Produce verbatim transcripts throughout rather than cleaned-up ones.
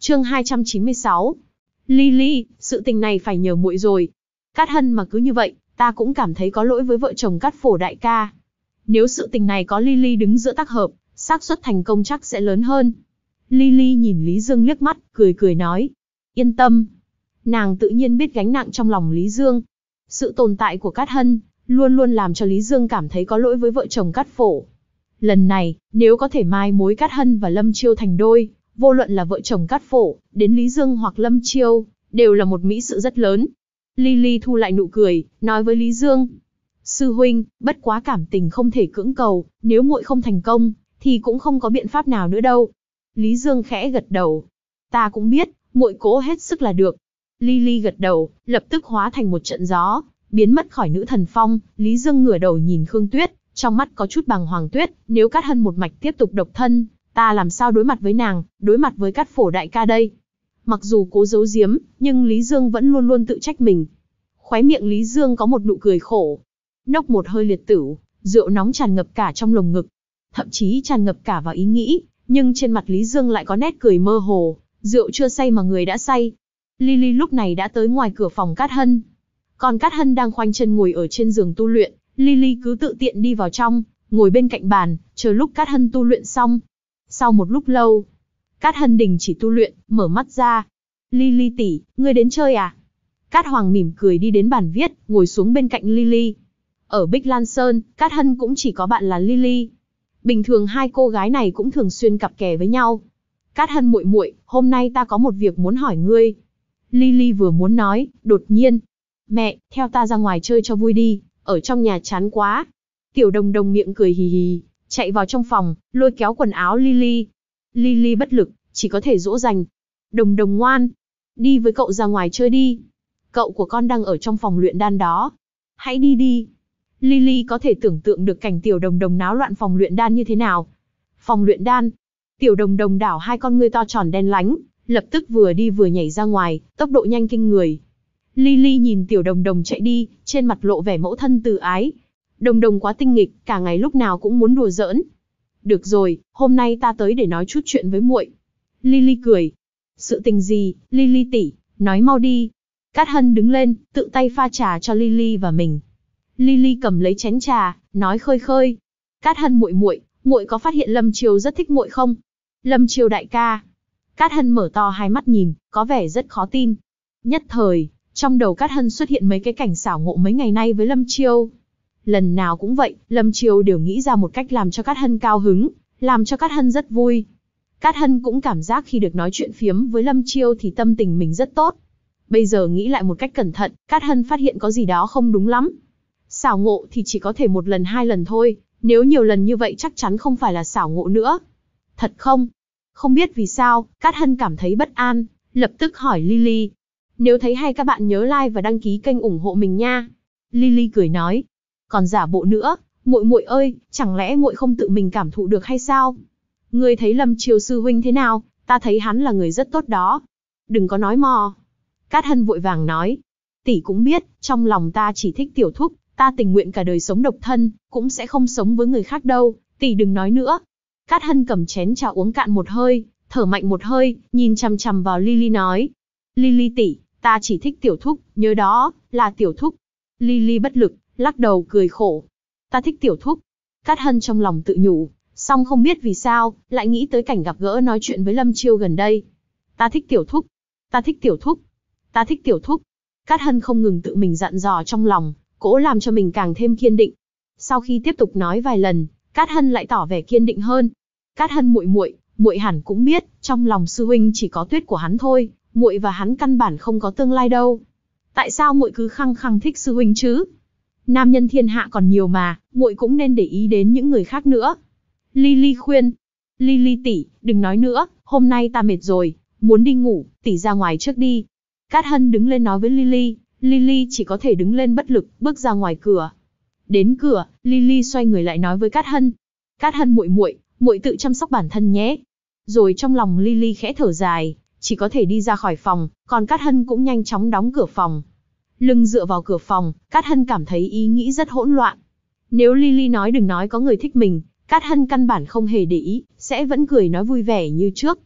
Chương hai trăm chín mươi sáu. Lily, sự tình này phải nhờ muội rồi. Cát Hân mà cứ như vậy, ta cũng cảm thấy có lỗi với vợ chồng Cát Phổ đại ca. Nếu sự tình này có Lily đứng giữa tác hợp, xác suất thành công chắc sẽ lớn hơn. Lily nhìn Lý Dương liếc mắt, cười cười nói. Yên tâm. Nàng tự nhiên biết gánh nặng trong lòng Lý Dương. Sự tồn tại của Cát Hân luôn luôn làm cho Lý Dương cảm thấy có lỗi với vợ chồng Cát Phổ. Lần này, nếu có thể mai mối Cát Hân và Lâm Chiêu thành đôi, vô luận là vợ chồng Cát Phổ, đến Lý Dương hoặc Lâm Chiêu, đều là một mỹ sự rất lớn. Lily thu lại nụ cười, nói với Lý Dương. Sư huynh, bất quá cảm tình không thể cưỡng cầu, nếu muội không thành công, thì cũng không có biện pháp nào nữa đâu. Lý Dương khẽ gật đầu. Ta cũng biết, muội cố hết sức là được. Lily gật đầu, lập tức hóa thành một trận gió, biến mất khỏi nữ thần phong. Lý Dương ngửa đầu nhìn Khương Tuyết, trong mắt có chút bàng hoàng. Tuyết, nếu Cát Hân một mạch tiếp tục độc thân, ta làm sao đối mặt với nàng, đối mặt với Cát Phổ đại ca đây? Mặc dù cố giấu giếm, nhưng Lý Dương vẫn luôn luôn tự trách mình. Khóe miệng Lý Dương có một nụ cười khổ. Nốc một hơi liệt tửu, rượu nóng tràn ngập cả trong lồng ngực, thậm chí tràn ngập cả vào ý nghĩ, nhưng trên mặt Lý Dương lại có nét cười mơ hồ. Rượu chưa say mà người đã say. Lily lúc này đã tới ngoài cửa phòng Cát Hân. Còn Cát Hân đang khoanh chân ngồi ở trên giường tu luyện. Lily cứ tự tiện đi vào trong, ngồi bên cạnh bàn, chờ lúc Cát Hân tu luyện xong. Sau một lúc lâu, Cát Hân đình chỉ tu luyện, mở mắt ra. Lily tỷ, ngươi đến chơi à? Cát Hoàng mỉm cười đi đến bàn viết, ngồi xuống bên cạnh Lily. Ở Bích Lan Sơn, Cát Hân cũng chỉ có bạn là Lily. Bình thường hai cô gái này cũng thường xuyên cặp kè với nhau. Cát Hân muội muội, hôm nay ta có một việc muốn hỏi ngươi. Lily vừa muốn nói, đột nhiên. Mẹ, theo ta ra ngoài chơi cho vui đi, ở trong nhà chán quá. Tiểu Đồng Đồng miệng cười hì hì, chạy vào trong phòng, lôi kéo quần áo Lily. Lily bất lực, chỉ có thể dỗ dành. Đồng Đồng ngoan, đi với cậu ra ngoài chơi đi. Cậu của con đang ở trong phòng luyện đan đó. Hãy đi đi. Lily có thể tưởng tượng được cảnh Tiểu Đồng Đồng náo loạn phòng luyện đan như thế nào. Phòng luyện đan. Tiểu Đồng Đồng đảo hai con ngươi to tròn đen lánh, lập tức vừa đi vừa nhảy ra ngoài, tốc độ nhanh kinh người. Lily nhìn Tiểu Đồng Đồng chạy đi, trên mặt lộ vẻ mẫu thân từ ái. Đồng Đồng quá tinh nghịch, cả ngày lúc nào cũng muốn đùa giỡn. Được rồi, hôm nay ta tới để nói chút chuyện với muội. Lily cười. Sự tình gì, Lily tỷ, nói mau đi. Cát Hân đứng lên, tự tay pha trà cho Lily và mình. Lily cầm lấy chén trà, nói khơi khơi. Cát Hân muội muội, muội có phát hiện Lâm Chiêu rất thích muội không? Lâm Chiêu đại ca. Cát Hân mở to hai mắt nhìn, có vẻ rất khó tin. Nhất thời, trong đầu Cát Hân xuất hiện mấy cái cảnh xảo ngộ mấy ngày nay với Lâm Chiêu. Lần nào cũng vậy, Lâm Chiêu đều nghĩ ra một cách làm cho Cát Hân cao hứng, làm cho Cát Hân rất vui. Cát Hân cũng cảm giác khi được nói chuyện phiếm với Lâm Chiêu thì tâm tình mình rất tốt. Bây giờ nghĩ lại một cách cẩn thận, Cát Hân phát hiện có gì đó không đúng lắm. Xảo ngộ thì chỉ có thể một lần hai lần thôi, nếu nhiều lần như vậy chắc chắn không phải là xảo ngộ nữa. Thật không? Không biết vì sao, Cát Hân cảm thấy bất an, lập tức hỏi Lily. Nếu thấy hay các bạn nhớ like và đăng ký kênh ủng hộ mình nha. Lily cười nói. Còn giả bộ nữa, muội muội ơi, chẳng lẽ muội không tự mình cảm thụ được hay sao? Ngươi thấy Lâm Chiêu sư huynh thế nào? Ta thấy hắn là người rất tốt đó. Đừng có nói mò. Cát Hân vội vàng nói. Tỷ cũng biết, trong lòng ta chỉ thích Tiểu Thúc, ta tình nguyện cả đời sống độc thân, cũng sẽ không sống với người khác đâu, tỷ đừng nói nữa. Cát Hân cầm chén trà uống cạn một hơi, thở mạnh một hơi, nhìn chằm chằm vào Lily nói. Lily tỷ, ta chỉ thích Tiểu Thúc, nhớ đó, là Tiểu Thúc. Lily bất lực, lắc đầu cười khổ. Ta thích Tiểu Thúc. Cát Hân trong lòng tự nhủ, song không biết vì sao, lại nghĩ tới cảnh gặp gỡ nói chuyện với Lâm Chiêu gần đây. Ta thích Tiểu Thúc. Ta thích Tiểu Thúc. Ta thích Tiểu Thúc. Cát Hân không ngừng tự mình dặn dò trong lòng, cố làm cho mình càng thêm kiên định. Sau khi tiếp tục nói vài lần, Cát Hân lại tỏ vẻ kiên định hơn. Cát Hân muội muội, muội hẳn cũng biết, trong lòng sư huynh chỉ có Tuyết của hắn thôi, muội và hắn căn bản không có tương lai đâu. Tại sao muội cứ khăng khăng thích sư huynh chứ? Nam nhân thiên hạ còn nhiều mà, muội cũng nên để ý đến những người khác nữa. Lily khuyên. Lily tỷ, đừng nói nữa, hôm nay ta mệt rồi, muốn đi ngủ, tỷ ra ngoài trước đi. Cát Hân đứng lên nói với Lily. Lily chỉ có thể đứng lên bất lực, bước ra ngoài cửa. Đến cửa, Lily xoay người lại nói với Cát Hân. Cát Hân muội muội, muội tự chăm sóc bản thân nhé. Rồi trong lòng Lily khẽ thở dài, chỉ có thể đi ra khỏi phòng, còn Cát Hân cũng nhanh chóng đóng cửa phòng. Lưng dựa vào cửa phòng, Cát Hân cảm thấy ý nghĩ rất hỗn loạn. Nếu Lily nói đừng nói có người thích mình, Cát Hân căn bản không hề để ý, sẽ vẫn cười nói vui vẻ như trước.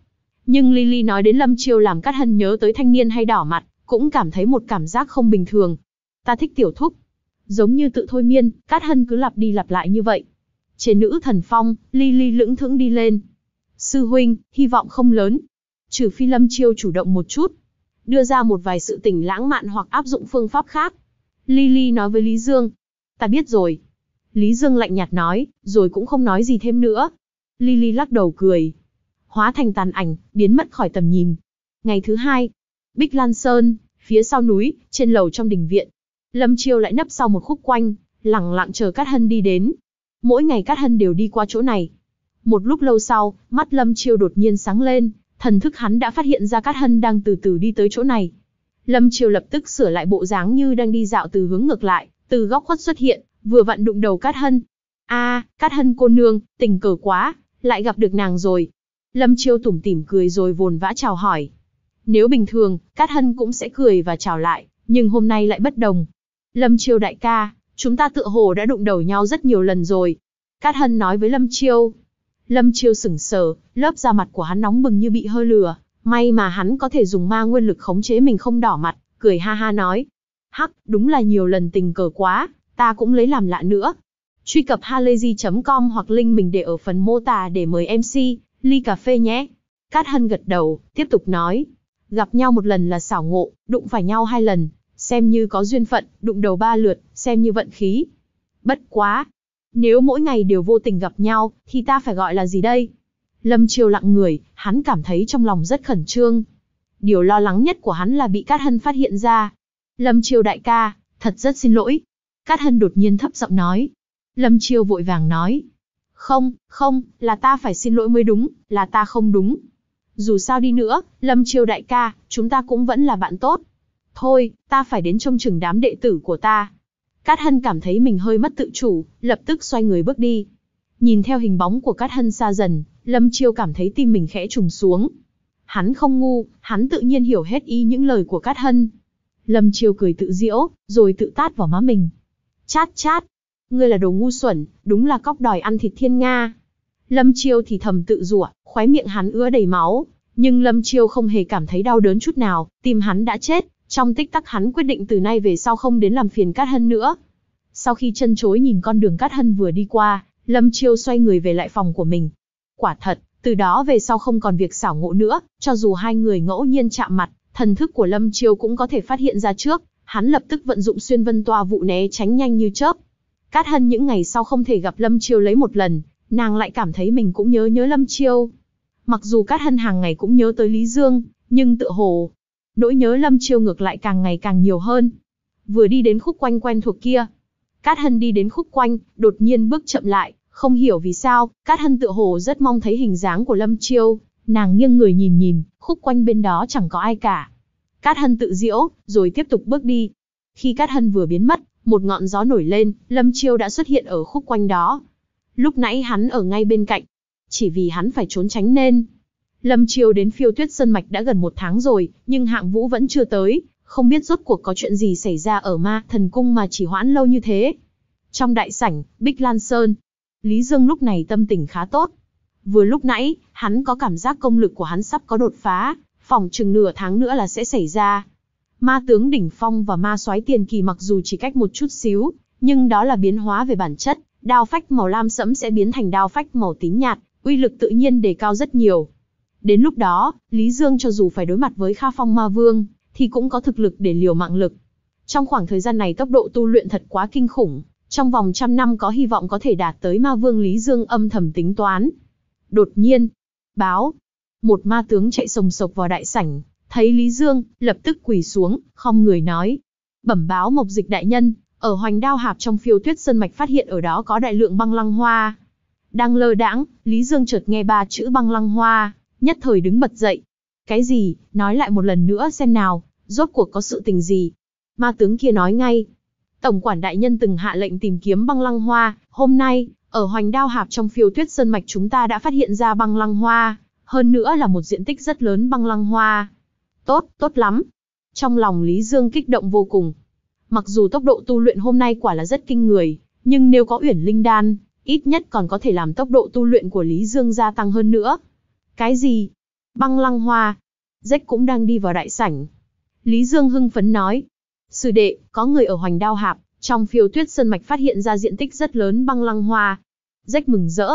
Nhưng Lily nói đến Lâm Chiêu làm Cát Hân nhớ tới thanh niên hay đỏ mặt, cũng cảm thấy một cảm giác không bình thường. Ta thích tiểu thúc. Giống như tự thôi miên, Cát Hân cứ lặp đi lặp lại như vậy. Trên nữ thần phong, Lily lững thững đi lên. Sư huynh, hy vọng không lớn. Trừ phi Lâm Chiêu chủ động một chút, đưa ra một vài sự tình lãng mạn hoặc áp dụng phương pháp khác. Lily nói với Lý Dương. Ta biết rồi. Lý Dương lạnh nhạt nói, rồi cũng không nói gì thêm nữa. Lily lắc đầu cười, hóa thành tàn ảnh, biến mất khỏi tầm nhìn. Ngày thứ hai, Bích Lan Sơn, phía sau núi, trên lầu trong đình viện. Lâm Chiêu lại nấp sau một khúc quanh, lẳng lặng chờ Cát Hân đi đến. Mỗi ngày Cát Hân đều đi qua chỗ này. Một lúc lâu sau, mắt Lâm Chiêu đột nhiên sáng lên, thần thức hắn đã phát hiện ra Cát Hân đang từ từ đi tới chỗ này. Lâm Chiêu lập tức sửa lại bộ dáng như đang đi dạo từ hướng ngược lại, từ góc khuất xuất hiện, vừa vặn đụng đầu Cát Hân. A, à, Cát Hân cô nương, tình cờ quá, lại gặp được nàng rồi. Lâm Chiêu tủm tỉm cười rồi vồn vã chào hỏi. Nếu bình thường, Cát Hân cũng sẽ cười và chào lại, nhưng hôm nay lại bất đồng. Lâm Chiêu đại ca, chúng ta tựa hồ đã đụng đầu nhau rất nhiều lần rồi. Cát Hân nói với Lâm Chiêu. Lâm Chiêu sững sờ, lớp da mặt của hắn nóng bừng như bị hơi lửa. May mà hắn có thể dùng ma nguyên lực khống chế mình không đỏ mặt, cười ha ha nói. Hắc, đúng là nhiều lần tình cờ quá, ta cũng lấy làm lạ nữa. Truy cập halayzi chấm com hoặc link mình để ở phần mô tả để mời em xê, ly cà phê nhé. Cát Hân gật đầu, tiếp tục nói. Gặp nhau một lần là xảo ngộ, đụng phải nhau hai lần, xem như có duyên phận, đụng đầu ba lượt, xem như vận khí. Bất quá, nếu mỗi ngày đều vô tình gặp nhau, thì ta phải gọi là gì đây? Lâm Chiêu lặng người, hắn cảm thấy trong lòng rất khẩn trương. Điều lo lắng nhất của hắn là bị Cát Hân phát hiện ra. Lâm Chiêu đại ca, thật rất xin lỗi. Cát Hân đột nhiên thấp giọng nói. Lâm Chiêu vội vàng nói. Không, không, là ta phải xin lỗi mới đúng, là ta không đúng. Dù sao đi nữa, Lâm Chiêu đại ca, chúng ta cũng vẫn là bạn tốt. Thôi, ta phải đến trông chừng đám đệ tử của ta. Cát Hân cảm thấy mình hơi mất tự chủ, lập tức xoay người bước đi. Nhìn theo hình bóng của Cát Hân xa dần, Lâm Chiêu cảm thấy tim mình khẽ trùng xuống. Hắn không ngu, hắn tự nhiên hiểu hết ý những lời của Cát Hân. Lâm Chiêu cười tự giễu, rồi tự tát vào má mình. Chát chát, ngươi là đồ ngu xuẩn, đúng là cóc đòi ăn thịt thiên nga. Lâm Chiêu thì thầm tự rủa, khóe miệng hắn ứa đầy máu, nhưng Lâm Chiêu không hề cảm thấy đau đớn chút nào, tim hắn đã chết. Trong tích tắc hắn quyết định từ nay về sau không đến làm phiền Cát Hân nữa. Sau khi chân chối nhìn con đường Cát Hân vừa đi qua, Lâm Chiêu xoay người về lại phòng của mình. Quả thật, từ đó về sau không còn việc xảo ngộ nữa, cho dù hai người ngẫu nhiên chạm mặt, thần thức của Lâm Chiêu cũng có thể phát hiện ra trước, hắn lập tức vận dụng xuyên vân toa vụ né tránh nhanh như chớp. Cát Hân những ngày sau không thể gặp Lâm Chiêu lấy một lần, nàng lại cảm thấy mình cũng nhớ nhớ Lâm Chiêu. Mặc dù Cát Hân hàng ngày cũng nhớ tới Lý Dương, nhưng tựa hồ nỗi nhớ Lâm Chiêu ngược lại càng ngày càng nhiều hơn. Vừa đi đến khúc quanh quen thuộc kia, Cát Hân đi đến khúc quanh, đột nhiên bước chậm lại, không hiểu vì sao, Cát Hân tựa hồ rất mong thấy hình dáng của Lâm Chiêu, nàng nghiêng người nhìn nhìn, khúc quanh bên đó chẳng có ai cả. Cát Hân tự giễu, rồi tiếp tục bước đi. Khi Cát Hân vừa biến mất, một ngọn gió nổi lên, Lâm Chiêu đã xuất hiện ở khúc quanh đó. Lúc nãy hắn ở ngay bên cạnh, chỉ vì hắn phải trốn tránh nên. Lâm Chiêu đến Phiêu Tuyết Sơn Mạch đã gần một tháng rồi, nhưng Hạng Vũ vẫn chưa tới, không biết rốt cuộc có chuyện gì xảy ra ở Ma Thần Cung mà chỉ hoãn lâu như thế. Trong đại sảnh, Bích Lan Sơn, Lý Dương lúc này tâm tình khá tốt. Vừa lúc nãy, hắn có cảm giác công lực của hắn sắp có đột phá, phỏng chừng nửa tháng nữa là sẽ xảy ra. Ma tướng đỉnh phong và ma soái tiền kỳ mặc dù chỉ cách một chút xíu, nhưng đó là biến hóa về bản chất, đao phách màu lam sẫm sẽ biến thành đao phách màu tím nhạt, uy lực tự nhiên đề cao rất nhiều. Đến lúc đó, Lý Dương cho dù phải đối mặt với Kha Phong Ma Vương, thì cũng có thực lực để liều mạng lực. Trong khoảng thời gian này tốc độ tu luyện thật quá kinh khủng, trong vòng trăm năm có hy vọng có thể đạt tới Ma Vương. Lý Dương âm thầm tính toán. Đột nhiên, báo, một ma tướng chạy sồng sộc vào đại sảnh, thấy Lý Dương, lập tức quỳ xuống, khom người nói. Bẩm báo Mộc Dịch đại nhân, ở Hoành Đao Hạp trong Phiêu Tuyết Sơn Mạch phát hiện ở đó có đại lượng băng lăng hoa. Đang lơ đãng, Lý Dương chợt nghe ba chữ băng lăng hoa, nhất thời đứng bật dậy. Cái gì, nói lại một lần nữa xem nào, rốt cuộc có sự tình gì? Ma tướng kia nói ngay. Tổng quản đại nhân từng hạ lệnh tìm kiếm băng lăng hoa, hôm nay, ở Hoành Đao Hạp trong Phiêu Tuyết Sơn Mạch chúng ta đã phát hiện ra băng lăng hoa, hơn nữa là một diện tích rất lớn băng lăng hoa. Tốt, tốt lắm. Trong lòng Lý Dương kích động vô cùng. Mặc dù tốc độ tu luyện hôm nay quả là rất kinh người, nhưng nếu có Uyển Linh Đan, ít nhất còn có thể làm tốc độ tu luyện của Lý Dương gia tăng hơn nữa. Cái gì? Băng Lăng Hoa. Rách cũng đang đi vào đại sảnh. Lý Dương hưng phấn nói. Sư đệ, có người ở Hoành Đao Hạp, trong Phiêu Tuyết Sơn Mạch phát hiện ra diện tích rất lớn băng lăng hoa. Rách mừng rỡ.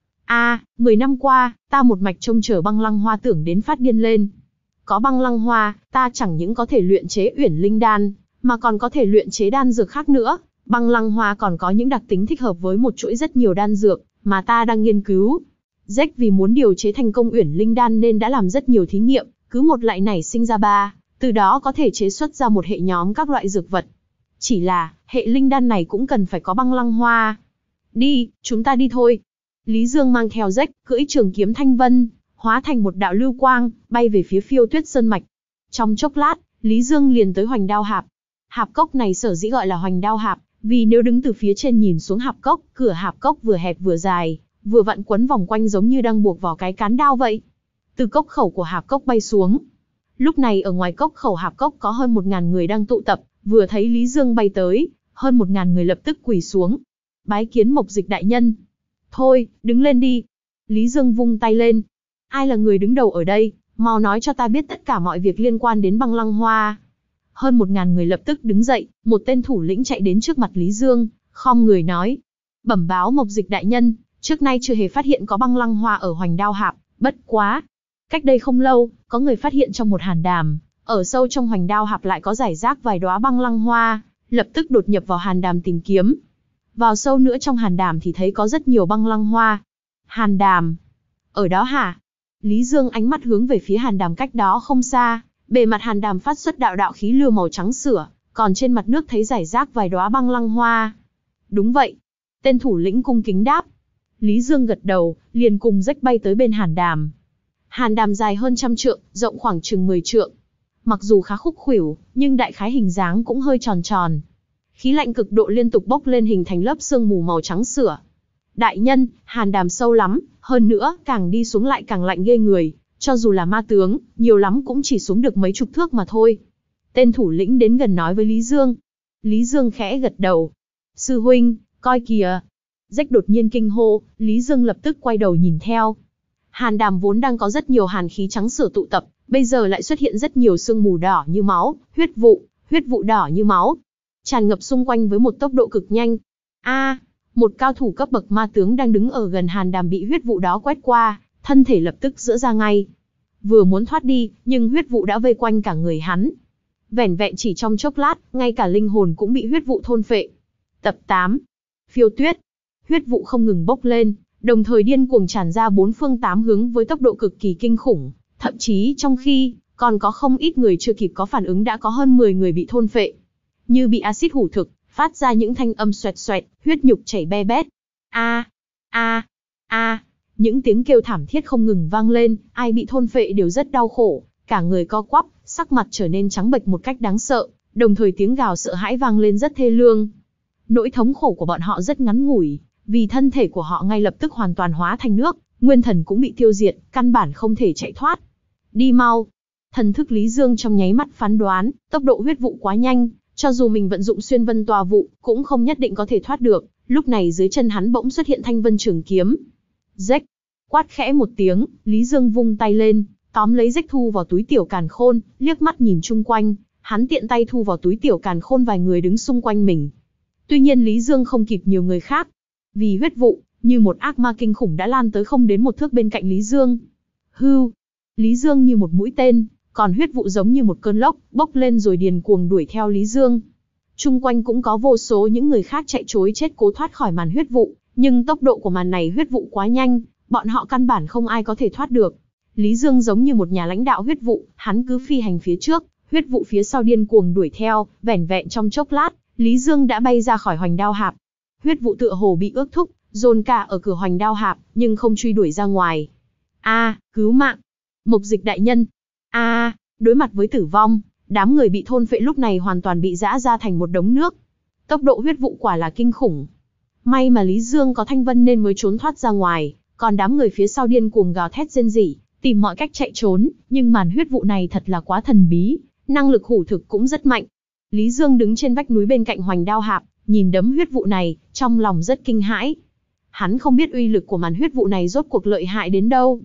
A, mười năm qua, ta một mạch trông chờ băng lăng hoa tưởng đến phát điên lên. Có băng lăng hoa, ta chẳng những có thể luyện chế uyển linh đan, mà còn có thể luyện chế đan dược khác nữa. Băng lăng hoa còn có những đặc tính thích hợp với một chuỗi rất nhiều đan dược, mà ta đang nghiên cứu. Rách vì muốn điều chế thành công uyển linh đan nên đã làm rất nhiều thí nghiệm, cứ một lại nảy sinh ra ba, từ đó có thể chế xuất ra một hệ nhóm các loại dược vật. Chỉ là, hệ linh đan này cũng cần phải có băng lăng hoa. Đi, chúng ta đi thôi. Lý Dương mang theo Rách, cưỡi trường kiếm thanh vân, hóa thành một đạo lưu quang, bay về phía Phiêu Tuyết Sơn Mạch. Trong chốc lát, Lý Dương liền tới Hoành Đao Hạp. Hạp cốc này sở dĩ gọi là Hoành Đao Hạp, vì nếu đứng từ phía trên nhìn xuống hạp cốc, cửa hạp cốc vừa hẹp vừa dài, vừa vặn quấn vòng quanh giống như đang buộc vào cái cán đao vậy. Từ cốc khẩu của hạp cốc bay xuống. Lúc này ở ngoài cốc khẩu hạp cốc có hơn một ngàn người đang tụ tập, vừa thấy Lý Dương bay tới, hơn một ngàn người lập tức quỳ xuống. Bái kiến Mộc Dịch đại nhân. Thôi, đứng lên đi. Lý Dương vung tay lên. Ai là người đứng đầu ở đây, mau nói cho ta biết tất cả mọi việc liên quan đến băng lăng hoa. Hơn một ngàn người lập tức đứng dậy, một tên thủ lĩnh chạy đến trước mặt Lý Dương, khom người nói. Bẩm báo Mộc Dịch đại nhân, trước nay chưa hề phát hiện có băng lăng hoa ở Hoành Đao Hạp, bất quá. Cách đây không lâu, có người phát hiện trong một hàn đàm, ở sâu trong Hoành Đao Hạp lại có rải rác vài đóa băng lăng hoa, lập tức đột nhập vào hàn đàm tìm kiếm. Vào sâu nữa trong hàn đàm thì thấy có rất nhiều băng lăng hoa. Hàn đàm? Ở đó hả? Lý Dương ánh mắt hướng về phía hàn đàm cách đó không xa, bề mặt hàn đàm phát xuất đạo đạo khí lưu màu trắng sữa, còn trên mặt nước thấy rải rác vài đóa băng lăng hoa. Đúng vậy. Tên thủ lĩnh cung kính đáp. Lý Dương gật đầu, liền cùng Rách bay tới bên hàn đàm. Hàn đàm dài hơn trăm trượng, rộng khoảng chừng mười trượng. Mặc dù khá khúc khuỷu, nhưng đại khái hình dáng cũng hơi tròn tròn. Khí lạnh cực độ liên tục bốc lên hình thành lớp sương mù màu trắng sữa. Đại nhân, hàn đàm sâu lắm, hơn nữa, càng đi xuống lại càng lạnh ghê người. Cho dù là ma tướng, nhiều lắm cũng chỉ xuống được mấy chục thước mà thôi. Tên thủ lĩnh đến gần nói với Lý Dương. Lý Dương khẽ gật đầu. Sư huynh, coi kìa. Rách đột nhiên kinh hô, Lý Dương lập tức quay đầu nhìn theo. Hàn đàm vốn đang có rất nhiều hàn khí trắng sữa tụ tập, bây giờ lại xuất hiện rất nhiều sương mù đỏ như máu, huyết vụ, huyết vụ đỏ như máu, tràn ngập xung quanh với một tốc độ cực nhanh. A, à, một cao thủ cấp bậc ma tướng đang đứng ở gần hàn đàm bị huyết vụ đó quét qua, thân thể lập tức giãn ra ngay. Vừa muốn thoát đi, nhưng huyết vụ đã vây quanh cả người hắn. Vẻn vẹn chỉ trong chốc lát, ngay cả linh hồn cũng bị huyết vụ thôn phệ. Tập tám. Phiêu Tuyết. Huyết vụ không ngừng bốc lên, đồng thời điên cuồng tràn ra bốn phương tám hướng với tốc độ cực kỳ kinh khủng, thậm chí trong khi còn có không ít người chưa kịp có phản ứng đã có hơn mười người bị thôn phệ. Như bị axit hủ thực, phát ra những thanh âm xoẹt xoẹt, huyết nhục chảy be bét. A, a, a, những tiếng kêu thảm thiết không ngừng vang lên, ai bị thôn phệ đều rất đau khổ, cả người co quắp, sắc mặt trở nên trắng bệch một cách đáng sợ, đồng thời tiếng gào sợ hãi vang lên rất thê lương. Nỗi thống khổ của bọn họ rất ngắn ngủi, vì thân thể của họ ngay lập tức hoàn toàn hóa thành nước, nguyên thần cũng bị tiêu diệt, căn bản không thể chạy thoát. Đi mau. Thần thức Lý Dương trong nháy mắt phán đoán, tốc độ huyết vụ quá nhanh, cho dù mình vận dụng xuyên vân tòa vụ, cũng không nhất định có thể thoát được. Lúc này dưới chân hắn bỗng xuất hiện thanh vân trường kiếm. Rách. Quát khẽ một tiếng, Lý Dương vung tay lên, tóm lấy Rách thu vào túi tiểu càn khôn, liếc mắt nhìn chung quanh, hắn tiện tay thu vào túi tiểu càn khôn vài người đứng xung quanh mình. Tuy nhiên Lý Dương không kịp nhiều người khác, vì huyết vụ, như một ác ma kinh khủng đã lan tới không đến một thước bên cạnh Lý Dương. Hưu. Lý Dương như một mũi tên, còn huyết vụ giống như một cơn lốc, bốc lên rồi điền cuồng đuổi theo Lý Dương. Chung quanh cũng có vô số những người khác chạy trối chết cố thoát khỏi màn huyết vụ, nhưng tốc độ của màn này huyết vụ quá nhanh, bọn họ căn bản không ai có thể thoát được. Lý Dương giống như một nhà lãnh đạo huyết vụ, hắn cứ phi hành phía trước, huyết vụ phía sau điên cuồng đuổi theo, vẻn vẹn trong chốc lát, Lý Dương đã bay ra khỏi Hoành Đao Hạp. Huyết vụ tựa hồ bị ước thúc, dồn cả ở cửa Hoành Đao Hạp, nhưng không truy đuổi ra ngoài. A, cứu mạng! Mộc Dịch đại nhân! A, đối mặt với tử vong, đám người bị thôn phệ lúc này hoàn toàn bị giã ra thành một đống nước. Tốc độ huyết vụ quả là kinh khủng. May mà Lý Dương có thanh vân nên mới trốn thoát ra ngoài, còn đám người phía sau điên cuồng gào thét rên rỉ, tìm mọi cách chạy trốn, nhưng màn huyết vụ này thật là quá thần bí, năng lực hủ thực cũng rất mạnh. Lý Dương đứng trên vách núi bên cạnh Hoành Đao Hạp, nhìn đấm huyết vụ này, trong lòng rất kinh hãi. Hắn không biết uy lực của màn huyết vụ này rốt cuộc lợi hại đến đâu.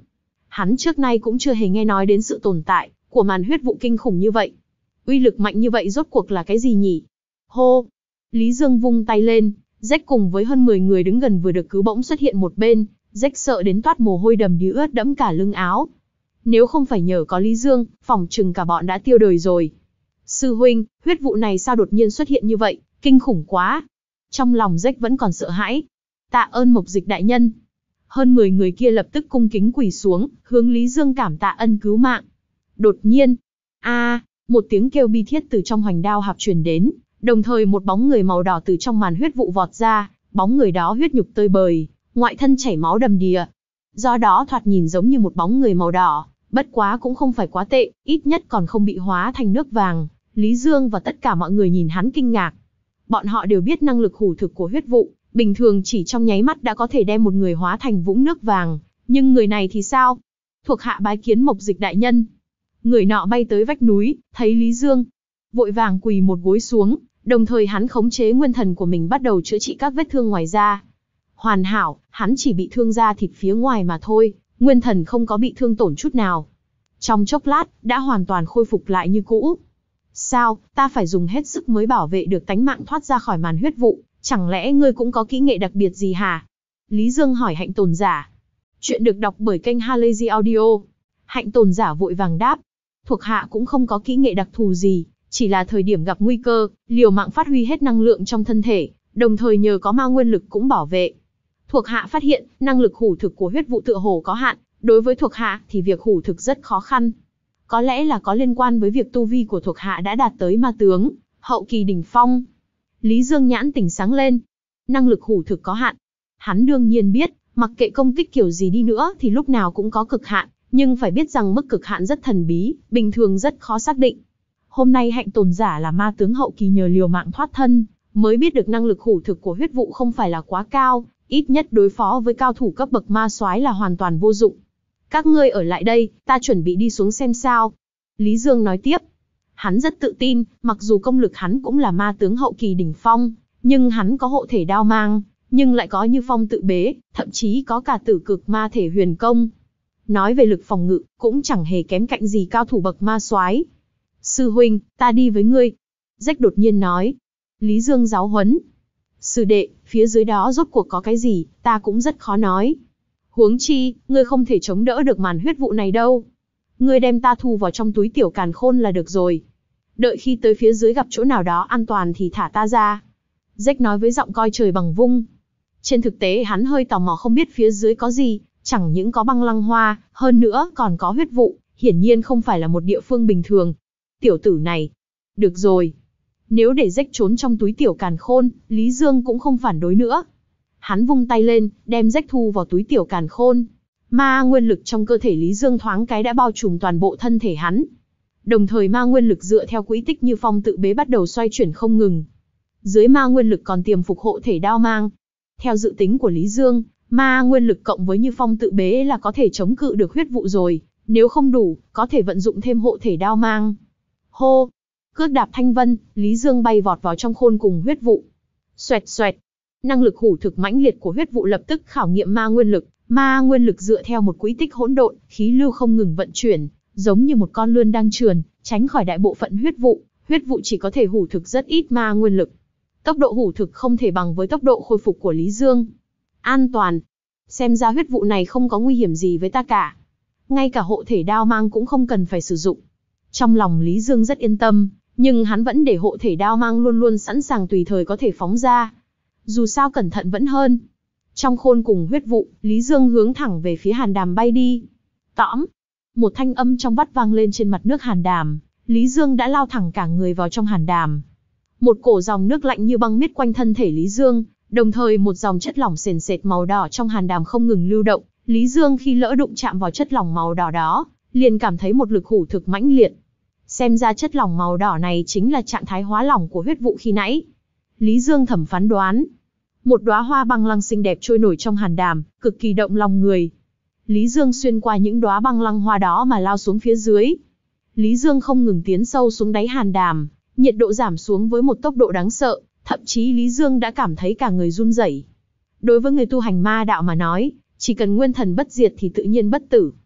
Hắn trước nay cũng chưa hề nghe nói đến sự tồn tại của màn huyết vụ kinh khủng như vậy. Uy lực mạnh như vậy rốt cuộc là cái gì nhỉ? Hô! Lý Dương vung tay lên, Rách cùng với hơn mười người đứng gần vừa được cứu bỗng xuất hiện một bên, Rách sợ đến toát mồ hôi đầm đìa ướt đẫm cả lưng áo. Nếu không phải nhờ có Lý Dương, phỏng chừng cả bọn đã tiêu đời rồi. Sư huynh, huyết vụ này sao đột nhiên xuất hiện như vậy, kinh khủng quá. Trong lòng Rách vẫn còn sợ hãi. Tạ ơn Mộc Dịch đại nhân. Hơn mười người kia lập tức cung kính quỳ xuống, hướng Lý Dương cảm tạ ân cứu mạng. Đột nhiên, a, một tiếng kêu bi thiết từ trong hoành đao hạp truyền đến, đồng thời một bóng người màu đỏ từ trong màn huyết vụ vọt ra, bóng người đó huyết nhục tơi bời, ngoại thân chảy máu đầm đìa. Do đó thoạt nhìn giống như một bóng người màu đỏ, bất quá cũng không phải quá tệ, ít nhất còn không bị hóa thành nước vàng. Lý Dương và tất cả mọi người nhìn hắn kinh ngạc. Bọn họ đều biết năng lực hủ thực của huyết vụ, bình thường chỉ trong nháy mắt đã có thể đem một người hóa thành vũng nước vàng, nhưng người này thì sao? Thuộc hạ bái kiến Mộc Dịch đại nhân. Người nọ bay tới vách núi, thấy Lý Dương, vội vàng quỳ một gối xuống, đồng thời hắn khống chế nguyên thần của mình bắt đầu chữa trị các vết thương ngoài da. Hoàn hảo, hắn chỉ bị thương da thịt phía ngoài mà thôi, nguyên thần không có bị thương tổn chút nào. Trong chốc lát, đã hoàn toàn khôi phục lại như cũ. Sao, ta phải dùng hết sức mới bảo vệ được tánh mạng thoát ra khỏi màn huyết vụ, chẳng lẽ ngươi cũng có kỹ nghệ đặc biệt gì hả? Lý Dương hỏi Hạnh Tồn Giả. Chuyện được đọc bởi kênh Halazy Audio. Hạnh Tồn Giả vội vàng đáp. Thuộc hạ cũng không có kỹ nghệ đặc thù gì, chỉ là thời điểm gặp nguy cơ, liều mạng phát huy hết năng lượng trong thân thể, đồng thời nhờ có ma nguyên lực cũng bảo vệ. Thuộc hạ phát hiện, năng lực hủ thực của huyết vụ tựa hồ có hạn, đối với thuộc hạ thì việc hủ thực rất khó khăn. Có lẽ là có liên quan với việc tu vi của thuộc hạ đã đạt tới ma tướng, hậu kỳ đỉnh phong. Lý Dương nhãn tỉnh sáng lên. Năng lực hủ thực có hạn. Hắn đương nhiên biết, mặc kệ công kích kiểu gì đi nữa thì lúc nào cũng có cực hạn, nhưng phải biết rằng mức cực hạn rất thần bí, bình thường rất khó xác định. Hôm nay Hạnh Tồn Giả là ma tướng hậu kỳ nhờ liều mạng thoát thân, mới biết được năng lực hủ thực của huyết vụ không phải là quá cao, ít nhất đối phó với cao thủ cấp bậc ma soái là hoàn toàn vô dụng. Các ngươi ở lại đây, ta chuẩn bị đi xuống xem sao. Lý Dương nói tiếp. Hắn rất tự tin, mặc dù công lực hắn cũng là ma tướng hậu kỳ đỉnh phong, nhưng hắn có hộ thể đao mang, nhưng lại có Như Phong tự bế, thậm chí có cả tử cực ma thể huyền công. Nói về lực phòng ngự, cũng chẳng hề kém cạnh gì cao thủ bậc ma soái. Sư huynh, ta đi với ngươi. Rách đột nhiên nói. Lý Dương giáo huấn. Sư đệ, phía dưới đó rốt cuộc có cái gì, ta cũng rất khó nói. Huống chi, ngươi không thể chống đỡ được màn huyết vụ này đâu. Ngươi đem ta thu vào trong túi tiểu càn khôn là được rồi. Đợi khi tới phía dưới gặp chỗ nào đó an toàn thì thả ta ra. Rách nói với giọng coi trời bằng vung. Trên thực tế hắn hơi tò mò không biết phía dưới có gì, chẳng những có băng lăng hoa, hơn nữa còn có huyết vụ, hiển nhiên không phải là một địa phương bình thường. Tiểu tử này. Được rồi. Nếu để Rách trốn trong túi tiểu càn khôn, Lý Dương cũng không phản đối nữa. Hắn vung tay lên, đem Rách thu vào túi tiểu càn khôn. Ma nguyên lực trong cơ thể Lý Dương thoáng cái đã bao trùm toàn bộ thân thể hắn. Đồng thời ma nguyên lực dựa theo quỹ tích Như Phong tự bế bắt đầu xoay chuyển không ngừng. Dưới ma nguyên lực còn tiềm phục hộ thể đao mang. Theo dự tính của Lý Dương, ma nguyên lực cộng với Như Phong tự bế là có thể chống cự được huyết vụ rồi. Nếu không đủ, có thể vận dụng thêm hộ thể đao mang. Hô! Cước đạp thanh vân, Lý Dương bay vọt vào trong khôn cùng huyết vụ. Xoẹt xoẹt! Năng lực hủ thực mãnh liệt của huyết vụ lập tức khảo nghiệm ma nguyên lực. Ma nguyên lực dựa theo một quỹ tích hỗn độn, khí lưu không ngừng vận chuyển, giống như một con lươn đang trườn, tránh khỏi đại bộ phận huyết vụ. Huyết vụ chỉ có thể hủ thực rất ít ma nguyên lực. Tốc độ hủ thực không thể bằng với tốc độ khôi phục của Lý Dương. An toàn. Xem ra huyết vụ này không có nguy hiểm gì với ta cả. Ngay cả hộ thể đao mang cũng không cần phải sử dụng. Trong lòng Lý Dương rất yên tâm, nhưng hắn vẫn để hộ thể đao mang luôn luôn sẵn sàng tùy thời có thể phóng ra. Dù sao cẩn thận vẫn hơn. Trong khôn cùng huyết vụ, Lý Dương hướng thẳng về phía hàn đàm bay đi. Tõm! Một thanh âm trong vắt vang lên trên mặt nước hàn đàm. Lý Dương đã lao thẳng cả người vào trong hàn đàm. Một cổ dòng nước lạnh như băng miết quanh thân thể Lý Dương, đồng thời một dòng chất lỏng sền sệt màu đỏ trong hàn đàm không ngừng lưu động. Lý Dương khi lỡ đụng chạm vào chất lỏng màu đỏ đó, liền cảm thấy một lực hủ thực mãnh liệt. Xem ra chất lỏng màu đỏ này chính là trạng thái hóa lỏng của huyết vụ khi nãy. Lý Dương thẩm phán đoán. Một đóa hoa băng lăng xinh đẹp trôi nổi trong hàn đàm, cực kỳ động lòng người. Lý Dương xuyên qua những đóa băng lăng hoa đó mà lao xuống phía dưới. Lý Dương không ngừng tiến sâu xuống đáy hàn đàm, nhiệt độ giảm xuống với một tốc độ đáng sợ, thậm chí Lý Dương đã cảm thấy cả người run rẩy. Đối với người tu hành ma đạo mà nói, chỉ cần nguyên thần bất diệt thì tự nhiên bất tử.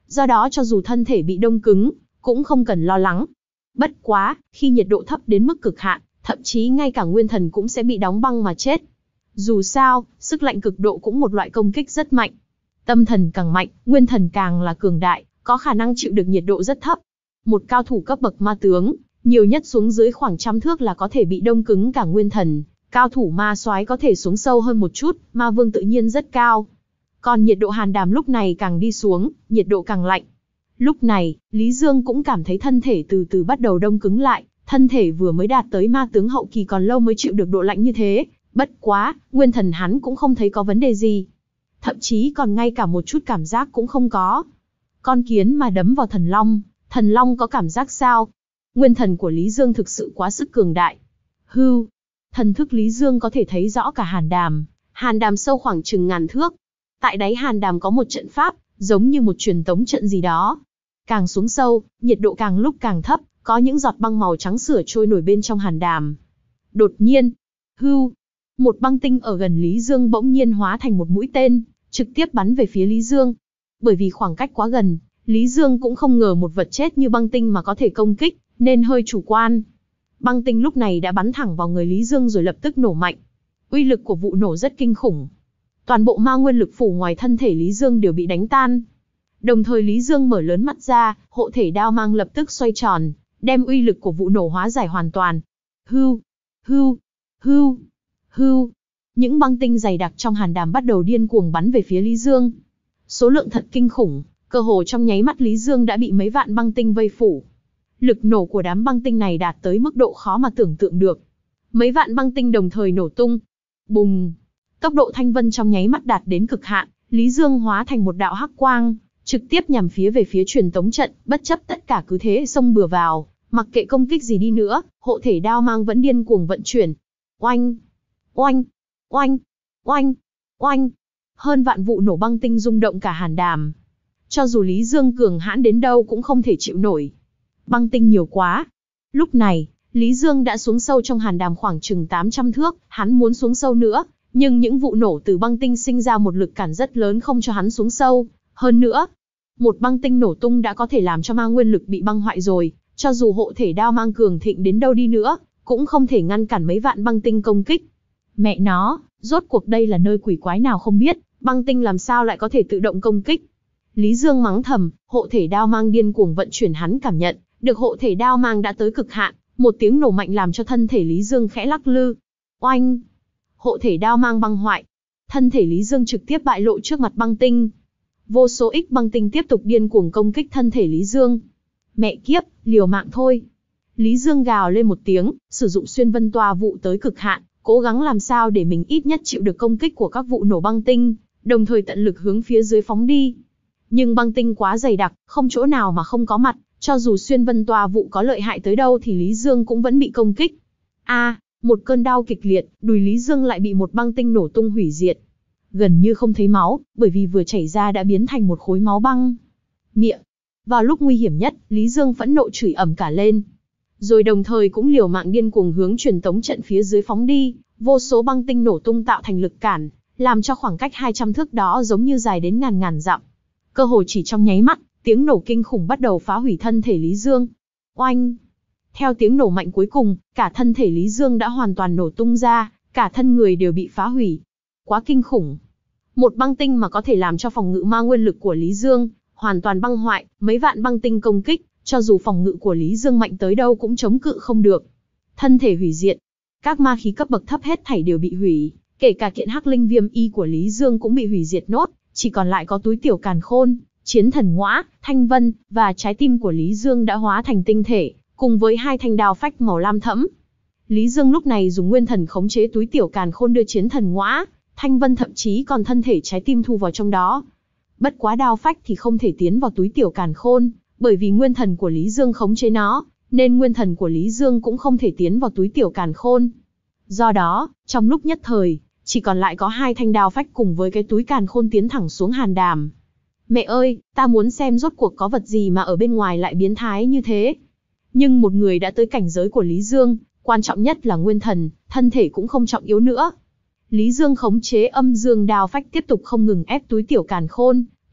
do đó cho dù thân thể bị đông cứng, cũng không cần lo lắng. Bất quá, khi nhiệt độ thấp đến mức cực hạn, thậm chí ngay cả nguyên thần cũng sẽ bị đóng băng mà chết. Dù sao, sức lạnh cực độ cũng một loại công kích rất mạnh. Tâm thần càng mạnh, nguyên thần càng là cường đại, có khả năng chịu được nhiệt độ rất thấp. Một cao thủ cấp bậc ma tướng, nhiều nhất xuống dưới khoảng trăm thước là có thể bị đông cứng cả nguyên thần. Cao thủ ma soái có thể xuống sâu hơn một chút, ma vương tự nhiên rất cao. Còn nhiệt độ hàn đàm lúc này càng đi xuống, nhiệt độ càng lạnh. Lúc này, Lý Dương cũng cảm thấy thân thể từ từ bắt đầu đông cứng lại, thân thể vừa mới đạt tới ma tướng hậu kỳ còn lâu mới chịu được độ lạnh như thế. Bất quá, nguyên thần hắn cũng không thấy có vấn đề gì. Thậm chí còn ngay cả một chút cảm giác cũng không có. Con kiến mà đấm vào thần long, thần long có cảm giác sao? Nguyên thần của Lý Dương thực sự quá sức cường đại. Hưu, thần thức Lý Dương có thể thấy rõ cả hàn đàm, hàn đàm sâu khoảng chừng ngàn thước. Tại đáy hàn đàm có một trận pháp, giống như một truyền tống trận gì đó. Càng xuống sâu, nhiệt độ càng lúc càng thấp, có những giọt băng màu trắng sữa trôi nổi bên trong hàn đàm. Đột nhiên, hưu, một băng tinh ở gần Lý Dương bỗng nhiên hóa thành một mũi tên, trực tiếp bắn về phía Lý Dương. Bởi vì khoảng cách quá gần, Lý Dương cũng không ngờ một vật chết như băng tinh mà có thể công kích, nên hơi chủ quan. Băng tinh lúc này đã bắn thẳng vào người Lý Dương rồi lập tức nổ mạnh. Uy lực của vụ nổ rất kinh khủng. Toàn bộ ma nguyên lực phủ ngoài thân thể Lý Dương đều bị đánh tan. Đồng thời Lý Dương mở lớn mắt ra, hộ thể đao mang lập tức xoay tròn, đem uy lực của vụ nổ hóa giải hoàn toàn. Hưu, hưu, hưu, hưu. Những băng tinh dày đặc trong hàn đàm bắt đầu điên cuồng bắn về phía Lý Dương. Số lượng thật kinh khủng, cơ hồ trong nháy mắt Lý Dương đã bị mấy vạn băng tinh vây phủ. Lực nổ của đám băng tinh này đạt tới mức độ khó mà tưởng tượng được. Mấy vạn băng tinh đồng thời nổ tung. Bùng! Tốc độ thanh vân trong nháy mắt đạt đến cực hạn, Lý Dương hóa thành một đạo hắc quang, trực tiếp nhằm phía về phía truyền tống trận, bất chấp tất cả cứ thế xông bừa vào, mặc kệ công kích gì đi nữa, hộ thể đao mang vẫn điên cuồng vận chuyển. Oanh! Oanh! Oanh! Oanh! Oanh! Hơn vạn vụ nổ băng tinh rung động cả hàn đàm. Cho dù Lý Dương cường hãn đến đâu cũng không thể chịu nổi. Băng tinh nhiều quá. Lúc này, Lý Dương đã xuống sâu trong hàn đàm khoảng chừng tám trăm thước, hắn muốn xuống sâu nữa, nhưng những vụ nổ từ băng tinh sinh ra một lực cản rất lớn không cho hắn xuống sâu. Hơn nữa, một băng tinh nổ tung đã có thể làm cho ma nguyên lực bị băng hoại rồi, cho dù hộ thể đao mang cường thịnh đến đâu đi nữa, cũng không thể ngăn cản mấy vạn băng tinh công kích. Mẹ nó, rốt cuộc đây là nơi quỷ quái nào không biết, băng tinh làm sao lại có thể tự động công kích. Lý Dương mắng thầm, hộ thể đao mang điên cuồng vận chuyển hắn cảm nhận, được hộ thể đao mang đã tới cực hạn, một tiếng nổ mạnh làm cho thân thể Lý Dương khẽ lắc lư. Oanh! Hộ thể đao mang băng hoại. Thân thể Lý Dương trực tiếp bại lộ trước mặt băng tinh. Vô số ích băng tinh tiếp tục điên cuồng công kích thân thể Lý Dương. Mẹ kiếp, liều mạng thôi. Lý Dương gào lên một tiếng, sử dụng xuyên vân toa vụ tới cực hạn, cố gắng làm sao để mình ít nhất chịu được công kích của các vụ nổ băng tinh, đồng thời tận lực hướng phía dưới phóng đi. Nhưng băng tinh quá dày đặc, không chỗ nào mà không có mặt, cho dù xuyên vân toa vụ có lợi hại tới đâu thì Lý Dương cũng vẫn bị công kích. A, à, một cơn đau kịch liệt, đùi Lý Dương lại bị một băng tinh nổ tung hủy diệt. Gần như không thấy máu, bởi vì vừa chảy ra đã biến thành một khối máu băng. Miệng. Vào lúc nguy hiểm nhất, Lý Dương phẫn nộ chửi ầm cả lên. Rồi đồng thời cũng liều mạng điên cuồng hướng truyền tống trận phía dưới phóng đi, vô số băng tinh nổ tung tạo thành lực cản, làm cho khoảng cách hai trăm thước đó giống như dài đến ngàn ngàn dặm. Cơ hồ chỉ trong nháy mắt, tiếng nổ kinh khủng bắt đầu phá hủy thân thể Lý Dương. Oanh! Theo tiếng nổ mạnh cuối cùng, cả thân thể Lý Dương đã hoàn toàn nổ tung ra, cả thân người đều bị phá hủy. Quá kinh khủng! Một băng tinh mà có thể làm cho phòng ngự ma nguyên lực của Lý Dương hoàn toàn băng hoại, mấy vạn băng tinh công kích, cho dù phòng ngự của Lý Dương mạnh tới đâu cũng chống cự không được. Thân thể hủy diệt, các ma khí cấp bậc thấp hết thảy đều bị hủy, kể cả kiện hắc linh viêm y của Lý Dương cũng bị hủy diệt nốt, chỉ còn lại có túi tiểu càn khôn, chiến thần ngõa, thanh vân, và trái tim của Lý Dương đã hóa thành tinh thể, cùng với hai thanh đao phách màu lam thẫm. Lý Dương lúc này dùng nguyên thần khống chế túi tiểu càn khôn đưa chiến thần ngõa, thanh vân thậm chí còn thân thể trái tim thu vào trong đó. Bất quá đao phách thì không thể tiến vào túi tiểu càn khôn, bởi vì nguyên thần của Lý Dương khống chế nó, nên nguyên thần của Lý Dương cũng không thể tiến vào túi tiểu càn khôn. Do đó, trong lúc nhất thời, chỉ còn lại có hai thanh đao phách cùng với cái túi càn khôn tiến thẳng xuống hàn đàm. Mẹ ơi, ta muốn xem rốt cuộc có vật gì mà ở bên ngoài lại biến thái như thế. Nhưng một người đã tới cảnh giới của Lý Dương, quan trọng nhất là nguyên thần, thân thể cũng không trọng yếu nữa. Lý Dương khống chế âm dương đao phách tiếp tục không ngừng ép túi tiểu càn khôn,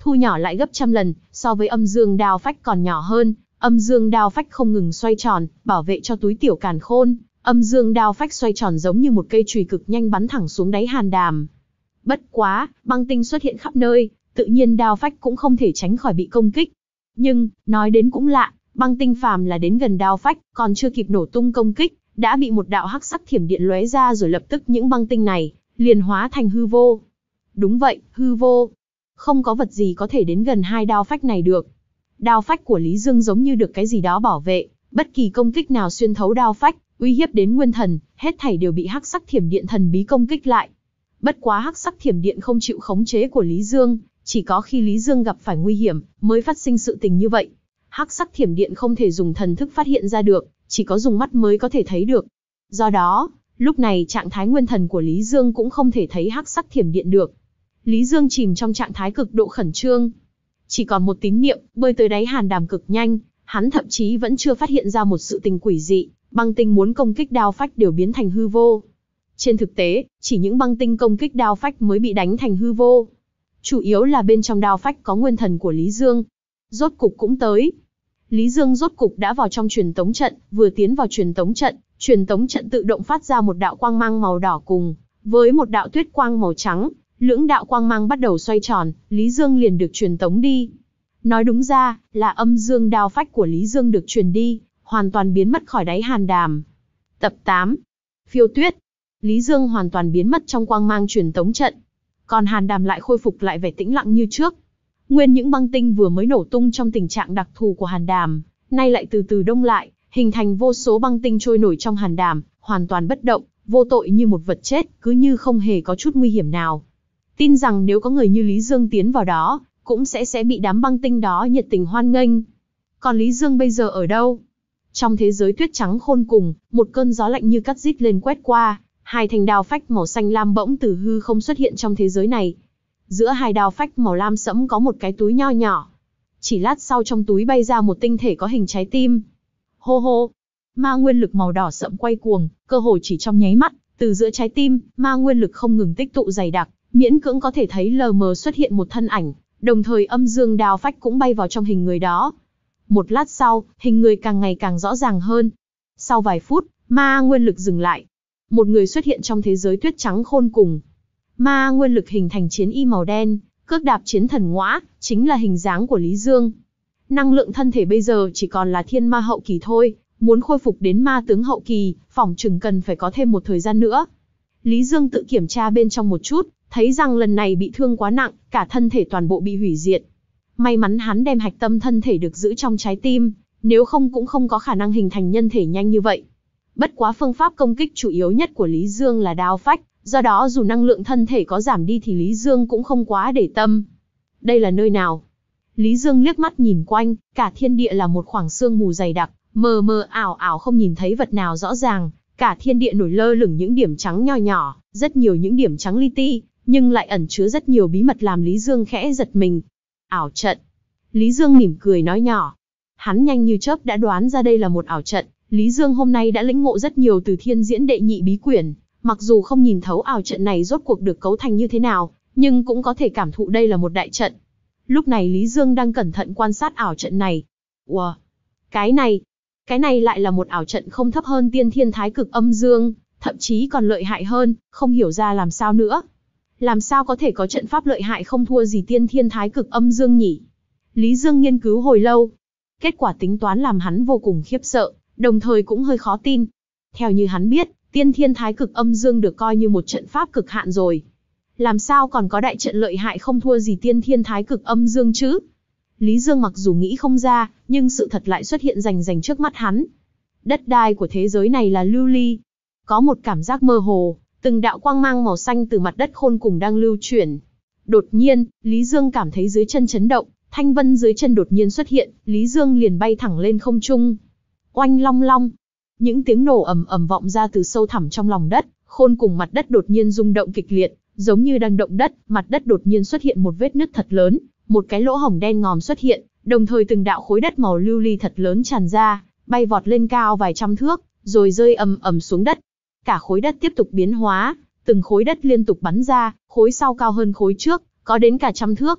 thu nhỏ lại gấp trăm lần, so với âm dương đao phách còn nhỏ hơn. Âm dương đao phách không ngừng xoay tròn, bảo vệ cho túi tiểu càn khôn. Âm dương đao phách xoay tròn giống như một cây chùy cực nhanh bắn thẳng xuống đáy hàn đàm. Bất quá, băng tinh xuất hiện khắp nơi, tự nhiên đao phách cũng không thể tránh khỏi bị công kích. Nhưng, nói đến cũng lạ, băng tinh phàm là đến gần đao phách, còn chưa kịp nổ tung công kích, đã bị một đạo hắc sắc thiểm điện lóe ra rồi lập tức những băng tinh này liền hóa thành hư vô. Đúng vậy, hư vô. Không có vật gì có thể đến gần hai đao phách này được. Đao phách của Lý Dương giống như được cái gì đó bảo vệ, bất kỳ công kích nào xuyên thấu đao phách, uy hiếp đến nguyên thần, hết thảy đều bị hắc sắc thiểm điện thần bí công kích lại. Bất quá hắc sắc thiểm điện không chịu khống chế của Lý Dương, chỉ có khi Lý Dương gặp phải nguy hiểm, mới phát sinh sự tình như vậy. Hắc sắc thiểm điện không thể dùng thần thức phát hiện ra được, chỉ có dùng mắt mới có thể thấy được. Do đó, lúc này trạng thái nguyên thần của Lý Dương cũng không thể thấy hắc sắc thiểm điện được. Lý Dương chìm trong trạng thái cực độ khẩn trương. Chỉ còn một tín niệm, bơi tới đáy hàn đàm cực nhanh, hắn thậm chí vẫn chưa phát hiện ra một sự tình quỷ dị, băng tinh muốn công kích đao phách đều biến thành hư vô. Trên thực tế, chỉ những băng tinh công kích đao phách mới bị đánh thành hư vô. Chủ yếu là bên trong đao phách có nguyên thần của Lý Dương. Rốt cục cũng tới. Lý Dương rốt cục đã vào trong truyền tống trận, vừa tiến vào truyền tống trận, truyền tống trận tự động phát ra một đạo quang mang màu đỏ cùng với một đạo tuyết quang màu trắng, lưỡng đạo quang mang bắt đầu xoay tròn, Lý Dương liền được truyền tống đi. Nói đúng ra, là âm dương đao phách của Lý Dương được truyền đi, hoàn toàn biến mất khỏi đáy hàn đàm. Tập tám. Phiêu tuyết. Lý Dương hoàn toàn biến mất trong quang mang truyền tống trận. Còn hàn đàm lại khôi phục lại vẻ tĩnh lặng như trước. Nguyên những băng tinh vừa mới nổ tung trong tình trạng đặc thù của hàn đàm, nay lại từ từ đông lại, hình thành vô số băng tinh trôi nổi trong hàn đàm, hoàn toàn bất động, vô tội như một vật chết, cứ như không hề có chút nguy hiểm nào. Tin rằng nếu có người như Lý Dương tiến vào đó, cũng sẽ sẽ bị đám băng tinh đó nhiệt tình hoan nghênh. Còn Lý Dương bây giờ ở đâu? Trong thế giới tuyết trắng khôn cùng, một cơn gió lạnh như cắt rít lên quét qua, hai thanh đao phách màu xanh lam bỗng từ hư không xuất hiện trong thế giới này. Giữa hai đao phách màu lam sẫm có một cái túi nho nhỏ. Chỉ lát sau trong túi bay ra một tinh thể có hình trái tim. Hô hô, ma nguyên lực màu đỏ sẫm quay cuồng, cơ hồ chỉ trong nháy mắt, từ giữa trái tim, ma nguyên lực không ngừng tích tụ dày đặc, miễn cưỡng có thể thấy lờ mờ xuất hiện một thân ảnh, đồng thời âm dương đao phách cũng bay vào trong hình người đó. Một lát sau, hình người càng ngày càng rõ ràng hơn. Sau vài phút, ma nguyên lực dừng lại. Một người xuất hiện trong thế giới tuyết trắng khôn cùng. Ma nguyên lực hình thành chiến y màu đen, cước đạp chiến thần ngõa, chính là hình dáng của Lý Dương. Năng lượng thân thể bây giờ chỉ còn là thiên ma hậu kỳ thôi, muốn khôi phục đến ma tướng hậu kỳ, phỏng chừng cần phải có thêm một thời gian nữa. Lý Dương tự kiểm tra bên trong một chút, thấy rằng lần này bị thương quá nặng, cả thân thể toàn bộ bị hủy diệt. May mắn hắn đem hạch tâm thân thể được giữ trong trái tim, nếu không cũng không có khả năng hình thành nhân thể nhanh như vậy. Bất quá phương pháp công kích chủ yếu nhất của Lý Dương là đao phách, do đó dù năng lượng thân thể có giảm đi thì Lý Dương cũng không quá để tâm. Đây là nơi nào? Lý Dương liếc mắt nhìn quanh, cả thiên địa là một khoảng sương mù dày đặc, mờ mờ ảo ảo không nhìn thấy vật nào rõ ràng, cả thiên địa nổi lơ lửng những điểm trắng nho nhỏ, rất nhiều những điểm trắng li ti, nhưng lại ẩn chứa rất nhiều bí mật làm Lý Dương khẽ giật mình. Ảo trận. Lý Dương mỉm cười nói nhỏ. Hắn nhanh như chớp đã đoán ra đây là một ảo trận. Lý Dương hôm nay đã lĩnh ngộ rất nhiều từ thiên diễn đệ nhị bí quyển. Mặc dù không nhìn thấu ảo trận này rốt cuộc được cấu thành như thế nào, nhưng cũng có thể cảm thụ đây là một đại trận. Lúc này Lý Dương đang cẩn thận quan sát ảo trận này. Wow! Cái này, cái này lại là một ảo trận không thấp hơn tiên thiên thái cực âm dương, thậm chí còn lợi hại hơn, không hiểu ra làm sao nữa. Làm sao có thể có trận pháp lợi hại không thua gì tiên thiên thái cực âm dương nhỉ? Lý Dương nghiên cứu hồi lâu. Kết quả tính toán làm hắn vô cùng khiếp sợ, đồng thời cũng hơi khó tin. Theo như hắn biết, tiên thiên thái cực âm dương được coi như một trận pháp cực hạn rồi. Làm sao còn có đại trận lợi hại không thua gì tiên thiên thái cực âm dương chứ? Lý Dương mặc dù nghĩ không ra, nhưng sự thật lại xuất hiện rành rành trước mắt hắn. Đất đai của thế giới này là lưu ly. Có một cảm giác mơ hồ, từng đạo quang mang màu xanh từ mặt đất khôn cùng đang lưu chuyển. Đột nhiên, Lý Dương cảm thấy dưới chân chấn động, thanh vân dưới chân đột nhiên xuất hiện, Lý Dương liền bay thẳng lên không trung. Oanh long long, những tiếng nổ ầm ầm vọng ra từ sâu thẳm trong lòng đất, khôn cùng mặt đất đột nhiên rung động kịch liệt, giống như đang động đất, mặt đất đột nhiên xuất hiện một vết nứt thật lớn, một cái lỗ hổng đen ngòm xuất hiện, đồng thời từng đạo khối đất màu lưu ly thật lớn tràn ra, bay vọt lên cao vài trăm thước, rồi rơi ầm ầm xuống đất. Cả khối đất tiếp tục biến hóa, từng khối đất liên tục bắn ra, khối sau cao hơn khối trước, có đến cả trăm thước.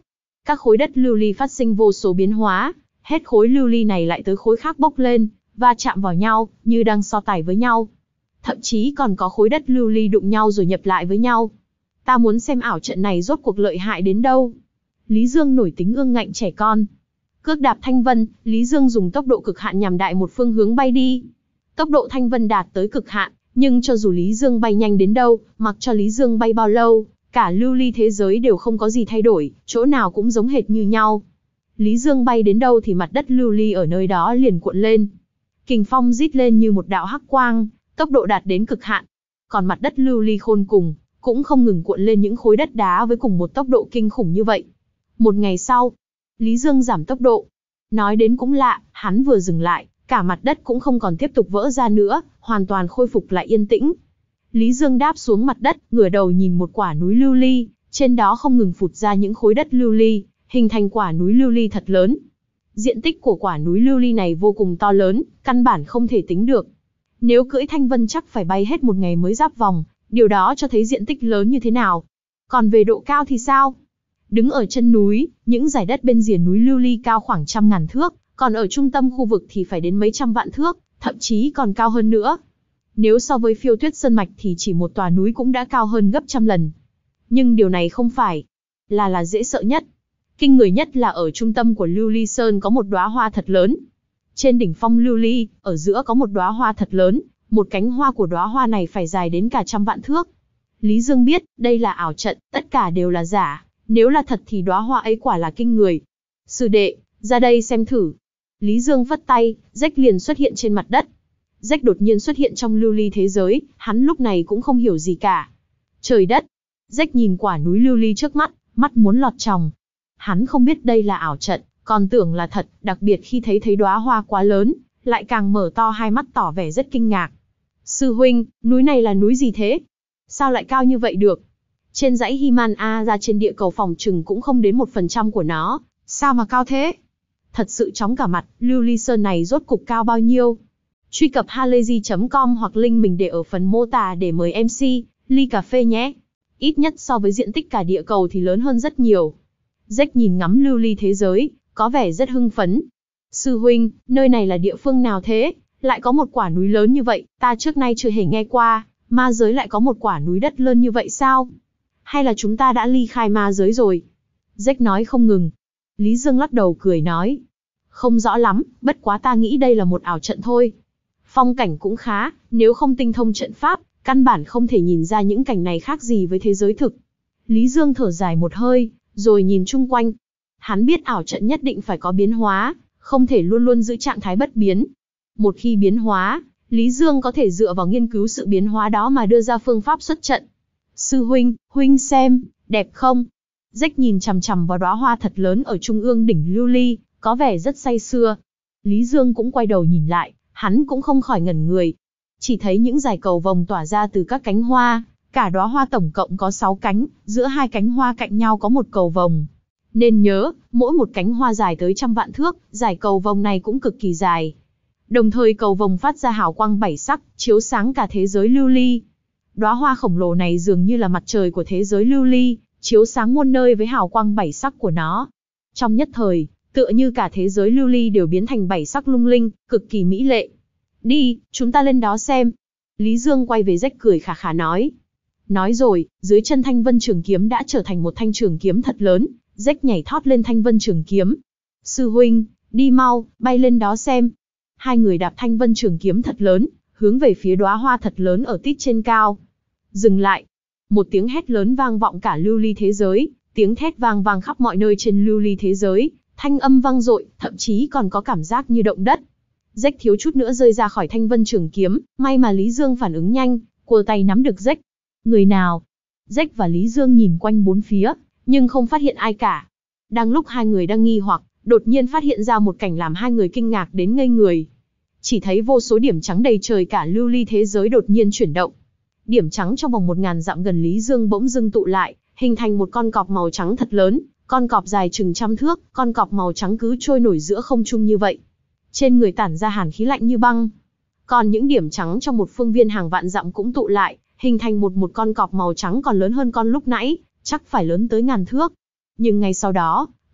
Các khối đất lưu ly phát sinh vô số biến hóa, hết khối lưu ly này lại tới khối khác bốc lên, va chạm vào nhau, như đang so tài với nhau. Thậm chí còn có khối đất lưu ly đụng nhau rồi nhập lại với nhau. Ta muốn xem ảo trận này rốt cuộc lợi hại đến đâu. Lý Dương nổi tính ương ngạnh trẻ con. Cước đạp thanh vân, Lý Dương dùng tốc độ cực hạn nhằm đại một phương hướng bay đi. Tốc độ thanh vân đạt tới cực hạn, nhưng cho dù Lý Dương bay nhanh đến đâu, mặc cho Lý Dương bay bao lâu, cả lưu ly thế giới đều không có gì thay đổi, chỗ nào cũng giống hệt như nhau. Lý Dương bay đến đâu thì mặt đất lưu ly ở nơi đó liền cuộn lên. Kình phong rít lên như một đạo hắc quang, tốc độ đạt đến cực hạn. Còn mặt đất lưu ly khôn cùng, cũng không ngừng cuộn lên những khối đất đá với cùng một tốc độ kinh khủng như vậy. Một ngày sau, Lý Dương giảm tốc độ. Nói đến cũng lạ, hắn vừa dừng lại, cả mặt đất cũng không còn tiếp tục vỡ ra nữa, hoàn toàn khôi phục lại yên tĩnh. Lý Dương đáp xuống mặt đất, ngửa đầu nhìn một quả núi lưu ly, trên đó không ngừng phụt ra những khối đất lưu ly, hình thành quả núi lưu ly thật lớn. Diện tích của quả núi lưu ly này vô cùng to lớn, căn bản không thể tính được. Nếu cưỡi thanh vân chắc phải bay hết một ngày mới giáp vòng, điều đó cho thấy diện tích lớn như thế nào. Còn về độ cao thì sao? Đứng ở chân núi, những dải đất bên rìa núi lưu ly cao khoảng trăm ngàn thước, còn ở trung tâm khu vực thì phải đến mấy trăm vạn thước, thậm chí còn cao hơn nữa. Nếu so với Phiêu Tuyết Sơn Mạch thì chỉ một tòa núi cũng đã cao hơn gấp trăm lần. Nhưng điều này không phải là là dễ sợ nhất. Kinh người nhất là ở trung tâm của Lưu Ly Sơn có một đóa hoa thật lớn. Trên đỉnh phong lưu ly, ở giữa có một đóa hoa thật lớn, một cánh hoa của đóa hoa này phải dài đến cả trăm vạn thước. Lý Dương biết, đây là ảo trận, tất cả đều là giả, nếu là thật thì đóa hoa ấy quả là kinh người. Sư đệ, ra đây xem thử. Lý Dương vất tay, rách liền xuất hiện trên mặt đất. Rách đột nhiên xuất hiện trong lưu ly thế giới, hắn lúc này cũng không hiểu gì cả. Trời đất! Rách nhìn quả núi lưu ly trước mắt, mắt muốn lọt tròng. Hắn không biết đây là ảo trận, còn tưởng là thật, đặc biệt khi thấy thấy đóa hoa quá lớn, lại càng mở to hai mắt tỏ vẻ rất kinh ngạc. Sư huynh, núi này là núi gì thế? Sao lại cao như vậy được? Trên dãy Himalaya trên địa cầu phòng trừng cũng không đến một phần trăm của nó, sao mà cao thế? Thật sự chóng cả mặt, Lưu Ly Sơn này rốt cục cao bao nhiêu? Truy cập halayzi chấm com hoặc link mình để ở phần mô tả để mời em xê, ly cà phê nhé. Ít nhất so với diện tích cả địa cầu thì lớn hơn rất nhiều. Jack nhìn ngắm lưu ly thế giới, có vẻ rất hưng phấn. Sư huynh, nơi này là địa phương nào thế? Lại có một quả núi lớn như vậy, ta trước nay chưa hề nghe qua, ma giới lại có một quả núi đất lớn như vậy sao? Hay là chúng ta đã ly khai ma giới rồi? Jack nói không ngừng. Lý Dương lắc đầu cười nói. Không rõ lắm, bất quá ta nghĩ đây là một ảo trận thôi. Phong cảnh cũng khá, nếu không tinh thông trận pháp, căn bản không thể nhìn ra những cảnh này khác gì với thế giới thực. Lý Dương thở dài một hơi, rồi nhìn chung quanh. Hắn biết ảo trận nhất định phải có biến hóa, không thể luôn luôn giữ trạng thái bất biến. Một khi biến hóa, Lý Dương có thể dựa vào nghiên cứu sự biến hóa đó mà đưa ra phương pháp xuất trận. Sư huynh, huynh xem, đẹp không? Jack nhìn chằm chằm vào đóa hoa thật lớn ở trung ương đỉnh lưu ly, có vẻ rất say sưa. Lý Dương cũng quay đầu nhìn lại, hắn cũng không khỏi ngẩn người. Chỉ thấy những dải cầu vồng tỏa ra từ các cánh hoa, cả đóa hoa tổng cộng có sáu cánh, giữa hai cánh hoa cạnh nhau có một cầu vồng. Nên nhớ, mỗi một cánh hoa dài tới trăm vạn thước, dải cầu vồng này cũng cực kỳ dài. Đồng thời cầu vồng phát ra hào quang bảy sắc, chiếu sáng cả thế giới lưu ly. Đóa hoa khổng lồ này dường như là mặt trời của thế giới lưu ly, chiếu sáng muôn nơi với hào quang bảy sắc của nó. Trong nhất thời, tựa như cả thế giới lưu ly đều biến thành bảy sắc lung linh, cực kỳ mỹ lệ. Đi, chúng ta lên đó xem. Lý Dương quay về Jack cười khà khà nói. Nói rồi, dưới chân thanh vân trường kiếm đã trở thành một thanh trường kiếm thật lớn. Jack nhảy thót lên thanh vân trường kiếm. Sư huynh, đi mau, bay lên đó xem. Hai người đạp thanh vân trường kiếm thật lớn, hướng về phía đóa hoa thật lớn ở tít trên cao. Dừng lại. Một tiếng hét lớn vang vọng cả lưu ly thế giới, tiếng thét vang vang khắp mọi nơi trên lưu ly thế giới, thanh âm vang dội, thậm chí còn có cảm giác như động đất. Jack thiếu chút nữa rơi ra khỏi thanh vân trường kiếm, may mà Lý Dương phản ứng nhanh, cua tay nắm được Jack. Người nào? Jack và Lý Dương nhìn quanh bốn phía, nhưng không phát hiện ai cả. Đang lúc hai người đang nghi hoặc, đột nhiên phát hiện ra một cảnh làm hai người kinh ngạc đến ngây người. Chỉ thấy vô số điểm trắng đầy trời cả lưu ly thế giới đột nhiên chuyển động. Điểm trắng trong vòng một ngàn dặm gần Lý Dương bỗng dưng tụ lại, hình thành một con cọp màu trắng thật lớn, con cọp dài chừng trăm thước, con cọp màu trắng cứ trôi nổi giữa không trung như vậy. Trên người tản ra hàn khí lạnh như băng. Còn những điểm trắng trong một phương viên hàng vạn dặm cũng tụ lại, hình thành một một con cọp màu trắng còn lớn hơn con lúc nãy, chắc phải lớn tới ngàn thước. Nhưng ngay sau đó,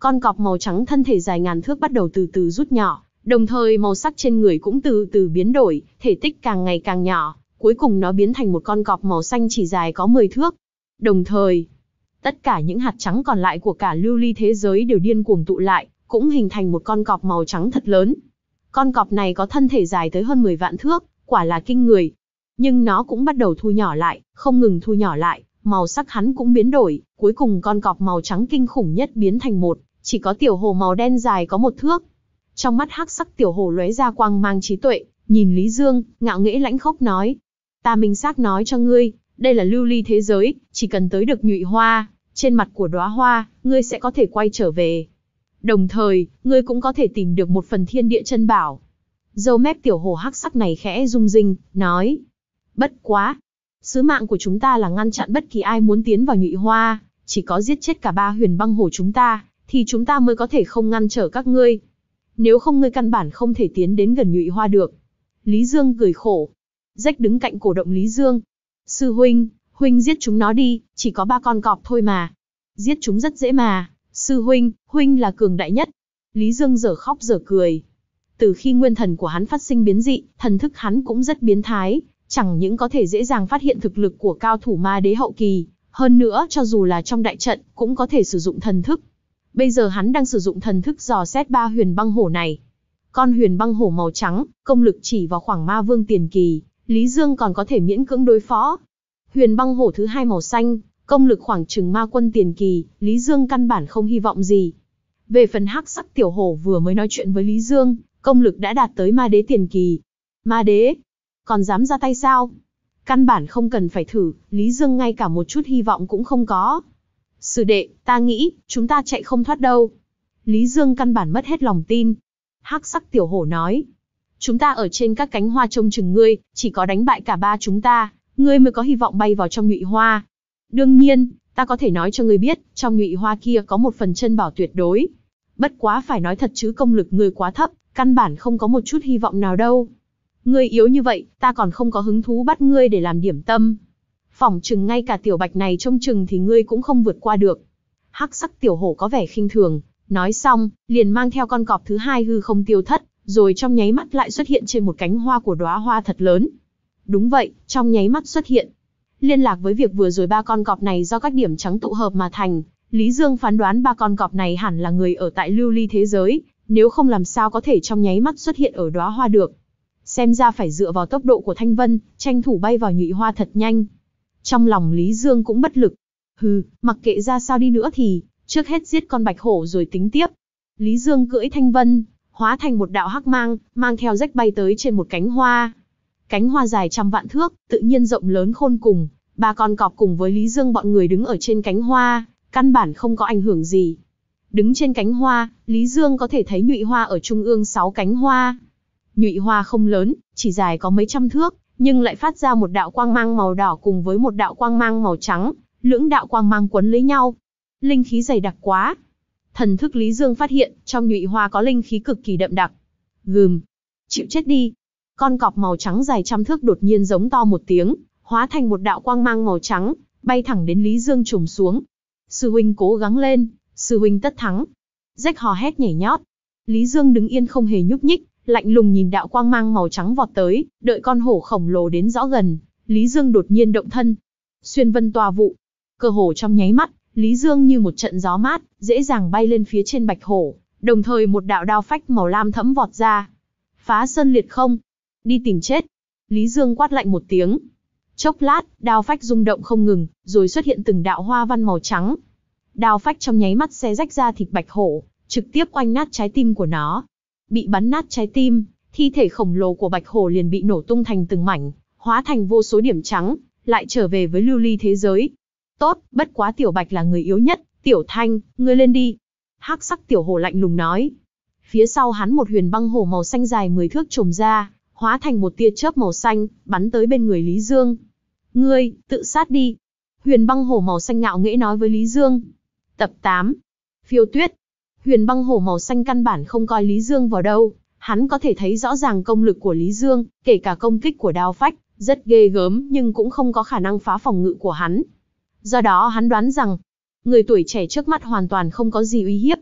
Con cọp màu trắng thân thể dài ngàn thước bắt đầu từ từ rút nhỏ, đồng thời màu sắc trên người cũng từ từ biến đổi, thể tích càng ngày càng nhỏ, cuối cùng nó biến thành một con cọp màu xanh chỉ dài có mười thước. Đồng thời, tất cả những hạt trắng còn lại của cả lưu ly thế giới đều điên cuồng tụ lại, cũng hình thành một con cọp màu trắng thật lớn. Con cọp này có thân thể dài tới hơn mười vạn thước, quả là kinh người. Nhưng nó cũng bắt đầu thu nhỏ lại, không ngừng thu nhỏ lại, màu sắc hắn cũng biến đổi, cuối cùng con cọp màu trắng kinh khủng nhất biến thành một, chỉ có tiểu hổ màu đen dài có một thước. Trong mắt hắc sắc tiểu hổ lóe ra quang mang trí tuệ, nhìn Lý Dương, ngạo nghễ lãnh khốc nói: "Ta minh xác nói cho ngươi, đây là lưu ly thế giới, chỉ cần tới được nhụy hoa, trên mặt của đóa hoa, ngươi sẽ có thể quay trở về. Đồng thời, ngươi cũng có thể tìm được một phần thiên địa chân bảo." Râu mép tiểu hổ hắc sắc này khẽ rung rinh, nói: "Bất quá, sứ mạng của chúng ta là ngăn chặn bất kỳ ai muốn tiến vào nhụy hoa, chỉ có giết chết cả ba huyền băng hổ chúng ta, thì chúng ta mới có thể không ngăn trở các ngươi. Nếu không ngươi căn bản không thể tiến đến gần nhụy hoa được." Lý Dương cười khổ. Rách đứng cạnh cổ động Lý Dương: "Sư huynh, huynh giết chúng nó đi, chỉ có ba con cọp thôi mà. Giết chúng rất dễ mà, sư huynh, huynh là cường đại nhất." Lý Dương dở khóc dở cười. Từ khi nguyên thần của hắn phát sinh biến dị, thần thức hắn cũng rất biến thái, chẳng những có thể dễ dàng phát hiện thực lực của cao thủ ma đế hậu kỳ, hơn nữa cho dù là trong đại trận, cũng có thể sử dụng thần thức. Bây giờ hắn đang sử dụng thần thức dò xét ba huyền băng hổ này. Con huyền băng hổ màu trắng, công lực chỉ vào khoảng ma vương tiền kỳ, Lý Dương còn có thể miễn cưỡng đối phó. Huyền băng hổ thứ hai màu xanh, công lực khoảng chừng ma quân tiền kỳ, Lý Dương căn bản không hy vọng gì. Về phần hắc sắc tiểu hổ vừa mới nói chuyện với Lý Dương, công lực đã đạt tới ma đế tiền kỳ. Ma đế? Còn dám ra tay sao? Căn bản không cần phải thử, Lý Dương ngay cả một chút hy vọng cũng không có. Sư đệ, ta nghĩ, chúng ta chạy không thoát đâu. Lý Dương căn bản mất hết lòng tin. Hắc sắc tiểu hổ nói: "Chúng ta ở trên các cánh hoa trông chừng ngươi, chỉ có đánh bại cả ba chúng ta, ngươi mới có hy vọng bay vào trong nhụy hoa. Đương nhiên, ta có thể nói cho ngươi biết, trong nhụy hoa kia có một phần chân bảo tuyệt đối. Bất quá phải nói thật chứ công lực ngươi quá thấp, căn bản không có một chút hy vọng nào đâu. Ngươi yếu như vậy, ta còn không có hứng thú bắt ngươi để làm điểm tâm. Phỏng chừng ngay cả tiểu bạch này trông chừng thì ngươi cũng không vượt qua được." Hắc sắc tiểu hổ có vẻ khinh thường, nói xong, liền mang theo con cọp thứ hai hư không tiêu thất, rồi trong nháy mắt lại xuất hiện trên một cánh hoa của đóa hoa thật lớn. Đúng vậy, trong nháy mắt xuất hiện. Liên lạc với việc vừa rồi ba con cọp này do các điểm trắng tụ hợp mà thành, Lý Dương phán đoán ba con cọp này hẳn là người ở tại lưu ly thế giới, nếu không làm sao có thể trong nháy mắt xuất hiện ở đóa hoa được. Xem ra phải dựa vào tốc độ của Thanh Vân, tranh thủ bay vào nhụy hoa thật nhanh. Trong lòng Lý Dương cũng bất lực. Hừ, mặc kệ ra sao đi nữa thì, trước hết giết con bạch hổ rồi tính tiếp. Lý Dương cưỡi Thanh Vân, hóa thành một đạo hắc mang, mang theo rách bay tới trên một cánh hoa. Cánh hoa dài trăm vạn thước, tự nhiên rộng lớn khôn cùng, ba con cọp cùng với Lý Dương bọn người đứng ở trên cánh hoa, căn bản không có ảnh hưởng gì. Đứng trên cánh hoa, Lý Dương có thể thấy nhụy hoa ở trung ương sáu cánh hoa. Nhụy hoa không lớn, chỉ dài có mấy trăm thước, nhưng lại phát ra một đạo quang mang màu đỏ cùng với một đạo quang mang màu trắng, lưỡng đạo quang mang quấn lấy nhau. Linh khí dày đặc quá. Thần thức Lý Dương phát hiện, trong nhụy hoa có linh khí cực kỳ đậm đặc. Gừm, chịu chết đi. Con cọp màu trắng dài trăm thước đột nhiên giống to một tiếng, hóa thành một đạo quang mang màu trắng, bay thẳng đến Lý Dương trùm xuống. Sư huynh cố gắng lên, sư huynh tất thắng. Rách hò hét nhảy nhót. Lý Dương đứng yên không hề nhúc nhích, lạnh lùng nhìn đạo quang mang màu trắng vọt tới, đợi con hổ khổng lồ đến rõ gần, Lý Dương đột nhiên động thân. Xuyên vân tòa vụ. Cơ hồ trong nháy mắt, Lý Dương như một trận gió mát, dễ dàng bay lên phía trên bạch hổ, đồng thời một đạo đao phách màu lam thẫm vọt ra. Phá sơn liệt không. Đi tìm chết. Lý Dương quát lạnh một tiếng. Chốc lát, đao phách rung động không ngừng, rồi xuất hiện từng đạo hoa văn màu trắng. Đao phách trong nháy mắt xé rách ra thịt bạch hổ, trực tiếp oanh nát trái tim của nó. Bị bắn nát trái tim, thi thể khổng lồ của bạch hổ liền bị nổ tung thành từng mảnh, hóa thành vô số điểm trắng, lại trở về với lưu ly thế giới. Tốt, bất quá tiểu bạch là người yếu nhất, tiểu thanh, ngươi lên đi. Hắc sắc tiểu hổ lạnh lùng nói. Phía sau hắn một huyền băng hổ màu xanh dài mười thước trồm ra, hóa thành một tia chớp màu xanh, bắn tới bên người Lý Dương. Ngươi, tự sát đi. Huyền băng hổ màu xanh ngạo nghễ nói với Lý Dương. Tập tám. Phiêu tuyết. Huyền băng hổ màu xanh căn bản không coi Lý Dương vào đâu, hắn có thể thấy rõ ràng công lực của Lý Dương, kể cả công kích của đao phách, rất ghê gớm nhưng cũng không có khả năng phá phòng ngự của hắn. Do đó hắn đoán rằng, người tuổi trẻ trước mắt hoàn toàn không có gì uy hiếp.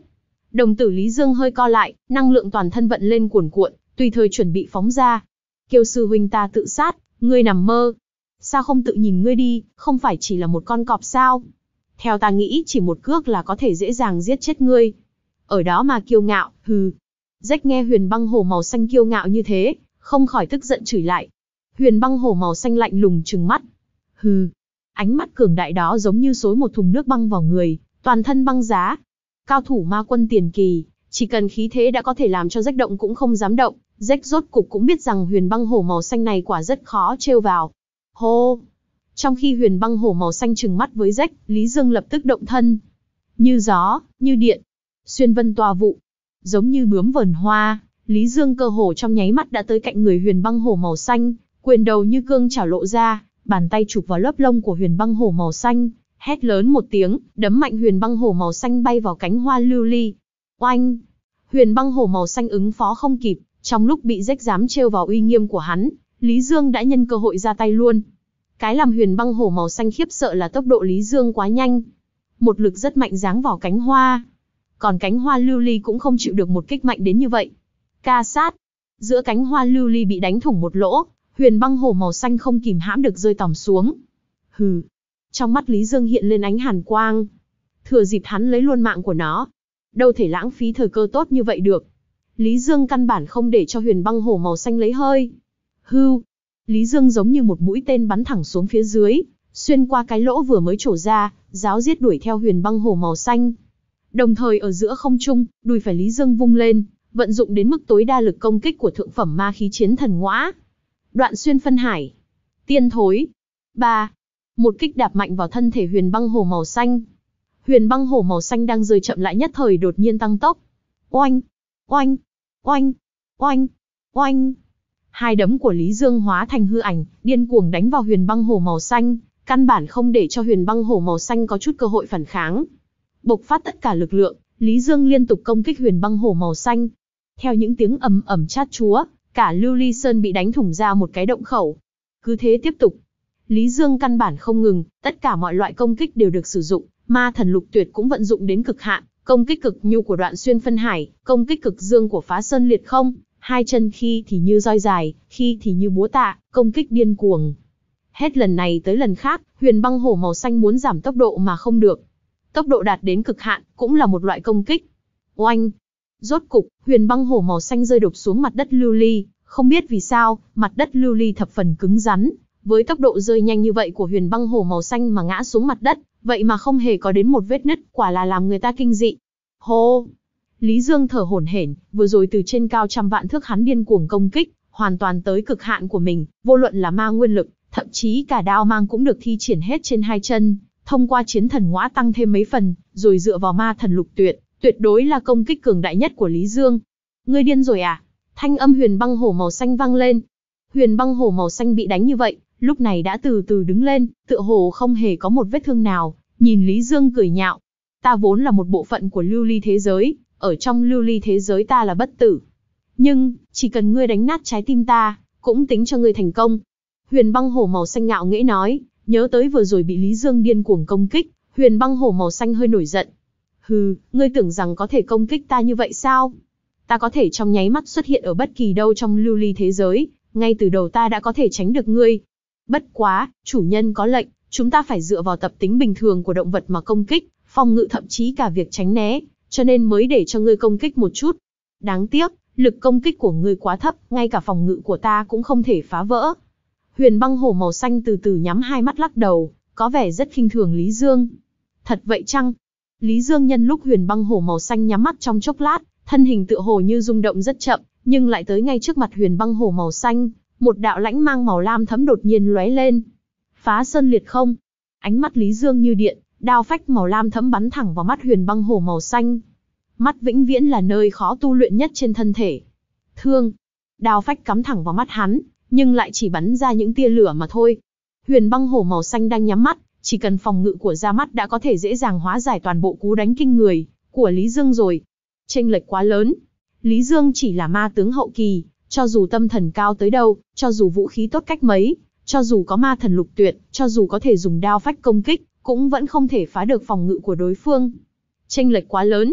Đồng tử Lý Dương hơi co lại, năng lượng toàn thân vận lên cuồn cuộn, tùy thời chuẩn bị phóng ra. Kiêu sư huynh ta tự sát, ngươi nằm mơ. Sao không tự nhìn ngươi đi, không phải chỉ là một con cọp sao? Theo ta nghĩ chỉ một cước là có thể dễ dàng giết chết ngươi. Ở đó mà kiêu ngạo, hừ. Rách nghe Huyền Băng Hổ màu xanh kiêu ngạo như thế, không khỏi tức giận chửi lại. Huyền Băng Hổ màu xanh lạnh lùng trừng mắt. Hừ. Ánh mắt cường đại đó giống như xối một thùng nước băng vào người, toàn thân băng giá. Cao thủ ma quân tiền kỳ, chỉ cần khí thế đã có thể làm cho rách động cũng không dám động. Rách rốt cục cũng biết rằng Huyền Băng Hổ màu xanh này quả rất khó trêu vào. Hô! Trong khi Huyền Băng Hổ màu xanh trừng mắt với rách, Lý Dương lập tức động thân. Như gió, như điện, xuyên vân tòa vụ, giống như bướm vờn hoa, Lý Dương cơ hồ trong nháy mắt đã tới cạnh người Huyền Băng Hổ màu xanh, quyền đầu như cương chảo lộ ra, bàn tay chụp vào lớp lông của Huyền Băng Hổ màu xanh, hét lớn một tiếng, đấm mạnh Huyền Băng Hổ màu xanh bay vào cánh hoa lưu ly. Oanh! Huyền Băng Hổ màu xanh ứng phó không kịp, trong lúc bị rách dám trêu vào uy nghiêm của hắn, Lý Dương đã nhân cơ hội ra tay luôn. Cái làm Huyền Băng Hổ màu xanh khiếp sợ là tốc độ Lý Dương quá nhanh. Một lực rất mạnh giáng vào cánh hoa. Còn cánh hoa lưu ly cũng không chịu được một kích mạnh đến như vậy. Ca sát. Giữa cánh hoa lưu ly bị đánh thủng một lỗ, Huyền Băng Hổ màu xanh không kìm hãm được rơi tòm xuống. Hừ. Trong mắt Lý Dương hiện lên ánh hàn quang. Thừa dịp hắn lấy luôn mạng của nó. Đâu thể lãng phí thời cơ tốt như vậy được. Lý Dương căn bản không để cho Huyền Băng Hổ màu xanh lấy hơi. Hưu. Lý Dương giống như một mũi tên bắn thẳng xuống phía dưới, xuyên qua cái lỗ vừa mới trổ ra, ráo riết đuổi theo Huyền Băng Hổ màu xanh. Đồng thời ở giữa không trung, đùi phải Lý Dương vung lên, vận dụng đến mức tối đa lực công kích của thượng phẩm ma khí chiến thần ngõa. Đoạn xuyên phân hải. Tiên thối. ba. Một kích đạp mạnh vào thân thể Huyền Băng Hổ màu xanh. Huyền Băng Hổ màu xanh đang rơi chậm lại nhất thời đột nhiên tăng tốc. Oanh, oanh, oanh, oanh, oanh. Hai đấm của Lý Dương hóa thành hư ảnh, điên cuồng đánh vào Huyền Băng Hổ màu xanh, căn bản không để cho Huyền Băng Hổ màu xanh có chút cơ hội phản kháng. Bộc phát tất cả lực lượng, Lý Dương liên tục công kích Huyền Băng Hổ màu xanh. Theo những tiếng ầm ầm chát chúa, cả Lưu Ly Sơn bị đánh thủng ra một cái động khẩu. Cứ thế tiếp tục. Lý Dương căn bản không ngừng, tất cả mọi loại công kích đều được sử dụng, Ma Thần Lục Tuyệt cũng vận dụng đến cực hạn, công kích cực nhu của Đoạn Xuyên Phân Hải, công kích cực dương của Phá Sơn Liệt Không, hai chân khi thì như roi dài, khi thì như búa tạ, công kích điên cuồng. Hết lần này tới lần khác, Huyền Băng Hổ màu xanh muốn giảm tốc độ mà không được. Tốc độ đạt đến cực hạn cũng là một loại công kích. Oanh! Rốt cục, Huyền Băng Hổ màu xanh rơi đục xuống mặt đất lưu ly, không biết vì sao, mặt đất lưu ly thập phần cứng rắn, với tốc độ rơi nhanh như vậy của Huyền Băng Hổ màu xanh mà ngã xuống mặt đất, vậy mà không hề có đến một vết nứt, quả là làm người ta kinh dị. Hô! Lý Dương thở hổn hển, vừa rồi từ trên cao trăm vạn thước hắn điên cuồng công kích, hoàn toàn tới cực hạn của mình, vô luận là ma nguyên lực, thậm chí cả đao mang cũng được thi triển hết trên hai chân, thông qua chiến thần ngõa tăng thêm mấy phần, rồi dựa vào Ma Thần Lục Tuyệt, tuyệt đối là công kích cường đại nhất của Lý Dương. Ngươi điên rồi à? Thanh âm Huyền Băng Hổ màu xanh vang lên. Huyền Băng Hổ màu xanh bị đánh như vậy, lúc này đã từ từ đứng lên, tựa hồ không hề có một vết thương nào, nhìn Lý Dương cười nhạo. Ta vốn là một bộ phận của lưu ly thế giới, ở trong lưu ly thế giới ta là bất tử. Nhưng, chỉ cần ngươi đánh nát trái tim ta, cũng tính cho ngươi thành công. Huyền Băng Hổ màu xanh ngạo nghễ nói, nhớ tới vừa rồi bị Lý Dương điên cuồng công kích, Huyền Băng Hổ màu xanh hơi nổi giận. Hừ, ngươi tưởng rằng có thể công kích ta như vậy sao? Ta có thể trong nháy mắt xuất hiện ở bất kỳ đâu trong lưu ly thế giới, ngay từ đầu ta đã có thể tránh được ngươi. Bất quá, chủ nhân có lệnh, chúng ta phải dựa vào tập tính bình thường của động vật mà công kích, phòng ngự thậm chí cả việc tránh né, cho nên mới để cho ngươi công kích một chút. Đáng tiếc, lực công kích của ngươi quá thấp, ngay cả phòng ngự của ta cũng không thể phá vỡ. Huyền Băng Hổ màu xanh từ từ nhắm hai mắt lắc đầu, có vẻ rất khinh thường Lý Dương. Thật vậy chăng? Lý Dương nhân lúc Huyền Băng Hổ màu xanh nhắm mắt trong chốc lát, thân hình tựa hồ như rung động rất chậm, nhưng lại tới ngay trước mặt Huyền Băng Hổ màu xanh, một đạo lãnh mang màu lam thẫm đột nhiên lóe lên. Phá Sơn Liệt Không. Ánh mắt Lý Dương như điện, đao phách màu lam thẫm bắn thẳng vào mắt Huyền Băng Hổ màu xanh. Mắt vĩnh viễn là nơi khó tu luyện nhất trên thân thể. Thương. Đao phách cắm thẳng vào mắt hắn, nhưng lại chỉ bắn ra những tia lửa mà thôi. Huyền Băng Hổ màu xanh đang nhắm mắt, chỉ cần phòng ngự của da mắt đã có thể dễ dàng hóa giải toàn bộ cú đánh kinh người của Lý Dương rồi. Chênh lệch quá lớn. Lý Dương chỉ là ma tướng hậu kỳ, cho dù tâm thần cao tới đâu, cho dù vũ khí tốt cách mấy, cho dù có Ma Thần Lục Tuyệt, cho dù có thể dùng đao phách công kích, cũng vẫn không thể phá được phòng ngự của đối phương. Chênh lệch quá lớn.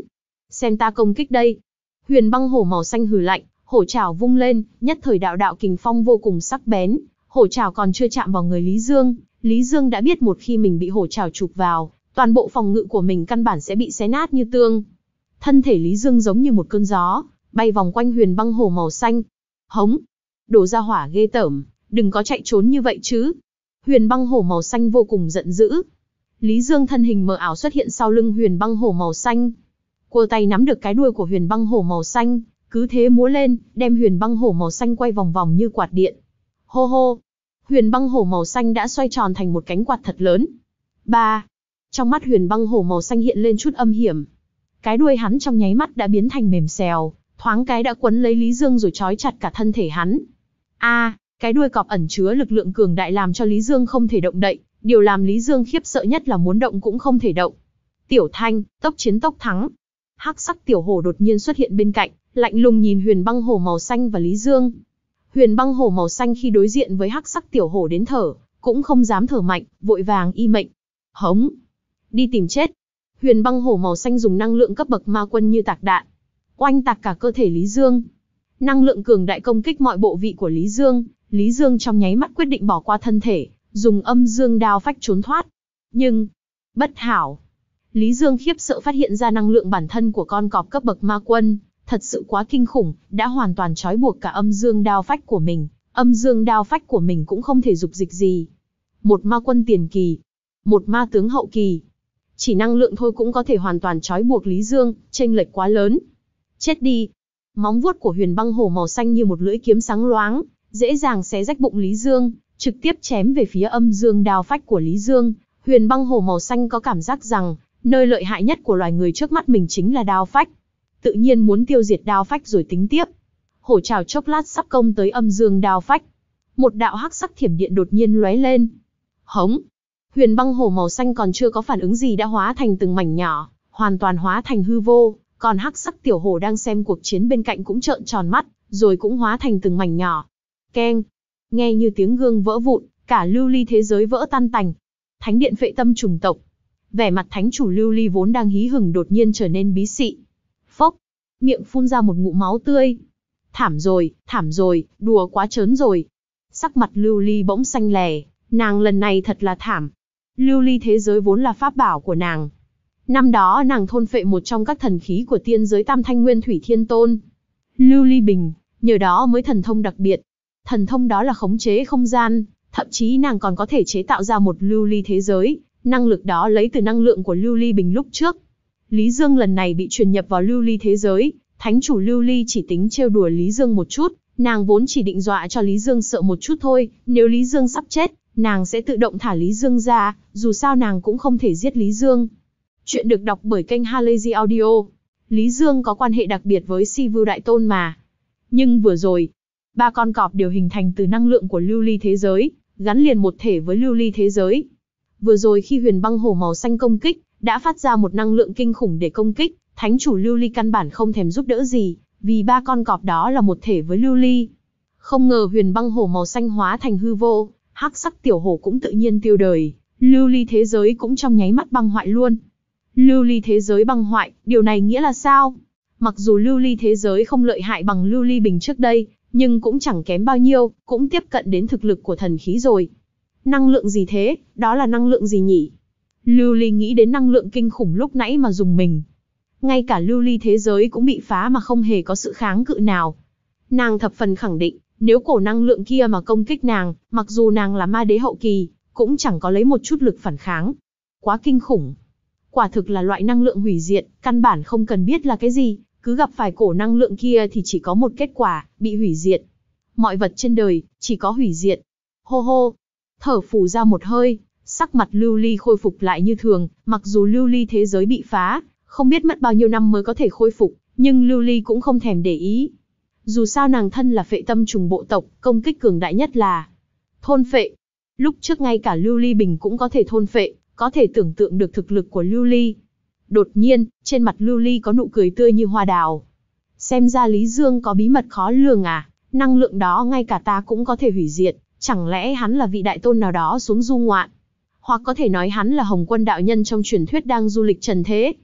Xem ta công kích đây. Huyền băng hổ màu xanh hừ lạnh, hổ trảo vung lên, nhất thời đạo đạo kình phong vô cùng sắc bén. Hổ trảo còn chưa chạm vào người Lý Dương, Lý Dương đã biết một khi mình bị hổ trảo chụp vào, toàn bộ phòng ngự của mình căn bản sẽ bị xé nát như tương. Thân thể Lý Dương giống như một cơn gió, bay vòng quanh huyền băng hổ màu xanh. Hống! Đồ ra hỏa ghê tởm, đừng có chạy trốn như vậy chứ. Huyền băng hổ màu xanh vô cùng giận dữ. Lý Dương thân hình mờ ảo xuất hiện sau lưng huyền băng hổ màu xanh. Cô tay nắm được cái đuôi của huyền băng hổ màu xanh, cứ thế múa lên, đem huyền băng hổ màu xanh quay vòng vòng như quạt điện. Hô hô! Huyền băng hổ màu xanh đã xoay tròn thành một cánh quạt thật lớn. Ba! Trong mắt huyền băng hổ màu xanh hiện lên chút âm hiểm. Cái đuôi hắn trong nháy mắt đã biến thành mềm xèo, thoáng cái đã quấn lấy Lý Dương rồi trói chặt cả thân thể hắn. A, à, cái đuôi cọp ẩn chứa lực lượng cường đại làm cho Lý Dương không thể động đậy, điều làm Lý Dương khiếp sợ nhất là muốn động cũng không thể động. Tiểu Thanh, tốc chiến tốc thắng. Hắc sắc tiểu hổ đột nhiên xuất hiện bên cạnh, lạnh lùng nhìn huyền băng hổ màu xanh và Lý Dương. Huyền băng hổ màu xanh khi đối diện với hắc sắc tiểu hổ đến thở, cũng không dám thở mạnh, vội vàng y mệnh. Hống! Đi tìm chết! Huyền băng hổ màu xanh dùng năng lượng cấp bậc ma quân như tạc đạn, oanh tạc cả cơ thể Lý Dương. Năng lượng cường đại công kích mọi bộ vị của Lý Dương, Lý Dương trong nháy mắt quyết định bỏ qua thân thể, dùng âm dương đao phách trốn thoát. Nhưng, bất hảo! Lý Dương khiếp sợ phát hiện ra năng lượng bản thân của con cọp cấp bậc ma quân, thật sự quá kinh khủng, đã hoàn toàn trói buộc cả âm dương đao phách của mình, âm dương đao phách của mình cũng không thể dục dịch gì. Một ma quân tiền kỳ, một ma tướng hậu kỳ, chỉ năng lượng thôi cũng có thể hoàn toàn trói buộc Lý Dương, chênh lệch quá lớn. Chết đi! Móng vuốt của huyền băng hổ màu xanh như một lưỡi kiếm sáng loáng, dễ dàng xé rách bụng Lý Dương, trực tiếp chém về phía âm dương đao phách của Lý Dương. Huyền băng hổ màu xanh có cảm giác rằng, nơi lợi hại nhất của loài người trước mắt mình chính là đao phách. Tự nhiên muốn tiêu diệt đao phách rồi tính tiếp. Hổ trảo chốc lát sắp công tới âm dương đao phách. Một đạo hắc sắc thiểm điện đột nhiên lóe lên. Hống! Huyền băng hổ màu xanh còn chưa có phản ứng gì đã hóa thành từng mảnh nhỏ, hoàn toàn hóa thành hư vô. Còn hắc sắc tiểu hổ đang xem cuộc chiến bên cạnh cũng trợn tròn mắt, rồi cũng hóa thành từng mảnh nhỏ. Keng! Nghe như tiếng gương vỡ vụn, cả lưu ly thế giới vỡ tan tành. Thánh điện phệ tâm trùng tộc. Vẻ mặt thánh chủ lưu ly vốn đang hí hửng đột nhiên trở nên bí xị. Phốc! Miệng phun ra một ngụm máu tươi. Thảm rồi, thảm rồi, đùa quá trớn rồi. Sắc mặt lưu ly bỗng xanh lè, nàng lần này thật là thảm. Lưu ly thế giới vốn là pháp bảo của nàng. Năm đó nàng thôn phệ một trong các thần khí của tiên giới Tam Thanh Nguyên Thủy Thiên Tôn. Lưu ly bình, nhờ đó mới thần thông đặc biệt. Thần thông đó là khống chế không gian, thậm chí nàng còn có thể chế tạo ra một lưu ly thế giới, năng lực đó lấy từ năng lượng của lưu ly bình lúc trước. Lý Dương lần này bị truyền nhập vào lưu ly thế giới, thánh chủ lưu ly chỉ tính trêu đùa Lý Dương một chút, nàng vốn chỉ định dọa cho Lý Dương sợ một chút thôi, nếu Lý Dương sắp chết, nàng sẽ tự động thả Lý Dương ra, dù sao nàng cũng không thể giết Lý Dương. Chuyện được đọc bởi kênh Halazy Audio. Lý Dương có quan hệ đặc biệt với Si Vưu Đại Tôn mà. Nhưng vừa rồi, ba con cọp đều hình thành từ năng lượng của lưu ly thế giới, gắn liền một thể với lưu ly thế giới. Vừa rồi khi huyền băng hổ màu xanh công kích, đã phát ra một năng lượng kinh khủng để công kích, thánh chủ lưu ly căn bản không thèm giúp đỡ gì, vì ba con cọp đó là một thể với lưu ly. Không ngờ huyền băng hổ màu xanh hóa thành hư vô, hắc sắc tiểu hổ cũng tự nhiên tiêu đời, lưu ly thế giới cũng trong nháy mắt băng hoại luôn. Lưu ly thế giới băng hoại, điều này nghĩa là sao? Mặc dù lưu ly thế giới không lợi hại bằng lưu ly bình trước đây, nhưng cũng chẳng kém bao nhiêu, cũng tiếp cận đến thực lực của thần khí rồi. Năng lượng gì thế, đó là năng lượng gì nhỉ? Lưu ly nghĩ đến năng lượng kinh khủng lúc nãy mà dùng mình. Ngay cả lưu ly thế giới cũng bị phá mà không hề có sự kháng cự nào. Nàng thập phần khẳng định, nếu cổ năng lượng kia mà công kích nàng, mặc dù nàng là ma đế hậu kỳ, cũng chẳng có lấy một chút lực phản kháng. Quá kinh khủng. Quả thực là loại năng lượng hủy diệt, căn bản không cần biết là cái gì, cứ gặp phải cổ năng lượng kia thì chỉ có một kết quả, bị hủy diệt. Mọi vật trên đời, chỉ có hủy diệt. Hô hô, thở phù ra một hơi, sắc mặt lưu ly khôi phục lại như thường, mặc dù lưu ly thế giới bị phá, không biết mất bao nhiêu năm mới có thể khôi phục, nhưng lưu ly cũng không thèm để ý. Dù sao nàng thân là phệ tâm trùng bộ tộc, công kích cường đại nhất là thôn phệ. Lúc trước ngay cả lưu ly bình cũng có thể thôn phệ, có thể tưởng tượng được thực lực của lưu ly. Đột nhiên, trên mặt lưu ly có nụ cười tươi như hoa đào. Xem ra Lý Dương có bí mật khó lường à, năng lượng đó ngay cả ta cũng có thể hủy diệt, chẳng lẽ hắn là vị đại tôn nào đó xuống du ngoạn? Hoặc có thể nói hắn là Hồng Quân đạo nhân trong truyền thuyết đang du lịch trần thế.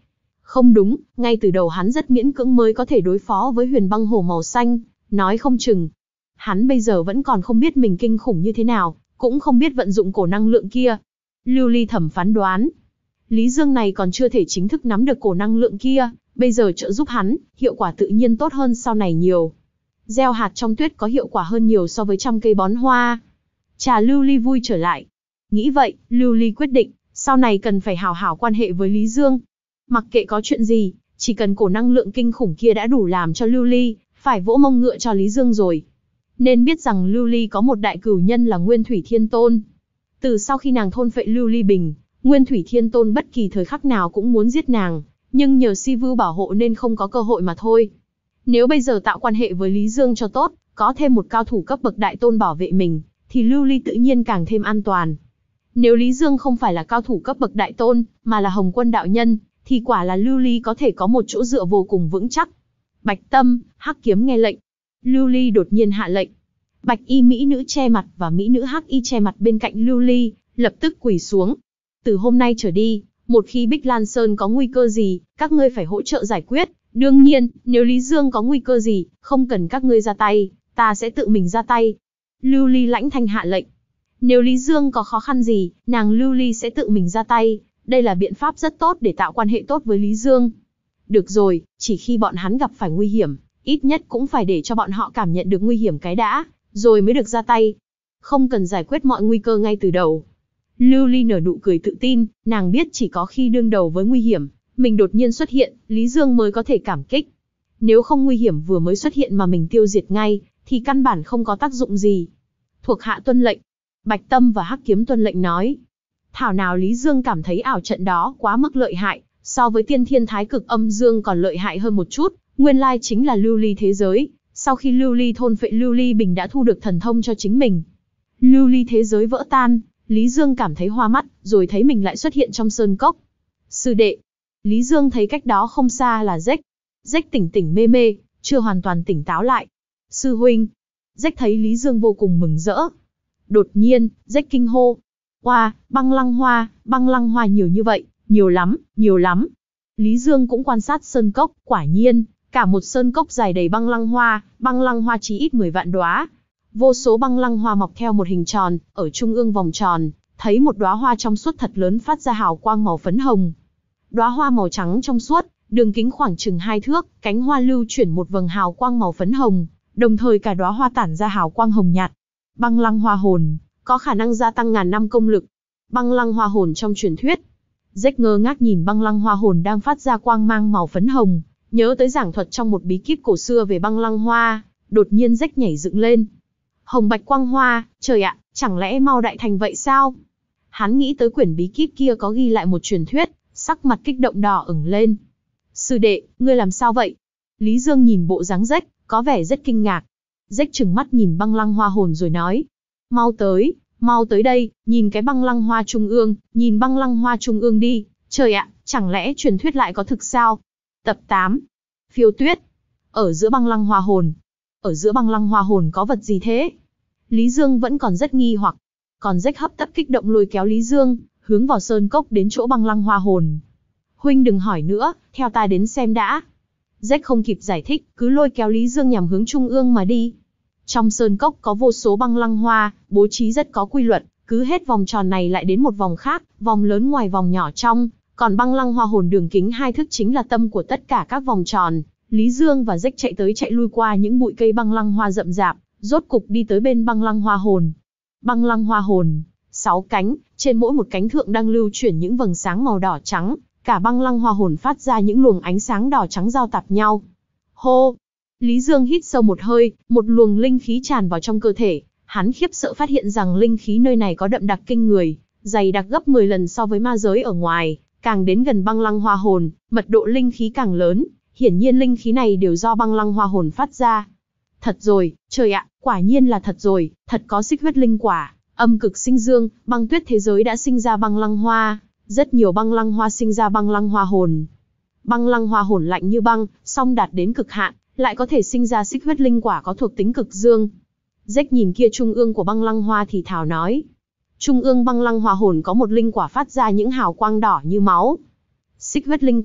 Không đúng, ngay từ đầu hắn rất miễn cưỡng mới có thể đối phó với huyền băng hổ màu xanh, nói không chừng. Hắn bây giờ vẫn còn không biết mình kinh khủng như thế nào, cũng không biết vận dụng cổ năng lượng kia. Lưu Ly thẩm phán đoán, Lý Dương này còn chưa thể chính thức nắm được cổ năng lượng kia, bây giờ trợ giúp hắn, hiệu quả tự nhiên tốt hơn sau này nhiều. Gieo hạt trong tuyết có hiệu quả hơn nhiều so với trăm cây bón hoa. Chà, Lưu Ly vui trở lại. Nghĩ vậy, Lưu Ly quyết định, sau này cần phải hảo hảo quan hệ với Lý Dương. Mặc kệ có chuyện gì, chỉ cần cổ năng lượng kinh khủng kia đã đủ làm cho Lưu Ly phải vỗ mông ngựa cho Lý Dương rồi. Nên biết rằng Lưu Ly có một đại cửu nhân là Nguyên Thủy Thiên Tôn. Từ sau khi nàng thôn phệ Lưu Ly Bình, Nguyên Thủy Thiên Tôn bất kỳ thời khắc nào cũng muốn giết nàng, nhưng nhờ Si Vưu bảo hộ nên không có cơ hội mà thôi. Nếu bây giờ tạo quan hệ với Lý Dương cho tốt, có thêm một cao thủ cấp bậc đại tôn bảo vệ mình, thì Lưu Ly tự nhiên càng thêm an toàn. Nếu Lý Dương không phải là cao thủ cấp bậc đại tôn, mà là Hồng Quân đạo nhân, thì quả là Lưu Ly có thể có một chỗ dựa vô cùng vững chắc. Bạch Tâm, Hắc Kiếm nghe lệnh. Lưu Ly đột nhiên hạ lệnh. Bạch y mỹ nữ che mặt và mỹ nữ hắc y che mặt bên cạnh Lưu Ly, lập tức quỳ xuống. Từ hôm nay trở đi, một khi Bích Lan Sơn có nguy cơ gì, các ngươi phải hỗ trợ giải quyết. Đương nhiên, nếu Lý Dương có nguy cơ gì, không cần các ngươi ra tay, ta sẽ tự mình ra tay. Lưu Ly lãnh thanh hạ lệnh. Nếu Lý Dương có khó khăn gì, nàng Lưu Ly sẽ tự mình ra tay. Đây là biện pháp rất tốt để tạo quan hệ tốt với Lý Dương. Được rồi, chỉ khi bọn hắn gặp phải nguy hiểm, ít nhất cũng phải để cho bọn họ cảm nhận được nguy hiểm cái đã, rồi mới được ra tay. Không cần giải quyết mọi nguy cơ ngay từ đầu. Lưu Ly nở nụ cười tự tin, nàng biết chỉ có khi đương đầu với nguy hiểm, mình đột nhiên xuất hiện, Lý Dương mới có thể cảm kích. Nếu không nguy hiểm vừa mới xuất hiện mà mình tiêu diệt ngay, thì căn bản không có tác dụng gì. Thuộc hạ tuân lệnh. Bạch Tâm và Hắc Kiếm tuân lệnh nói. Thảo nào Lý Dương cảm thấy ảo trận đó quá mức lợi hại, so với Tiên Thiên Thái Cực Âm Dương còn lợi hại hơn một chút, nguyên lai chính là Lưu Ly thế giới. Sau khi Lưu Ly thôn phệ Lưu Ly Bình đã thu được thần thông cho chính mình. Lưu Ly thế giới vỡ tan, Lý Dương cảm thấy hoa mắt, rồi thấy mình lại xuất hiện trong sơn cốc. Sư đệ. Lý Dương thấy cách đó không xa là Rách. Rách tỉnh tỉnh mê mê, chưa hoàn toàn tỉnh táo lại. Sư huynh. Rách thấy Lý Dương vô cùng mừng rỡ. Đột nhiên, Rách kinh hô. Wow, băng lăng hoa, băng lăng hoa nhiều như vậy, nhiều lắm, nhiều lắm. Lý Dương cũng quan sát sơn cốc, quả nhiên, cả một sơn cốc dài đầy băng lăng hoa, băng lăng hoa chí ít mười vạn đóa. Vô số băng lăng hoa mọc theo một hình tròn, ở trung ương vòng tròn, thấy một đóa hoa trong suốt thật lớn phát ra hào quang màu phấn hồng. Đóa hoa màu trắng trong suốt, đường kính khoảng chừng hai thước, cánh hoa lưu chuyển một vầng hào quang màu phấn hồng, đồng thời cả đóa hoa tản ra hào quang hồng nhạt. Băng lăng hoa hồn, có khả năng gia tăng ngàn năm công lực. Băng lăng hoa hồn trong truyền thuyết. Rách ngơ ngác nhìn băng lăng hoa hồn đang phát ra quang mang màu phấn hồng, nhớ tới giảng thuật trong một bí kíp cổ xưa về băng lăng hoa, đột nhiên Rách nhảy dựng lên. Hồng bạch quang hoa, trời ạ, chẳng lẽ Mao Đại Thành vậy sao? Hắn nghĩ tới quyển bí kíp kia có ghi lại một truyền thuyết, sắc mặt kích động đỏ ửng lên. Sư đệ, ngươi làm sao vậy? Lý Dương nhìn bộ dáng Rách, có vẻ rất kinh ngạc. Rách trừng mắt nhìn băng lăng hoa hồn rồi nói. Mau tới, mau tới đây, nhìn cái băng lăng hoa trung ương, nhìn băng lăng hoa trung ương đi. Trời ạ, chẳng lẽ truyền thuyết lại có thực sao? Tập tám. Phiêu tuyết. Ở giữa băng lăng hoa hồn. Ở giữa băng lăng hoa hồn có vật gì thế? Lý Dương vẫn còn rất nghi hoặc. Còn Rách hấp tấp kích động lôi kéo Lý Dương, hướng vào sơn cốc đến chỗ băng lăng hoa hồn. Huynh đừng hỏi nữa, theo ta đến xem đã. Rách không kịp giải thích, cứ lôi kéo Lý Dương nhằm hướng trung ương mà đi. Trong sơn cốc có vô số băng lăng hoa, bố trí rất có quy luật, cứ hết vòng tròn này lại đến một vòng khác, vòng lớn ngoài vòng nhỏ trong, còn băng lăng hoa hồn đường kính hai thước chính là tâm của tất cả các vòng tròn. Lý Dương và Rách chạy tới chạy lui qua những bụi cây băng lăng hoa rậm rạp, rốt cục đi tới bên băng lăng hoa hồn. Băng lăng hoa hồn, sáu cánh, trên mỗi một cánh thượng đang lưu chuyển những vầng sáng màu đỏ trắng, cả băng lăng hoa hồn phát ra những luồng ánh sáng đỏ trắng giao tạp nhau. Hô! Lý Dương hít sâu một hơi, một luồng linh khí tràn vào trong cơ thể, hắn khiếp sợ phát hiện rằng linh khí nơi này có đậm đặc kinh người, dày đặc gấp mười lần so với ma giới ở ngoài, càng đến gần băng lăng hoa hồn, mật độ linh khí càng lớn, hiển nhiên linh khí này đều do băng lăng hoa hồn phát ra. Thật rồi, trời ạ, quả nhiên là thật rồi, thật có xích huyết linh quả, âm cực sinh dương, băng tuyết thế giới đã sinh ra băng lăng hoa, rất nhiều băng lăng hoa sinh ra băng lăng hoa hồn. Băng lăng hoa hồn lạnh như băng, song đạt đến cực hạn, lại có thể sinh ra xích huyết linh quả có thuộc tính cực dương. Rách nhìn kia trung ương của băng lăng hoa thì thào nói. Trung ương băng lăng hoa hồn có một linh quả phát ra những hào quang đỏ như máu. Xích huyết linh quả,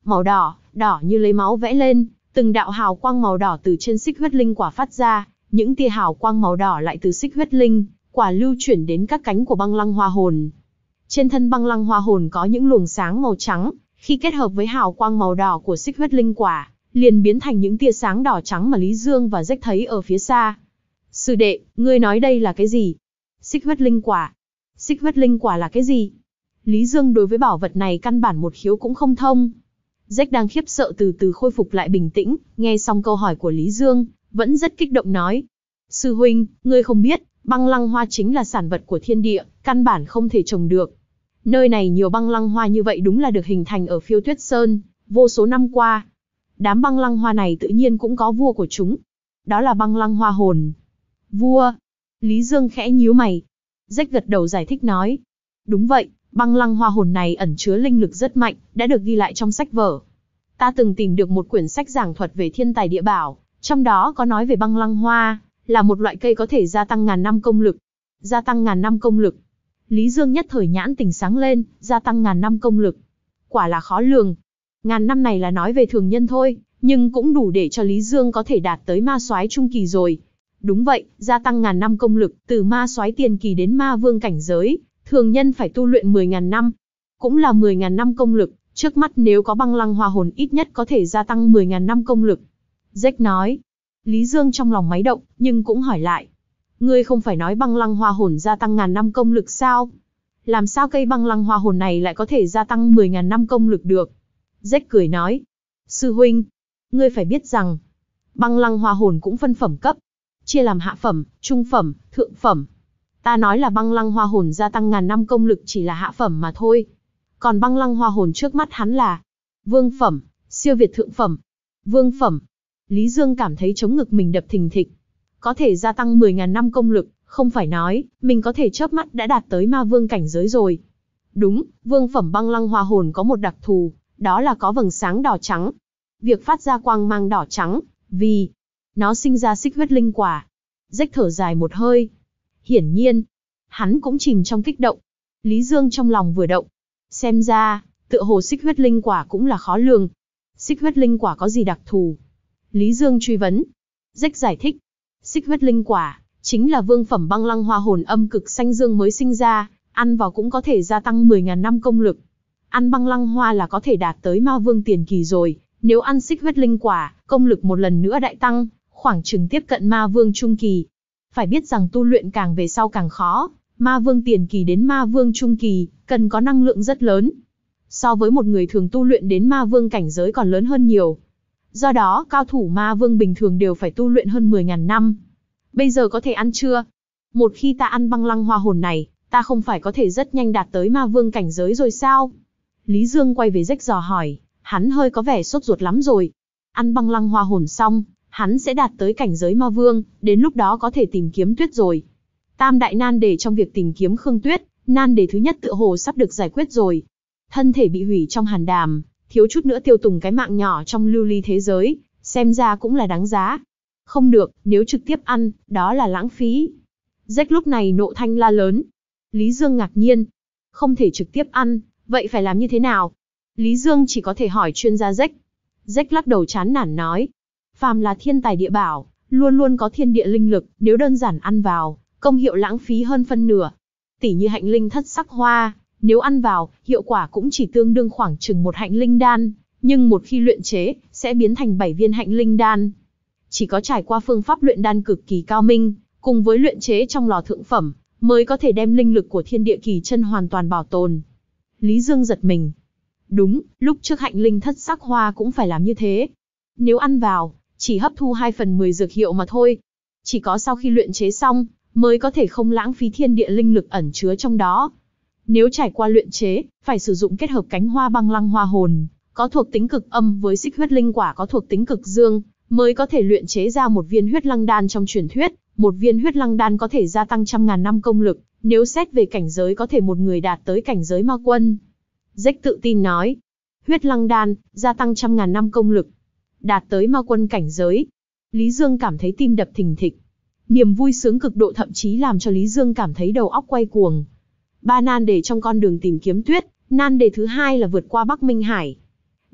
Màu đỏ, đỏ như lấy máu vẽ lên, từng đạo hào quang màu đỏ từ trên xích huyết linh quả phát ra, những tia hào quang màu đỏ lại từ xích huyết linh quả lưu chuyển đến các cánh của băng lăng hoa hồn. Trên thân băng lăng hoa hồn có những luồng sáng màu trắng, khi kết hợp với hào quang màu đỏ của xích huyết linh quả, liền biến thành những tia sáng đỏ trắng mà Lý Dương và Rách thấy ở phía xa. Sư đệ, ngươi nói đây là cái gì? Xích huyết linh quả. Xích huyết linh quả là cái gì? Lý Dương đối với bảo vật này căn bản một khiếu cũng không thông. Rách đang khiếp sợ từ từ khôi phục lại bình tĩnh, nghe xong câu hỏi của Lý Dương, vẫn rất kích động nói. Sư huynh, ngươi không biết, băng lăng hoa chính là sản vật của thiên địa, căn bản không thể trồng được. Nơi này nhiều băng lăng hoa như vậy đúng là được hình thành ở Phiêu Tuyết Sơn, vô số năm qua. Đám băng lăng hoa này tự nhiên cũng có vua của chúng. Đó là băng lăng hoa hồn. Vua? Lý Dương khẽ nhíu mày. Rách gật đầu giải thích nói. Đúng vậy, băng lăng hoa hồn này ẩn chứa linh lực rất mạnh, đã được ghi lại trong sách vở. Ta từng tìm được một quyển sách giảng thuật về thiên tài địa bảo, trong đó có nói về băng lăng hoa, là một loại cây có thể gia tăng ngàn năm công lực. Gia tăng ngàn năm công lực. Lý Dương nhất thời nhãn tỉnh sáng lên, gia tăng ngàn năm công lực. Quả là khó lường. Ngàn năm này là nói về thường nhân thôi, nhưng cũng đủ để cho Lý Dương có thể đạt tới ma soái trung kỳ rồi. Đúng vậy, gia tăng ngàn năm công lực, từ ma soái tiền kỳ đến ma vương cảnh giới, thường nhân phải tu luyện mười nghìn năm. Cũng là mười nghìn năm công lực, trước mắt nếu có băng lăng hoa hồn ít nhất có thể gia tăng mười nghìn năm công lực. Jack nói. Lý Dương trong lòng máy động, nhưng cũng hỏi lại. Ngươi không phải nói băng lăng hoa hồn gia tăng ngàn năm công lực sao? Làm sao cây băng lăng hoa hồn này lại có thể gia tăng mười nghìn năm công lực được? Jack cười nói. Sư huynh, ngươi phải biết rằng, băng lăng hoa hồn cũng phân phẩm cấp, chia làm hạ phẩm, trung phẩm, thượng phẩm. Ta nói là băng lăng hoa hồn gia tăng ngàn năm công lực chỉ là hạ phẩm mà thôi. Còn băng lăng hoa hồn trước mắt hắn là vương phẩm, siêu việt thượng phẩm. Vương phẩm. Lý Dương cảm thấy chống ngực mình đập thình thịch. Có thể gia tăng mười nghìn năm công lực, không phải nói, mình có thể chớp mắt đã đạt tới ma vương cảnh giới rồi. Đúng, vương phẩm băng lăng hoa hồn có một đặc thù, đó là có vầng sáng đỏ trắng. Việc phát ra quang mang đỏ trắng, vì nó sinh ra xích huyết linh quả. Rách thở dài một hơi. Hiển nhiên, hắn cũng chìm trong kích động. Lý Dương trong lòng vừa động. Xem ra, tựa hồ xích huyết linh quả cũng là khó lường. Xích huyết linh quả có gì đặc thù? Lý Dương truy vấn. Rách giải thích. Xích huyết linh quả chính là vương phẩm băng lăng hoa hồn âm cực xanh dương mới sinh ra, ăn vào cũng có thể gia tăng mười nghìn năm công lực. Ăn băng lăng hoa là có thể đạt tới ma vương tiền kỳ rồi, nếu ăn xích huyết linh quả, công lực một lần nữa đại tăng, khoảng chừng tiếp cận ma vương trung kỳ. Phải biết rằng tu luyện càng về sau càng khó, ma vương tiền kỳ đến ma vương trung kỳ, cần có năng lượng rất lớn. So với một người thường tu luyện đến ma vương cảnh giới còn lớn hơn nhiều. Do đó, cao thủ ma vương bình thường đều phải tu luyện hơn mười nghìn năm. Bây giờ có thể ăn chưa? Một khi ta ăn băng lăng hoa hồn này, ta không phải có thể rất nhanh đạt tới ma vương cảnh giới rồi sao? Lý Dương quay về Rách dò hỏi, hắn hơi có vẻ sốt ruột lắm rồi. Ăn băng lăng hoa hồn xong, hắn sẽ đạt tới cảnh giới ma vương, đến lúc đó có thể tìm kiếm Tuyết rồi. Tam đại nan đề trong việc tìm kiếm Khương Tuyết, nan đề thứ nhất tựa hồ sắp được giải quyết rồi. Thân thể bị hủy trong hàn đàm, thiếu chút nữa tiêu tùng cái mạng nhỏ trong lưu ly thế giới, xem ra cũng là đáng giá. Không được, nếu trực tiếp ăn, đó là lãng phí. Rách lúc này nộ thanh la lớn. Lý Dương ngạc nhiên. Không thể trực tiếp ăn, vậy phải làm như thế nào? Lý Dương chỉ có thể hỏi chuyên gia Rách. Rách lắc đầu chán nản nói. Phàm là thiên tài địa bảo, luôn luôn có thiên địa linh lực, nếu đơn giản ăn vào, công hiệu lãng phí hơn phân nửa. Tỉ như hạnh linh thất sắc hoa, nếu ăn vào, hiệu quả cũng chỉ tương đương khoảng chừng một hạnh linh đan, nhưng một khi luyện chế, sẽ biến thành bảy viên hạnh linh đan. Chỉ có trải qua phương pháp luyện đan cực kỳ cao minh, cùng với luyện chế trong lò thượng phẩm, mới có thể đem linh lực của thiên địa kỳ chân hoàn toàn bảo tồn. Lý Dương giật mình. Đúng, lúc trước hạnh linh thất sắc hoa cũng phải làm như thế. Nếu ăn vào, chỉ hấp thu hai phần mười dược hiệu mà thôi. Chỉ có sau khi luyện chế xong, mới có thể không lãng phí thiên địa linh lực ẩn chứa trong đó. Nếu trải qua luyện chế, phải sử dụng kết hợp cánh hoa băng lăng hoa hồn, có thuộc tính cực âm với xích huyết linh quả có thuộc tính cực dương, mới có thể luyện chế ra một viên huyết lăng đan trong truyền thuyết. Một viên huyết lăng đan có thể gia tăng trăm ngàn năm công lực, nếu xét về cảnh giới có thể một người đạt tới cảnh giới ma quân. Rách tự tin nói, huyết lăng đan, gia tăng trăm ngàn năm công lực, đạt tới ma quân cảnh giới. Lý Dương cảm thấy tim đập thình thịch. Niềm vui sướng cực độ thậm chí làm cho Lý Dương cảm thấy đầu óc quay cuồng. Ba nan đề trong con đường tìm kiếm Tuyết, nan đề thứ hai là vượt qua Bắc Minh Hải.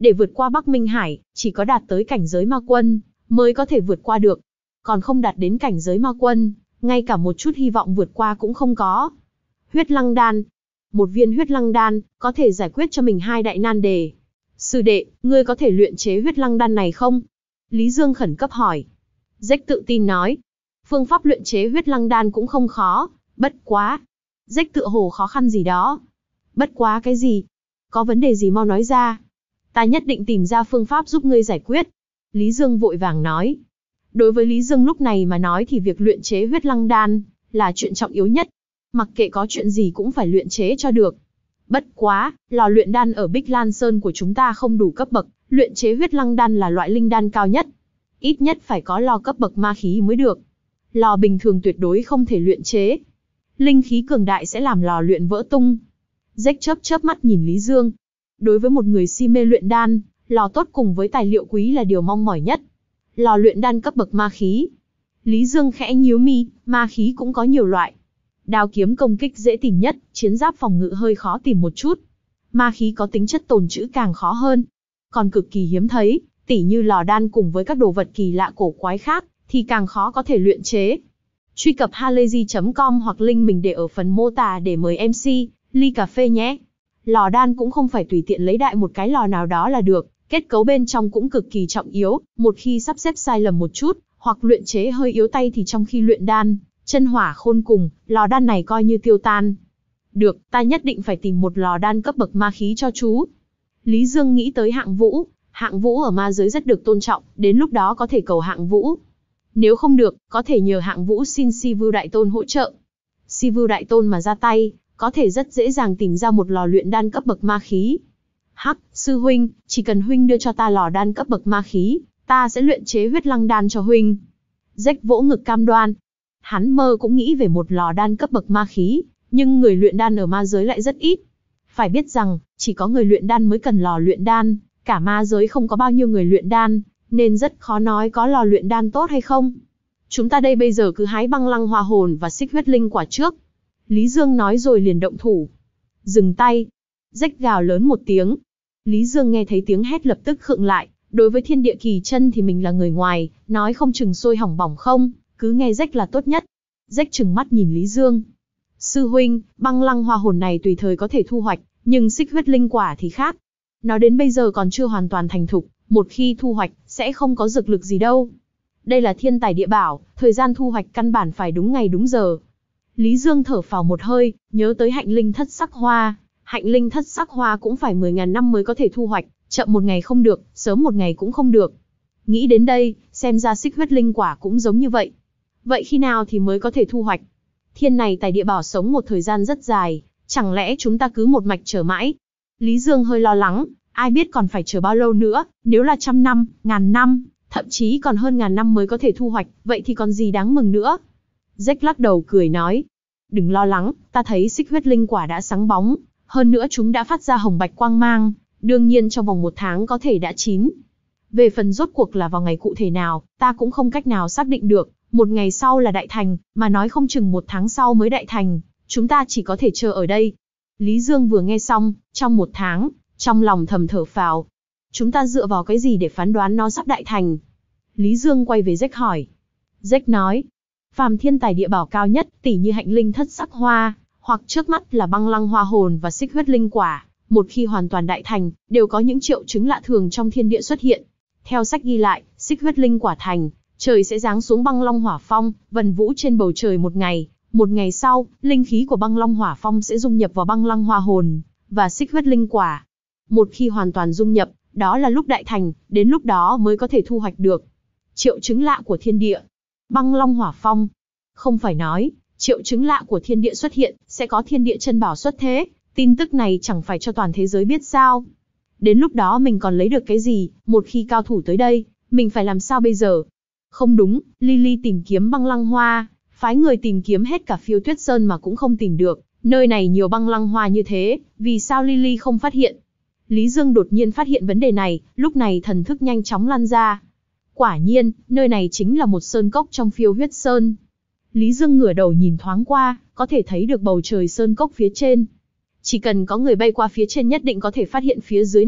Để vượt qua Bắc Minh Hải, chỉ có đạt tới cảnh giới ma quân, mới có thể vượt qua được. Còn không đạt đến cảnh giới ma quân, ngay cả một chút hy vọng vượt qua cũng không có. Huyết lăng đan. Một viên huyết lăng đan, có thể giải quyết cho mình hai đại nan đề. Sư đệ, ngươi có thể luyện chế huyết lăng đan này không? Lý Dương khẩn cấp hỏi. Rách tự tin nói. Phương pháp luyện chế huyết lăng đan cũng không khó, bất quá. Rách tựa hồ khó khăn gì đó. Bất quá cái gì? Có vấn đề gì mau nói ra. Ta nhất định tìm ra phương pháp giúp ngươi giải quyết. Lý Dương vội vàng nói. Đối với Lý Dương lúc này mà nói thì việc luyện chế huyết lăng đan là chuyện trọng yếu nhất. Mặc kệ có chuyện gì cũng phải luyện chế cho được. Bất quá, lò luyện đan ở Bích Lan Sơn của chúng ta không đủ cấp bậc, luyện chế huyết lăng đan là loại linh đan cao nhất. Ít nhất phải có lò cấp bậc ma khí mới được. Lò bình thường tuyệt đối không thể luyện chế. Linh khí cường đại sẽ làm lò luyện vỡ tung. Rách chớp chớp mắt nhìn Lý Dương. Đối với một người si mê luyện đan, lò tốt cùng với tài liệu quý là điều mong mỏi nhất. Lò luyện đan cấp bậc ma khí. Lý Dương khẽ nhíu mi, ma khí cũng có nhiều loại. Đao kiếm công kích dễ tìm nhất, chiến giáp phòng ngự hơi khó tìm một chút. Ma khí có tính chất tồn trữ càng khó hơn. Còn cực kỳ hiếm thấy, tỉ như lò đan cùng với các đồ vật kỳ lạ cổ quái khác, thì càng khó có thể luyện chế. Truy cập halayzi chấm com hoặc link mình để ở phần mô tả để mời em xê, ly cà phê nhé. Lò đan cũng không phải tùy tiện lấy đại một cái lò nào đó là được, kết cấu bên trong cũng cực kỳ trọng yếu, một khi sắp xếp sai lầm một chút, hoặc luyện chế hơi yếu tay thì trong khi luyện đan, chân hỏa khôn cùng, lò đan này coi như tiêu tan. Được, ta nhất định phải tìm một lò đan cấp bậc ma khí cho chú. Lý Dương nghĩ tới Hạng Vũ, Hạng Vũ ở ma giới rất được tôn trọng, đến lúc đó có thể cầu Hạng Vũ. Nếu không được, có thể nhờ Hạng Vũ xin Si Vưu Đại Tôn hỗ trợ. Si Vưu Đại Tôn mà ra tay, có thể rất dễ dàng tìm ra một lò luyện đan cấp bậc ma khí. Hắc, sư huynh, chỉ cần huynh đưa cho ta lò đan cấp bậc ma khí, ta sẽ luyện chế huyết lăng đan cho huynh. Rách vỗ ngực cam đoan. Hắn mơ cũng nghĩ về một lò đan cấp bậc ma khí, nhưng người luyện đan ở ma giới lại rất ít. Phải biết rằng, chỉ có người luyện đan mới cần lò luyện đan, cả ma giới không có bao nhiêu người luyện đan, nên rất khó nói có lò luyện đan tốt hay không. Chúng ta đây bây giờ cứ hái băng lăng hoa hồn và xích huyết linh quả trước. Lý Dương nói rồi liền động thủ. Dừng tay. Rách gào lớn một tiếng. Lý Dương nghe thấy tiếng hét lập tức khựng lại. Đối với thiên địa kỳ chân thì mình là người ngoài, nói không chừng sôi hỏng bỏng không, cứ nghe rách là tốt nhất. Rách trừng mắt nhìn Lý Dương. Sư huynh, băng lăng hoa hồn này tùy thời có thể thu hoạch, nhưng xích huyết linh quả thì khác. Nó đến bây giờ còn chưa hoàn toàn thành thục, một khi thu hoạch, sẽ không có dược lực gì đâu. Đây là thiên tài địa bảo, thời gian thu hoạch căn bản phải đúng ngày đúng giờ. Lý Dương thở phào một hơi, nhớ tới hạnh linh thất sắc hoa. Hạnh linh thất sắc hoa cũng phải mười nghìn năm mới có thể thu hoạch, chậm một ngày không được, sớm một ngày cũng không được. Nghĩ đến đây, xem ra xích huyết linh quả cũng giống như vậy. Vậy khi nào thì mới có thể thu hoạch? Thiên này tài địa bảo sống một thời gian rất dài, chẳng lẽ chúng ta cứ một mạch chờ mãi? Lý Dương hơi lo lắng, ai biết còn phải chờ bao lâu nữa, nếu là trăm năm, ngàn năm, thậm chí còn hơn ngàn năm mới có thể thu hoạch, vậy thì còn gì đáng mừng nữa? Rách lắc đầu cười nói, đừng lo lắng, ta thấy xích huyết linh quả đã sáng bóng, hơn nữa chúng đã phát ra hồng bạch quang mang, đương nhiên trong vòng một tháng có thể đã chín. Về phần rốt cuộc là vào ngày cụ thể nào, ta cũng không cách nào xác định được, một ngày sau là đại thành, mà nói không chừng một tháng sau mới đại thành, chúng ta chỉ có thể chờ ở đây. Lý Dương vừa nghe xong, trong một tháng, trong lòng thầm thở phào. Chúng ta dựa vào cái gì để phán đoán nó sắp đại thành? Lý Dương quay về Rách hỏi. Rách nói, phàm thiên tài địa bảo cao nhất, tỉ như hạnh linh thất sắc hoa, hoặc trước mắt là băng lăng hoa hồn và xích huyết linh quả, một khi hoàn toàn đại thành, đều có những triệu chứng lạ thường trong thiên địa xuất hiện. Theo sách ghi lại, xích huyết linh quả thành, trời sẽ giáng xuống băng long hỏa phong, vần vũ trên bầu trời một ngày. Một ngày sau, linh khí của băng long hỏa phong sẽ dung nhập vào băng lăng hoa hồn và xích huyết linh quả. Một khi hoàn toàn dung nhập, đó là lúc đại thành, đến lúc đó mới có thể thu hoạch được. Triệu chứng lạ của thiên địa. Băng long hỏa phong. Không phải nói, triệu chứng lạ của thiên địa xuất hiện, sẽ có thiên địa chân bảo xuất thế. Tin tức này chẳng phải cho toàn thế giới biết sao. Đến lúc đó mình còn lấy được cái gì, một khi cao thủ tới đây, mình phải làm sao bây giờ? Không đúng, Lily tìm kiếm băng lăng hoa, phái người tìm kiếm hết cả Phiêu Tuyết Sơn mà cũng không tìm được. Nơi này nhiều băng lăng hoa như thế, vì sao Lily không phát hiện? Lý Dương đột nhiên phát hiện vấn đề này, lúc này thần thức nhanh chóng lan ra. Quả nhiên, nơi này chính là một sơn cốc trong Phiêu Huyết Sơn. Lý Dương ngửa đầu nhìn thoáng qua, có thể thấy được bầu trời sơn cốc phía trên. Chỉ cần có người bay qua phía trên nhất định có thể phát hiện phía dưới này,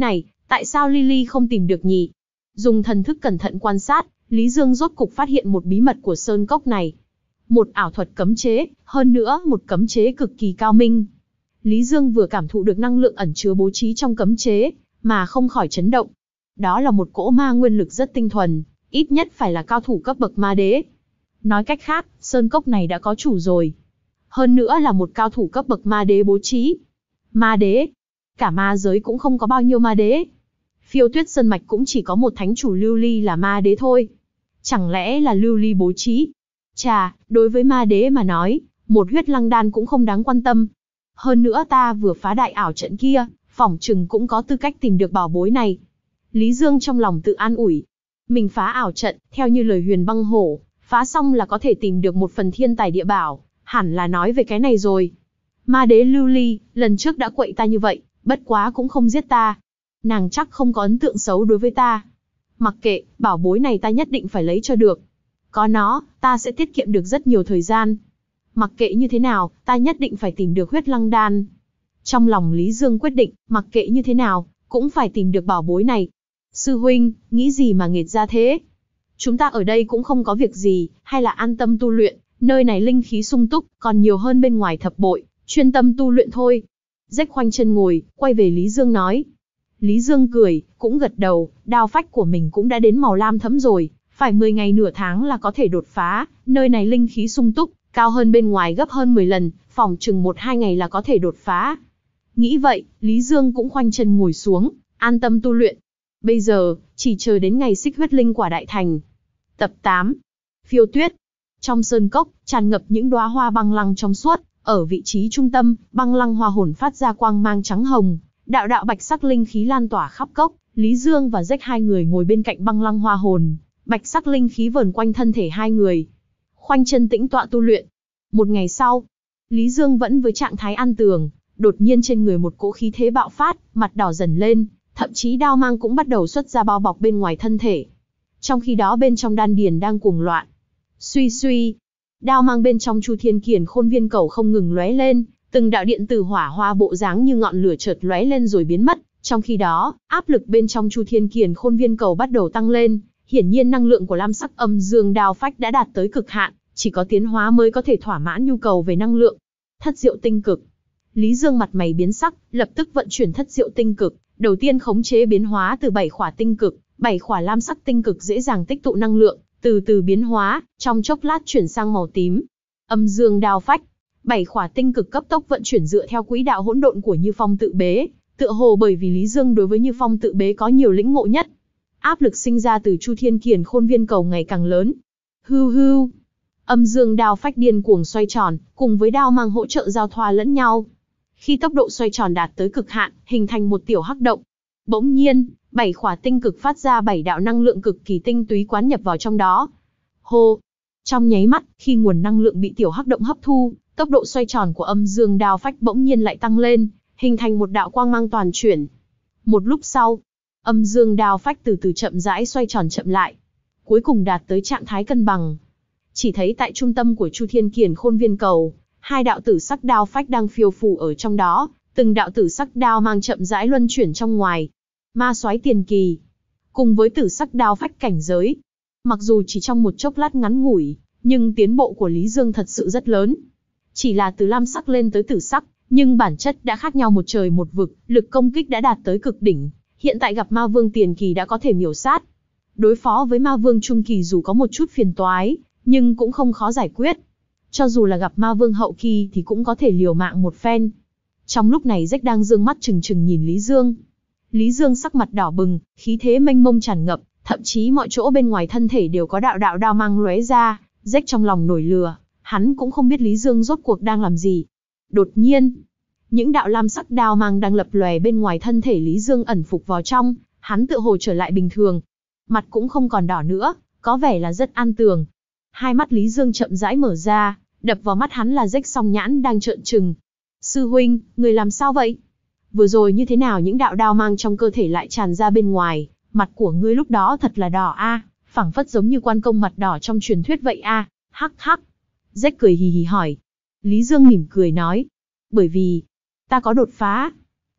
Tại sao Lily không tìm được nhỉ? Dùng thần thức cẩn thận quan sát, Lý Dương rốt cục phát hiện một bí mật của sơn cốc này. Một ảo thuật cấm chế, hơn nữa một cấm chế cực kỳ cao minh. Lý Dương vừa cảm thụ được năng lượng ẩn chứa bố trí trong cấm chế, mà không khỏi chấn động. Đó là một cỗ ma nguyên lực rất tinh thuần, ít nhất phải là cao thủ cấp bậc ma đế. Nói cách khác, sơn cốc này đã có chủ rồi. Hơn nữa là một cao thủ cấp bậc ma đế bố trí. Ma đế? Cả ma giới cũng không có bao nhiêu ma đế. Phiêu Tuyết Sơn Mạch cũng chỉ có một thánh chủ Lưu Ly là ma đế thôi. Chẳng lẽ là Lưu Ly bố trí? Chà, đối với ma đế mà nói, một huyết lăng đan cũng không đáng quan tâm. Hơn nữa ta vừa phá đại ảo trận kia, phỏng chừng cũng có tư cách tìm được bảo bối này. Lý Dương trong lòng tự an ủi. Mình phá ảo trận, theo như lời Huyền Băng Hổ, phá xong là có thể tìm được một phần thiên tài địa bảo, hẳn là nói về cái này rồi. Ma đế Lưu Ly, lần trước đã quậy ta như vậy, bất quá cũng không giết ta. Nàng chắc không có ấn tượng xấu đối với ta. Mặc kệ, bảo bối này ta nhất định phải lấy cho được. Có nó, ta sẽ tiết kiệm được rất nhiều thời gian. Mặc kệ như thế nào, ta nhất định phải tìm được huyết lăng đan. Trong lòng Lý Dương quyết định, mặc kệ như thế nào, cũng phải tìm được bảo bối này. Sư huynh, nghĩ gì mà nghệt ra thế? Chúng ta ở đây cũng không có việc gì, hay là an tâm tu luyện, nơi này linh khí sung túc, còn nhiều hơn bên ngoài thập bội, chuyên tâm tu luyện thôi. Rách khoanh chân ngồi, quay về Lý Dương nói. Lý Dương cười, cũng gật đầu, đao phách của mình cũng đã đến màu lam thẫm rồi, phải mười ngày nửa tháng là có thể đột phá, nơi này linh khí sung túc, cao hơn bên ngoài gấp hơn mười lần, phòng chừng một hai ngày là có thể đột phá. Nghĩ vậy, Lý Dương cũng khoanh chân ngồi xuống, an tâm tu luyện. Bây giờ, chỉ chờ đến ngày xích huyết linh quả đại thành. Tập tám. Phiêu Tuyết. Trong sơn cốc, tràn ngập những đóa hoa băng lăng trong suốt, ở vị trí trung tâm, băng lăng hoa hồn phát ra quang mang trắng hồng, đạo đạo bạch sắc linh khí lan tỏa khắp cốc. Lý Dương và Rách hai người ngồi bên cạnh băng lăng hoa hồn, bạch sắc linh khí vờn quanh thân thể hai người. Khoanh chân tĩnh tọa tu luyện. Một ngày sau, Lý Dương vẫn với trạng thái an tường, đột nhiên trên người một cỗ khí thế bạo phát, mặt đỏ dần lên, thậm chí đao mang cũng bắt đầu xuất ra bao bọc bên ngoài thân thể. Trong khi đó bên trong đan điền đang cuồng loạn. Suy suy, đao mang bên trong Chu Thiên Kiền Khôn Viên Cầu không ngừng lóe lên, từng đạo điện tử hỏa hoa bộ dáng như ngọn lửa chợt lóe lên rồi biến mất. Trong khi đó, áp lực bên trong Chu Thiên Kiền Khôn Viên Cầu bắt đầu tăng lên, hiển nhiên năng lượng của lam sắc âm dương đao phách đã đạt tới cực hạn, chỉ có tiến hóa mới có thể thỏa mãn nhu cầu về năng lượng. Thất diệu tinh cực. Lý Dương mặt mày biến sắc, lập tức vận chuyển thất diệu tinh cực, đầu tiên khống chế biến hóa từ bảy khỏa tinh cực, bảy khỏa lam sắc tinh cực dễ dàng tích tụ năng lượng, từ từ biến hóa, trong chốc lát chuyển sang màu tím. Âm dương đao phách, bảy khỏa tinh cực cấp tốc vận chuyển dựa theo quỹ đạo hỗn độn của Như Phong tự bế, tựa hồ bởi vì Lý Dương đối với Như Phong tự bế có nhiều lĩnh ngộ nhất. Áp lực sinh ra từ Chu Thiên Kiền Khôn Viên Cầu ngày càng lớn. Hưu hưu. Âm dương đao phách điên cuồng xoay tròn, cùng với đao mang hỗ trợ giao thoa lẫn nhau. Khi tốc độ xoay tròn đạt tới cực hạn, hình thành một tiểu hắc động. Bỗng nhiên, bảy khỏa tinh cực phát ra bảy đạo năng lượng cực kỳ tinh túy quán nhập vào trong đó. Hô! Trong nháy mắt, khi nguồn năng lượng bị tiểu hắc động hấp thu, tốc độ xoay tròn của âm dương đao phách bỗng nhiên lại tăng lên, hình thành một đạo quang mang toàn chuyển. Một lúc sau, âm dương đao phách từ từ chậm rãi xoay tròn chậm lại, cuối cùng đạt tới trạng thái cân bằng. Chỉ thấy tại trung tâm của Chu Thiên Kiền Khôn Viên Cầu, hai đạo tử sắc đao phách đang phiêu phù ở trong đó, từng đạo tử sắc đao mang chậm rãi luân chuyển trong ngoài. Ma soái tiền kỳ, cùng với tử sắc đao phách cảnh giới. Mặc dù chỉ trong một chốc lát ngắn ngủi, nhưng tiến bộ của Lý Dương thật sự rất lớn. Chỉ là từ lam sắc lên tới tử sắc, nhưng bản chất đã khác nhau một trời một vực, lực công kích đã đạt tới cực đỉnh. Hiện tại gặp ma vương tiền kỳ đã có thể miểu sát. Đối phó với ma vương trung kỳ dù có một chút phiền toái, nhưng cũng không khó giải quyết. Cho dù là gặp ma vương hậu kỳ thì cũng có thể liều mạng một phen. Trong lúc này Rách đang dương mắt trừng trừng nhìn Lý Dương. Lý Dương sắc mặt đỏ bừng, khí thế mênh mông tràn ngập, thậm chí mọi chỗ bên ngoài thân thể đều có đạo đạo đao mang lóe ra. Rách trong lòng nổi lửa, hắn cũng không biết Lý Dương rốt cuộc đang làm gì. Đột nhiên, những đạo lam sắc đao mang đang lập lòe bên ngoài thân thể Lý Dương ẩn phục vào trong, hắn tựa hồ trở lại bình thường. Mặt cũng không còn đỏ nữa, có vẻ là rất an tường. Hai mắt Lý Dương chậm rãi mở ra, đập vào mắt hắn là Rách song nhãn đang trợn trừng. Sư huynh, người làm sao vậy? Vừa rồi như thế nào những đạo đao mang trong cơ thể lại tràn ra bên ngoài, mặt của ngươi lúc đó thật là đỏ a, à, phảng phất giống như quan công mặt đỏ trong truyền thuyết vậy a. À. Hắc hắc. Rách cười hì hì hỏi. Lý Dương mỉm cười nói, bởi vì ta có đột phá.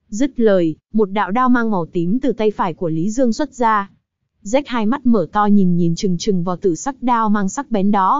Dứt lời, một đạo đao mang màu tím từ tay phải của Lý Dương xuất ra. Jack hai mắt mở to nhìn nhìn chừng chừng vào tử sắc đao mang sắc bén đó.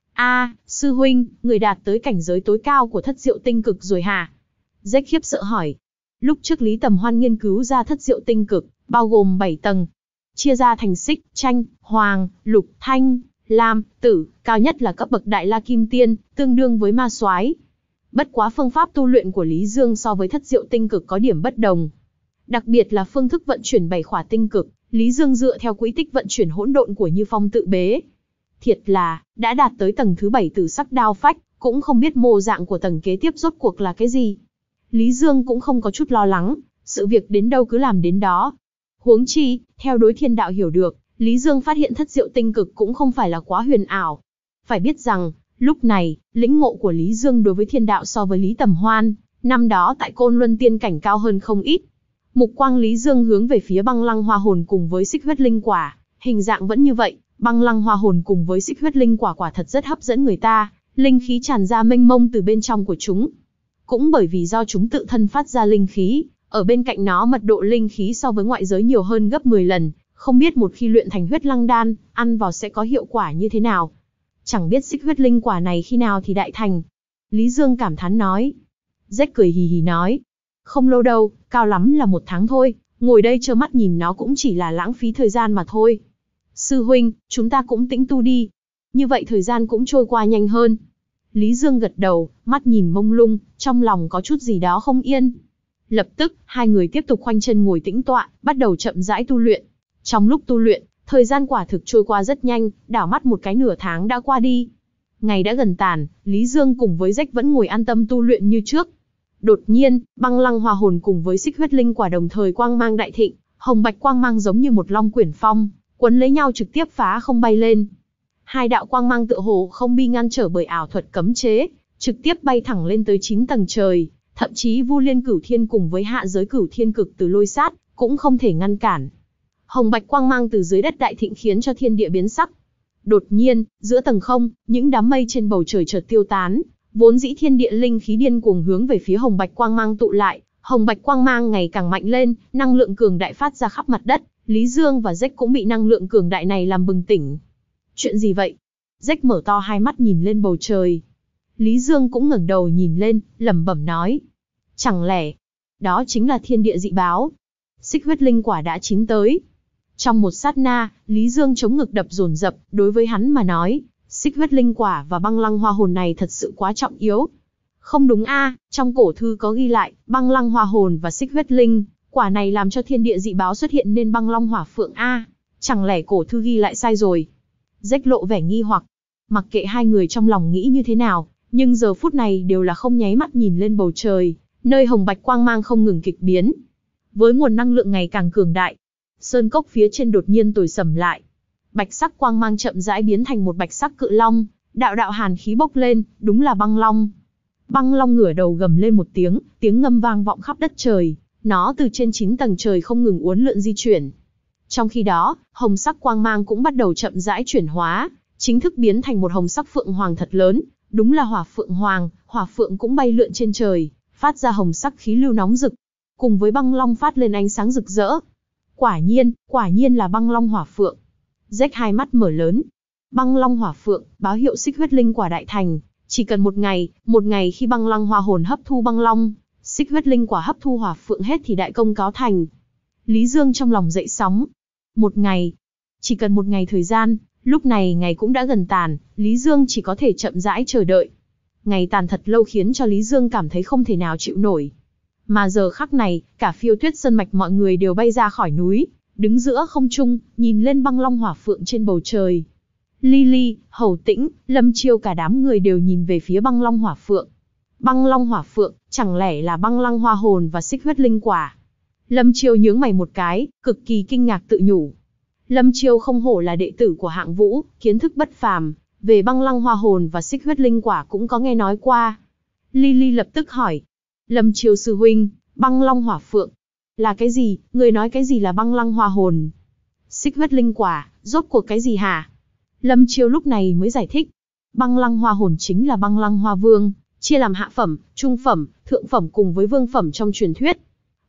A, sư huynh, người đạt tới cảnh giới tối cao của thất diệu tinh cực rồi hả? Jack khiếp sợ hỏi. Lúc trước Lý Tầm Hoan nghiên cứu ra thất diệu tinh cực, bao gồm bảy tầng, chia ra thành xích, tranh, hoàng, lục, thanh, lam, tử, cao nhất là cấp bậc đại la kim tiên, tương đương với ma soái. Bất quá phương pháp tu luyện của Lý Dương so với thất diệu tinh cực có điểm bất đồng. Đặc biệt là phương thức vận chuyển bảy khỏa tinh cực, Lý Dương dựa theo quỹ tích vận chuyển hỗn độn của Như Phong tự bế. Thiệt là, đã đạt tới tầng thứ bảy tử sắc đao phách, cũng không biết mô dạng của tầng kế tiếp rốt cuộc là cái gì. Lý Dương cũng không có chút lo lắng, sự việc đến đâu cứ làm đến đó. Huống chi, theo đối thiên đạo hiểu được, Lý Dương phát hiện thất diệu tinh cực cũng không phải là quá huyền ảo. Phải biết rằng, lúc này, lĩnh ngộ của Lý Dương đối với thiên đạo so với Lý Tầm Hoan, năm đó tại Côn Luân tiên cảnh cao hơn không ít. Mục quang Lý Dương hướng về phía băng lăng hoa hồn cùng với xích huyết linh quả, hình dạng vẫn như vậy, băng lăng hoa hồn cùng với xích huyết linh quả quả thật rất hấp dẫn người ta, linh khí tràn ra mênh mông từ bên trong của chúng. Cũng bởi vì do chúng tự thân phát ra linh khí, ở bên cạnh nó mật độ linh khí so với ngoại giới nhiều hơn gấp mười lần, không biết một khi luyện thành huyết lăng đan, ăn vào sẽ có hiệu quả như thế nào. Chẳng biết xích huyết linh quả này khi nào thì đại thành. Lý Dương cảm thán nói. Jack cười hì hì nói. Không lâu đâu, cao lắm là một tháng thôi, ngồi đây trơ mắt nhìn nó cũng chỉ là lãng phí thời gian mà thôi. Sư huynh, chúng ta cũng tĩnh tu đi. Như vậy thời gian cũng trôi qua nhanh hơn. Lý Dương gật đầu, mắt nhìn mông lung, trong lòng có chút gì đó không yên. Lập tức, hai người tiếp tục khoanh chân ngồi tĩnh tọa, bắt đầu chậm rãi tu luyện. Trong lúc tu luyện, thời gian quả thực trôi qua rất nhanh, đảo mắt một cái nửa tháng đã qua đi. Ngày đã gần tàn, Lý Dương cùng với Jack vẫn ngồi an tâm tu luyện như trước. Đột nhiên, băng lăng hoa hồn cùng với xích huyết linh quả đồng thời quang mang đại thịnh, hồng bạch quang mang giống như một long quyển phong, quấn lấy nhau trực tiếp phá không bay lên. Hai đạo quang mang tựa hồ không bị ngăn trở bởi ảo thuật cấm chế, trực tiếp bay thẳng lên tới chín tầng trời, thậm chí Vu Liên Cửu Thiên cùng với hạ giới Cửu Thiên Cực từ lôi sát, cũng không thể ngăn cản. Hồng bạch quang mang từ dưới đất đại thịnh khiến cho thiên địa biến sắc. Đột nhiên, giữa tầng không, những đám mây trên bầu trời chợt tiêu tán, vốn dĩ thiên địa linh khí điên cuồng hướng về phía hồng bạch quang mang tụ lại, hồng bạch quang mang ngày càng mạnh lên, năng lượng cường đại phát ra khắp mặt đất, Lý Dương và Jack cũng bị năng lượng cường đại này làm bừng tỉnh. Chuyện gì vậy? Jack mở to hai mắt nhìn lên bầu trời. Lý Dương cũng ngẩng đầu nhìn lên, lẩm bẩm nói. Chẳng lẽ, đó chính là thiên địa dị báo? Xích huyết linh quả đã chín tới. Trong một sát na, Lý Dương chống ngực đập dồn dập, đối với hắn mà nói, xích huyết linh quả và băng lăng hoa hồn này thật sự quá trọng yếu. Không đúng a, à, trong cổ thư có ghi lại, băng lăng hoa hồn và xích huyết linh quả này làm cho thiên địa dị báo xuất hiện nên băng long hỏa phượng a, à, chẳng lẽ cổ thư ghi lại sai rồi? Jack lộ vẻ nghi hoặc. Mặc kệ hai người trong lòng nghĩ như thế nào, nhưng giờ phút này đều là không nháy mắt nhìn lên bầu trời, nơi hồng bạch quang mang không ngừng kịch biến. Với nguồn năng lượng ngày càng cường đại, sơn cốc phía trên đột nhiên tối sầm lại. Bạch sắc quang mang chậm rãi biến thành một bạch sắc cự long, đạo đạo hàn khí bốc lên, đúng là băng long. Băng long ngửa đầu gầm lên một tiếng, tiếng ngâm vang vọng khắp đất trời, nó từ trên chín tầng trời không ngừng uốn lượn di chuyển. Trong khi đó, hồng sắc quang mang cũng bắt đầu chậm rãi chuyển hóa, chính thức biến thành một hồng sắc phượng hoàng thật lớn, đúng là hỏa phượng hoàng, hỏa phượng cũng bay lượn trên trời, phát ra hồng sắc khí lưu nóng rực, cùng với băng long phát lên ánh sáng rực rỡ. Quả nhiên, quả nhiên là băng long hỏa phượng. Jack hai mắt mở lớn. Băng long hỏa phượng, báo hiệu xích huyết linh quả đại thành, chỉ cần một ngày, một ngày khi băng lăng hoa hồn hấp thu băng long, xích huyết linh quả hấp thu hỏa phượng hết thì đại công cáo thành. Lý Dương trong lòng dậy sóng. Một ngày, chỉ cần một ngày thời gian, lúc này ngày cũng đã gần tàn, Lý Dương chỉ có thể chậm rãi chờ đợi. Ngày tàn thật lâu khiến cho Lý Dương cảm thấy không thể nào chịu nổi. Mà giờ khắc này, cả Phiêu Tuyết Sơn mạch mọi người đều bay ra khỏi núi, đứng giữa không trung, nhìn lên băng long hỏa phượng trên bầu trời. Lily, Hầu Tĩnh, Lâm Chiêu cả đám người đều nhìn về phía băng long hỏa phượng. Băng long hỏa phượng, chẳng lẽ là băng lăng hoa hồn và xích huyết linh quả? Lâm Chiêu nhướng mày một cái, cực kỳ kinh ngạc tự nhủ. Lâm Chiêu không hổ là đệ tử của Hạng Vũ, kiến thức bất phàm, về băng lăng hoa hồn và xích huyết linh quả cũng có nghe nói qua. Lily lập tức hỏi. Lâm Chiêu sư huynh, băng long hỏa phượng là cái gì? Người nói cái gì là băng lăng hoa hồn? Xích huyết linh quả, rốt cuộc cái gì hả? Lâm Chiêu lúc này mới giải thích. Băng lăng hoa hồn chính là băng lăng hoa vương, chia làm hạ phẩm, trung phẩm, thượng phẩm cùng với vương phẩm trong truyền thuyết.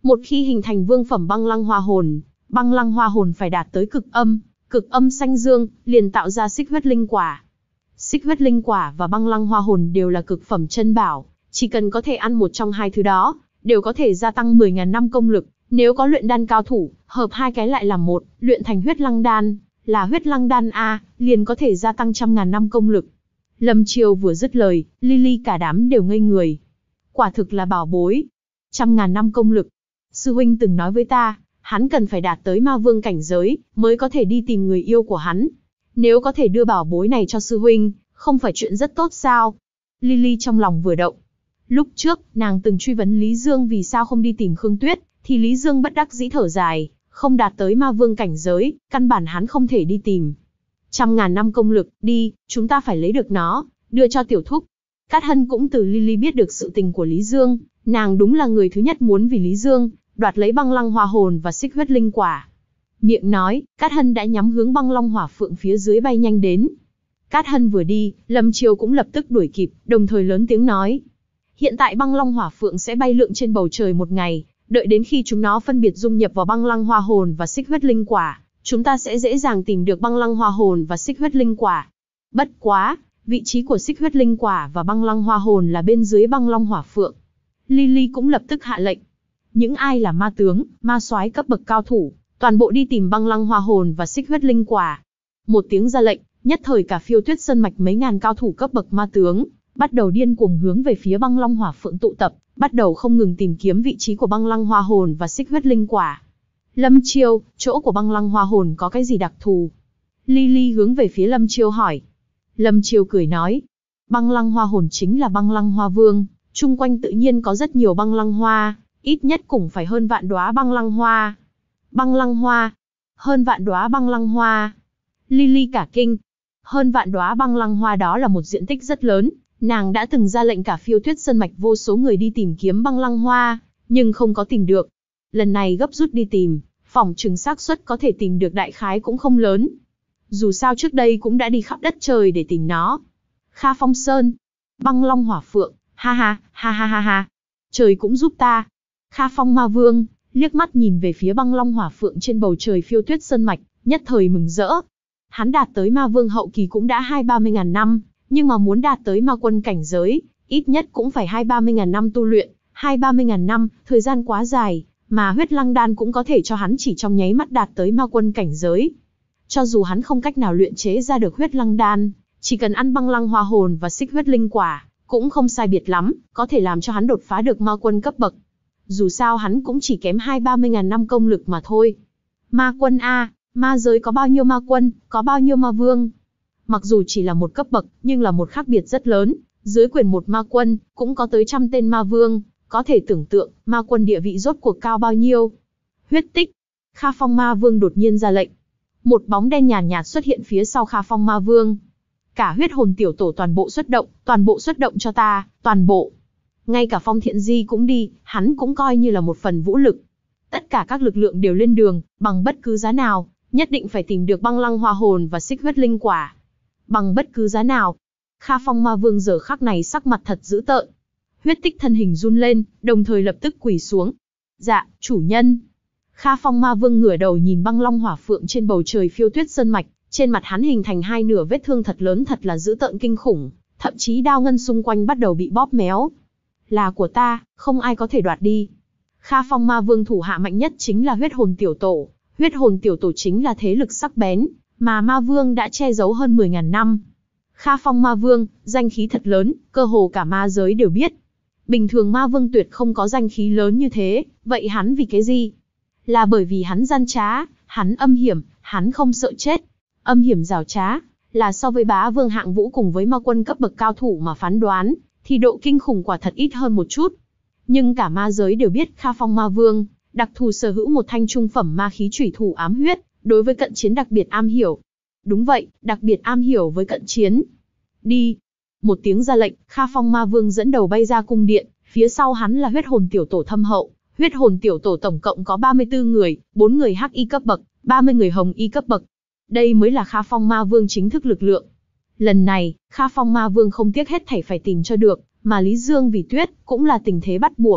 Một khi hình thành vương phẩm băng lăng hoa hồn, băng lăng hoa hồn phải đạt tới cực âm, cực âm xanh dương, liền tạo ra xích huyết linh quả. Xích huyết linh quả và băng lăng hoa hồn đều là cực phẩm chân bảo, chỉ cần có thể ăn một trong hai thứ đó, đều có thể gia tăng mười nghìn năm công lực. Nếu có luyện đan cao thủ, hợp hai cái lại làm một, luyện thành huyết lăng đan, là huyết lăng đan A, liền có thể gia tăng trăm ngàn năm công lực. Lâm Chiêu vừa dứt lời, Lily cả đám đều ngây người. Quả thực là bảo bối. Trăm ngàn năm công lực. Sư huynh từng nói với ta, hắn cần phải đạt tới ma vương cảnh giới, mới có thể đi tìm người yêu của hắn. Nếu có thể đưa bảo bối này cho sư huynh, không phải chuyện rất tốt sao? Lily trong lòng vừa động. Lúc trước, nàng từng truy vấn Lý Dương vì sao không đi tìm Khương Tuyết, thì Lý Dương bất đắc dĩ thở dài, không đạt tới ma vương cảnh giới, căn bản hắn không thể đi tìm. Trăm ngàn năm công lực, đi, chúng ta phải lấy được nó, đưa cho tiểu thúc. Cát Hân cũng từ Lily biết được sự tình của Lý Dương, nàng đúng là người thứ nhất muốn vì Lý Dương, đoạt lấy băng lăng hoa hồn và xích huyết linh quả. Miệng nói, Cát Hân đã nhắm hướng băng long hỏa phượng phía dưới bay nhanh đến. Cát Hân vừa đi, Lâm Chiêu cũng lập tức đuổi kịp, đồng thời lớn tiếng nói. Hiện tại băng long hỏa phượng sẽ bay lượn trên bầu trời một ngày, đợi đến khi chúng nó phân biệt dung nhập vào băng lăng hoa hồn và xích huyết linh quả, chúng ta sẽ dễ dàng tìm được băng lăng hoa hồn và xích huyết linh quả. Bất quá, vị trí của xích huyết linh quả và băng lăng hoa hồn là bên dưới băng long hỏa phượng. Lily cũng lập tức hạ lệnh. Những ai là ma tướng, ma soái cấp bậc cao thủ, toàn bộ đi tìm băng lăng hoa hồn và xích huyết linh quả. Một tiếng ra lệnh, nhất thời cả Phiêu Tuyết Sơn mạch mấy ngàn cao thủ cấp bậc ma tướng, bắt đầu điên cuồng hướng về phía băng long hỏa phượng tụ tập, bắt đầu không ngừng tìm kiếm vị trí của băng lăng hoa hồn và xích huyết linh quả. Lâm Chiêu, chỗ của băng lăng hoa hồn có cái gì đặc thù? Lily hướng về phía Lâm Chiêu hỏi. Lâm Chiêu cười nói, băng lăng hoa hồn chính là băng lăng hoa vương, chung quanh tự nhiên có rất nhiều băng lăng hoa, ít nhất cũng phải hơn vạn đóa băng lăng hoa. Băng lăng hoa? Hơn vạn đóa băng lăng hoa? Lily cả kinh. Hơn vạn đóa băng lăng hoa đó là một diện tích rất lớn, nàng đã từng ra lệnh cả Phiêu Tuyết Sơn mạch vô số người đi tìm kiếm băng lăng hoa, nhưng không có tìm được. Lần này gấp rút đi tìm, phỏng chừng xác suất có thể tìm được đại khái cũng không lớn. Dù sao trước đây cũng đã đi khắp đất trời để tìm nó. Kha Phong Sơn, băng long hỏa phượng, ha ha, ha ha ha ha. Trời cũng giúp ta. Kha Phong Ma Vương, liếc mắt nhìn về phía băng long hỏa phượng trên bầu trời Phiêu Tuyết Sơn mạch, nhất thời mừng rỡ. Hắn đạt tới ma vương hậu kỳ cũng đã hai ba mươi ngàn năm, nhưng mà muốn đạt tới ma quân cảnh giới, ít nhất cũng phải hai ba mươi ngàn năm tu luyện, hai ba mươi ngàn năm, thời gian quá dài, mà huyết lăng đan cũng có thể cho hắn chỉ trong nháy mắt đạt tới ma quân cảnh giới. Cho dù hắn không cách nào luyện chế ra được huyết lăng đan, chỉ cần ăn băng lăng hoa hồn và xích huyết linh quả, cũng không sai biệt lắm, có thể làm cho hắn đột phá được ma quân cấp bậc. Dù sao hắn cũng chỉ kém hai ba mươi ngàn năm công lực mà thôi. Ma quân A, ma giới có bao nhiêu ma quân, có bao nhiêu ma vương? Mặc dù chỉ là một cấp bậc, nhưng là một khác biệt rất lớn. Dưới quyền một ma quân, cũng có tới trăm tên ma vương, có thể tưởng tượng, ma quân địa vị rốt cuộc cao bao nhiêu. Huyết tích. Kha Phong Ma Vương đột nhiên ra lệnh. Một bóng đen nhàn nhạt, nhạt xuất hiện phía sau Kha Phong Ma Vương. Cả huyết hồn tiểu tổ toàn bộ xuất động, toàn bộ xuất động cho ta, toàn bộ. Ngay cả Phong Thiện Di cũng đi, hắn cũng coi như là một phần vũ lực. Tất cả các lực lượng đều lên đường, bằng bất cứ giá nào, nhất định phải tìm được băng lăng hoa hồn và xích huyết linh quả. Bằng bất cứ giá nào. Kha Phong Ma Vương giờ khắc này sắc mặt thật dữ tợn. Huyết tích thân hình run lên, đồng thời lập tức quỳ xuống. Dạ, chủ nhân. Kha Phong Ma Vương ngửa đầu nhìn băng long hỏa phượng trên bầu trời Phiêu Tuyết Sơn mạch, trên mặt hắn hình thành hai nửa vết thương thật lớn, thật là dữ tợn kinh khủng, thậm chí đao ngân xung quanh bắt đầu bị bóp méo. Là của ta, không ai có thể đoạt đi. Kha Phong Ma Vương thủ hạ mạnh nhất chính là huyết hồn tiểu tổ, huyết hồn tiểu tổ chính là thế lực sắc bén, mà Ma Vương đã che giấu hơn mười ngàn năm. Kha Phong Ma Vương, danh khí thật lớn, cơ hồ cả ma giới đều biết. Bình thường Ma Vương tuyệt không có danh khí lớn như thế, vậy hắn vì cái gì? Là bởi vì hắn gian trá, hắn âm hiểm, hắn không sợ chết. Âm hiểm giảo trá, là so với bá vương hạng vũ cùng với ma quân cấp bậc cao thủ mà phán đoán, thì độ kinh khủng quả thật ít hơn một chút. Nhưng cả ma giới đều biết Kha Phong Ma Vương, đặc thù sở hữu một thanh trung phẩm ma khí chủy thủ ám huyết, đối với cận chiến đặc biệt am hiểu. Đúng vậy, đặc biệt am hiểu với cận chiến. Đi. Một tiếng ra lệnh, Kha Phong Ma Vương dẫn đầu bay ra cung điện, phía sau hắn là huyết hồn tiểu tổ thâm hậu. Huyết hồn tiểu tổ tổng cộng có ba mươi tư người, bốn người hắc y cấp bậc, ba mươi người hồng y cấp bậc. Đây mới là Kha Phong Ma Vương chính thức lực lượng. Lần này, Kha Phong Ma Vương không tiếc hết thảy phải tìm cho được, mà Lý Dương vì Tuyết, cũng là tình thế bắt buộc.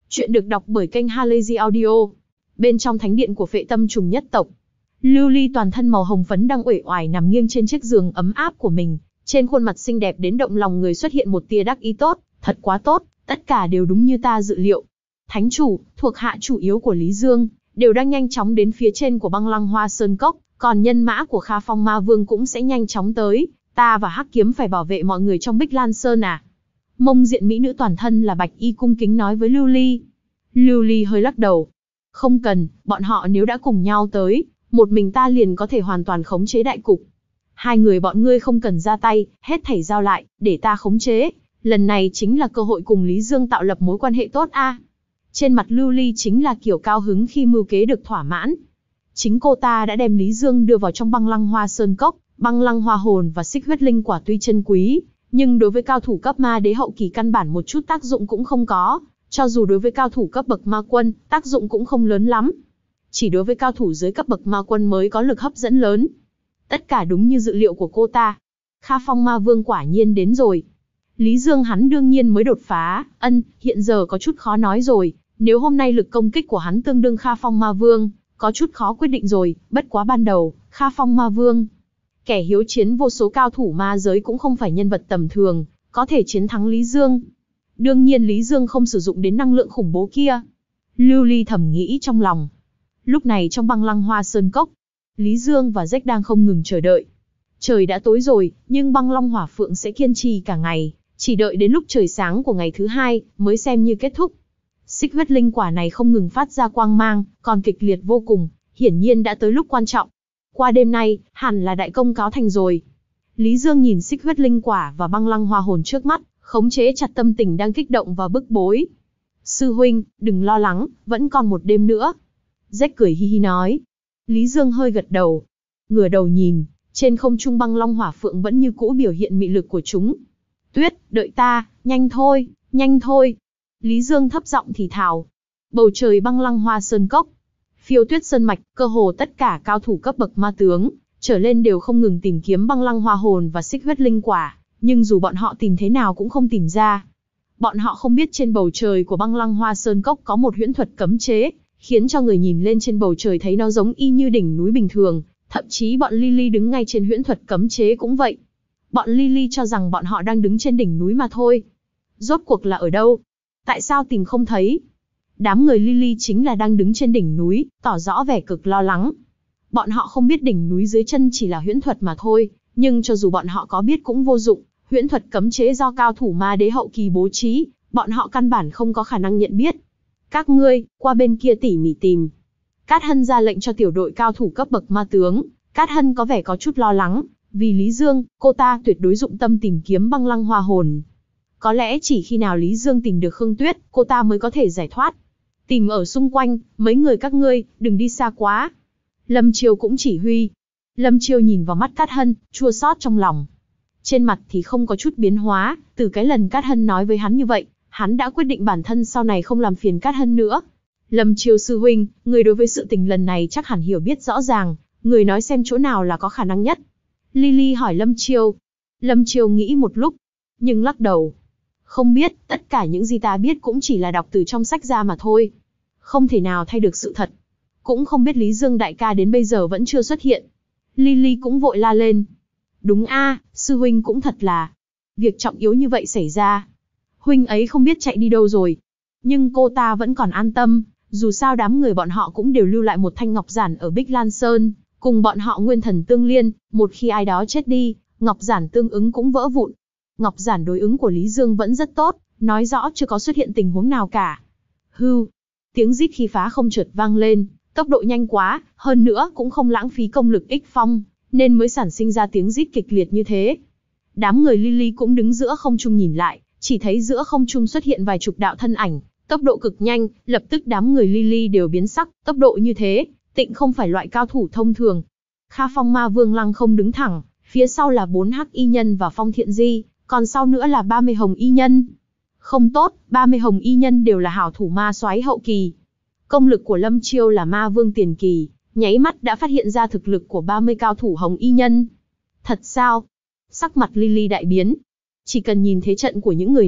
Chuyện được đọc bởi kênh Halazy Audio. Bên trong thánh điện của Phệ Tâm Trùng nhất tộc, Lưu Ly toàn thân màu hồng phấn đang uể oải nằm nghiêng trên chiếc giường ấm áp của mình. Trên khuôn mặt xinh đẹp đến động lòng người xuất hiện một tia đắc ý tốt, thật quá tốt, tất cả đều đúng như ta dự liệu. Thánh chủ, thuộc hạ chủ yếu của Lý Dương, đều đang nhanh chóng đến phía trên của Băng Lăng Hoa Sơn Cốc, còn nhân mã của Kha Phong Ma Vương cũng sẽ nhanh chóng tới, ta và Hắc Kiếm phải bảo vệ mọi người trong Bích Lan Sơn à. Mông diện mỹ nữ toàn thân là bạch y cung kính nói với Lưu Ly. Lưu Ly hơi lắc đầu. Không cần, bọn họ nếu đã cùng nhau tới, một mình ta liền có thể hoàn toàn khống chế đại cục. Hai người bọn ngươi không cần ra tay, hết thảy giao lại, để ta khống chế. Lần này chính là cơ hội cùng Lý Dương tạo lập mối quan hệ tốt a. À. Trên mặt Lưu Ly chính là kiểu cao hứng khi mưu kế được thỏa mãn. Chính cô ta đã đem Lý Dương đưa vào trong Băng Lăng Hoa Sơn Cốc, Băng Lăng Hoa Hồn và Xích Huyết Linh Quả tuy chân quý, nhưng đối với cao thủ cấp ma đế hậu kỳ căn bản một chút tác dụng cũng không có, cho dù đối với cao thủ cấp bậc ma quân, tác dụng cũng không lớn lắm. Chỉ đối với cao thủ dưới cấp bậc ma quân mới có lực hấp dẫn lớn. Tất cả đúng như dự liệu của cô ta. Kha Phong Ma Vương quả nhiên đến rồi. Lý Dương hắn đương nhiên mới đột phá, ân, hiện giờ có chút khó nói rồi, nếu hôm nay lực công kích của hắn tương đương Kha Phong Ma Vương, có chút khó quyết định rồi, bất quá ban đầu, Kha Phong Ma Vương, kẻ hiếu chiến vô số cao thủ ma giới cũng không phải nhân vật tầm thường, có thể chiến thắng Lý Dương. Đương nhiên Lý Dương không sử dụng đến năng lượng khủng bố kia. Lưu Ly thầm nghĩ trong lòng. Lúc này trong Băng Lăng Hoa Sơn Cốc, Lý Dương và Rách đang không ngừng chờ đợi. Trời đã tối rồi, nhưng Băng Long Hỏa Phượng sẽ kiên trì cả ngày, chỉ đợi đến lúc trời sáng của ngày thứ hai mới xem như kết thúc. Xích Huyết Linh Quả này không ngừng phát ra quang mang, còn kịch liệt vô cùng, hiển nhiên đã tới lúc quan trọng. Qua đêm nay, hẳn là đại công cáo thành rồi. Lý Dương nhìn Xích Huyết Linh Quả và Băng Lăng Hoa Hồn trước mắt, khống chế chặt tâm tình đang kích động và bức bối. Sư huynh, đừng lo lắng, vẫn còn một đêm nữa. Rách cười hi hi nói. Lý Dương hơi gật đầu. Ngửa đầu nhìn, trên không trung Băng Long Hỏa Phượng vẫn như cũ biểu hiện mị lực của chúng. Tuyết, đợi ta, nhanh thôi, nhanh thôi. Lý Dương thấp giọng thì thào. Bầu trời Băng Lăng Hoa Sơn Cốc, Phiêu Tuyết Sơn Mạch, cơ hồ tất cả cao thủ cấp bậc ma tướng trở lên đều không ngừng tìm kiếm Băng Lăng Hoa Hồn và Xích Huyết Linh Quả, nhưng dù bọn họ tìm thế nào cũng không tìm ra. Bọn họ không biết trên bầu trời của Băng Lăng Hoa Sơn Cốc có một huyễn thuật cấm chế, khiến cho người nhìn lên trên bầu trời thấy nó giống y như đỉnh núi bình thường, thậm chí bọn Lily đứng ngay trên huyễn thuật cấm chế cũng vậy. Bọn Lily cho rằng bọn họ đang đứng trên đỉnh núi mà thôi. Rốt cuộc là ở đâu? Tại sao tìm không thấy? Đám người Lily chính là đang đứng trên đỉnh núi, tỏ rõ vẻ cực lo lắng. Bọn họ không biết đỉnh núi dưới chân chỉ là huyễn thuật mà thôi, nhưng cho dù bọn họ có biết cũng vô dụng, huyễn thuật cấm chế do cao thủ ma đế hậu kỳ bố trí, bọn họ căn bản không có khả năng nhận biết. Các ngươi, qua bên kia tỉ mỉ tìm. Cát Hân ra lệnh cho tiểu đội cao thủ cấp bậc ma tướng. Cát Hân có vẻ có chút lo lắng, vì Lý Dương, cô ta tuyệt đối dụng tâm tìm kiếm Băng Lăng Hoa Hồn. Có lẽ chỉ khi nào Lý Dương tìm được Khương Tuyết, cô ta mới có thể giải thoát. Tìm ở xung quanh, mấy người các ngươi, đừng đi xa quá. Lâm Chiêu cũng chỉ huy. Lâm Chiêu nhìn vào mắt Cát Hân, chua xót trong lòng. Trên mặt thì không có chút biến hóa, từ cái lần Cát Hân nói với hắn như vậy, hắn đã quyết định bản thân sau này không làm phiền Cát Hân nữa. Lâm Chiêu sư huynh, người đối với sự tình lần này chắc hẳn hiểu biết rõ ràng, người nói xem chỗ nào là có khả năng nhất. Lily hỏi Lâm Chiêu. Lâm Chiêu nghĩ một lúc, nhưng lắc đầu. Không biết, tất cả những gì ta biết cũng chỉ là đọc từ trong sách ra mà thôi. Không thể nào thay được sự thật. Cũng không biết Lý Dương đại ca đến bây giờ vẫn chưa xuất hiện. Lily cũng vội la lên. Đúng a, sư huynh cũng thật là. Việc trọng yếu như vậy xảy ra. Huynh ấy không biết chạy đi đâu rồi. Nhưng cô ta vẫn còn an tâm, dù sao đám người bọn họ cũng đều lưu lại một thanh ngọc giản ở Bích Lan Sơn, cùng bọn họ nguyên thần tương liên, một khi ai đó chết đi, ngọc giản tương ứng cũng vỡ vụn. Ngọc giản đối ứng của Lý Dương vẫn rất tốt, nói rõ chưa có xuất hiện tình huống nào cả. Hưu, tiếng rít khi phá không chợt vang lên, tốc độ nhanh quá, hơn nữa cũng không lãng phí công lực ích phong, nên mới sản sinh ra tiếng rít kịch liệt như thế. Đám người Lily cũng đứng giữa không trung nhìn lại, chỉ thấy giữa không trung xuất hiện vài chục đạo thân ảnh, tốc độ cực nhanh, lập tức đám người Lily đều biến sắc, tốc độ như thế, tịnh không phải loại cao thủ thông thường. Kha Phong Ma Vương lăng không đứng thẳng, phía sau là bốn hắc y nhân và Phong Thiện Di, còn sau nữa là ba mươi hồng y nhân. Không tốt, ba mươi hồng y nhân đều là hảo thủ ma soái hậu kỳ. Công lực của Lâm Chiêu là ma vương tiền kỳ, nháy mắt đã phát hiện ra thực lực của ba mươi cao thủ hồng y nhân. Thật sao? Sắc mặt Lily đại biến. Chỉ cần nhìn thế trận của những người này,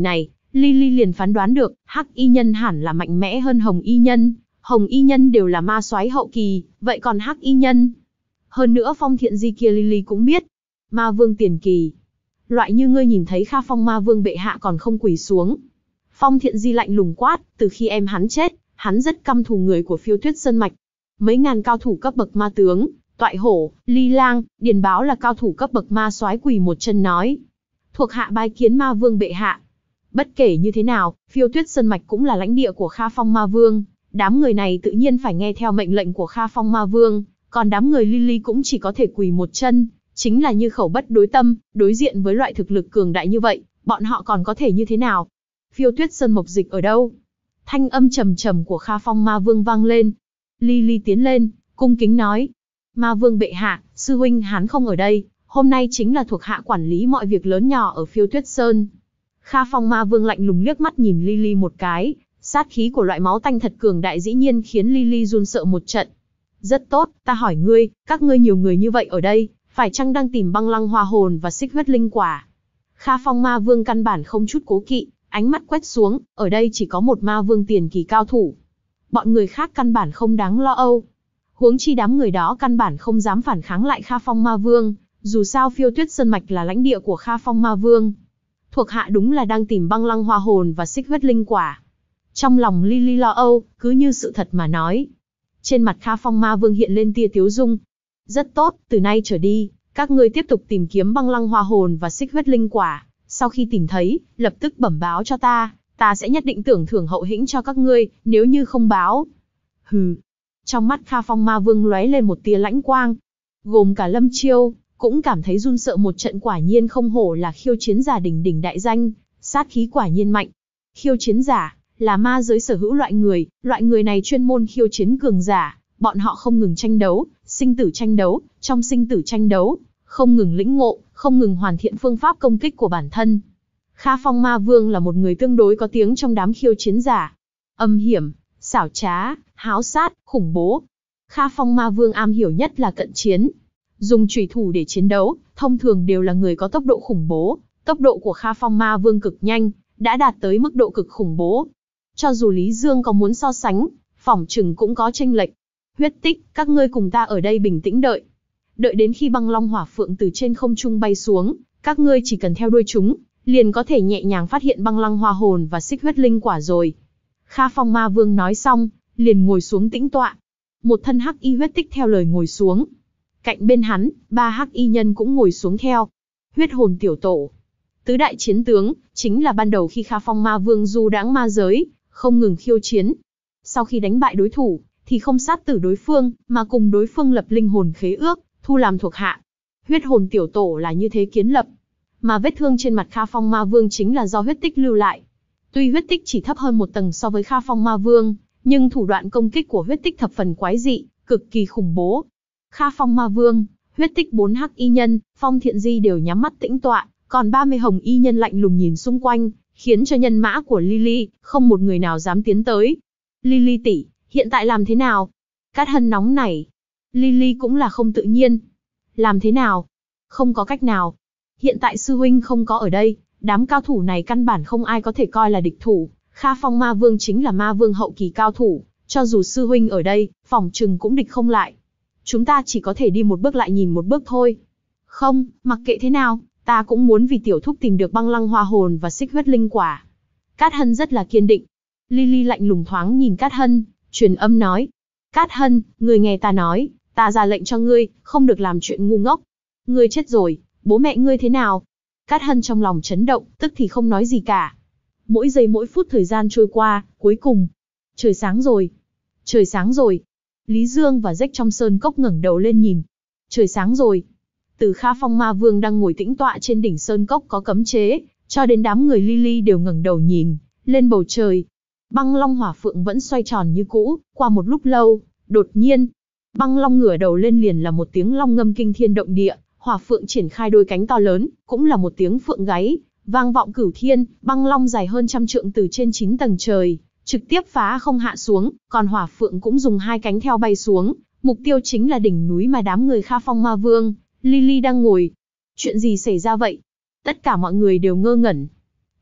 Lily liền phán đoán được, hắc y nhân hẳn là mạnh mẽ hơn hồng y nhân, hồng y nhân đều là ma soái hậu kỳ, vậy còn hắc y nhân? Hơn nữa Phong Thiện Di kia Lily cũng biết, ma vương tiền kỳ. Loại như ngươi nhìn thấy Kha Phong ma vương bệ hạ còn không quỳ xuống. Phong Thiện Di lạnh lùng quát, từ khi em hắn chết, hắn rất căm thù người của Phiêu Tuyết Sơn mạch. Mấy ngàn cao thủ cấp bậc ma tướng, Toại Hổ, Ly Lang, Điền Báo là cao thủ cấp bậc ma soái quỳ một chân nói, thuộc hạ bái kiến ma vương bệ hạ. Bất kể như thế nào, Phiêu Tuyết Sơn mạch cũng là lãnh địa của Kha Phong ma vương, đám người này tự nhiên phải nghe theo mệnh lệnh của Kha Phong ma vương, còn đám người Lily cũng chỉ có thể quỳ một chân, chính là như khẩu bất đối tâm, đối diện với loại thực lực cường đại như vậy, bọn họ còn có thể như thế nào? Phiêu Tuyết Sơn mộc dịch ở đâu? Thanh âm trầm trầm của Kha Phong ma vương vang lên. Lily tiến lên, cung kính nói, ma vương bệ hạ, sư huynh hắn không ở đây, hôm nay chính là thuộc hạ quản lý mọi việc lớn nhỏ ở Phiêu Tuyết Sơn. Kha Phong ma vương lạnh lùng liếc mắt nhìn Lily một cái, sát khí của loại máu tanh thật cường đại dĩ nhiên khiến Lily run sợ một trận. Rất tốt, ta hỏi ngươi, các ngươi nhiều người như vậy ở đây, phải chăng đang tìm băng lăng hoa hồn và xích huyết linh quả? Kha Phong ma vương căn bản không chút cố kỵ, ánh mắt quét xuống, ở đây chỉ có một ma vương tiền kỳ cao thủ. Bọn người khác căn bản không đáng lo âu. Huống chi đám người đó căn bản không dám phản kháng lại Kha Phong ma vương, dù sao Phiêu Tuyết Sơn mạch là lãnh địa của Kha Phong ma vương. Thuộc hạ đúng là đang tìm băng lăng hoa hồn và xích huyết linh quả. Trong lòng Lily lo âu, cứ như sự thật mà nói. Trên mặt Kha Phong ma vương hiện lên tia tiếu dung. Rất tốt, từ nay trở đi, các ngươi tiếp tục tìm kiếm băng lăng hoa hồn và xích huyết linh quả. Sau khi tìm thấy, lập tức bẩm báo cho ta, ta sẽ nhất định tưởng thưởng hậu hĩnh cho các ngươi, nếu như không báo. Hừ. Trong mắt Kha Phong ma vương lóe lên một tia lãnh quang. Gồm cả Lâm Chiêu, cũng cảm thấy run sợ một trận, quả nhiên không hổ là khiêu chiến giả đỉnh đỉnh đại danh, sát khí quả nhiên mạnh. Khiêu chiến giả, là ma giới sở hữu loại người, loại người này chuyên môn khiêu chiến cường giả, bọn họ không ngừng tranh đấu, sinh tử tranh đấu, trong sinh tử tranh đấu, không ngừng lĩnh ngộ, không ngừng hoàn thiện phương pháp công kích của bản thân. Kha Phong ma vương là một người tương đối có tiếng trong đám khiêu chiến giả. Âm hiểm, xảo trá, háo sát, khủng bố. Kha Phong ma vương am hiểu nhất là cận chiến. Dùng chủy thủ để chiến đấu, thông thường đều là người có tốc độ khủng bố. Tốc độ của Kha Phong ma vương cực nhanh, đã đạt tới mức độ cực khủng bố. Cho dù Lý Dương có muốn so sánh, phỏng chừng cũng có chênh lệch. Huyết Tích, các ngươi cùng ta ở đây bình tĩnh đợi. Đợi đến khi băng long hỏa phượng từ trên không trung bay xuống, các ngươi chỉ cần theo đuôi chúng, liền có thể nhẹ nhàng phát hiện băng lăng hoa hồn và xích huyết linh quả rồi. Kha Phong ma vương nói xong, liền ngồi xuống tĩnh tọa. Một thân hắc y Huyết Tích theo lời ngồi xuống. Cạnh bên hắn, ba hắc y nhân cũng ngồi xuống theo. Huyết hồn tiểu tổ. Tứ đại chiến tướng, chính là ban đầu khi Kha Phong ma vương du đãng ma giới, không ngừng khiêu chiến. Sau khi đánh bại đối thủ, thì không sát tử đối phương, mà cùng đối phương lập linh hồn khế ước, thu làm thuộc hạ. Huyết hồn tiểu tổ là như thế kiến lập. Mà vết thương trên mặt Kha Phong ma vương chính là do huyết tích lưu lại. Tuy huyết tích chỉ thấp hơn một tầng so với Kha Phong ma vương, nhưng thủ đoạn công kích của huyết tích thập phần quái dị, cực kỳ khủng bố. Kha Phong ma vương, huyết tích bốn hắc y nhân, Phong Thiện Di đều nhắm mắt tĩnh tọa, còn ba mươi hồng y nhân lạnh lùng nhìn xung quanh, khiến cho nhân mã của Lily không một người nào dám tiến tới. Lily tỷ, hiện tại làm thế nào? Cát Hân nóng nảy. Lily cũng là không tự nhiên. Làm thế nào? Không có cách nào. Hiện tại sư huynh không có ở đây, đám cao thủ này căn bản không ai có thể coi là địch thủ. Kha Phong ma vương chính là ma vương hậu kỳ cao thủ, cho dù sư huynh ở đây, phỏng chừng cũng địch không lại. Chúng ta chỉ có thể đi một bước lại nhìn một bước thôi. Không, mặc kệ thế nào, ta cũng muốn vì tiểu thúc tìm được băng lăng hoa hồn và xích huyết linh quả. Cát Hân rất là kiên định. Lily lạnh lùng thoáng nhìn Cát Hân, truyền âm nói. Cát Hân, ngươi nghe ta nói, ta ra lệnh cho ngươi, không được làm chuyện ngu ngốc. Ngươi chết rồi, bố mẹ ngươi thế nào? Cát Hân trong lòng chấn động, tức thì không nói gì cả. Mỗi giây mỗi phút thời gian trôi qua, cuối cùng. Trời sáng rồi. Trời sáng rồi. Lý Dương và Rách trong sơn cốc ngẩng đầu lên nhìn. Trời sáng rồi. Từ Kha Phong ma vương đang ngồi tĩnh tọa trên đỉnh sơn cốc có cấm chế, cho đến đám người Lily đều ngẩng đầu nhìn lên bầu trời. Băng long hỏa phượng vẫn xoay tròn như cũ. Qua một lúc lâu, đột nhiên, băng long ngửa đầu lên liền là một tiếng long ngâm kinh thiên động địa. Hỏa phượng triển khai đôi cánh to lớn, cũng là một tiếng phượng gáy, vang vọng cửu thiên. Băng long dài hơn trăm trượng từ trên chín tầng trời, trực tiếp phá không hạ xuống, còn hỏa phượng cũng dùng hai cánh theo bay xuống. Mục tiêu chính là đỉnh núi mà đám người Kha Phong ma vương, Lily đang ngồi. Chuyện gì xảy ra vậy? Tất cả mọi người đều ngơ ngẩn.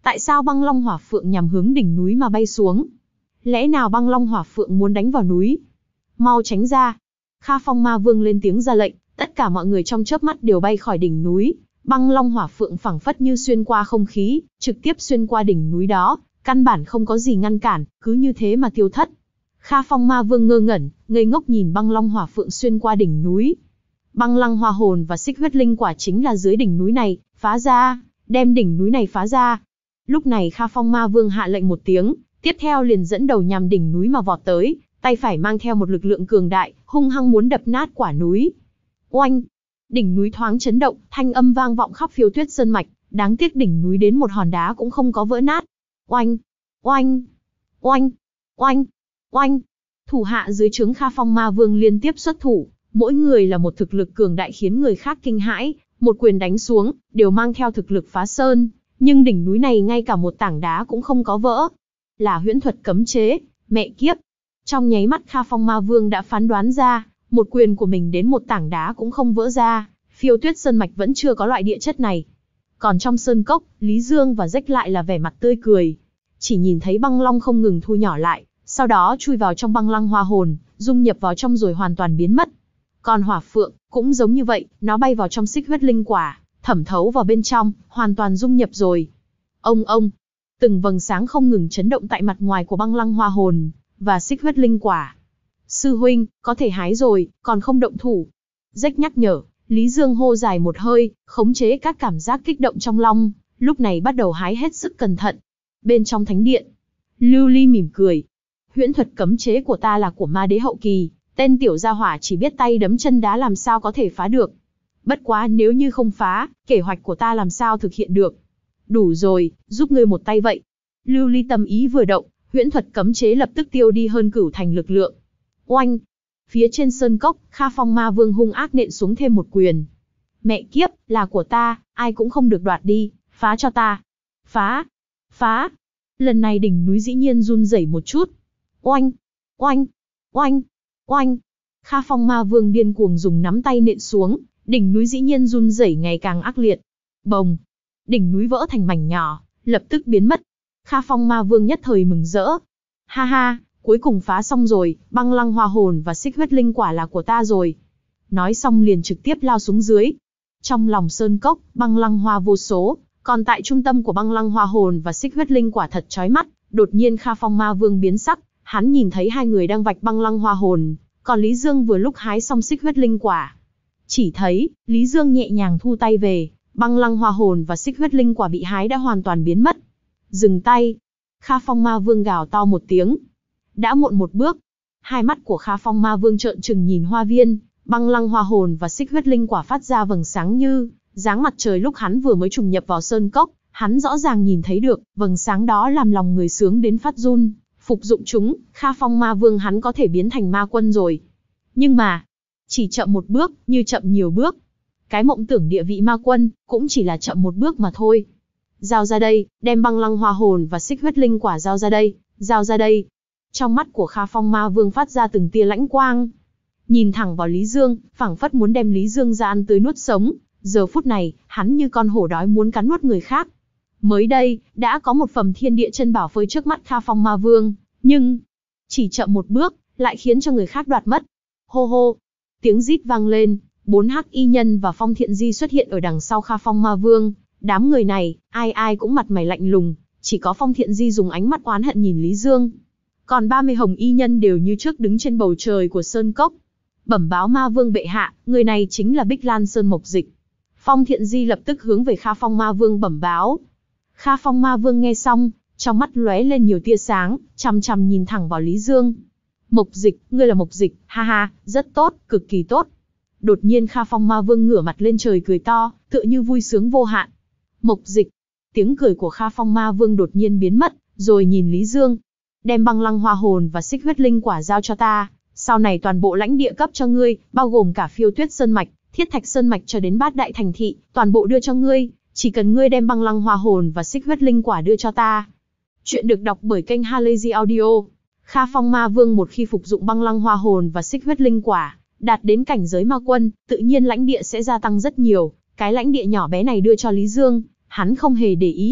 Tại sao băng long hỏa phượng nhằm hướng đỉnh núi mà bay xuống? Lẽ nào băng long hỏa phượng muốn đánh vào núi? Mau tránh ra! Kha Phong Ma Vương lên tiếng ra lệnh, tất cả mọi người trong chớp mắt đều bay khỏi đỉnh núi. Băng long hỏa phượng phảng phất như xuyên qua không khí, trực tiếp xuyên qua đỉnh núi đó, căn bản không có gì ngăn cản, cứ như thế mà tiêu thất. Kha Phong Ma Vương ngơ ngẩn, ngây ngốc nhìn băng long hỏa phượng xuyên qua đỉnh núi. Băng lăng hoa hồn và xích huyết linh quả chính là dưới đỉnh núi này, phá ra, đem đỉnh núi này phá ra. Lúc này Kha Phong Ma Vương hạ lệnh một tiếng, tiếp theo liền dẫn đầu nhằm đỉnh núi mà vọt tới, tay phải mang theo một lực lượng cường đại, hung hăng muốn đập nát quả núi. Oanh! Đỉnh núi thoáng chấn động, thanh âm vang vọng khắp Phiêu Tuyết Sơn mạch, đáng tiếc đỉnh núi đến một hòn đá cũng không có vỡ nát. Oanh! Oanh! Oanh! Oanh! Oanh! Thủ hạ dưới trướng Kha Phong Ma Vương liên tiếp xuất thủ, mỗi người là một thực lực cường đại khiến người khác kinh hãi, một quyền đánh xuống, đều mang theo thực lực phá sơn, nhưng đỉnh núi này ngay cả một tảng đá cũng không có vỡ. Là huyễn thuật cấm chế, mẹ kiếp. Trong nháy mắt Kha Phong Ma Vương đã phán đoán ra, một quyền của mình đến một tảng đá cũng không vỡ ra, Phiêu Tuyết Sơn mạch vẫn chưa có loại địa chất này. Còn trong sơn cốc, Lý Dương và Rách lại là vẻ mặt tươi cười, chỉ nhìn thấy băng long không ngừng thu nhỏ lại, sau đó chui vào trong băng lăng hoa hồn, dung nhập vào trong rồi hoàn toàn biến mất. Còn hỏa phượng, cũng giống như vậy, nó bay vào trong xích huyết linh quả, thẩm thấu vào bên trong, hoàn toàn dung nhập rồi. Ông ông, từng vầng sáng không ngừng chấn động tại mặt ngoài của băng lăng hoa hồn, và xích huyết linh quả. Sư huynh, có thể hái rồi, còn không động thủ. Rách nhắc nhở, Lý Dương hô dài một hơi, khống chế các cảm giác kích động trong lòng, lúc này bắt đầu hái hết sức cẩn thận. Bên trong thánh điện, Lưu Ly mỉm cười. Huyễn thuật cấm chế của ta là của ma đế hậu kỳ, tên tiểu gia hỏa chỉ biết tay đấm chân đá làm sao có thể phá được. Bất quá nếu như không phá, kế hoạch của ta làm sao thực hiện được. Đủ rồi, giúp ngươi một tay vậy. Lưu Ly tâm ý vừa động, huyễn thuật cấm chế lập tức tiêu đi hơn cửu thành lực lượng. Oanh! Phía trên sơn cốc, Kha Phong Ma Vương hung ác nện xuống thêm một quyền. Mẹ kiếp, là của ta, ai cũng không được đoạt đi, phá cho ta. Phá! Phá! Lần này đỉnh núi dĩ nhiên run rẩy một chút. Oanh! Oanh! Oanh! Oanh! Kha Phong Ma Vương điên cuồng dùng nắm tay nện xuống, đỉnh núi dĩ nhiên run rẩy ngày càng ác liệt. Bồng! Đỉnh núi vỡ thành mảnh nhỏ, lập tức biến mất. Kha Phong Ma Vương nhất thời mừng rỡ. Ha ha, cuối cùng phá xong rồi, băng lăng hoa hồn và xích huyết linh quả là của ta rồi. Nói xong liền trực tiếp lao xuống dưới. Trong lòng sơn cốc, băng lăng hoa vô số, còn tại trung tâm của băng lăng hoa hồn và xích huyết linh quả thật chói mắt. Đột nhiên Kha Phong Ma Vương biến sắc, hắn nhìn thấy hai người đang vạch băng lăng hoa hồn, còn Lý Dương vừa lúc hái xong xích huyết linh quả. Chỉ thấy, Lý Dương nhẹ nhàng thu tay về, băng lăng hoa hồn và xích huyết linh quả bị hái đã hoàn toàn biến mất. Dừng tay! Kha Phong Ma Vương gào to một tiếng. Đã muộn một bước. Hai mắt của Kha Phong Ma Vương trợn trừng nhìn hoa viên, băng lăng hoa hồn và xích huyết linh quả phát ra vầng sáng như dáng mặt trời lúc hắn vừa mới trùng nhập vào sơn cốc, hắn rõ ràng nhìn thấy được, vầng sáng đó làm lòng người sướng đến phát run, phục dụng chúng, Kha Phong Ma Vương hắn có thể biến thành ma quân rồi. Nhưng mà, chỉ chậm một bước, như chậm nhiều bước. Cái mộng tưởng địa vị ma quân, cũng chỉ là chậm một bước mà thôi. Giao ra đây, đem băng lăng hoa hồn và xích huyết linh quả giao ra đây, giao ra đây. Trong mắt của Kha Phong Ma Vương phát ra từng tia lãnh quang. Nhìn thẳng vào Lý Dương, phảng phất muốn đem Lý Dương ra ăn tươi nuốt sống. Giờ phút này, hắn như con hổ đói muốn cắn nuốt người khác. Mới đây, đã có một phẩm thiên địa chân bảo phơi trước mắt Kha Phong Ma Vương, nhưng chỉ chậm một bước, lại khiến cho người khác đoạt mất. Hô hô, tiếng rít vang lên, bốn hắc y nhân và Phong Thiện Di xuất hiện ở đằng sau Kha Phong Ma Vương. Đám người này, ai ai cũng mặt mày lạnh lùng, chỉ có Phong Thiện Di dùng ánh mắt oán hận nhìn Lý Dương. Còn ba mươi hồng y nhân đều như trước đứng trên bầu trời của sơn cốc. Bẩm báo Ma Vương bệ hạ, người này chính là Bích Lan Sơn Mộc Dịch. Phong Thiện Di lập tức hướng về Kha Phong Ma Vương bẩm báo. Kha Phong Ma Vương nghe xong, trong mắt lóe lên nhiều tia sáng, chằm chằm nhìn thẳng vào Lý Dương. Mộc Dịch, ngươi là Mộc Dịch, ha ha, rất tốt, cực kỳ tốt. Đột nhiên Kha Phong Ma Vương ngửa mặt lên trời cười to, tựa như vui sướng vô hạn. Mộc Dịch, tiếng cười của Kha Phong Ma Vương đột nhiên biến mất, rồi nhìn Lý Dương. Đem băng lăng hoa hồn và xích huyết linh quả giao cho ta, sau này toàn bộ lãnh địa cấp cho ngươi, bao gồm cả Phiêu Tuyết Sơn mạch, Thiết Thạch Sơn mạch cho đến Bát Đại thành thị, toàn bộ đưa cho ngươi, chỉ cần ngươi đem băng lăng hoa hồn và xích huyết linh quả đưa cho ta. Chuyện được đọc bởi kênh Halazy Audio. Kha Phong Ma Vương một khi phục dụng băng lăng hoa hồn và xích huyết linh quả, đạt đến cảnh giới ma quân, tự nhiên lãnh địa sẽ gia tăng rất nhiều. Cái lãnh địa nhỏ bé này đưa cho Lý Dương, hắn không hề để ý.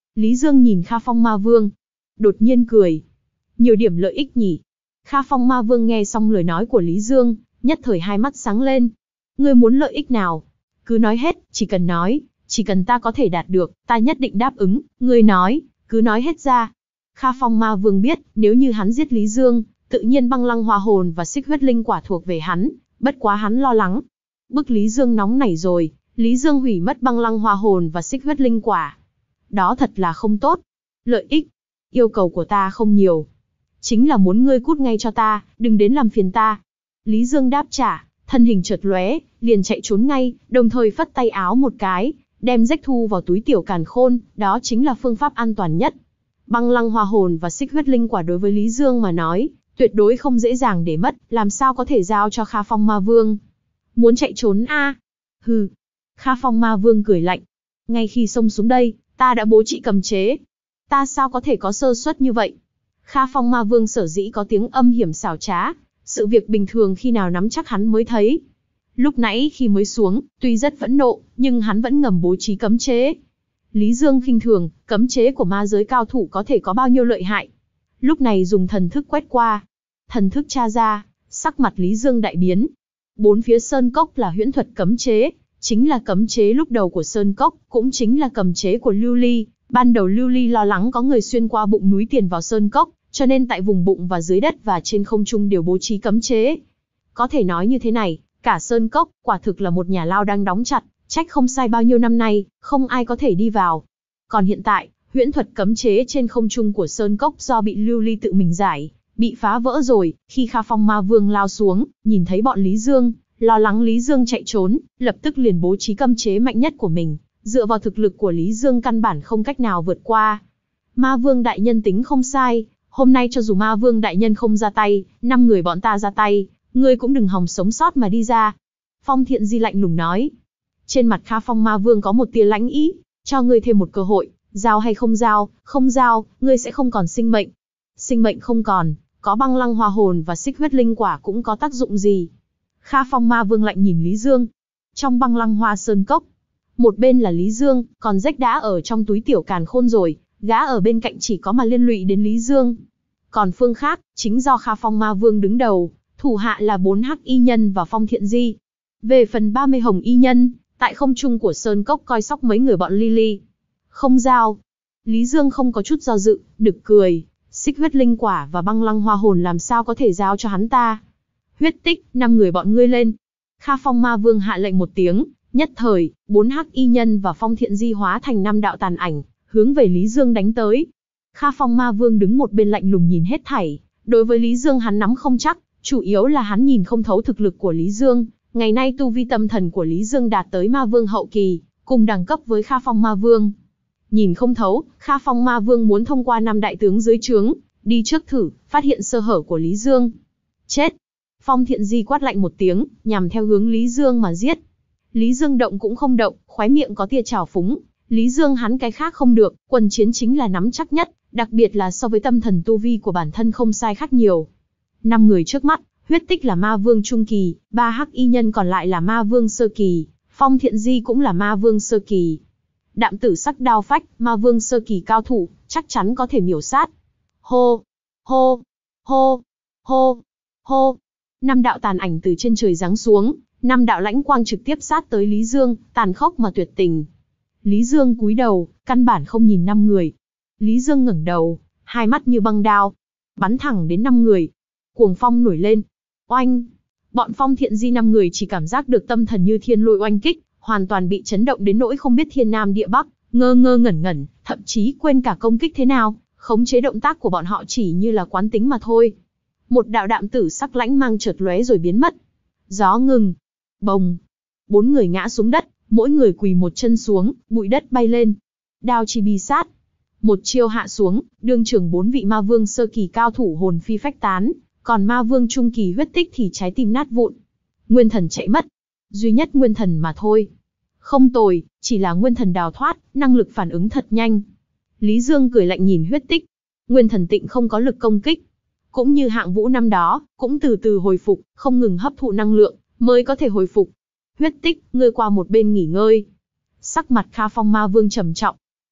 Lý Dương nhìn Kha Phong Ma Vương, đột nhiên cười. Nhiều điểm lợi ích nhỉ? Kha Phong Ma Vương nghe xong lời nói của Lý Dương, nhất thời hai mắt sáng lên. Ngươi muốn lợi ích nào? Cứ nói hết, chỉ cần nói, chỉ cần ta có thể đạt được, ta nhất định đáp ứng, ngươi nói, cứ nói hết ra. Kha Phong Ma Vương biết, nếu như hắn giết Lý Dương, tự nhiên băng lăng hoa hồn và xích huyết linh quả thuộc về hắn, bất quá hắn lo lắng. Bức Lý Dương nóng nảy rồi, Lý Dương hủy mất băng lăng hoa hồn và xích huyết linh quả. Đó thật là không tốt. Lợi ích, yêu cầu của ta không nhiều. Chính là muốn ngươi cút ngay cho ta, đừng đến làm phiền ta. Lý Dương đáp trả, thân hình chợt lóe, liền chạy trốn ngay, đồng thời phất tay áo một cái, đem rách thu vào túi tiểu càn khôn, đó chính là phương pháp an toàn nhất. Băng lăng hoa hồn và xích huyết linh quả đối với Lý Dương mà nói, tuyệt đối không dễ dàng để mất, làm sao có thể giao cho Kha Phong Ma Vương. Muốn chạy trốn a? À? Hừ. Kha Phong Ma Vương cười lạnh. Ngay khi xông xuống đây, ta đã bố trí cấm chế. Ta sao có thể có sơ suất như vậy? Kha Phong Ma Vương sở dĩ có tiếng âm hiểm xảo trá, sự việc bình thường khi nào nắm chắc hắn mới thấy. Lúc nãy khi mới xuống, tuy rất phẫn nộ, nhưng hắn vẫn ngầm bố trí cấm chế. Lý Dương khinh thường, cấm chế của ma giới cao thủ có thể có bao nhiêu lợi hại. Lúc này dùng thần thức quét qua. Thần thức tra ra, sắc mặt Lý Dương đại biến. Bốn phía sơn cốc là huyễn thuật cấm chế, chính là cấm chế lúc đầu của sơn cốc, cũng chính là cấm chế của Lưu Ly. Ban đầu Lưu Ly lo lắng có người xuyên qua bụng núi tiền vào sơn cốc, cho nên tại vùng bụng và dưới đất và trên không trung đều bố trí cấm chế. Có thể nói như thế này, cả sơn cốc, quả thực là một nhà lao đang đóng chặt, trách không sai bao nhiêu năm nay, không ai có thể đi vào. Còn hiện tại, huyễn thuật cấm chế trên không trung của sơn cốc do bị Lưu Ly tự mình giải, bị phá vỡ rồi. Khi Kha Phong Ma Vương lao xuống, nhìn thấy bọn Lý Dương, lo lắng Lý Dương chạy trốn, lập tức liền bố trí cấm chế mạnh nhất của mình, dựa vào thực lực của Lý Dương căn bản không cách nào vượt qua. Ma Vương đại nhân tính không sai, hôm nay cho dù Ma Vương đại nhân không ra tay, năm người bọn ta ra tay, ngươi cũng đừng hòng sống sót mà đi ra. Phong Thiện Di lạnh lùng nói. Trên mặt Kha Phong Ma Vương có một tia lãnh ý, cho ngươi thêm một cơ hội, giao hay không giao, không giao, ngươi sẽ không còn sinh mệnh. Sinh mệnh không còn, có băng lăng hoa hồn và xích huyết linh quả cũng có tác dụng gì? Kha Phong Ma Vương lạnh nhìn Lý Dương. Trong băng lăng hoa sơn cốc, một bên là Lý Dương, còn rách đã ở trong túi tiểu càn khôn rồi, gã ở bên cạnh chỉ có mà liên lụy đến Lý Dương. Còn phương khác, chính do Kha Phong Ma Vương đứng đầu, thủ hạ là bốn hắc y nhân và Phong Thiện Di. Về phần ba mươi hồng y nhân, tại không trung của sơn cốc coi sóc mấy người bọn Lily. Không giao. Lý Dương không có chút do dự, nực cười, xích huyết linh quả và băng lăng hoa hồn làm sao có thể giao cho hắn ta. Huyết Tích, năm người bọn ngươi lên. Kha Phong Ma Vương hạ lệnh một tiếng, nhất thời, bốn hắc y nhân và Phong Thiện Di hóa thành năm đạo tàn ảnh, hướng về Lý Dương đánh tới. Kha Phong Ma Vương đứng một bên lạnh lùng nhìn hết thảy, đối với Lý Dương hắn nắm không chắc, chủ yếu là hắn nhìn không thấu thực lực của Lý Dương. Ngày nay tu vi tâm thần của Lý Dương đạt tới Ma Vương hậu kỳ, cùng đẳng cấp với Kha Phong Ma Vương. Nhìn không thấu, Kha Phong Ma Vương muốn thông qua năm đại tướng dưới trướng, đi trước thử, phát hiện sơ hở của Lý Dương. Chết! Phong Thiện Di quát lạnh một tiếng, nhằm theo hướng Lý Dương mà giết. Lý Dương động cũng không động, khóe miệng có tia trào phúng. Lý Dương hắn cái khác không được, quần chiến chính là nắm chắc nhất, đặc biệt là so với tâm thần tu vi của bản thân không sai khác nhiều. Năm người trước mắt, Huyết Tích là Ma Vương trung kỳ, ba hắc y nhân còn lại là Ma Vương sơ kỳ, Phong Thiện Di cũng là Ma Vương sơ kỳ. Đạm Tử Sắc đao phách, Ma Vương sơ kỳ cao thủ, chắc chắn có thể miểu sát. Hô, hô, hô, hô, hô. Năm đạo tàn ảnh từ trên trời giáng xuống, năm đạo lãnh quang trực tiếp sát tới Lý Dương, tàn khốc mà tuyệt tình. Lý Dương cúi đầu, căn bản không nhìn năm người. Lý Dương ngẩng đầu, hai mắt như băng đao, bắn thẳng đến năm người. Cuồng phong nổi lên. Oanh! Bọn Phong Thiện Di năm người chỉ cảm giác được tâm thần như thiên lôi oanh kích, hoàn toàn bị chấn động đến nỗi không biết thiên nam địa bắc, ngơ ngơ ngẩn ngẩn, thậm chí quên cả công kích thế nào, khống chế động tác của bọn họ chỉ như là quán tính mà thôi. Một đạo đạm tử sắc lãnh mang chợt lóe rồi biến mất. Gió ngừng. Bồng. Bốn người ngã xuống đất, mỗi người quỳ một chân xuống, bụi đất bay lên. Đao chi bi sát. Một chiêu hạ xuống, đương trường bốn vị Ma Vương sơ kỳ cao thủ hồn phi phách tán, còn Ma Vương trung kỳ Huyết Tích thì trái tim nát vụn. Nguyên thần chạy mất. Duy nhất nguyên thần mà thôi. Không tồi, chỉ là nguyên thần đào thoát, năng lực phản ứng thật nhanh. Lý Dương cười lạnh nhìn Huyết Tích. Nguyên thần tịnh không có lực công kích. Cũng như Hạng Vũ năm đó, cũng từ từ hồi phục, không ngừng hấp thụ năng lượng, mới có thể hồi phục. Huyết Tích, ngươi qua một bên nghỉ ngơi. Sắc mặt Kha Phong Ma Vương trầm trọng.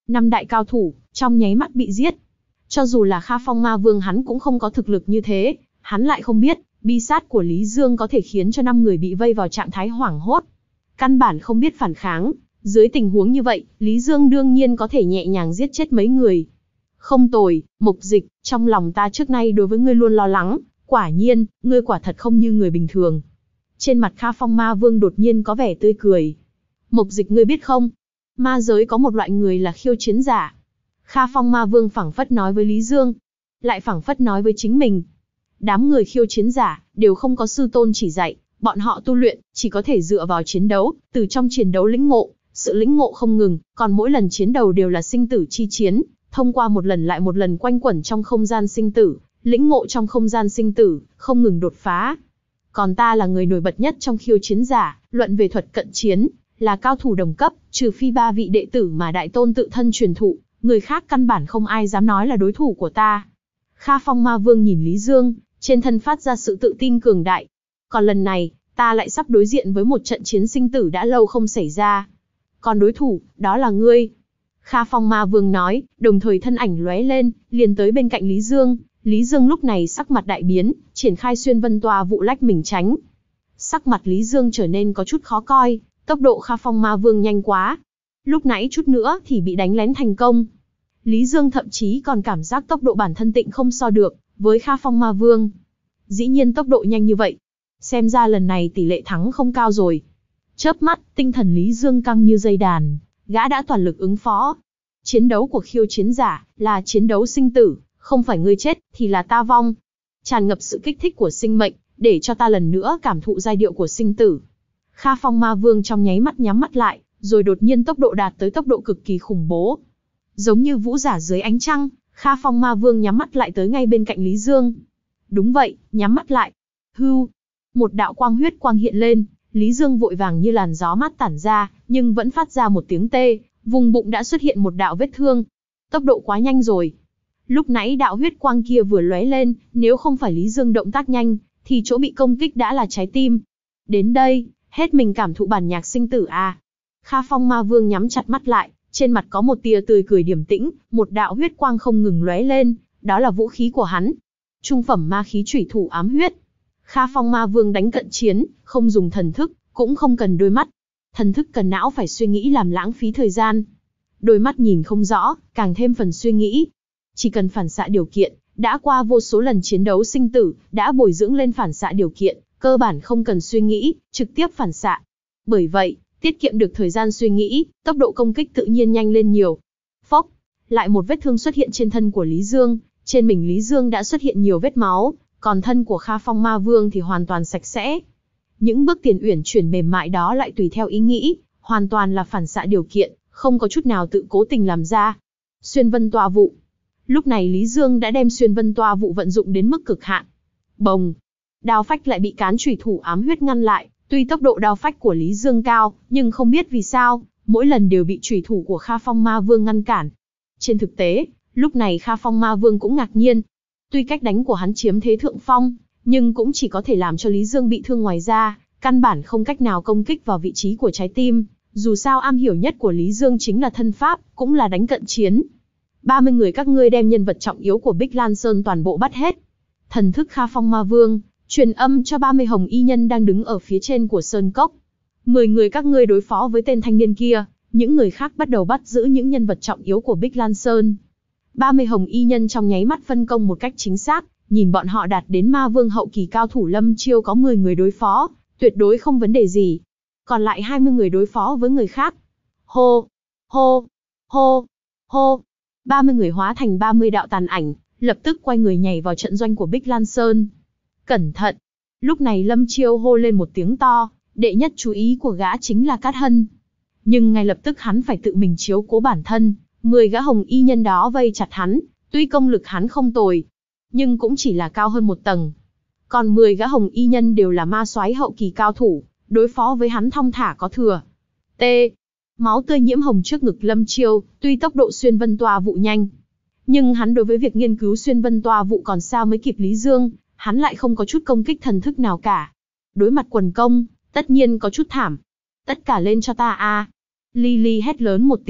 Năm đại cao thủ, trong nháy mắt bị giết. Cho dù là Kha Phong Ma Vương hắn cũng không có thực lực như thế, hắn lại không biết, bi sát của Lý Dương có thể khiến cho năm người bị vây vào trạng thái hoảng hốt. Căn bản không biết phản kháng, dưới tình huống như vậy, Lý Dương đương nhiên có thể nhẹ nhàng giết chết mấy người. Không tồi, Mục Dịch, trong lòng ta trước nay đối với ngươi luôn lo lắng, quả nhiên, ngươi quả thật không như người bình thường. Trên mặt Kha Phong Ma Vương đột nhiên có vẻ tươi cười. Mục Dịch ngươi biết không, ma giới có một loại người là khiêu chiến giả. Kha Phong Ma Vương phảng phất nói với Lý Dương, lại phảng phất nói với chính mình. Đám người khiêu chiến giả, đều không có sư tôn chỉ dạy, bọn họ tu luyện, chỉ có thể dựa vào chiến đấu, từ trong chiến đấu lĩnh ngộ, sự lĩnh ngộ không ngừng, còn mỗi lần chiến đấu đều là sinh tử chi chiến, thông qua một lần lại một lần quanh quẩn trong không gian sinh tử, lĩnh ngộ trong không gian sinh tử, không ngừng đột phá. Còn ta là người nổi bật nhất trong khiêu chiến giả, luận về thuật cận chiến, là cao thủ đồng cấp, trừ phi ba vị đệ tử mà Đại Tôn tự thân truyền thụ, người khác căn bản không ai dám nói là đối thủ của ta. Kha Phong Ma Vương nhìn Lý Dương, trên thân phát ra sự tự tin cường đại. Còn lần này, ta lại sắp đối diện với một trận chiến sinh tử đã lâu không xảy ra. Còn đối thủ, đó là ngươi. Kha Phong Ma Vương nói, đồng thời thân ảnh lóe lên, liền tới bên cạnh Lý Dương. Lý Dương lúc này sắc mặt đại biến, triển khai xuyên vân toa vụ lách mình tránh. Sắc mặt Lý Dương trở nên có chút khó coi, tốc độ Kha Phong Ma Vương nhanh quá. Lúc nãy chút nữa thì bị đánh lén thành công. Lý Dương thậm chí còn cảm giác tốc độ bản thân tịnh không so được với Kha Phong Ma Vương. Dĩ nhiên tốc độ nhanh như vậy. Xem ra lần này tỷ lệ thắng không cao rồi. Chớp mắt, tinh thần Lý Dương căng như dây đàn, gã đã toàn lực ứng phó. Chiến đấu của khiêu chiến giả là chiến đấu sinh tử, không phải ngươi chết thì là ta vong. Tràn ngập sự kích thích của sinh mệnh, để cho ta lần nữa cảm thụ giai điệu của sinh tử. Kha Phong Ma Vương trong nháy mắt nhắm mắt lại, rồi đột nhiên tốc độ đạt tới tốc độ cực kỳ khủng bố. Giống như vũ giả dưới ánh trăng, Kha Phong Ma Vương nhắm mắt lại tới ngay bên cạnh Lý Dương. Đúng vậy, nhắm mắt lại. Hưu, một đạo quang huyết quang hiện lên, Lý Dương vội vàng như làn gió mát tản ra, nhưng vẫn phát ra một tiếng tê, vùng bụng đã xuất hiện một đạo vết thương. Tốc độ quá nhanh rồi. Lúc nãy đạo huyết quang kia vừa lóe lên, nếu không phải Lý Dương động tác nhanh, thì chỗ bị công kích đã là trái tim. Đến đây, hết mình cảm thụ bản nhạc sinh tử à. Kha Phong Ma Vương nhắm chặt mắt lại, trên mặt có một tia tươi cười điềm tĩnh, một đạo huyết quang không ngừng lóe lên, đó là vũ khí của hắn. Trung phẩm ma khí chủy thủ ám huyết. Kha Phong Ma Vương đánh cận chiến, không dùng thần thức, cũng không cần đôi mắt. Thần thức cần não phải suy nghĩ làm lãng phí thời gian. Đôi mắt nhìn không rõ, càng thêm phần suy nghĩ. Chỉ cần phản xạ điều kiện, đã qua vô số lần chiến đấu sinh tử, đã bồi dưỡng lên phản xạ điều kiện, cơ bản không cần suy nghĩ, trực tiếp phản xạ. Bởi vậy, tiết kiệm được thời gian suy nghĩ, tốc độ công kích tự nhiên nhanh lên nhiều. Phốc, lại một vết thương xuất hiện trên thân của Lý Dương, trên mình Lý Dương đã xuất hiện nhiều vết máu, còn thân của Kha Phong Ma Vương thì hoàn toàn sạch sẽ. Những bước tiền uyển chuyển mềm mại đó lại tùy theo ý nghĩ, hoàn toàn là phản xạ điều kiện, không có chút nào tự cố tình làm ra. Xuyên vân toa vụ. Lúc này Lý Dương đã đem xuyên vân toa vụ vận dụng đến mức cực hạn. Bồng, đao phách lại bị cán chủy thủ ám huyết ngăn lại. Tuy tốc độ đao phách của Lý Dương cao, nhưng không biết vì sao, mỗi lần đều bị chủy thủ của Kha Phong Ma Vương ngăn cản. Trên thực tế, lúc này Kha Phong Ma Vương cũng ngạc nhiên. Tuy cách đánh của hắn chiếm thế thượng phong, nhưng cũng chỉ có thể làm cho Lý Dương bị thương, ngoài ra, căn bản không cách nào công kích vào vị trí của trái tim. Dù sao am hiểu nhất của Lý Dương chính là thân pháp, cũng là đánh cận chiến. ba mươi người các ngươi đem nhân vật trọng yếu của Bích Lan Sơn toàn bộ bắt hết. Thần thức Kha Phong Ma Vương truyền âm cho ba mươi hồng y nhân đang đứng ở phía trên của sơn cốc. mười người các ngươi đối phó với tên thanh niên kia, những người khác bắt đầu bắt giữ những nhân vật trọng yếu của Bích Lan Sơn. ba mươi hồng y nhân trong nháy mắt phân công một cách chính xác, nhìn bọn họ đạt đến ma vương hậu kỳ cao thủ Lâm Chiêu có mười người đối phó, tuyệt đối không vấn đề gì. Còn lại hai mươi người đối phó với người khác. Hô, hô, hô, hô. ba mươi người hóa thành ba mươi đạo tàn ảnh, lập tức quay người nhảy vào trận doanh của Bích Lan Sơn. Cẩn thận! Lúc này Lâm Chiêu hô lên một tiếng to, đệ nhất chú ý của gã chính là Cát Hân. Nhưng ngay lập tức hắn phải tự mình chiếu cố bản thân, mười gã hồng y nhân đó vây chặt hắn, tuy công lực hắn không tồi, nhưng cũng chỉ là cao hơn một tầng. Còn mười gã hồng y nhân đều là ma soái hậu kỳ cao thủ, đối phó với hắn thong thả có thừa. T. Máu tươi nhiễm hồng trước ngực Lâm Chiêu, tuy tốc độ xuyên vân toa vụ nhanh, nhưng hắn đối với việc nghiên cứu xuyên vân toa vụ còn sao mới kịp Lý Dương, hắn lại không có chút công kích thần thức nào cả. Đối mặt quần công, tất nhiên có chút thảm. Tất cả lên cho ta a! Lily hét lớn một tiếng,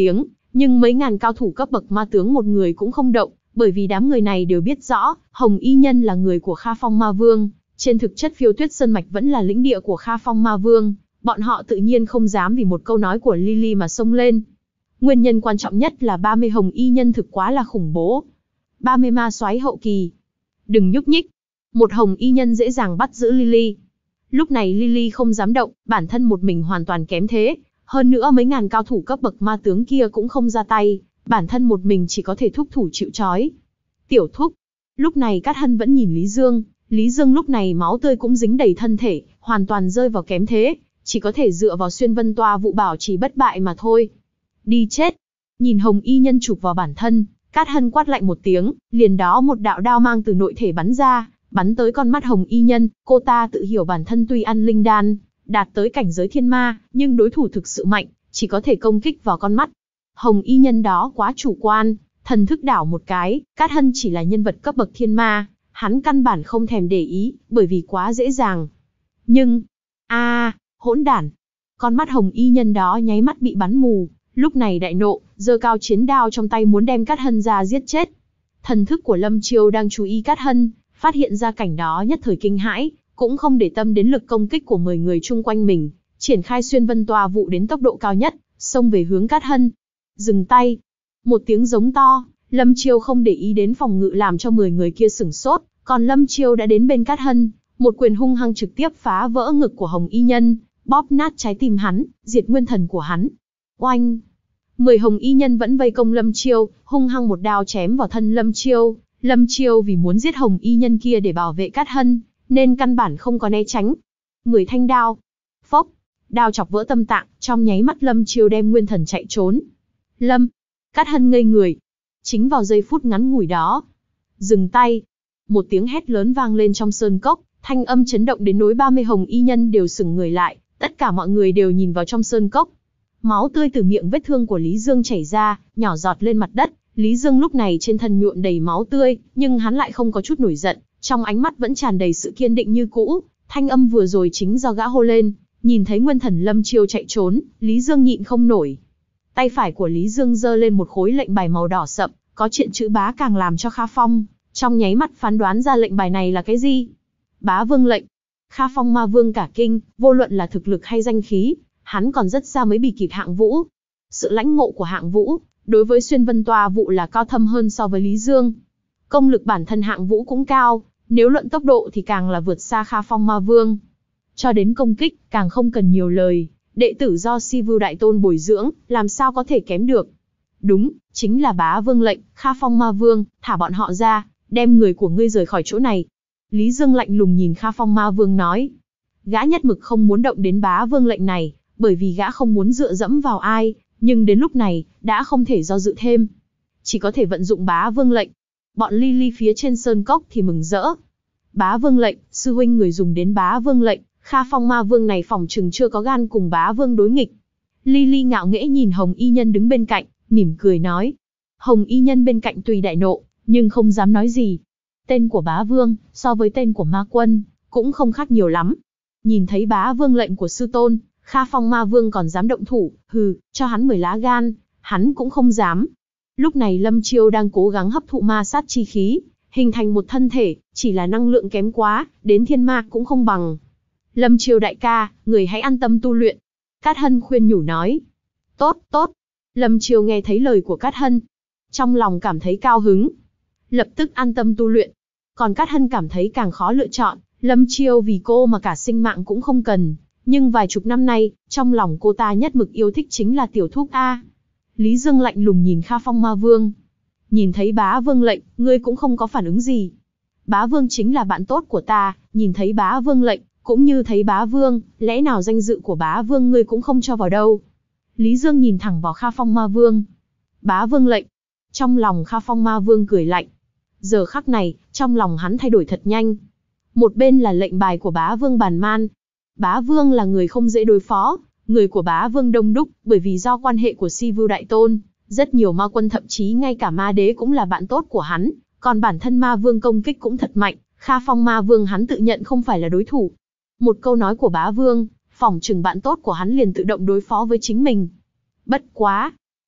Nhưng mấy ngàn cao thủ cấp bậc ma tướng một người cũng không động, bởi vì đám người này đều biết rõ, Hồng Y Nhân là người của Kha Phong Ma Vương, trên thực chất Phiêu Tuyết Sơn Mạch vẫn là lĩnh địa của Kha Phong Ma Vương, bọn họ tự nhiên không dám vì một câu nói của Lily mà xông lên. Nguyên nhân quan trọng nhất là ba mươi Hồng Y Nhân thực quá là khủng bố. ba mươi ma soái hậu kỳ. Đừng nhúc nhích. Một Hồng Y Nhân dễ dàng bắt giữ Lily. Lúc này Lily không dám động, bản thân một mình hoàn toàn kém thế. Hơn nữa mấy ngàn cao thủ cấp bậc ma tướng kia cũng không ra tay, bản thân một mình chỉ có thể thúc thủ chịu trói. Tiểu thúc. Lúc này Cát Hân vẫn nhìn Lý Dương, Lý Dương lúc này máu tươi cũng dính đầy thân thể, hoàn toàn rơi vào kém thế, chỉ có thể dựa vào xuyên vân toa vụ bảo trì bất bại mà thôi. Đi chết. Nhìn Hồng Y Nhân chụp vào bản thân, Cát Hân quát lạnh một tiếng, liền đó một đạo đao mang từ nội thể bắn ra, bắn tới con mắt Hồng Y Nhân. Cô ta tự hiểu bản thân tuy ăn linh đan, đạt tới cảnh giới thiên ma, nhưng đối thủ thực sự mạnh, chỉ có thể công kích vào con mắt. Hồng Y Nhân đó quá chủ quan, thần thức đảo một cái, Cát Hân chỉ là nhân vật cấp bậc thiên ma, hắn căn bản không thèm để ý, bởi vì quá dễ dàng. Nhưng, a, à, hỗn đản. Con mắt Hồng Y Nhân đó nháy mắt bị bắn mù, lúc này đại nộ, giơ cao chiến đao trong tay muốn đem Cát Hân ra giết chết. Thần thức của Lâm Chiêu đang chú ý Cát Hân, phát hiện ra cảnh đó nhất thời kinh hãi, cũng không để tâm đến lực công kích của mười người chung quanh mình, triển khai xuyên vân toa vụ đến tốc độ cao nhất, xông về hướng Cát Hân. Dừng tay. Một tiếng giống to, Lâm Chiêu không để ý đến phòng ngự làm cho mười người kia sửng sốt, còn Lâm Chiêu đã đến bên Cát Hân, một quyền hung hăng trực tiếp phá vỡ ngực của Hồng Y Nhân, bóp nát trái tim hắn, diệt nguyên thần của hắn. Oanh! Mười Hồng Y Nhân vẫn vây công Lâm Chiêu, hung hăng một đao chém vào thân Lâm Chiêu. Lâm Chiêu vì muốn giết Hồng Y Nhân kia để bảo vệ Cát Hân, nên căn bản không có né tránh. Mười thanh đao. Phốc! Đao chọc vỡ tâm tạng, trong nháy mắt Lâm Chiêu đem nguyên thần chạy trốn. Lâm! Cát Hân ngây người. Chính vào giây phút ngắn ngủi đó. Dừng tay! Một tiếng hét lớn vang lên trong sơn cốc, thanh âm chấn động đến nỗi ba mươi Hồng Y Nhân đều sững người lại, tất cả mọi người đều nhìn vào trong sơn cốc. Máu tươi từ miệng vết thương của Lý Dương chảy ra, nhỏ giọt lên mặt đất. Lý Dương lúc này trên thân nhuộm đầy máu tươi, nhưng hắn lại không có chút nổi giận, trong ánh mắt vẫn tràn đầy sự kiên định như cũ. Thanh âm vừa rồi chính do gã hô lên, nhìn thấy nguyên thần Lâm Chiêu chạy trốn, Lý Dương nhịn không nổi. Tay phải của Lý Dương giơ lên một khối lệnh bài màu đỏ sậm, có triện chữ bá càng làm cho Kha Phong trong nháy mắt phán đoán ra lệnh bài này là cái gì. Bá Vương lệnh. Kha Phong Ma Vương cả kinh, vô luận là thực lực hay danh khí, hắn còn rất xa mới bị kịp Hạng Vũ. Sự lãnh ngộ của Hạng Vũ đối với xuyên vân toa vụ là cao thâm hơn so với Lý Dương. Công lực bản thân Hạng Vũ cũng cao, nếu luận tốc độ thì càng là vượt xa Kha Phong Ma Vương. Cho đến công kích, càng không cần nhiều lời, đệ tử do Si Vưu Đại Tôn bồi dưỡng, làm sao có thể kém được. Đúng, chính là Bá Vương lệnh. Kha Phong Ma Vương, thả bọn họ ra, đem người của ngươi rời khỏi chỗ này. Lý Dương lạnh lùng nhìn Kha Phong Ma Vương nói. Gã nhất mực không muốn động đến Bá Vương lệnh này, bởi vì gã không muốn dựa dẫm vào ai, nhưng đến lúc này, đã không thể do dự thêm. Chỉ có thể vận dụng Bá Vương lệnh. Bọn Lily phía trên sơn cốc thì mừng rỡ. Bá Vương lệnh, sư huynh người dùng đến Bá Vương lệnh, Kha Phong Ma Vương này phỏng chừng chưa có gan cùng Bá Vương đối nghịch. Lily ngạo nghễ nhìn Hồng Y Nhân đứng bên cạnh, mỉm cười nói. Hồng Y Nhân bên cạnh tuy đại nộ, nhưng không dám nói gì. Tên của Bá Vương, so với tên của Ma Quân, cũng không khác nhiều lắm. Nhìn thấy Bá Vương lệnh của sư tôn, Kha Phong Ma Vương còn dám động thủ, hừ, cho hắn mười lá gan, hắn cũng không dám. Lúc này Lâm Chiêu đang cố gắng hấp thụ ma sát chi khí, hình thành một thân thể, chỉ là năng lượng kém quá, đến thiên ma cũng không bằng. Lâm Chiêu đại ca, người hãy an tâm tu luyện. Cát Hân khuyên nhủ nói. Tốt, tốt. Lâm Chiêu nghe thấy lời của Cát Hân, trong lòng cảm thấy cao hứng, lập tức an tâm tu luyện. Còn Cát Hân cảm thấy càng khó lựa chọn, Lâm Chiêu vì cô mà cả sinh mạng cũng không cần, nhưng vài chục năm nay, trong lòng cô ta nhất mực yêu thích chính là tiểu thúc A. Lý Dương lạnh lùng nhìn Kha Phong Ma Vương. Nhìn thấy Bá Vương lệnh, ngươi cũng không có phản ứng gì. Bá Vương chính là bạn tốt của ta, nhìn thấy Bá Vương lệnh, cũng như thấy Bá Vương, lẽ nào danh dự của Bá Vương ngươi cũng không cho vào đâu. Lý Dương nhìn thẳng vào Kha Phong Ma Vương. Bá Vương lệnh. Trong lòng Kha Phong Ma Vương cười lạnh. Giờ khắc này, trong lòng hắn thay đổi thật nhanh. Một bên là lệnh bài của Bá Vương Bàn Man. Bá Vương là người không dễ đối phó, người của Bá Vương đông đúc, bởi vì do quan hệ của Si Vưu Đại Tôn, rất nhiều ma quân thậm chí ngay cả ma đế cũng là bạn tốt của hắn, còn bản thân Ma Vương công kích cũng thật mạnh, Kha Phong Ma Vương hắn tự nhận không phải là đối thủ. Một câu nói của Bá Vương, phỏng chừng bạn tốt của hắn liền tự động đối phó với chính mình. Bất quá,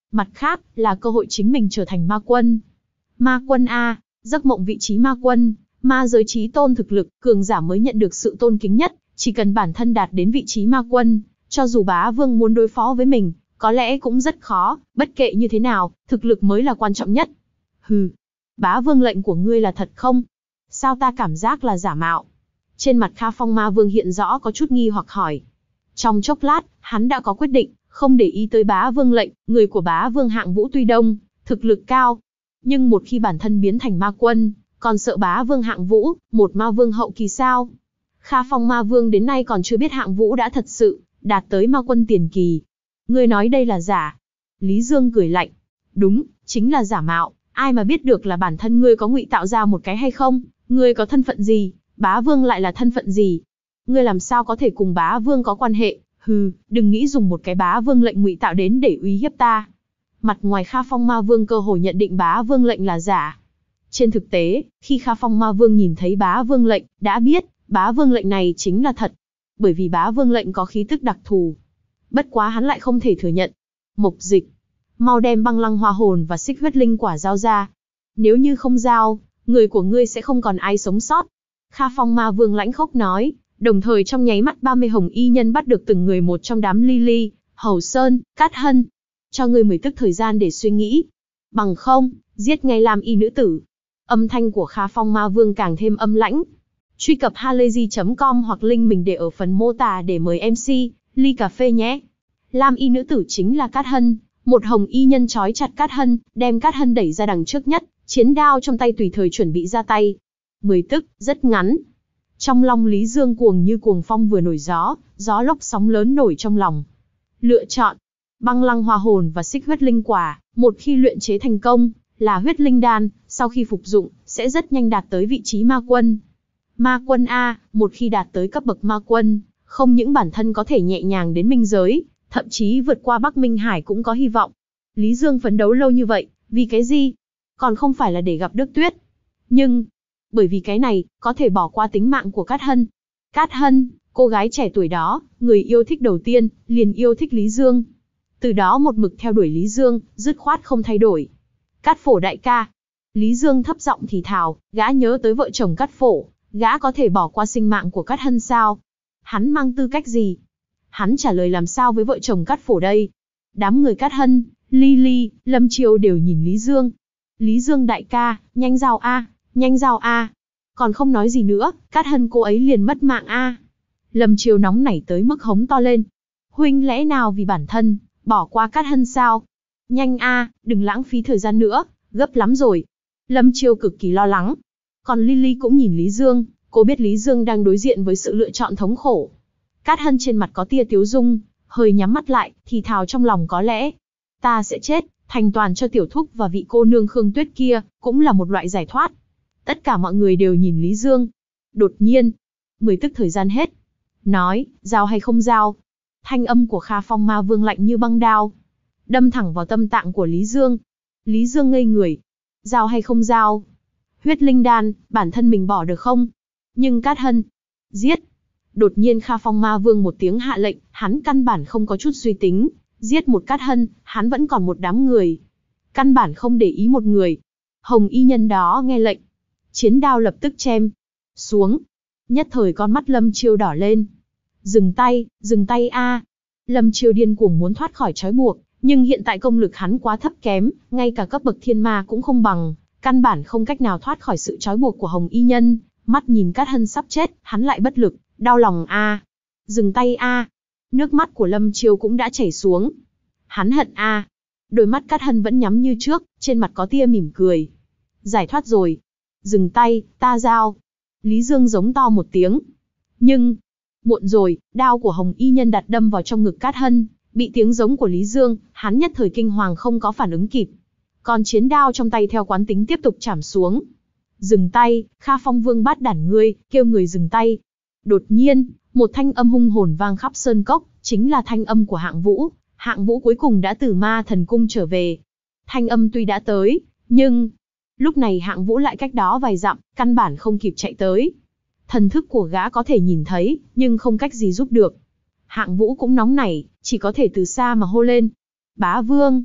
Mặt khác, là cơ hội chính mình trở thành ma quân. Ma quân a, giấc mộng vị trí ma quân, ma giới chí tôn thực lực, cường giả mới nhận được sự tôn kính nhất, chỉ cần bản thân đạt đến vị trí ma quân, cho dù bá vương muốn đối phó với mình, có lẽ cũng rất khó, bất kệ như thế nào, thực lực mới là quan trọng nhất. Hừ, bá vương lệnh của ngươi là thật không? Sao ta cảm giác là giả mạo? Trên mặt Kha Phong Ma Vương hiện rõ có chút nghi hoặc hỏi. Trong chốc lát, hắn đã có quyết định, không để ý tới bá vương lệnh, người của bá vương Hạng Vũ tuy đông, thực lực cao. Nhưng một khi bản thân biến thành ma quân, còn sợ bá vương Hạng Vũ, một ma vương hậu kỳ sao? Kha Phong Ma Vương đến nay còn chưa biết Hạng Vũ đã thật sự đạt tới ma quân tiền kỳ. Ngươi nói đây là giả. Lý Dương cười lạnh. Đúng, chính là giả mạo, ai mà biết được là bản thân ngươi có ngụy tạo ra một cái hay không? Ngươi có thân phận gì? Bá vương lại là thân phận gì? Ngươi làm sao có thể cùng bá vương có quan hệ? Hừ, đừng nghĩ dùng một cái bá vương lệnh ngụy tạo đến để uy hiếp ta. Mặt ngoài Kha Phong Ma Vương cơ hồ nhận định bá vương lệnh là giả. Trên thực tế, khi Kha Phong Ma Vương nhìn thấy bá vương lệnh, đã biết, bá vương lệnh này chính là thật. Bởi vì bá vương lệnh có khí tức đặc thù. Bất quá hắn lại không thể thừa nhận. Mộc Dịch, mau đem băng lăng hoa hồn và xích huyết linh quả giao ra. Nếu như không giao, người của ngươi sẽ không còn ai sống sót. Kha Phong Ma Vương lãnh khốc nói, đồng thời trong nháy mắt ba mươi hồng y nhân bắt được từng người một trong đám Lily, Hầu Sơn, Cát Hân. Cho ngươi mười tức thời gian để suy nghĩ. Bằng không, giết ngay Lam y nữ tử. Âm thanh của Kha Phong Ma Vương càng thêm âm lãnh. Truy cập halayzi chấm com hoặc link mình để ở phần mô tả để mời em xê, ly cà phê nhé. Lam y nữ tử chính là Cát Hân, một hồng y nhân trói chặt Cát Hân, đem Cát Hân đẩy ra đằng trước nhất, chiến đao trong tay tùy thời chuẩn bị ra tay. Mười tức, rất ngắn. Trong lòng Lý Dương cuồng như cuồng phong vừa nổi gió, gió lốc sóng lớn nổi trong lòng. Lựa chọn, băng lăng hoa hồn và xích huyết linh quả, một khi luyện chế thành công, là huyết linh đan, sau khi phục dụng, sẽ rất nhanh đạt tới vị trí ma quân. Ma quân A, một khi đạt tới cấp bậc ma quân, không những bản thân có thể nhẹ nhàng đến minh giới, thậm chí vượt qua Bắc Minh Hải cũng có hy vọng. Lý Dương phấn đấu lâu như vậy, vì cái gì? Còn không phải là để gặp Đức Tuyết. Nhưng, bởi vì cái này, có thể bỏ qua tính mạng của Cát Hân. Cát Hân, cô gái trẻ tuổi đó, người yêu thích đầu tiên, liền yêu thích Lý Dương. Từ đó một mực theo đuổi Lý Dương, dứt khoát không thay đổi. Cát Phổ đại ca. Lý Dương thấp giọng thì thào, gã nhớ tới vợ chồng Cát Phổ, gã có thể bỏ qua sinh mạng của Cát Hân sao? Hắn mang tư cách gì? Hắn trả lời làm sao với vợ chồng Cát Phổ đây? Đám người Cát Hân, Lily, Lâm Chiêu đều nhìn Lý Dương. Lý Dương đại ca, nhanh giao a, nhanh giao a. Còn không nói gì nữa, Cát Hân cô ấy liền mất mạng a. Lâm Chiêu nóng nảy tới mức hống to lên. Huynh lẽ nào vì bản thân, bỏ qua Cát Hân sao? Nhanh a, đừng lãng phí thời gian nữa, gấp lắm rồi. Lâm Chiêu cực kỳ lo lắng. Còn Lily cũng nhìn Lý Dương, cô biết Lý Dương đang đối diện với sự lựa chọn thống khổ. Cát Hân trên mặt có tia tiếu dung, hơi nhắm mắt lại, thì thào trong lòng có lẽ. Ta sẽ chết, thành toàn cho tiểu thúc và vị cô nương Khương Tuyết kia, cũng là một loại giải thoát. Tất cả mọi người đều nhìn Lý Dương. Đột nhiên, mười tức thời gian hết. Nói, giao hay không giao? Thanh âm của Kha Phong Ma Vương lạnh như băng đao, đâm thẳng vào tâm tạng của Lý Dương. Lý Dương ngây người. Giao hay không giao? Huyết linh đan, bản thân mình bỏ được không? Nhưng Cát Hân, giết. Đột nhiên Kha Phong Ma Vương một tiếng hạ lệnh, hắn căn bản không có chút suy tính. Giết một Cát Hân, hắn vẫn còn một đám người. Căn bản không để ý một người. Hồng y nhân đó nghe lệnh. Chiến đao lập tức chém xuống. Nhất thời con mắt Lâm Chiêu đỏ lên. Dừng tay, dừng tay a. Lâm Chiêu điên cuồng muốn thoát khỏi trói buộc, nhưng hiện tại công lực hắn quá thấp kém, ngay cả cấp bậc thiên ma cũng không bằng, căn bản không cách nào thoát khỏi sự trói buộc của Hồng y nhân. Mắt nhìn Cát Hân sắp chết, hắn lại bất lực, đau lòng a. Dừng tay a. Nước mắt của Lâm Chiêu cũng đã chảy xuống. Hắn hận a. Đôi mắt Cát Hân vẫn nhắm như trước, trên mặt có tia mỉm cười. Giải thoát rồi. Dừng tay, ta giao. Lý Dương giống to một tiếng. Nhưng, muộn rồi, đao của Hồng y nhân đặt đâm vào trong ngực Cát Hân, bị tiếng giống của Lý Dương, hắn nhất thời kinh hoàng không có phản ứng kịp. Còn chiến đao trong tay theo quán tính tiếp tục chảm xuống. Dừng tay, Kha Phong Vương bát đản ngươi, kêu người dừng tay. Đột nhiên, một thanh âm hung hồn vang khắp sơn cốc, chính là thanh âm của Hạng Vũ. Hạng Vũ cuối cùng đã từ ma thần cung trở về. Thanh âm tuy đã tới, nhưng lúc này Hạng Vũ lại cách đó vài dặm, căn bản không kịp chạy tới. Thần thức của gã có thể nhìn thấy, nhưng không cách gì giúp được. Hạng Vũ cũng nóng nảy, chỉ có thể từ xa mà hô lên. Bá Vương!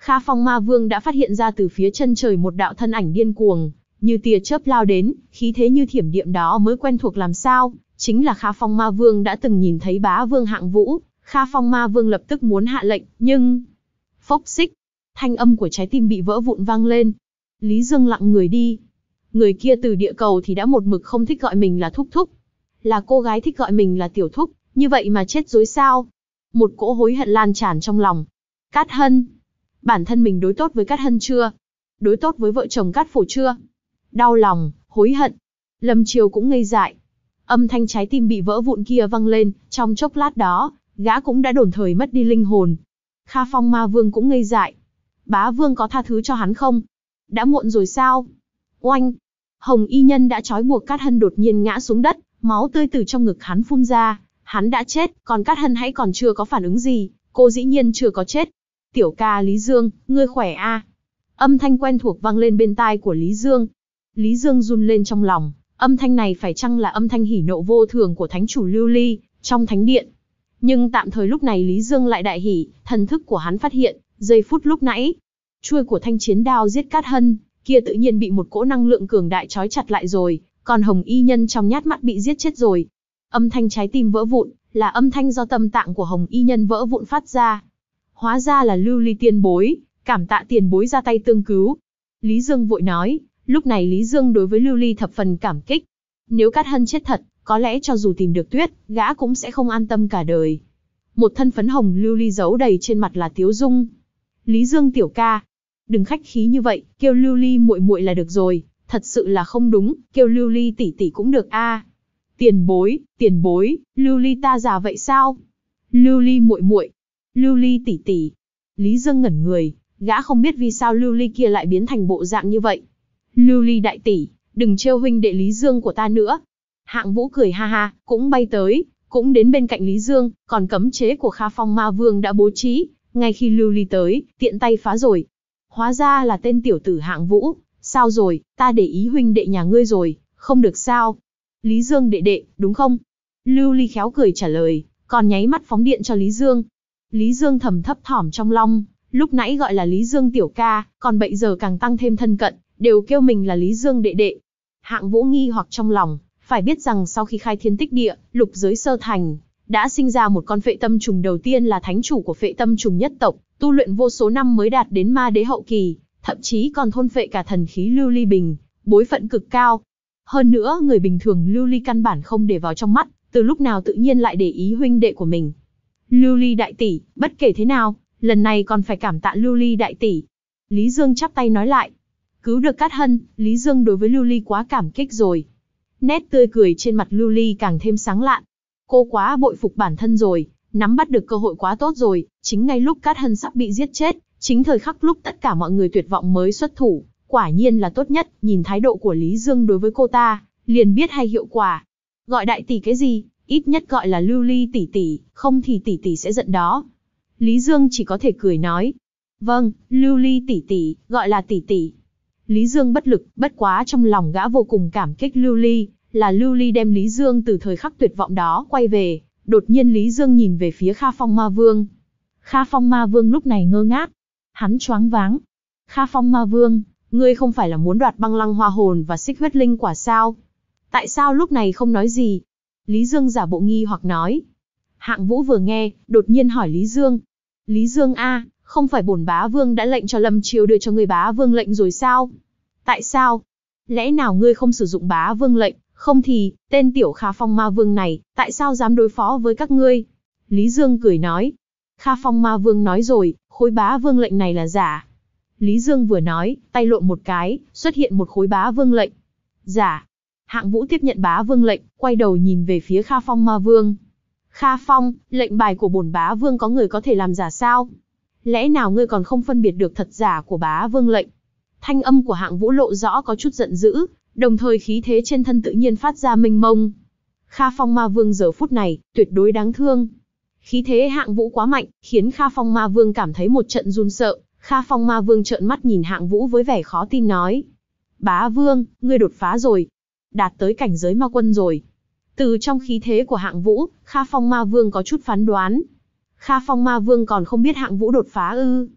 Kha Phong Ma Vương đã phát hiện ra từ phía chân trời một đạo thân ảnh điên cuồng, như tia chớp lao đến, khí thế như thiểm điện đó mới quen thuộc làm sao, chính là Kha Phong Ma Vương đã từng nhìn thấy bá vương Hạng Vũ. Kha Phong Ma Vương lập tức muốn hạ lệnh, nhưng... Phốc xích, thanh âm của trái tim bị vỡ vụn vang lên. Lý Dương lặng người đi. Người kia từ địa cầu thì đã một mực không thích gọi mình là thúc thúc. Là cô gái thích gọi mình là tiểu thúc, như vậy mà chết dối sao? Một cỗ hối hận lan tràn trong lòng. Cát Hân. Bản thân mình đối tốt với Cát Hân chưa? Đối tốt với vợ chồng Cát Phổ chưa? Đau lòng, hối hận. Lâm Chiêu cũng ngây dại. Âm thanh trái tim bị vỡ vụn kia vang lên, trong chốc lát đó, gã cũng đã đồn thời mất đi linh hồn. Kha Phong Ma Vương cũng ngây dại. Bá Vương có tha thứ cho hắn không? Đã muộn rồi sao? Oanh! Hồng Y Nhân đã trói buộc Cát Hân đột nhiên ngã xuống đất, máu tươi từ trong ngực hắn phun ra. Hắn đã chết, còn Cát Hân hãy còn chưa có phản ứng gì, cô dĩ nhiên chưa có chết. Tiểu ca Lý Dương, ngươi khỏe a? À? Âm thanh quen thuộc vang lên bên tai của Lý Dương. Lý Dương run lên trong lòng, âm thanh này phải chăng là âm thanh hỉ nộ vô thường của thánh chủ Lưu Ly, trong thánh điện. Nhưng tạm thời lúc này Lý Dương lại đại hỉ, thần thức của hắn phát hiện, giây phút lúc nãy, chuôi của thanh chiến đao giết Cát Hân, kia tự nhiên bị một cỗ năng lượng cường đại trói chặt lại rồi, còn Hồng Y Nhân trong nhát mắt bị giết chết rồi. Âm thanh trái tim vỡ vụn, là âm thanh do tâm tạng của Hồng Y Nhân vỡ vụn phát ra. Hóa ra là Lưu Ly tiền bối, cảm tạ tiền bối ra tay tương cứu. Lý Dương vội nói, lúc này Lý Dương đối với Lưu Ly thập phần cảm kích. Nếu Cát Hân chết thật, có lẽ cho dù tìm được Tuyết, gã cũng sẽ không an tâm cả đời. Một thân phấn hồng Lưu Ly giấu đầy trên mặt là tiếu dung. Lý Dương tiểu ca, đừng khách khí như vậy, kêu Lưu Ly muội muội là được rồi, thật sự là không đúng, kêu Lưu Ly tỷ tỷ cũng được a. À. Tiền bối, tiền bối, Lưu Ly ta già vậy sao? Lưu Ly muội muội, Lưu Ly tỷ tỷ. Lý Dương ngẩn người, gã không biết vì sao Lưu Ly kia lại biến thành bộ dạng như vậy. Lưu Ly đại tỷ, đừng trêu huynh đệ Lý Dương của ta nữa. Hạng Vũ cười ha ha, cũng bay tới, cũng đến bên cạnh Lý Dương, còn cấm chế của Kha Phong Ma Vương đã bố trí, ngay khi Lưu Ly tới, tiện tay phá rồi. Hóa ra là tên tiểu tử Hạng Vũ, sao rồi, ta để ý huynh đệ nhà ngươi rồi, không được sao? Lý Dương đệ đệ, đúng không? Lưu Ly khéo cười trả lời, còn nháy mắt phóng điện cho Lý Dương. Lý Dương thầm thấp thỏm trong lòng, lúc nãy gọi là Lý Dương tiểu ca, còn bây giờ càng tăng thêm thân cận, đều kêu mình là Lý Dương đệ đệ. Hạng Vũ nghi hoặc trong lòng, phải biết rằng sau khi khai thiên tích địa, lục giới sơ thành, đã sinh ra một con phệ tâm trùng đầu tiên là thánh chủ của phệ tâm trùng nhất tộc, tu luyện vô số năm mới đạt đến ma đế hậu kỳ, thậm chí còn thôn phệ cả thần khí Lưu Ly Bình, bối phận cực cao. Hơn nữa người bình thường Lưu Ly căn bản không để vào trong mắt, từ lúc nào tự nhiên lại để ý huynh đệ của mình. Lưu Ly đại tỷ, bất kể thế nào, lần này còn phải cảm tạ Lưu Ly đại tỷ. Lý Dương chắp tay nói lại. Cứu được Cát Hân, Lý Dương đối với Lưu Ly quá cảm kích rồi. Nét tươi cười trên mặt Lưu Ly càng thêm sáng lạn. Cô quá bội phục bản thân rồi, nắm bắt được cơ hội quá tốt rồi, chính ngay lúc Cát Hân sắp bị giết chết, chính thời khắc lúc tất cả mọi người tuyệt vọng mới xuất thủ, quả nhiên là tốt nhất, nhìn thái độ của Lý Dương đối với cô ta, liền biết hay hiệu quả. Gọi đại tỷ cái gì, ít nhất gọi là Lưu Ly tỷ tỷ, không thì tỷ tỷ sẽ giận đó. Lý Dương chỉ có thể cười nói. Vâng, Lưu Ly tỷ tỷ, gọi là tỷ tỷ. Lý Dương bất lực, bất quá trong lòng gã vô cùng cảm kích Lưu Ly, là Lưu Ly đem Lý Dương từ thời khắc tuyệt vọng đó quay về. Đột nhiên Lý Dương nhìn về phía Kha Phong Ma Vương. Kha Phong Ma Vương lúc này ngơ ngác. Hắn choáng váng. Kha Phong Ma Vương, ngươi không phải là muốn đoạt băng lăng hoa hồn và xích huyết linh quả sao? Tại sao lúc này không nói gì? Lý Dương giả bộ nghi hoặc nói. Hạng Vũ vừa nghe, đột nhiên hỏi Lý Dương. Lý Dương a, không phải bổn bá vương đã lệnh cho Lâm Chiêu đưa cho ngươi bá vương lệnh rồi sao? Tại sao? Lẽ nào ngươi không sử dụng bá vương lệnh, không thì, tên tiểu Kha Phong Ma Vương này, tại sao dám đối phó với các ngươi? Lý Dương cười nói. Kha Phong Ma Vương nói rồi, khối bá vương lệnh này là giả. Lý Dương vừa nói, tay lộn một cái, xuất hiện một khối bá vương lệnh. Giả. Hạng Vũ tiếp nhận bá vương lệnh, quay đầu nhìn về phía Kha Phong Ma Vương. Kha Phong, lệnh bài của bổn bá vương có người có thể làm giả sao? Lẽ nào ngươi còn không phân biệt được thật giả của bá vương lệnh? Thanh âm của Hạng Vũ lộ rõ có chút giận dữ, đồng thời khí thế trên thân tự nhiên phát ra mênh mông. Kha Phong Ma Vương giờ phút này, tuyệt đối đáng thương. Khí thế Hạng Vũ quá mạnh, khiến Kha Phong Ma Vương cảm thấy một trận run sợ. Kha Phong Ma Vương trợn mắt nhìn Hạng Vũ với vẻ khó tin nói. Bá Vương, ngươi đột phá rồi. Đạt tới cảnh giới ma quân rồi. Từ trong khí thế của Hạng Vũ, Kha Phong Ma Vương có chút phán đoán. Kha Phong Ma Vương còn không biết Hạng Vũ đột phá ư.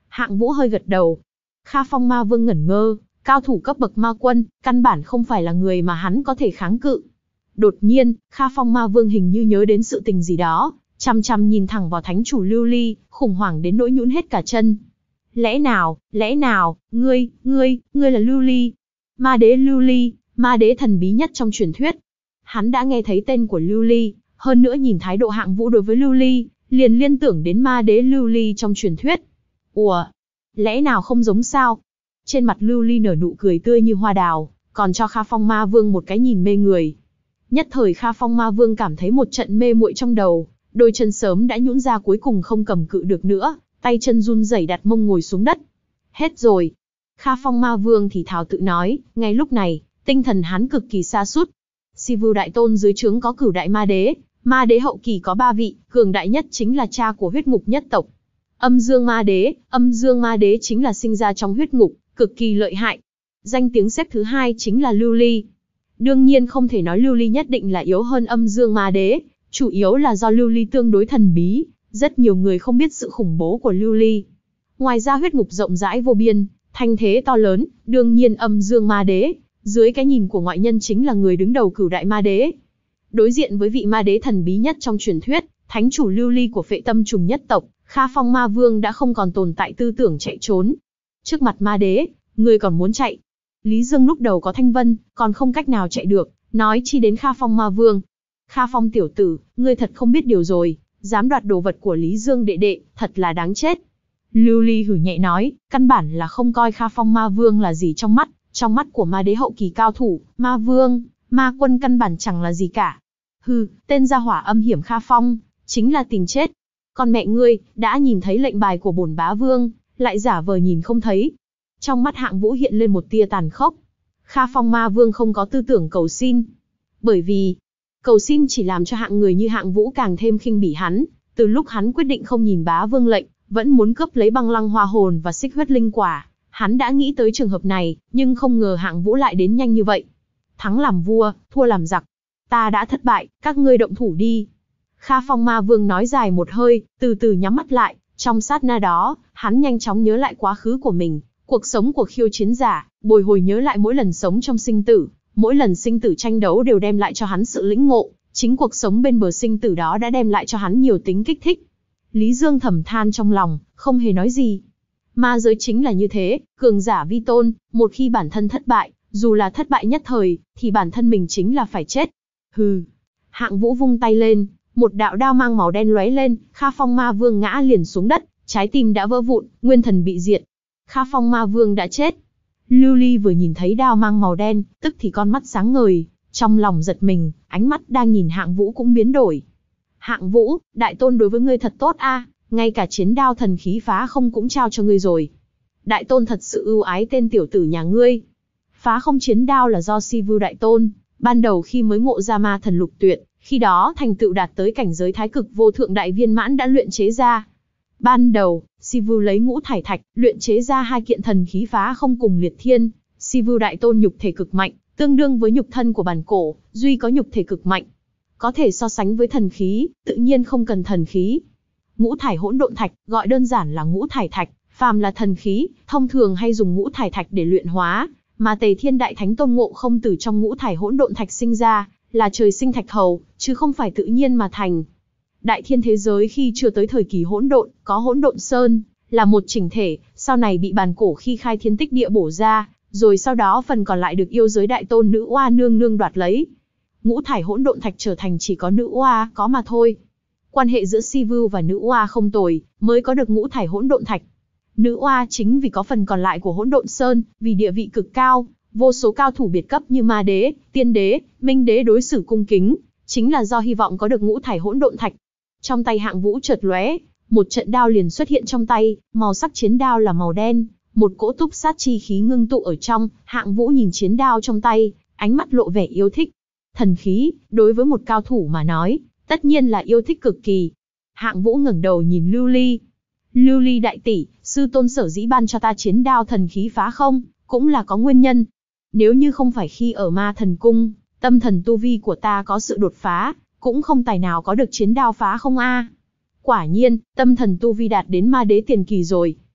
Hạng Vũ hơi gật đầu. Kha Phong Ma Vương ngẩn ngơ, cao thủ cấp bậc ma quân, căn bản không phải là người mà hắn có thể kháng cự. Đột nhiên, Kha Phong Ma Vương hình như nhớ đến sự tình gì đó, chăm chăm nhìn thẳng vào thánh chủ Lưu Ly, khủng hoảng đến nỗi nhũn hết cả chân. Lẽ nào, lẽ nào, ngươi, ngươi, ngươi là Lưu Ly? Ma đế Lưu Ly, ma đế thần bí nhất trong truyền thuyết. Hắn đã nghe thấy tên của Lưu Ly, hơn nữa nhìn thái độ Hạng Vũ đối với Lưu Ly, liền liên tưởng đến ma đế Lưu Ly trong truyền thuyết. Ủa, lẽ nào không giống sao? Trên mặt Lưu Ly nở nụ cười tươi như hoa đào, còn cho Kha Phong Ma Vương một cái nhìn mê người. Nhất thời Kha Phong Ma Vương cảm thấy một trận mê muội trong đầu, đôi chân sớm đã nhũn ra cuối cùng không cầm cự được nữa, tay chân run rẩy đặt mông ngồi xuống đất. Hết rồi. Kha Phong Ma Vương thì thào tự nói, ngay lúc này, tinh thần hắn cực kỳ sa sút. Sivu Đại Tôn dưới trướng có Cửu Đại Ma Đế, Ma Đế hậu kỳ có ba vị, cường đại nhất chính là cha của huyết ngục nhất tộc. Âm Dương Ma Đế, Âm Dương Ma Đế chính là sinh ra trong huyết ngục, cực kỳ lợi hại. Danh tiếng xếp thứ hai chính là Lưu Ly. Đương nhiên không thể nói Lưu Ly nhất định là yếu hơn Âm Dương Ma Đế, chủ yếu là do Lưu Ly tương đối thần bí, rất nhiều người không biết sự khủng bố của Lưu Ly. Ngoài ra huyết ngục rộng rãi vô biên, thanh thế to lớn, đương nhiên Âm Dương Ma Đế, dưới cái nhìn của ngoại nhân chính là người đứng đầu Cửu Đại Ma Đế. Đối diện với vị ma đế thần bí nhất trong truyền thuyết, thánh chủ Lưu Ly của Phệ Tâm Trùng nhất tộc, Kha Phong Ma Vương đã không còn tồn tại tư tưởng chạy trốn. Trước mặt ma đế, người còn muốn chạy? Lý Dương lúc đầu có Thanh Vân, còn không cách nào chạy được, nói chi đến Kha Phong Ma Vương. Kha Phong tiểu tử, ngươi thật không biết điều rồi, dám đoạt đồ vật của Lý Dương đệ đệ, thật là đáng chết. Lưu Ly hử nhẹ nói, căn bản là không coi Kha Phong Ma Vương là gì trong mắt, trong mắt của ma đế hậu kỳ cao thủ, Ma Vương, Ma Quân căn bản chẳng là gì cả. Hừ, tên gia hỏa âm hiểm Kha Phong, chính là tìm chết. Còn mẹ ngươi, đã nhìn thấy lệnh bài của bổn bá vương, lại giả vờ nhìn không thấy. Trong mắt Hạng Vũ hiện lên một tia tàn khốc. Kha Phong Ma Vương không có tư tưởng cầu xin. Bởi vì, cầu xin chỉ làm cho hạng người như Hạng Vũ càng thêm khinh bỉ hắn. Từ lúc hắn quyết định không nhìn bá vương lệnh, vẫn muốn cướp lấy băng lăng hoa hồn và xích huyết linh quả, hắn đã nghĩ tới trường hợp này, nhưng không ngờ Hạng Vũ lại đến nhanh như vậy. Thắng làm vua, thua làm giặc. Ta đã thất bại, các ngươi động thủ đi. Kha Phong Ma Vương nói dài một hơi, từ từ nhắm mắt lại. Trong sát na đó, hắn nhanh chóng nhớ lại quá khứ của mình, cuộc sống của khiêu chiến giả, bồi hồi nhớ lại mỗi lần sống trong sinh tử, mỗi lần sinh tử tranh đấu đều đem lại cho hắn sự lĩnh ngộ, chính cuộc sống bên bờ sinh tử đó đã đem lại cho hắn nhiều tính kích thích. Lý Dương thầm than trong lòng, không hề nói gì. Ma giới chính là như thế, cường giả vi tôn, một khi bản thân thất bại, dù là thất bại nhất thời, thì bản thân mình chính là phải chết. Hừ. Hạng Vũ vung tay lên, một đạo đao mang màu đen lóe lên, Kha Phong Ma Vương ngã liền xuống đất, trái tim đã vỡ vụn, nguyên thần bị diệt. Kha Phong Ma Vương đã chết. Lưu Ly vừa nhìn thấy đao mang màu đen, tức thì con mắt sáng ngời, trong lòng giật mình, ánh mắt đang nhìn Hạng Vũ cũng biến đổi. Hạng Vũ, Đại Tôn đối với ngươi thật tốt a, ngay cả chiến đao thần khí phá không cũng trao cho ngươi rồi. Đại Tôn thật sự ưu ái tên tiểu tử nhà ngươi. Phá không chiến đao là do Sivu Đại Tôn, ban đầu khi mới ngộ ra ma thần lục tuyệt, khi đó thành tựu đạt tới cảnh giới thái cực vô thượng đại viên mãn đã luyện chế ra. Ban đầu, Sivu lấy ngũ thải thạch, luyện chế ra hai kiện thần khí phá không cùng liệt thiên. Sivu Đại Tôn nhục thể cực mạnh, tương đương với nhục thân của bản cổ, duy có nhục thể cực mạnh. Có thể so sánh với thần khí, tự nhiên không cần thần khí. Ngũ thải hỗn độn thạch, gọi đơn giản là ngũ thải thạch, phàm là thần khí, thông thường hay dùng ngũ thải thạch để luyện hóa, mà Tề Thiên Đại Thánh Tôn Ngộ Không từ trong ngũ thải hỗn độn thạch sinh ra, là trời sinh thạch hầu, chứ không phải tự nhiên mà thành. Đại thiên thế giới khi chưa tới thời kỳ hỗn độn, có hỗn độn sơn, là một chỉnh thể, sau này bị bàn cổ khi khai thiên tích địa bổ ra, rồi sau đó phần còn lại được yêu giới đại tôn nữ oa nương nương đoạt lấy. Ngũ thải hỗn độn thạch trở thành chỉ có nữ oa có mà thôi. Quan hệ giữa Sivu và nữ oa không tồi, mới có được ngũ thải hỗn độn thạch. Nữ oa chính vì có phần còn lại của hỗn độn sơn, vì địa vị cực cao, vô số cao thủ biệt cấp như ma đế, tiên đế, minh đế đối xử cung kính, chính là do hy vọng có được ngũ thải hỗn độn thạch. Trong tay Hạng Vũ chợt lóe, một trận đao liền xuất hiện trong tay, màu sắc chiến đao là màu đen, một cỗ túc sát chi khí ngưng tụ ở trong. Hạng Vũ nhìn chiến đao trong tay, ánh mắt lộ vẻ yêu thích. Thần khí, đối với một cao thủ mà nói, tất nhiên là yêu thích cực kỳ. Hạng Vũ ngẩng đầu nhìn Lưu Ly. Lưu Ly đại tỷ, sư tôn sở dĩ ban cho ta chiến đao thần khí phá không, cũng là có nguyên nhân. Nếu như không phải khi ở ma thần cung, tâm thần tu vi của ta có sự đột phá, cũng không tài nào có được chiến đao phá không a. Quả nhiên, tâm thần tu vi đạt đến ma đế tiền kỳ rồi.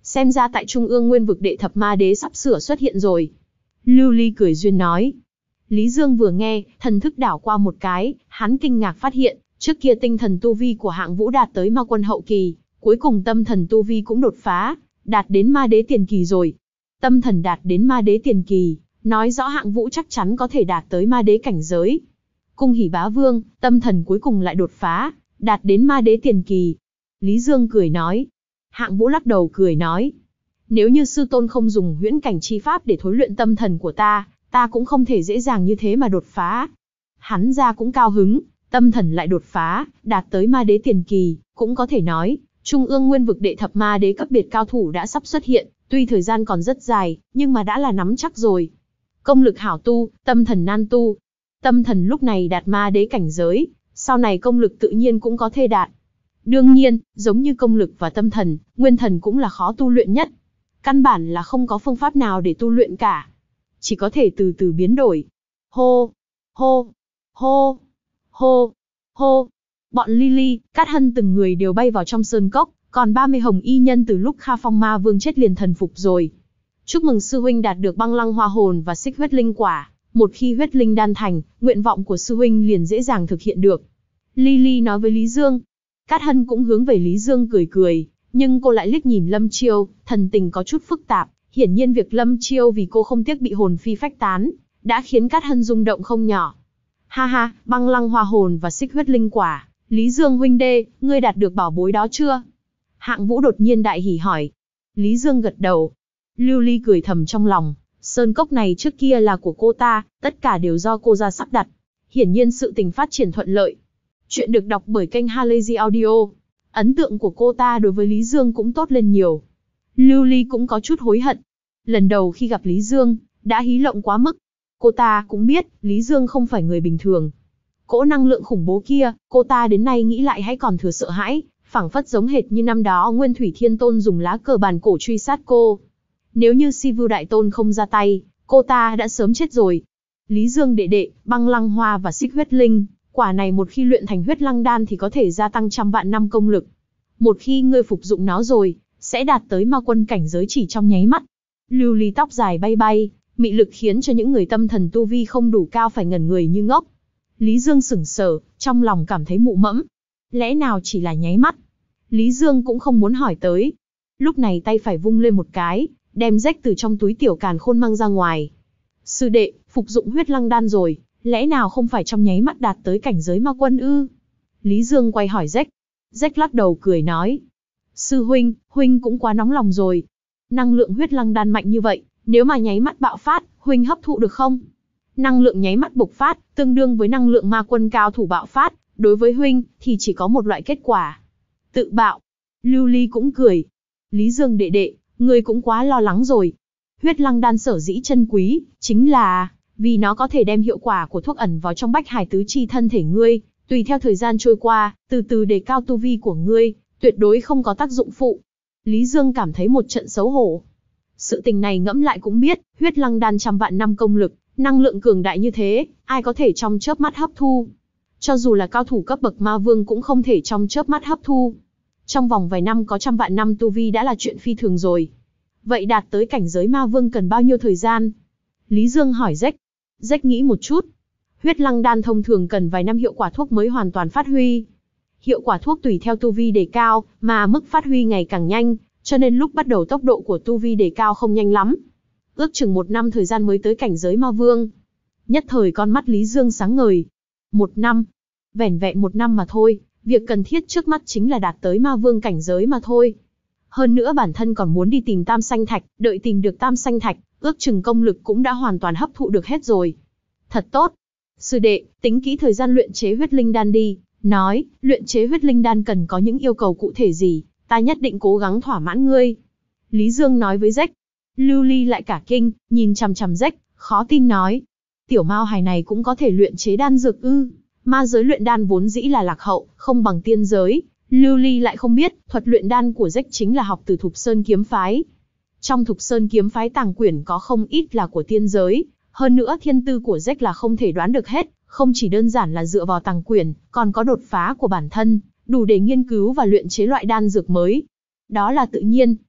xem ra tại Trung ương Nguyên vực đệ thập ma đế sắp sửa xuất hiện rồi. Lưu Ly cười duyên nói. Lý Dương vừa nghe, thần thức đảo qua một cái, hắn kinh ngạc phát hiện, trước kia tinh thần tu vi của Hạng Vũ đạt tới ma quân hậu kỳ, cuối cùng tâm thần tu vi cũng đột phá, đạt đến ma đế tiền kỳ rồi. Tâm thần đạt đến ma đế tiền kỳ, nói rõ Hạng Vũ chắc chắn có thể đạt tới ma đế cảnh giới. Cung hỉ bá vương, tâm thần cuối cùng lại đột phá, đạt đến ma đế tiền kỳ. Lý Dương cười nói. Hạng Vũ lắc đầu cười nói. Nếu như sư tôn không dùng huyễn cảnh chi pháp để thối luyện tâm thần của ta, ta cũng không thể dễ dàng như thế mà đột phá. Hắn ra cũng cao hứng, tâm thần lại đột phá, đạt tới ma đế tiền kỳ, cũng có thể nói, Trung ương Nguyên vực đệ thập ma đế cấp biệt cao thủ đã sắp xuất hiện, tuy thời gian còn rất dài, nhưng mà đã là nắm chắc rồi. Công lực hảo tu, tâm thần nan tu. Tâm thần lúc này đạt ma đế cảnh giới, sau này công lực tự nhiên cũng có thể đạt. Đương nhiên, giống như công lực và tâm thần, nguyên thần cũng là khó tu luyện nhất. Căn bản là không có phương pháp nào để tu luyện cả. Chỉ có thể từ từ biến đổi. Hô, hô, hô, hô, hô. Bọn Lily, Cát Hân từng người đều bay vào trong sơn cốc, còn ba mươi hồng y nhân từ lúc Kha Phong Ma Vương chết liền thần phục rồi. Chúc mừng sư huynh đạt được băng lăng hoa hồn và xích huyết linh quả. Một khi huyết linh đan thành, nguyện vọng của sư huynh liền dễ dàng thực hiện được. Lily nói với Lý Dương. Cát Hân cũng hướng về Lý Dương cười cười, nhưng cô lại liếc nhìn Lâm Chiêu, thần tình có chút phức tạp. Hiển nhiên việc Lâm Chiêu vì cô không tiếc bị hồn phi phách tán, đã khiến Cát Hân rung động không nhỏ. Ha ha, băng lăng hoa hồn và xích huyết linh quả, Lý Dương huynh đê, ngươi đạt được bảo bối đó chưa? Hạng Vũ đột nhiên đại hỉ hỏi. Lý Dương gật đầu. Lưu Ly cười thầm trong lòng, sơn cốc này trước kia là của cô ta, tất cả đều do cô ra sắp đặt. Hiển nhiên sự tình phát triển thuận lợi. Chuyện được đọc bởi kênh Halazy Audio. Ấn tượng của cô ta đối với Lý Dương cũng tốt lên nhiều. Lưu Ly cũng có chút hối hận. Lần đầu khi gặp Lý Dương, đã hí lộng quá mức. Cô ta cũng biết, Lý Dương không phải người bình thường. Cỗ năng lượng khủng bố kia, cô ta đến nay nghĩ lại hãy còn thừa sợ hãi, phảng phất giống hệt như năm đó Nguyên Thủy Thiên Tôn dùng lá cờ bàn cổ truy sát cô. Nếu như Si Vưu Đại Tôn không ra tay, cô ta đã sớm chết rồi. Lý Dương đệ đệ, băng lăng hoa và xích huyết linh, quả này một khi luyện thành huyết lăng đan thì có thể gia tăng trăm vạn năm công lực. Một khi ngươi phục dụng nó rồi, sẽ đạt tới ma quân cảnh giới chỉ trong nháy mắt. Lưu Ly tóc dài bay bay, mị lực khiến cho những người tâm thần tu vi không đủ cao phải ngẩn người như ngốc. Lý Dương sững sờ, trong lòng cảm thấy mụ mẫm. Lẽ nào chỉ là nháy mắt? Lý Dương cũng không muốn hỏi tới. Lúc này tay phải vung lên một cái, đem rách từ trong túi tiểu càn khôn mang ra ngoài. Sư đệ, phục dụng huyết lăng đan rồi, lẽ nào không phải trong nháy mắt đạt tới cảnh giới ma quân ư? Lý Dương quay hỏi rách. Rách lắc đầu cười nói. Sư huynh, huynh cũng quá nóng lòng rồi. Năng lượng huyết lăng đan mạnh như vậy, nếu mà nháy mắt bạo phát, huynh hấp thụ được không? Năng lượng nháy mắt bộc phát, tương đương với năng lượng ma quân cao thủ bạo phát, đối với huynh, thì chỉ có một loại kết quả. Tự bạo. Lưu Ly cũng cười. Lý Dương đệ đệ, ngươi cũng quá lo lắng rồi. Huyết lăng đan sở dĩ chân quý, chính là vì nó có thể đem hiệu quả của thuốc ẩn vào trong bách hải tứ chi thân thể ngươi, tùy theo thời gian trôi qua, từ từ đề cao tu vi của ngươi, tuyệt đối không có tác dụng phụ. Lý Dương cảm thấy một trận xấu hổ. Sự tình này ngẫm lại cũng biết, huyết lăng đan trăm vạn năm công lực, năng lượng cường đại như thế, ai có thể trong chớp mắt hấp thu? Cho dù là cao thủ cấp bậc ma vương cũng không thể trong chớp mắt hấp thu. Trong vòng vài năm có trăm vạn năm tu vi đã là chuyện phi thường rồi. Vậy đạt tới cảnh giới ma vương cần bao nhiêu thời gian? Lý Dương hỏi Rách. Rách nghĩ một chút. Huyết lăng đan thông thường cần vài năm hiệu quả thuốc mới hoàn toàn phát huy. Hiệu quả thuốc tùy theo tu vi đề cao, mà mức phát huy ngày càng nhanh, cho nên lúc bắt đầu tốc độ của tu vi đề cao không nhanh lắm. Ước chừng một năm thời gian mới tới cảnh giới ma vương. Nhất thời con mắt Lý Dương sáng ngời. Một năm. Vẻn vẹn một năm mà thôi, việc cần thiết trước mắt chính là đạt tới ma vương cảnh giới mà thôi. Hơn nữa bản thân còn muốn đi tìm tam sanh thạch, đợi tìm được tam sanh thạch, ước chừng công lực cũng đã hoàn toàn hấp thụ được hết rồi. Thật tốt. Sư đệ, tính kỹ thời gian luyện chế huyết linh đan đi, nói, luyện chế huyết linh đan cần có những yêu cầu cụ thể gì, ta nhất định cố gắng thỏa mãn ngươi. Lý Dương nói với Rách. Lưu Ly lại cả kinh, nhìn chằm chằm Rách, khó tin nói. Tiểu mao hài này cũng có thể luyện chế đan dược ư? Ma giới luyện đan vốn dĩ là lạc hậu, không bằng tiên giới. Lưu Ly lại không biết, thuật luyện đan của Rách chính là học từ Thục Sơn kiếm phái. Trong Thục Sơn kiếm phái tàng quyển có không ít là của tiên giới, hơn nữa thiên tư của Rách là không thể đoán được hết, không chỉ đơn giản là dựa vào tàng quyển, còn có đột phá của bản thân, đủ để nghiên cứu và luyện chế loại đan dược mới. Đó là tự nhiên,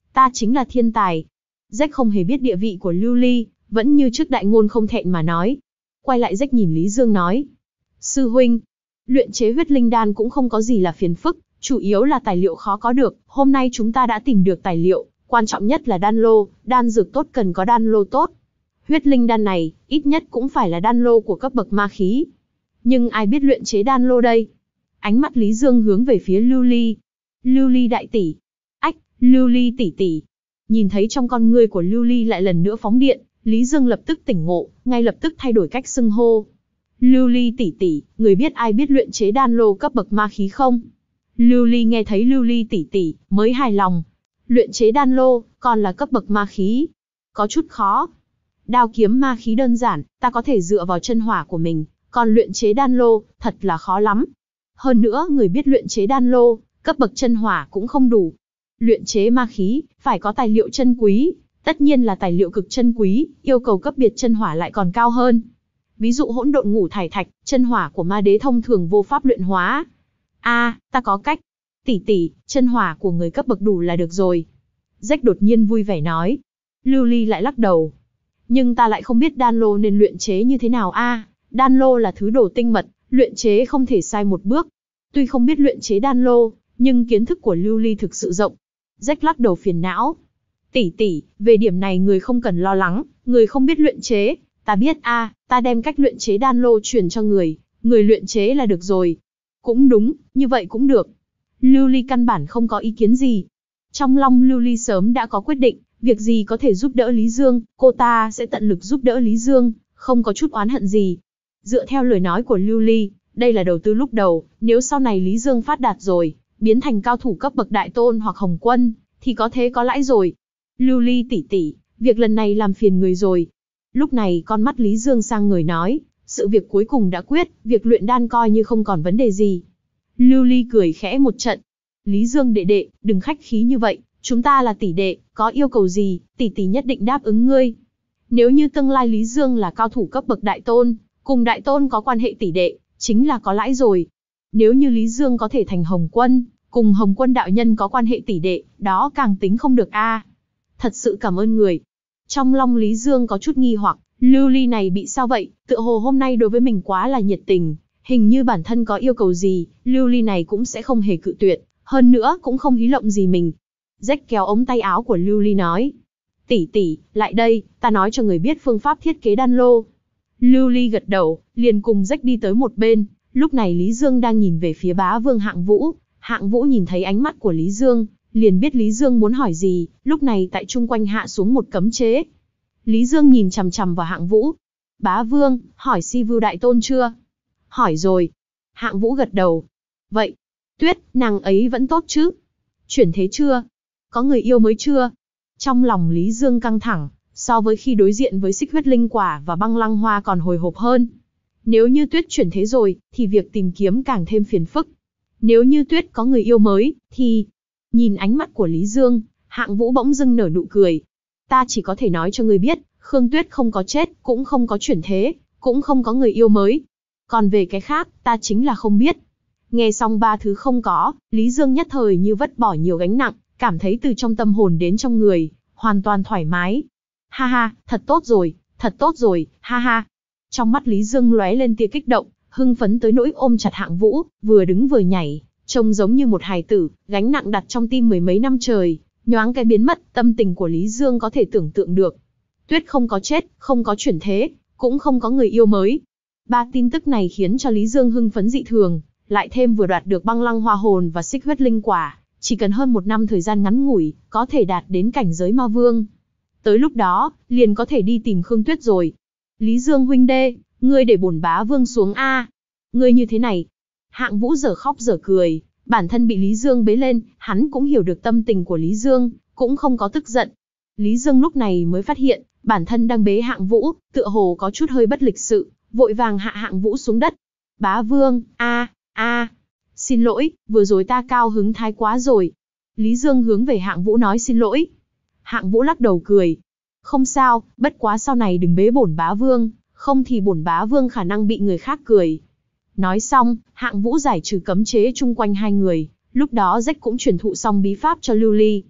ta chính là thiên tài. Jack không hề biết địa vị của Lưu Ly, vẫn như trước đại ngôn không thẹn mà nói. Quay lại Jack nhìn Lý Dương nói. Sư huynh, luyện chế huyết linh đan cũng không có gì là phiền phức, chủ yếu là tài liệu khó có được, hôm nay chúng ta đã tìm được tài liệu, quan trọng nhất là đan lô, đan dược tốt cần có đan lô tốt. Huyết linh đan này, ít nhất cũng phải là đan lô của cấp bậc ma khí. Nhưng ai biết luyện chế đan lô đây? Ánh mắt Lý Dương hướng về phía Lưu Ly. Lưu Ly đại tỷ. Ách, Lưu Ly tỷ tỷ. Nhìn thấy trong con ngươi của Lưu Ly lại lần nữa phóng điện, Lý Dương lập tức tỉnh ngộ, ngay lập tức thay đổi cách xưng hô. Lưu Ly tỷ tỷ, người biết ai biết luyện chế đan lô cấp bậc ma khí không? Lưu Ly nghe thấy Lưu Ly tỷ tỷ, mới hài lòng. Luyện chế đan lô, còn là cấp bậc ma khí. Có chút khó. Đao kiếm ma khí đơn giản, ta có thể dựa vào chân hỏa của mình, còn luyện chế đan lô, thật là khó lắm. Hơn nữa, người biết luyện chế đan lô, cấp bậc chân hỏa cũng không đủ. Luyện chế ma khí, phải có tài liệu chân quý, tất nhiên là tài liệu cực chân quý, yêu cầu cấp biệt chân hỏa lại còn cao hơn. Ví dụ hỗn độn ngũ thải thạch, chân hỏa của ma đế thông thường vô pháp luyện hóa. A, à, ta có cách. Tỷ tỷ, chân hỏa của người cấp bậc đủ là được rồi. Jack đột nhiên vui vẻ nói. Lưu Ly lại lắc đầu. Nhưng ta lại không biết đan lô nên luyện chế như thế nào a. À, đan lô là thứ đồ tinh mật, luyện chế không thể sai một bước. Tuy không biết luyện chế đan lô, nhưng kiến thức của Lưu Ly thực sự rộng. Jack lắc đầu phiền não. Tỷ tỷ, về điểm này người không cần lo lắng, người không biết luyện chế, ta biết a, à, ta đem cách luyện chế đan lô truyền cho người, người luyện chế là được rồi. Cũng đúng, như vậy cũng được. Lưu Ly căn bản không có ý kiến gì. Trong lòng Lưu Ly sớm đã có quyết định, việc gì có thể giúp đỡ Lý Dương, cô ta sẽ tận lực giúp đỡ Lý Dương, không có chút oán hận gì. Dựa theo lời nói của Lưu Ly, đây là đầu tư lúc đầu, nếu sau này Lý Dương phát đạt rồi, biến thành cao thủ cấp bậc đại tôn hoặc hồng quân, thì có thế có lãi rồi. Lưu Ly tỷ tỷ, việc lần này làm phiền người rồi. Lúc này con mắt Lý Dương sang người nói, sự việc cuối cùng đã quyết, việc luyện đan coi như không còn vấn đề gì. Lưu Ly cười khẽ một trận. Lý Dương đệ đệ, đừng khách khí như vậy, chúng ta là tỷ đệ, có yêu cầu gì, tỷ tỷ nhất định đáp ứng ngươi. Nếu như tương lai Lý Dương là cao thủ cấp bậc đại tôn, cùng đại tôn có quan hệ tỷ đệ, chính là có lãi rồi. Nếu như Lý Dương có thể thành hồng quân, cùng hồng quân đạo nhân có quan hệ tỷ đệ, đó càng tính không được a. À, thật sự cảm ơn người. Trong lòng Lý Dương có chút nghi hoặc, Lưu Ly này bị sao vậy, tựa hồ hôm nay đối với mình quá là nhiệt tình, hình như bản thân có yêu cầu gì, Lưu Ly này cũng sẽ không hề cự tuyệt, hơn nữa cũng không hí lộng gì mình. Jack kéo ống tay áo của Lưu Ly nói, tỷ tỷ, lại đây, ta nói cho người biết phương pháp thiết kế đan lô. Lưu Ly gật đầu, liền cùng Jack đi tới một bên, lúc này Lý Dương đang nhìn về phía bá vương Hạng Vũ, Hạng Vũ nhìn thấy ánh mắt của Lý Dương, liền biết Lý Dương muốn hỏi gì, lúc này tại chung quanh hạ xuống một cấm chế. Lý Dương nhìn chằm chằm vào Hạng Vũ. Bá Vương, hỏi Si Vưu Đại Tôn chưa? Hỏi rồi. Hạng Vũ gật đầu. Vậy, Tuyết, nàng ấy vẫn tốt chứ? Chuyển thế chưa? Có người yêu mới chưa? Trong lòng Lý Dương căng thẳng, so với khi đối diện với Xích Huyết Linh Quả và Băng Lăng Hoa còn hồi hộp hơn. Nếu như Tuyết chuyển thế rồi, thì việc tìm kiếm càng thêm phiền phức. Nếu như Tuyết có người yêu mới, thì... Nhìn ánh mắt của Lý Dương, Hạng Vũ bỗng dưng nở nụ cười. Ta chỉ có thể nói cho ngươi biết, Khương Tuyết không có chết, cũng không có chuyển thế, cũng không có người yêu mới. Còn về cái khác, ta chính là không biết. Nghe xong ba thứ không có, Lý Dương nhất thời như vứt bỏ nhiều gánh nặng, cảm thấy từ trong tâm hồn đến trong người, hoàn toàn thoải mái. Ha ha, thật tốt rồi, thật tốt rồi, ha ha. Trong mắt Lý Dương lóe lên tia kích động, hưng phấn tới nỗi ôm chặt Hạng Vũ, vừa đứng vừa nhảy, trông giống như một hài tử, gánh nặng đặt trong tim mười mấy năm trời, nhoáng cái biến mất, tâm tình của Lý Dương có thể tưởng tượng được. Tuyết không có chết, không có chuyển thế, cũng không có người yêu mới. Ba tin tức này khiến cho Lý Dương hưng phấn dị thường, lại thêm vừa đoạt được Băng Lăng Hoa Hồn và Xích Huyết Linh Quả, chỉ cần hơn một năm thời gian ngắn ngủi, có thể đạt đến cảnh giới ma vương. Tới lúc đó, liền có thể đi tìm Khương Tuyết rồi. Lý Dương huynh đê, ngươi để bổn bá vương xuống a. Ngươi như thế này. Hạng Vũ dở khóc dở cười, bản thân bị Lý Dương bế lên, hắn cũng hiểu được tâm tình của Lý Dương, cũng không có tức giận. Lý Dương lúc này mới phát hiện, bản thân đang bế Hạng Vũ, tựa hồ có chút hơi bất lịch sự, vội vàng hạ Hạng Vũ xuống đất. Bá vương, a, a, xin lỗi, vừa rồi ta cao hứng thái quá rồi. Lý Dương hướng về Hạng Vũ nói xin lỗi. Hạng Vũ lắc đầu cười. Không sao, bất quá sau này đừng bế bổn bá vương, không thì bổn bá vương khả năng bị người khác cười. Nói xong, Hạng Vũ giải trừ cấm chế chung quanh hai người, lúc đó Jack cũng truyền thụ xong bí pháp cho Lưu Ly.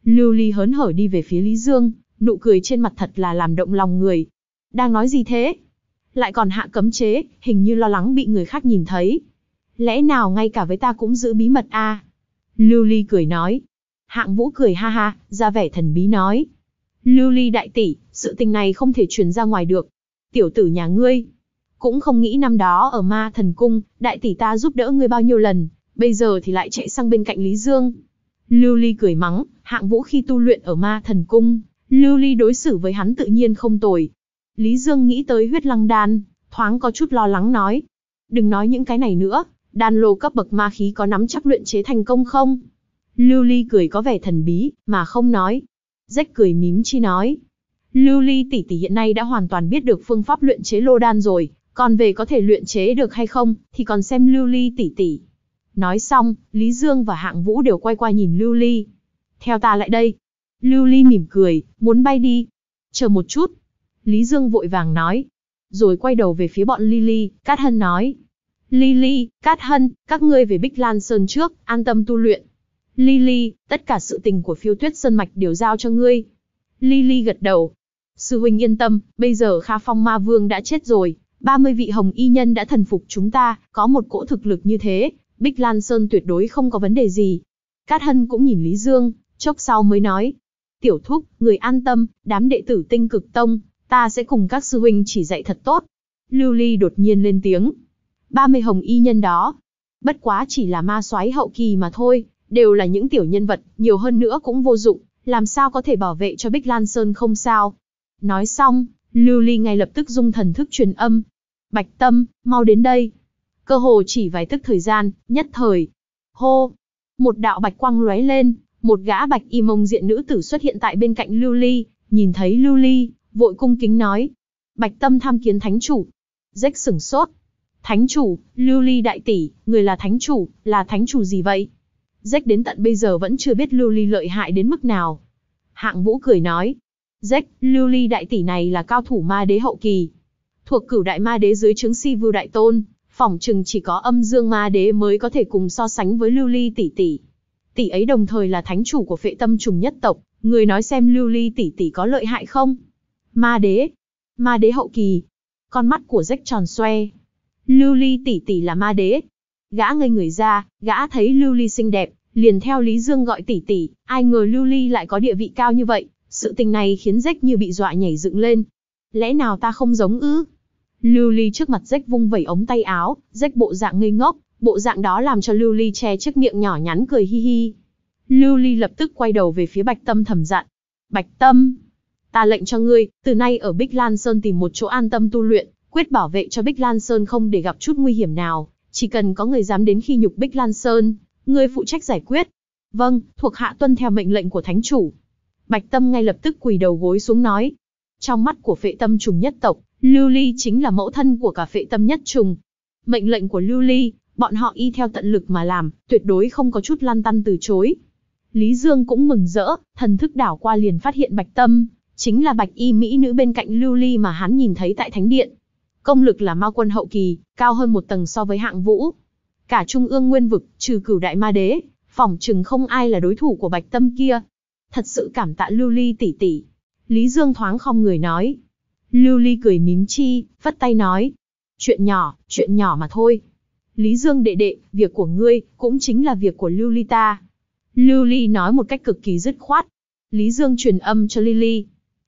Lưu Ly hớn hở đi về phía Lý Dương, nụ cười trên mặt thật là làm động lòng người. Đang nói gì thế? Lại còn hạ cấm chế, hình như lo lắng bị người khác nhìn thấy. Lẽ nào ngay cả với ta cũng giữ bí mật a? À? Lưu Ly cười nói. Hạng Vũ cười ha ha, ra vẻ thần bí nói. Lưu Ly đại tỷ, sự tình này không thể truyền ra ngoài được. Tiểu tử nhà ngươi, cũng không nghĩ năm đó ở Ma Thần Cung, đại tỷ ta giúp đỡ ngươi bao nhiêu lần, bây giờ thì lại chạy sang bên cạnh Lý Dương. Lưu Ly cười mắng, Hạng Vũ khi tu luyện ở Ma Thần Cung, Lưu Ly đối xử với hắn tự nhiên không tồi. Lý Dương nghĩ tới huyết lăng đan, thoáng có chút lo lắng nói. Đừng nói những cái này nữa, đan lô cấp bậc ma khí có nắm chắc luyện chế thành công không? Lưu Ly cười có vẻ thần bí, mà không nói. Rách cười mím chi nói. Lưu Ly tỷ tỷ hiện nay đã hoàn toàn biết được phương pháp luyện chế lô đan rồi, còn về có thể luyện chế được hay không, thì còn xem Lưu Ly tỷ tỷ. Nói xong, Lý Dương và Hạng Vũ đều quay qua nhìn Lưu Ly. Theo ta lại đây. Lưu Ly mỉm cười, muốn bay đi. Chờ một chút. Lý Dương vội vàng nói. Rồi quay đầu về phía bọn Lily, Cát Hân nói. Lily, Cát Hân, các ngươi về Bích Lan Sơn trước, an tâm tu luyện. Lily, tất cả sự tình của Phiêu Tuyết Sơn Mạch đều giao cho ngươi. Lily gật đầu. Sư huynh yên tâm, bây giờ Kha Phong Ma Vương đã chết rồi, ba mươi vị hồng y nhân đã thần phục chúng ta, có một cỗ thực lực như thế, Bích Lan Sơn tuyệt đối không có vấn đề gì. Cát Hân cũng nhìn Lý Dương, chốc sau mới nói. Tiểu thúc, người an tâm, đám đệ tử Tinh Cực Tông, ta sẽ cùng các sư huynh chỉ dạy thật tốt. Lưu Ly đột nhiên lên tiếng. ba mươi hồng y nhân đó, bất quá chỉ là ma soái hậu kỳ mà thôi, đều là những tiểu nhân vật, nhiều hơn nữa cũng vô dụng, làm sao có thể bảo vệ cho Bích Lan Sơn không sao. Nói xong, Lưu Ly ngay lập tức dung thần thức truyền âm. Bạch Tâm, mau đến đây. Cơ hồ chỉ vài tức thời gian, nhất thời. Hô! Một đạo bạch quang lóe lên, một gã bạch y mông diện nữ tử xuất hiện tại bên cạnh Lưu Ly, nhìn thấy Lưu Ly, vội cung kính nói. Bạch Tâm tham kiến thánh chủ. Rách sửng sốt. Thánh chủ, Lưu Ly đại tỷ, người là thánh chủ, là thánh chủ gì vậy? Rách đến tận bây giờ vẫn chưa biết Lưu Ly lợi hại đến mức nào. Hạng Vũ cười nói. Rách, Lưu Ly đại tỷ này là cao thủ ma đế hậu kỳ. Thuộc cửu đại ma đế dưới trướng Si Vưu Đại Tôn, phỏng chừng chỉ có âm dương ma đế mới có thể cùng so sánh với Lưu Ly tỷ tỷ. Tỷ ấy đồng thời là thánh chủ của Phệ Tâm Trùng nhất tộc, người nói xem Lưu Ly tỷ tỷ có lợi hại không? Ma đế? Ma đế hậu kỳ? Con mắt của Rách tròn xoe. Lưu Ly tỷ tỷ là ma đế? Gã ngây người ra, gã thấy Lưu Ly xinh đẹp, liền theo Lý Dương gọi tỷ tỷ, ai ngờ Lưu Ly lại có địa vị cao như vậy, sự tình này khiến Rách như bị dọa nhảy dựng lên. Lẽ nào ta không giống ư? Lưu Ly trước mặt Rách vung vẩy ống tay áo, Rách bộ dạng ngây ngốc, bộ dạng đó làm cho Lưu Ly che chiếc miệng nhỏ nhắn cười hi hi. Lưu Ly lập tức quay đầu về phía Bạch Tâm thầm dặn. Bạch Tâm, ta lệnh cho ngươi, từ nay ở Bích Lan Sơn tìm một chỗ an tâm tu luyện, quyết bảo vệ cho Bích Lan Sơn không để gặp chút nguy hiểm nào, chỉ cần có người dám đến khi nhục Bích Lan Sơn, ngươi phụ trách giải quyết. Vâng, thuộc hạ tuân theo mệnh lệnh của thánh chủ. Bạch Tâm ngay lập tức quỳ đầu gối xuống nói. Trong mắt của Phệ Tâm Trùng nhất tộc, Lưu Ly chính là mẫu thân của cả Phệ Tâm nhất trùng. Mệnh lệnh của Lưu Ly, bọn họ y theo tận lực mà làm, tuyệt đối không có chút lăn tăn từ chối. Lý Dương cũng mừng rỡ, thần thức đảo qua liền phát hiện Bạch Tâm, chính là bạch y mỹ nữ bên cạnh Lưu Ly mà hắn nhìn thấy tại Thánh Điện. Công lực là ma quân hậu kỳ, cao hơn một tầng so với Hạng Vũ. Cả Trung ương nguyên vực, trừ cửu đại ma đế, phỏng chừng không ai là đối thủ của Bạch Tâm kia. Thật sự cảm tạ Lưu Ly tỷ tỷ. Lý Dương thoáng khom người nói. Lưu Ly cười mím chi, phất tay nói. Chuyện nhỏ, chuyện nhỏ mà thôi. Lý Dương đệ đệ, việc của ngươi, cũng chính là việc của Lưu Ly ta. Lưu Ly nói một cách cực kỳ dứt khoát. Lý Dương truyền âm cho Lily.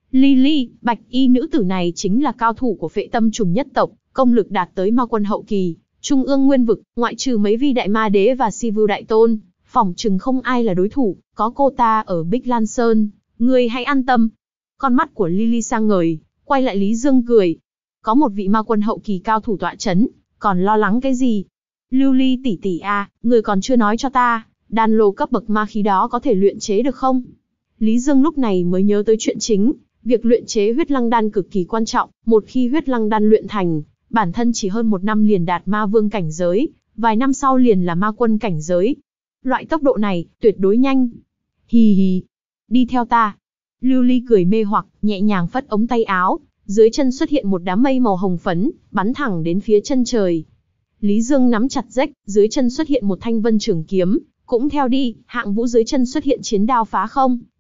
Lily, bạch y nữ tử này chính là cao thủ của Phệ Tâm Trùng nhất tộc, công lực đạt tới ma quân hậu kỳ, trung ương nguyên vực, ngoại trừ mấy vi đại ma đế và Si Vưu Đại Tôn, phỏng chừng không ai là đối thủ, có cô ta ở Bích Lan Sơn, ngươi hãy an tâm. Con mắt của Lily sang ngời, quay lại Lý Dương cười. Có một vị ma quân hậu kỳ cao thủ tọa chấn, còn lo lắng cái gì? Lưu Ly tỷ tỷ à, người còn chưa nói cho ta, đan lô cấp bậc ma khí đó có thể luyện chế được không? Lý Dương lúc này mới nhớ tới chuyện chính, việc luyện chế huyết lăng đan cực kỳ quan trọng, một khi huyết lăng đan luyện thành, bản thân chỉ hơn một năm liền đạt ma vương cảnh giới, vài năm sau liền là ma quân cảnh giới. Loại tốc độ này, tuyệt đối nhanh. Hì hì, đi theo ta. Lưu Ly cười mê hoặc, nhẹ nhàng phất ống tay áo, dưới chân xuất hiện một đám mây màu hồng phấn, bắn thẳng đến phía chân trời. Lý Dương nắm chặt rách, dưới chân xuất hiện một thanh vân trường kiếm, cũng theo đi, Hạng Vũ dưới chân xuất hiện chiến đao phá không,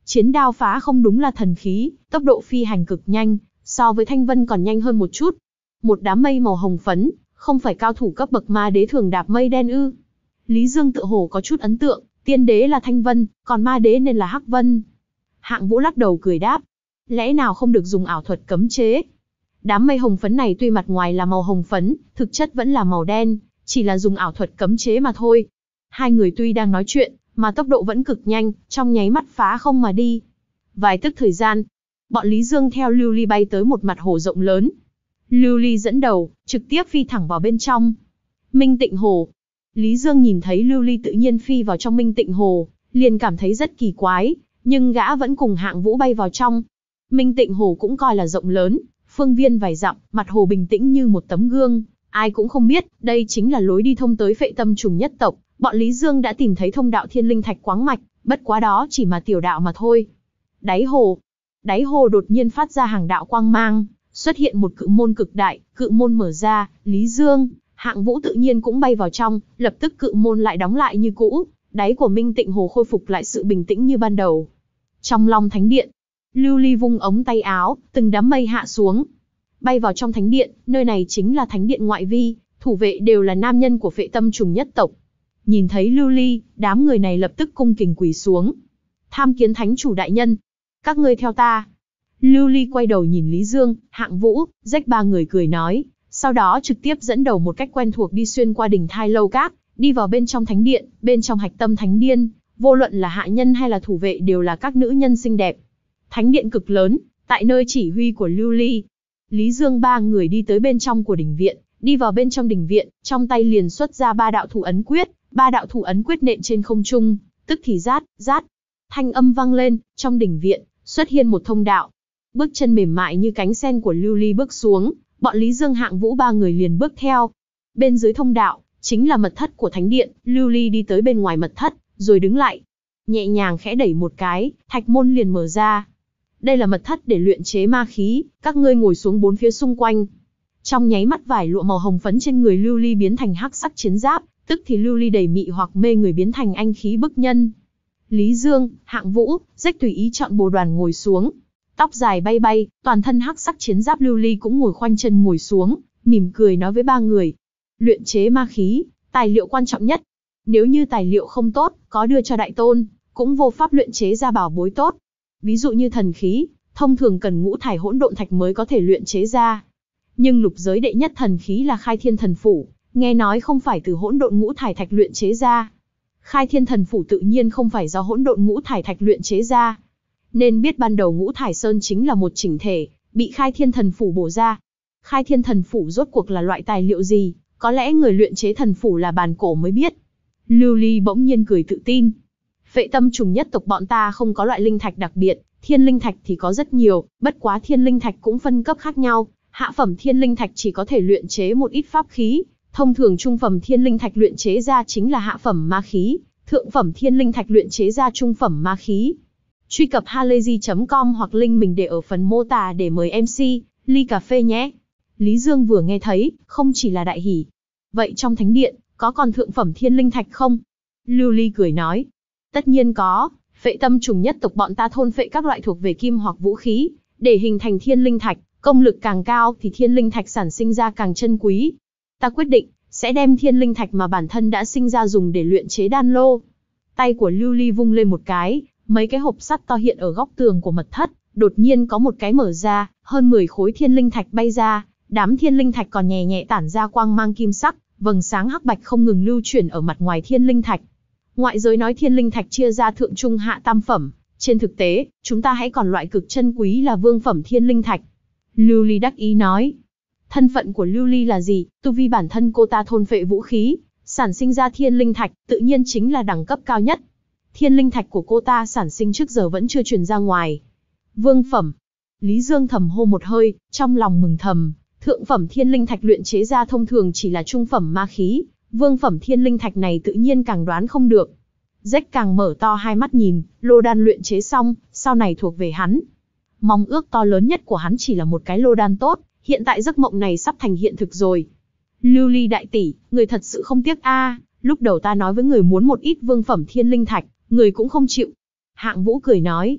Chiến đao phá không đúng là thần khí, tốc độ phi hành cực nhanh, so với Thanh Vân còn nhanh hơn một chút. Một đám mây màu hồng phấn, không phải cao thủ cấp bậc ma đế thường đạp mây đen ư? Lý Dương tự hồ có chút ấn tượng, tiên đế là Thanh Vân, còn ma đế nên là Hắc Vân. Hạng Vũ lắc đầu cười đáp, lẽ nào không được dùng ảo thuật cấm chế? Đám mây hồng phấn này tuy mặt ngoài là màu hồng phấn, thực chất vẫn là màu đen, chỉ là dùng ảo thuật cấm chế mà thôi. Hai người tuy đang nói chuyện, mà tốc độ vẫn cực nhanh, trong nháy mắt phá không mà đi. Vài tức thời gian, bọn Lý Dương theo Lưu Ly bay tới một mặt hồ rộng lớn. Lưu Ly dẫn đầu, trực tiếp phi thẳng vào bên trong. Minh Tịnh Hồ. Lý Dương nhìn thấy Lưu Ly tự nhiên phi vào trong Minh Tịnh Hồ, liền cảm thấy rất kỳ quái, nhưng gã vẫn cùng Hạng Vũ bay vào trong. Minh Tịnh Hồ cũng coi là rộng lớn, phương viên vài dặm, mặt hồ bình tĩnh như một tấm gương. Ai cũng không biết, đây chính là lối đi thông tới Phệ Tâm Trùng nhất tộc. Bọn Lý Dương đã tìm thấy thông đạo Thiên Linh Thạch Quáng Mạch, bất quá đó chỉ mà tiểu đạo mà thôi. Đáy hồ. Đáy hồ đột nhiên phát ra hàng đạo quang mang, xuất hiện một cự môn cực đại, cự môn mở ra, Lý Dương, Hạng Vũ tự nhiên cũng bay vào trong, lập tức cự môn lại đóng lại như cũ, đáy của Minh Tịnh Hồ khôi phục lại sự bình tĩnh như ban đầu. Trong Long Thánh Điện, Lưu Ly vung ống tay áo, từng đám mây hạ xuống, bay vào trong thánh điện, nơi này chính là thánh điện ngoại vi, thủ vệ đều là nam nhân của Phệ Tâm Trùng nhất tộc. Nhìn thấy Lưu Ly, đám người này lập tức cung kình quỳ xuống. Tham kiến thánh chủ đại nhân, các ngươi theo ta. Lưu Ly quay đầu nhìn Lý Dương, Hạng Vũ, Rách ba người cười nói, sau đó trực tiếp dẫn đầu một cách quen thuộc đi xuyên qua đỉnh Thai Lâu Các, đi vào bên trong thánh điện, bên trong hạch tâm thánh điên, vô luận là hạ nhân hay là thủ vệ đều là các nữ nhân xinh đẹp. Thánh điện cực lớn, tại nơi chỉ huy của Lưu Ly. Lý Dương ba người đi tới bên trong của đình viện, đi vào bên trong đình viện, trong tay liền xuất ra ba đạo thủ ấn quyết, ba đạo thủ ấn quyết nện trên không trung, tức thì rát, rát. Thanh âm vang lên, trong đình viện, xuất hiện một thông đạo. Bước chân mềm mại như cánh sen của Lưu Ly bước xuống, bọn Lý Dương Hạng Vũ ba người liền bước theo. Bên dưới thông đạo, chính là mật thất của thánh điện, Lưu Ly đi tới bên ngoài mật thất, rồi đứng lại. Nhẹ nhàng khẽ đẩy một cái, thạch môn liền mở ra. Đây là mật thất để luyện chế ma khí, các ngươi ngồi xuống bốn phía xung quanh. Trong nháy mắt vải lụa màu hồng phấn trên người Lưu Ly biến thành hắc sắc chiến giáp, tức thì Lưu Ly đầy mị hoặc mê người biến thành anh khí bức nhân. Lý Dương, Hạng Vũ, Rách tùy ý chọn bồ đoàn ngồi xuống. Tóc dài bay bay, toàn thân hắc sắc chiến giáp Lưu Ly cũng ngồi khoanh chân ngồi xuống, mỉm cười nói với ba người. Luyện chế ma khí, tài liệu quan trọng nhất. Nếu như tài liệu không tốt, có đưa cho đại tôn, cũng vô pháp luyện chế ra bảo bối tốt. Ví dụ như thần khí, thông thường cần ngũ thải hỗn độn thạch mới có thể luyện chế ra. Nhưng lục giới đệ nhất thần khí là Khai Thiên Thần Phủ, nghe nói không phải từ hỗn độn ngũ thải thạch luyện chế ra. Khai Thiên Thần Phủ tự nhiên không phải do hỗn độn ngũ thải thạch luyện chế ra. Nên biết ban đầu ngũ thải sơn chính là một chỉnh thể, bị Khai Thiên Thần Phủ bổ ra. Khai Thiên Thần Phủ rốt cuộc là loại tài liệu gì, có lẽ người luyện chế thần phủ là bàn cổ mới biết. Lưu Ly bỗng nhiên cười tự tin. Phệ Tâm Trùng nhất tộc bọn ta không có loại linh thạch đặc biệt, thiên linh thạch thì có rất nhiều, bất quá thiên linh thạch cũng phân cấp khác nhau. Hạ phẩm thiên linh thạch chỉ có thể luyện chế một ít pháp khí, thông thường trung phẩm thiên linh thạch luyện chế ra chính là hạ phẩm ma khí, thượng phẩm thiên linh thạch luyện chế ra trung phẩm ma khí. Truy cập halayzi chấm com hoặc link mình để ở phần mô tả để mời em xê, ly cà phê nhé. Lý Dương vừa nghe thấy, không chỉ là đại hỉ. Vậy trong thánh điện, có còn thượng phẩm thiên linh thạch không? Lưu Ly cười nói. Tất nhiên có, Phệ Tâm Trùng nhất tộc bọn ta thôn phệ các loại thuộc về kim hoặc vũ khí, để hình thành thiên linh thạch, công lực càng cao thì thiên linh thạch sản sinh ra càng chân quý. Ta quyết định, sẽ đem thiên linh thạch mà bản thân đã sinh ra dùng để luyện chế đan lô. Tay của Lưu Ly vung lên một cái, mấy cái hộp sắt to hiện ở góc tường của mật thất, đột nhiên có một cái mở ra, hơn mười khối thiên linh thạch bay ra, đám thiên linh thạch còn nhẹ nhẹ tản ra quang mang kim sắc, vầng sáng hắc bạch không ngừng lưu chuyển ở mặt ngoài thiên linh thạch. Ngoại giới nói thiên linh thạch chia ra thượng trung hạ tam phẩm, trên thực tế, chúng ta hãy còn loại cực chân quý là vương phẩm thiên linh thạch. Lưu Ly đắc ý nói. Thân phận của Lưu Ly là gì? Tu vi bản thân cô ta thôn phệ vũ khí, sản sinh ra thiên linh thạch, tự nhiên chính là đẳng cấp cao nhất. Thiên linh thạch của cô ta sản sinh trước giờ vẫn chưa truyền ra ngoài. Vương phẩm. Lý Dương thầm hô một hơi, trong lòng mừng thầm. Thượng phẩm thiên linh thạch luyện chế ra thông thường chỉ là trung phẩm ma khí, vương phẩm thiên linh thạch này tự nhiên càng đoán không được. Rách càng mở to hai mắt nhìn, lô đan luyện chế xong, sau này thuộc về hắn. Mong ước to lớn nhất của hắn chỉ là một cái lô đan tốt, hiện tại giấc mộng này sắp thành hiện thực rồi. Lưu Ly đại tỷ, người thật sự không tiếc a, lúc đầu ta nói với người muốn một ít vương phẩm thiên linh thạch, người cũng không chịu. Hạng Vũ cười nói,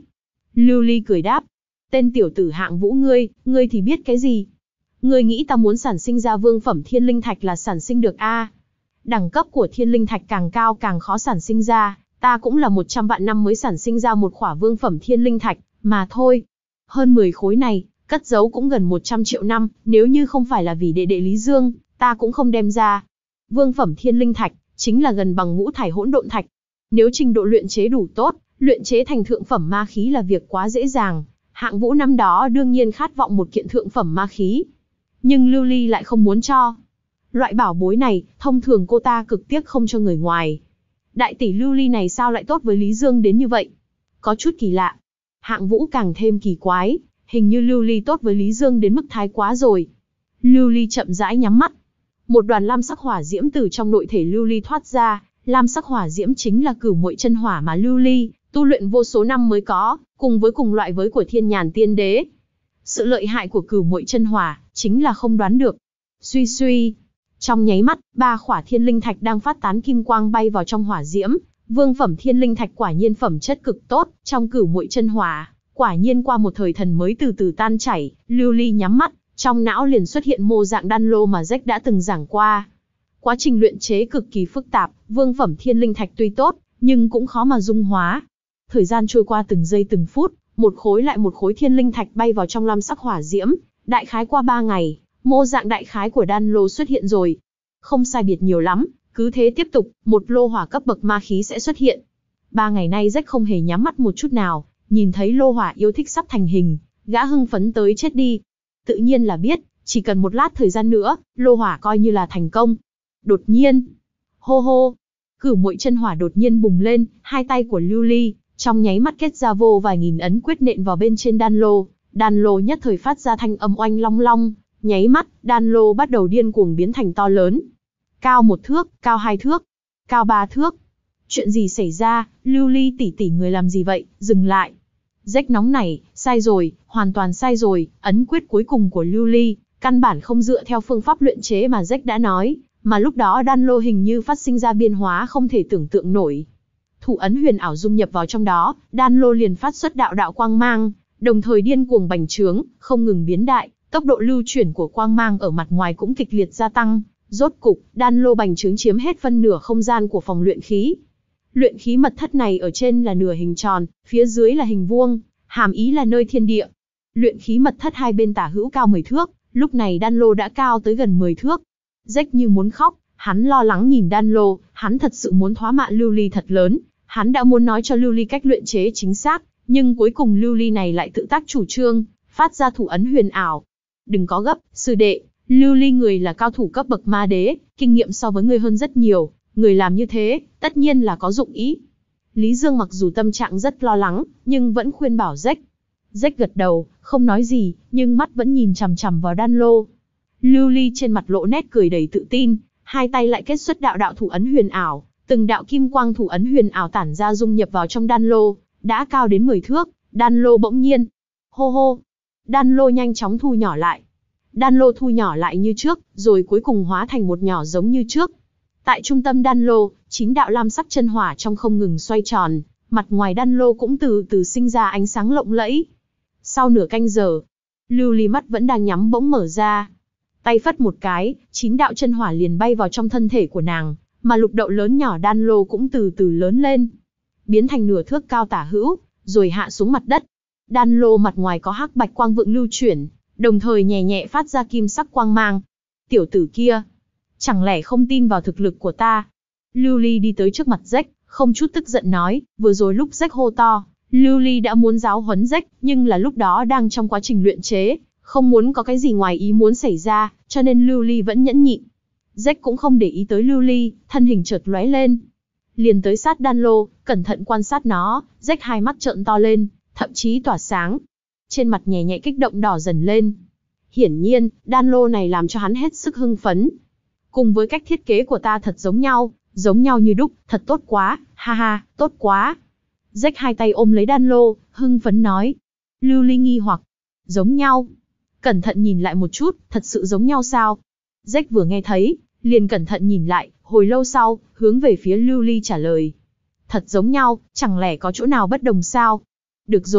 Lưu Ly cười đáp. Tên tiểu tử Hạng Vũ ngươi, ngươi thì biết cái gì? Ngươi nghĩ ta muốn sản sinh ra vương phẩm thiên linh thạch là sản sinh được a? À? Đẳng cấp của thiên linh thạch càng cao càng khó sản sinh ra, ta cũng là một trăm vạn năm mới sản sinh ra một khỏa vương phẩm thiên linh thạch, mà thôi. Hơn mười khối này, cất giấu cũng gần một trăm triệu năm, nếu như không phải là vì đệ đệ Lý Dương, ta cũng không đem ra. Vương phẩm thiên linh thạch, chính là gần bằng ngũ thải hỗn độn thạch. Nếu trình độ luyện chế đủ tốt, luyện chế thành thượng phẩm ma khí là việc quá dễ dàng. Hạng Vũ năm đó đương nhiên khát vọng một kiện thượng phẩm ma khí. Nhưng Lưu Ly lại không muốn cho. Loại bảo bối này, thông thường cô ta cực tiếc không cho người ngoài. Đại tỷ Lưu Ly này sao lại tốt với Lý Dương đến như vậy? Có chút kỳ lạ. Hạng Vũ càng thêm kỳ quái, hình như Lưu Ly tốt với Lý Dương đến mức thái quá rồi. Lưu Ly chậm rãi nhắm mắt. Một đoàn lam sắc hỏa diễm từ trong nội thể Lưu Ly thoát ra, lam sắc hỏa diễm chính là cửu muội chân hỏa mà Lưu Ly tu luyện vô số năm mới có, cùng với cùng loại với của Thiên Nhàn Tiên Đế. Sự lợi hại của cửu muội chân hỏa chính là không đoán được. Suy suy, trong nháy mắt, ba khỏa thiên linh thạch đang phát tán kim quang bay vào trong hỏa diễm. Vương phẩm thiên linh thạch quả nhiên phẩm chất cực tốt, trong cửu muội chân hỏa, quả nhiên qua một thời thần mới từ từ tan chảy. Lưu Ly nhắm mắt, trong não liền xuất hiện mô dạng đan lô mà Jack đã từng giảng qua. Quá trình luyện chế cực kỳ phức tạp, vương phẩm thiên linh thạch tuy tốt, nhưng cũng khó mà dung hóa. Thời gian trôi qua từng giây từng phút, một khối lại một khối thiên linh thạch bay vào trong lam sắc hỏa diễm. Đại khái qua ba ngày, mô dạng đại khái của đan lô xuất hiện rồi. Không sai biệt nhiều lắm, cứ thế tiếp tục, một lô hỏa cấp bậc ma khí sẽ xuất hiện. Ba ngày nay Jack không hề nhắm mắt một chút nào, nhìn thấy lô hỏa yêu thích sắp thành hình, gã hưng phấn tới chết đi. Tự nhiên là biết, chỉ cần một lát thời gian nữa, lô hỏa coi như là thành công. Đột nhiên, hô hô, cửu muội chân hỏa đột nhiên bùng lên, hai tay của Lưu Ly trong nháy mắt kết ra vô vài nghìn ấn quyết nện vào bên trên đan lô, đan lô nhất thời phát ra thanh âm oanh long long, nháy mắt, đan lô bắt đầu điên cuồng biến thành to lớn. Cao một thước, cao hai thước, cao ba thước. Chuyện gì xảy ra, Lưu Ly tỷ tỷ người làm gì vậy, dừng lại. Jack nóng nảy, sai rồi, hoàn toàn sai rồi, ấn quyết cuối cùng của Lưu Ly, căn bản không dựa theo phương pháp luyện chế mà Jack đã nói, mà lúc đó đan lô hình như phát sinh ra biến hóa không thể tưởng tượng nổi. Thủ ấn huyền ảo dung nhập vào trong đó, đan lô liền phát xuất đạo đạo quang mang, đồng thời điên cuồng bành trướng, không ngừng biến đại, tốc độ lưu chuyển của quang mang ở mặt ngoài cũng kịch liệt gia tăng. Rốt cục, đan lô bành trướng chiếm hết phân nửa không gian của phòng luyện khí. Luyện khí mật thất này ở trên là nửa hình tròn, phía dưới là hình vuông, hàm ý là nơi thiên địa. Luyện khí mật thất hai bên tả hữu cao mười thước, lúc này đan lô đã cao tới gần mười thước. Jack như muốn khóc, hắn lo lắng nhìn đan lô, hắn thật sự muốn thoá mạ Lưu Ly thật lớn, hắn đã muốn nói cho Lưu Ly cách luyện chế chính xác, nhưng cuối cùng Lưu Ly này lại tự tác chủ trương, phát ra thủ ấn huyền ảo. Đừng có gấp, sư đệ, Lưu Ly người là cao thủ cấp bậc ma đế, kinh nghiệm so với người hơn rất nhiều, người làm như thế, tất nhiên là có dụng ý. Lý Dương mặc dù tâm trạng rất lo lắng, nhưng vẫn khuyên bảo Jack. Jack gật đầu, không nói gì, nhưng mắt vẫn nhìn chằm chằm vào đan lô. Lưu Ly trên mặt lộ nét cười đầy tự tin, hai tay lại kết xuất đạo đạo thủ ấn huyền ảo, từng đạo kim quang thủ ấn huyền ảo tản ra dung nhập vào trong đan lô, đã cao đến mười thước, đan lô bỗng nhiên, hô hô, đan lô nhanh chóng thu nhỏ lại. Đan lô thu nhỏ lại như trước, rồi cuối cùng hóa thành một nhỏ giống như trước. Tại trung tâm đan lô, chín đạo lam sắc chân hỏa trong không ngừng xoay tròn, mặt ngoài đan lô cũng từ từ sinh ra ánh sáng lộng lẫy. Sau nửa canh giờ, Lưu Ly mắt vẫn đang nhắm bỗng mở ra. Tay phất một cái, chín đạo chân hỏa liền bay vào trong thân thể của nàng, mà lục đậu lớn nhỏ đan lô cũng từ từ lớn lên, biến thành nửa thước cao tả hữu, rồi hạ xuống mặt đất. Đan lô mặt ngoài có hắc bạch quang vượng lưu chuyển, đồng thời nhẹ nhẹ phát ra kim sắc quang mang. Tiểu tử kia, chẳng lẽ không tin vào thực lực của ta? Lưu Ly đi tới trước mặt Jack, không chút tức giận nói, vừa rồi lúc Jack hô to, Lưu Ly đã muốn giáo huấn Jack, nhưng là lúc đó đang trong quá trình luyện chế, không muốn có cái gì ngoài ý muốn xảy ra, cho nên Lưu Ly vẫn nhẫn nhịn. Jack cũng không để ý tới Lưu Ly, thân hình chợt lóe lên, liền tới sát đan lô, cẩn thận quan sát nó. Jack hai mắt trợn to lên, thậm chí tỏa sáng, trên mặt nhẹ nhẹ kích động đỏ dần lên. Hiển nhiên, đan lô này làm cho hắn hết sức hưng phấn. Cùng với cách thiết kế của ta thật giống nhau, giống nhau như đúc, thật tốt quá, ha ha, tốt quá. Jack hai tay ôm lấy đan lô, hưng phấn nói. Lưu Ly nghi hoặc, giống nhau? Cẩn thận nhìn lại một chút, thật sự giống nhau sao? Jack vừa nghe thấy, liền cẩn thận nhìn lại, hồi lâu sau, hướng về phía Lưu Ly trả lời. Thật giống nhau, chẳng lẽ có chỗ nào bất đồng sao? Được rồi,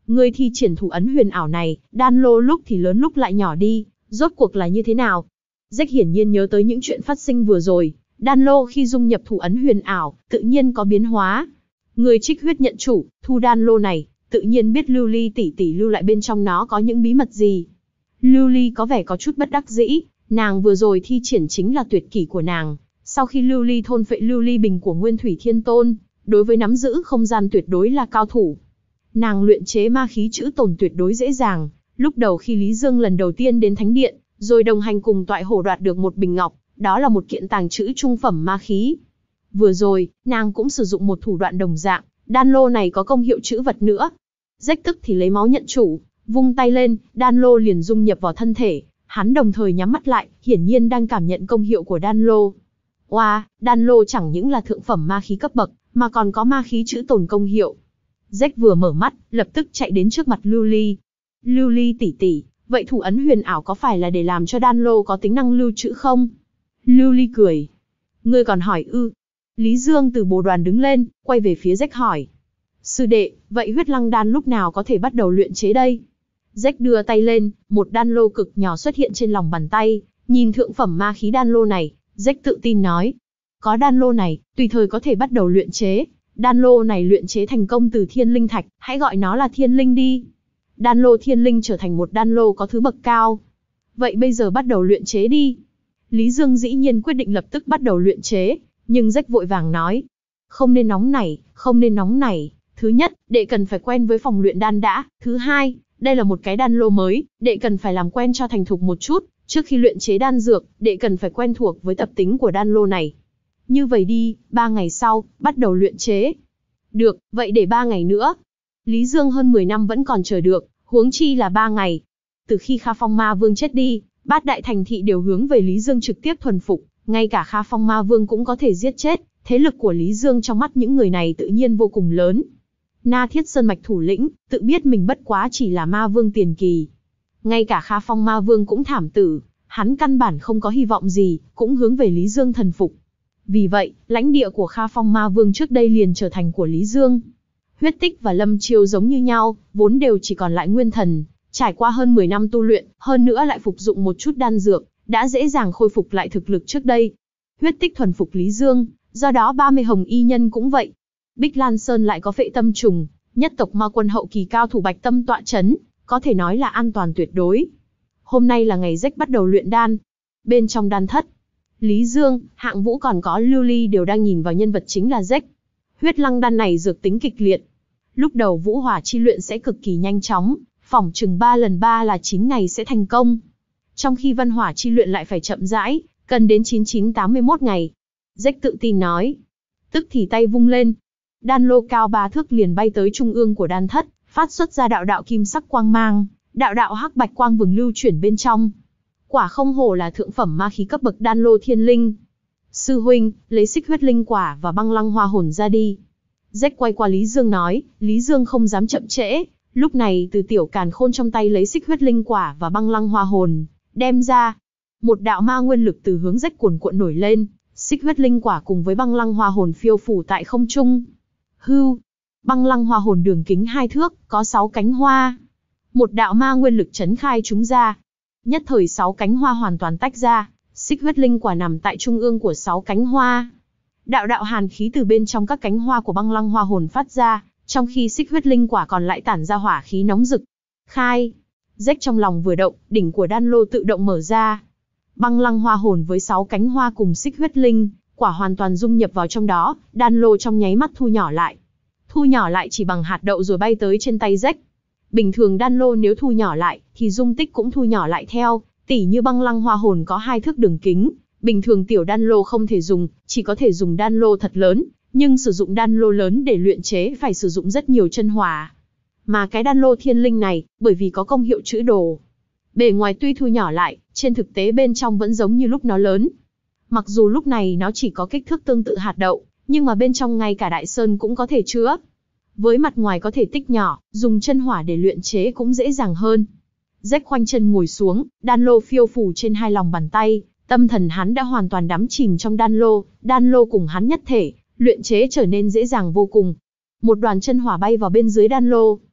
Ngươi thi triển thủ ấn huyền ảo này, đan lô lúc thì lớn lúc lại nhỏ đi, rốt cuộc là như thế nào? Rách hiển nhiên nhớ tới những chuyện phát sinh vừa rồi, đan lô khi dung nhập thủ ấn huyền ảo, tự nhiên có biến hóa. Người trích huyết nhận chủ, thu đan lô này, tự nhiên biết Lưu Ly tỷ tỷ lưu lại bên trong nó có những bí mật gì. Lưu Ly có vẻ có chút bất đắc dĩ, nàng vừa rồi thi triển chính là tuyệt kỹ của nàng. Sau khi Lưu Ly thôn phệ Lưu Ly bình của Nguyên Thủy Thiên Tôn, đối với nắm giữ không gian tuyệt đối là cao thủ. Nàng luyện chế ma khí chữ tồn tuyệt đối dễ dàng. Lúc đầu khi Lý Dương lần đầu tiên đến Thánh Điện, rồi đồng hành cùng Toại Hổ đoạt được một bình ngọc, đó là một kiện tàng trữ trung phẩm ma khí. Vừa rồi, nàng cũng sử dụng một thủ đoạn đồng dạng, đan lô này có công hiệu trữ vật nữa. Rách tức thì lấy máu nhận chủ, vung tay lên, đan lô liền dung nhập vào thân thể, hắn đồng thời nhắm mắt lại, hiển nhiên đang cảm nhận công hiệu của đan lô. Oa, wow, đan lô chẳng những là thượng phẩm ma khí cấp bậc, mà còn có ma khí trữ tồn công hiệu. Rách vừa mở mắt, lập tức chạy đến trước mặt Lưu Ly. Lưu Ly tỷ tỷ, vậy thủ ấn huyền ảo có phải là để làm cho đan lô có tính năng lưu trữ không? Lưu Ly cười. Ngươi còn hỏi ư? Lý Dương từ bồ đoàn đứng lên, quay về phía Rách hỏi. Sư đệ, vậy huyết lăng đan lúc nào có thể bắt đầu luyện chế đây? Rách đưa tay lên, một đan lô cực nhỏ xuất hiện trên lòng bàn tay, nhìn thượng phẩm ma khí đan lô này, Rách tự tin nói. Có đan lô này, tùy thời có thể bắt đầu luyện chế. Đan lô này luyện chế thành công từ thiên linh thạch, hãy gọi nó là thiên linh đi. Đan lô thiên linh trở thành một đan lô có thứ bậc cao. Vậy bây giờ bắt đầu luyện chế đi. Lý Dương dĩ nhiên quyết định lập tức bắt đầu luyện chế, nhưng Rách vội vàng nói. Không nên nóng nảy, không nên nóng nảy. Thứ nhất, đệ cần phải quen với phòng luyện đan đã. Thứ hai, đây là một cái đan lô mới, đệ cần phải làm quen cho thành thục một chút. Trước khi luyện chế đan dược, đệ cần phải quen thuộc với tập tính của đan lô này. Như vậy đi, ba ngày sau, bắt đầu luyện chế. Được, vậy để ba ngày nữa. Lý Dương hơn mười năm vẫn còn chờ được, huống chi là ba ngày. Từ khi Kha Phong Ma Vương chết đi, bát đại thành thị đều hướng về Lý Dương trực tiếp thuần phục, ngay cả Kha Phong Ma Vương cũng có thể giết chết, thế lực của Lý Dương trong mắt những người này tự nhiên vô cùng lớn. Na Thiết Sơn Mạch thủ lĩnh, tự biết mình bất quá chỉ là Ma Vương tiền kỳ. Ngay cả Kha Phong Ma Vương cũng thảm tử, hắn căn bản không có hy vọng gì, cũng hướng về Lý Dương thần phục. Vì vậy, lãnh địa của Kha Phong Ma Vương trước đây liền trở thành của Lý Dương. Huyết Tích và Lâm Chiêu giống như nhau, vốn đều chỉ còn lại nguyên thần, trải qua hơn mười năm tu luyện, hơn nữa lại phục dụng một chút đan dược, đã dễ dàng khôi phục lại thực lực trước đây. Huyết Tích thuần phục Lý Dương, do đó ba mươi hồng y nhân cũng vậy. Bích Lan Sơn lại có Phệ Tâm Trùng, nhất tộc ma quân hậu kỳ cao thủ Bạch Tâm tọa chấn, có thể nói là an toàn tuyệt đối. Hôm nay là ngày Rách bắt đầu luyện đan. Bên trong đan thất, Lý Dương, Hạng Vũ còn có Lưu Ly đều đang nhìn vào nhân vật chính là Rách. Huyết lăng đan này dược tính kịch liệt. Lúc đầu vũ hỏa chi luyện sẽ cực kỳ nhanh chóng, phỏng chừng ba lần ba là chín ngày sẽ thành công. Trong khi văn hỏa chi luyện lại phải chậm rãi, cần đến chín chín tám mươi mốt ngày. Rách tự tin nói. Tức thì tay vung lên. Đan lô cao ba thước liền bay tới trung ương của đan thất, phát xuất ra đạo đạo kim sắc quang mang, đạo đạo hắc bạch quang vừng lưu chuyển bên trong. Quả không hổ là thượng phẩm ma khí cấp bậc đan lô thiên linh. Sư huynh, lấy xích huyết linh quả và băng lăng hoa hồn ra đi. Rách quay qua Lý Dương nói, Lý Dương không dám chậm trễ, lúc này từ tiểu càn khôn trong tay lấy xích huyết linh quả và băng lăng hoa hồn, đem ra. Một đạo ma nguyên lực từ hướng Rách cuồn cuộn nổi lên, xích huyết linh quả cùng với băng lăng hoa hồn phiêu phủ tại không trung. Hưu, băng lăng hoa hồn đường kính hai thước, có sáu cánh hoa. Một đạo ma nguyên lực chấn khai chúng ra. Nhất thời sáu cánh hoa hoàn toàn tách ra, xích huyết linh quả nằm tại trung ương của sáu cánh hoa. Đạo đạo hàn khí từ bên trong các cánh hoa của băng lăng hoa hồn phát ra, trong khi xích huyết linh quả còn lại tản ra hỏa khí nóng rực. Khai, Rách trong lòng vừa động, đỉnh của đan lô tự động mở ra. Băng lăng hoa hồn với sáu cánh hoa cùng xích huyết linh quả hoàn toàn dung nhập vào trong đó, đan lô trong nháy mắt thu nhỏ lại. Thu nhỏ lại chỉ bằng hạt đậu rồi bay tới trên tay Rách. Bình thường đan lô nếu thu nhỏ lại, thì dung tích cũng thu nhỏ lại theo, tỉ như băng lăng hoa hồn có hai thước đường kính. Bình thường tiểu đan lô không thể dùng, chỉ có thể dùng đan lô thật lớn, nhưng sử dụng đan lô lớn để luyện chế phải sử dụng rất nhiều chân hỏa. Mà cái đan lô thiên linh này, bởi vì có công hiệu trữ đồ, bề ngoài tuy thu nhỏ lại, trên thực tế bên trong vẫn giống như lúc nó lớn. Mặc dù lúc này nó chỉ có kích thước tương tự hạt đậu, nhưng mà bên trong ngay cả đại sơn cũng có thể chứa. Với mặt ngoài có thể tích nhỏ, dùng chân hỏa để luyện chế cũng dễ dàng hơn. Rách khoanh chân ngồi xuống, đan lô phiêu phù trên hai lòng bàn tay, tâm thần hắn đã hoàn toàn đắm chìm trong đan lô, đan lô cùng hắn nhất thể, luyện chế trở nên dễ dàng vô cùng. Một đoàn chân hỏa bay vào bên dưới đan lô.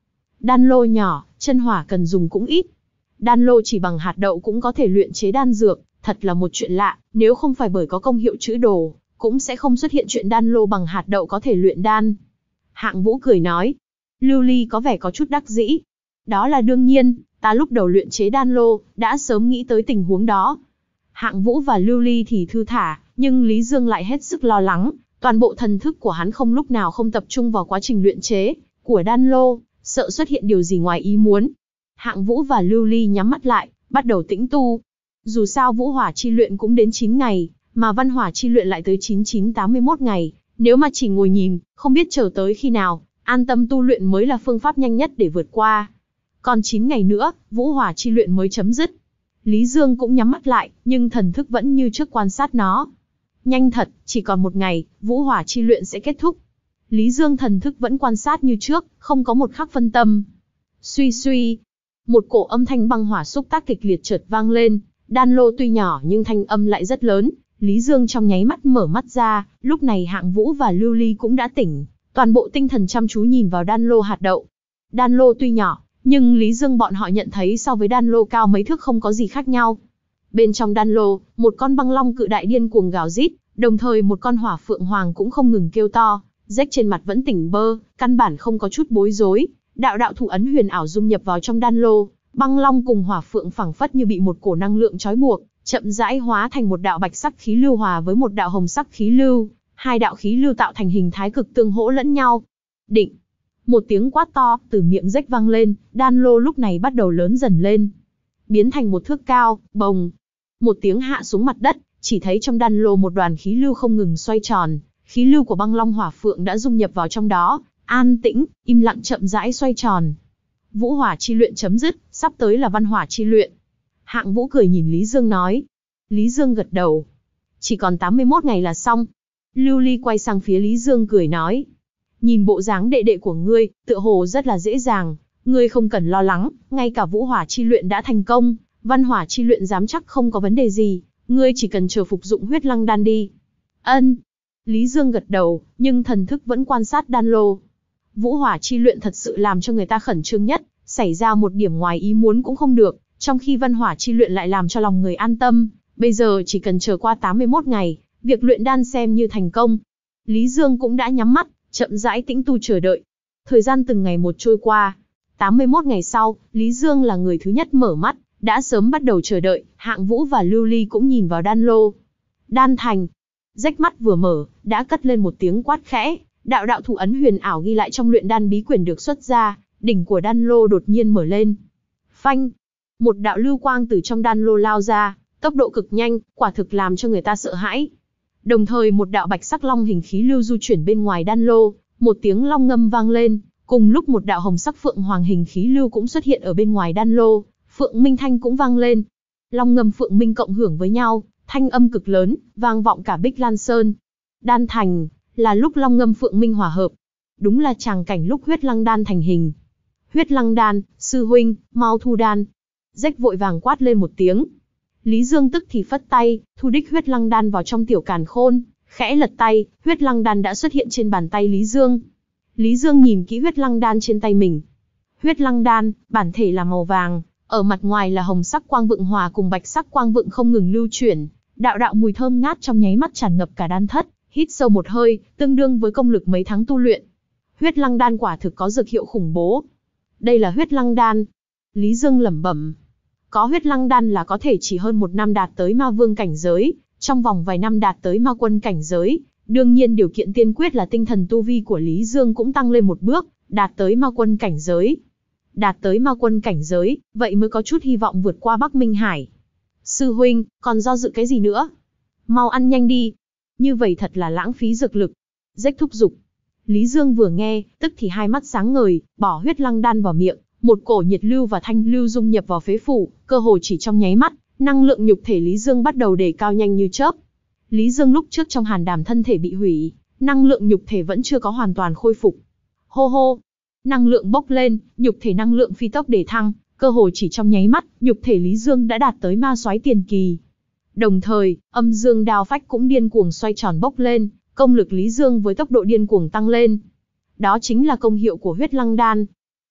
Đan lô nhỏ, chân hỏa cần dùng cũng ít. Đan lô chỉ bằng hạt đậu cũng có thể luyện chế đan dược, thật là một chuyện lạ, nếu không phải bởi có công hiệu chữ đồ, cũng sẽ không xuất hiện chuyện đan lô bằng hạt đậu có thể luyện đan. Hạng Vũ cười nói. Lưu Ly có vẻ có chút đắc dĩ. Đó là đương nhiên, ta lúc đầu luyện chế đan lô, đã sớm nghĩ tới tình huống đó. Hạng Vũ và Lưu Ly thì thư thả, nhưng Lý Dương lại hết sức lo lắng, toàn bộ thần thức của hắn không lúc nào không tập trung vào quá trình luyện chế của đan lô, sợ xuất hiện điều gì ngoài ý muốn. Hạng Vũ và Lưu Ly nhắm mắt lại, bắt đầu tĩnh tu. Dù sao vũ hỏa chi luyện cũng đến chín ngày, mà văn hỏa chi luyện lại tới chín chín tám mươi mốt ngày, nếu mà chỉ ngồi nhìn, không biết chờ tới khi nào, an tâm tu luyện mới là phương pháp nhanh nhất để vượt qua. Còn chín ngày nữa, vũ hỏa chi luyện mới chấm dứt. Lý Dương cũng nhắm mắt lại, nhưng thần thức vẫn như trước quan sát nó. Nhanh thật, chỉ còn một ngày, vũ hỏa chi luyện sẽ kết thúc. Lý Dương thần thức vẫn quan sát như trước, không có một khắc phân tâm. Suy suy, một cổ âm thanh băng hỏa xúc tác kịch liệt chợt vang lên, đan lô tuy nhỏ nhưng thanh âm lại rất lớn. Lý Dương trong nháy mắt mở mắt ra, lúc này Hạng Vũ và Lưu Ly cũng đã tỉnh, toàn bộ tinh thần chăm chú nhìn vào đan lô hạt đậu. Đan lô tuy nhỏ, nhưng Lý Dương bọn họ nhận thấy so với đan lô cao mấy thước không có gì khác nhau. Bên trong đan lô, một con băng long cự đại điên cuồng gào rít, đồng thời một con hỏa phượng hoàng cũng không ngừng kêu to, rách trên mặt vẫn tỉnh bơ, căn bản không có chút bối rối. Đạo đạo thủ ấn huyền ảo dung nhập vào trong đan lô, băng long cùng hỏa phượng phảng phất như bị một cổ năng lượng trói buộc, chậm rãi hóa thành một đạo bạch sắc khí lưu hòa với một đạo hồng sắc khí lưu, hai đạo khí lưu tạo thành hình thái cực tương hỗ lẫn nhau. Định. Một tiếng quát to từ miệng rách vang lên, đan lô lúc này bắt đầu lớn dần lên, biến thành một thước cao, bồng. Một tiếng hạ xuống mặt đất, chỉ thấy trong đan lô một đoàn khí lưu không ngừng xoay tròn, khí lưu của băng long hỏa phượng đã dung nhập vào trong đó, an tĩnh, im lặng chậm rãi xoay tròn. Vũ hỏa chi luyện chấm dứt, sắp tới là văn hỏa chi luyện. Hạng Vũ cười nhìn Lý Dương nói. Lý Dương gật đầu. Chỉ còn tám mươi mốt ngày là xong. Lưu Ly quay sang phía Lý Dương cười nói. Nhìn bộ dáng đệ đệ của ngươi, tựa hồ rất là dễ dàng. Ngươi không cần lo lắng, ngay cả vũ hỏa chi luyện đã thành công, văn hỏa chi luyện dám chắc không có vấn đề gì. Ngươi chỉ cần chờ phục dụng huyết lăng đan đi. Ân. Lý Dương gật đầu, nhưng thần thức vẫn quan sát đan lô. Vũ hỏa chi luyện thật sự làm cho người ta khẩn trương nhất, xảy ra một điểm ngoài ý muốn cũng không được, trong khi văn hỏa chi luyện lại làm cho lòng người an tâm. Bây giờ chỉ cần chờ qua tám mươi mốt ngày, việc luyện đan xem như thành công. Lý Dương cũng đã nhắm mắt, chậm rãi tĩnh tu chờ đợi. Thời gian từng ngày một trôi qua. tám mươi mốt ngày sau, Lý Dương là người thứ nhất mở mắt, đã sớm bắt đầu chờ đợi. Hạng Vũ và Lưu Ly cũng nhìn vào đan lô. Đan thành. Rách mắt vừa mở, đã cất lên một tiếng quát khẽ. Đạo đạo thủ ấn huyền ảo ghi lại trong luyện đan bí quyển được xuất ra, đỉnh của đan lô đột nhiên mở lên. Phanh! Một đạo lưu quang từ trong đan lô lao ra, tốc độ cực nhanh, quả thực làm cho người ta sợ hãi. Đồng thời một đạo bạch sắc long hình khí lưu du chuyển bên ngoài đan lô, một tiếng long ngâm vang lên, cùng lúc một đạo hồng sắc phượng hoàng hình khí lưu cũng xuất hiện ở bên ngoài đan lô, phượng minh thanh cũng vang lên. Long ngâm phượng minh cộng hưởng với nhau, thanh âm cực lớn, vang vọng cả Bích Lan Sơn. Đan thành, là lúc long ngâm phượng minh hòa hợp. Đúng là tràng cảnh lúc huyết lăng đan thành hình. Huyết lăng đan, sư huynh, mau thu đan. Rách vội vàng quát lên một tiếng. Lý Dương tức thì phất tay, thu đích huyết lăng đan vào trong tiểu càn khôn, khẽ lật tay, huyết lăng đan đã xuất hiện trên bàn tay Lý Dương. Lý Dương nhìn kỹ huyết lăng đan trên tay mình. Huyết lăng đan, bản thể là màu vàng, ở mặt ngoài là hồng sắc quang vượng hòa cùng bạch sắc quang vượng không ngừng lưu chuyển, đạo đạo mùi thơm ngát trong nháy mắt tràn ngập cả đan thất, hít sâu một hơi, tương đương với công lực mấy tháng tu luyện. Huyết lăng đan quả thực có dược hiệu khủng bố. Đây là huyết lăng đan. Lý Dương lẩm bẩm. Có huyết lăng đan là có thể chỉ hơn một năm đạt tới ma vương cảnh giới, trong vòng vài năm đạt tới ma quân cảnh giới. Đương nhiên điều kiện tiên quyết là tinh thần tu vi của Lý Dương cũng tăng lên một bước, đạt tới ma quân cảnh giới. Đạt tới ma quân cảnh giới, vậy mới có chút hy vọng vượt qua Bắc Minh Hải. Sư huynh, còn do dự cái gì nữa? Mau ăn nhanh đi. Như vậy thật là lãng phí dược lực. Rách thúc giục. Lý Dương vừa nghe, tức thì hai mắt sáng ngời, bỏ huyết lăng đan vào miệng, một cổ nhiệt lưu và thanh lưu dung nhập vào phế phủ, cơ hồ chỉ trong nháy mắt, năng lượng nhục thể Lý Dương bắt đầu đề cao nhanh như chớp. Lý Dương lúc trước trong hàn đàm thân thể bị hủy, năng lượng nhục thể vẫn chưa có hoàn toàn khôi phục. Hô hô, năng lượng bốc lên, nhục thể năng lượng phi tốc đề thăng, cơ hồ chỉ trong nháy mắt, nhục thể Lý Dương đã đạt tới ma soái tiền kỳ. Đồng thời, âm dương đao phách cũng điên cuồng xoay tròn bốc lên, công lực Lý Dương với tốc độ điên cuồng tăng lên. Đó chính là công hiệu của huyết lăng đan.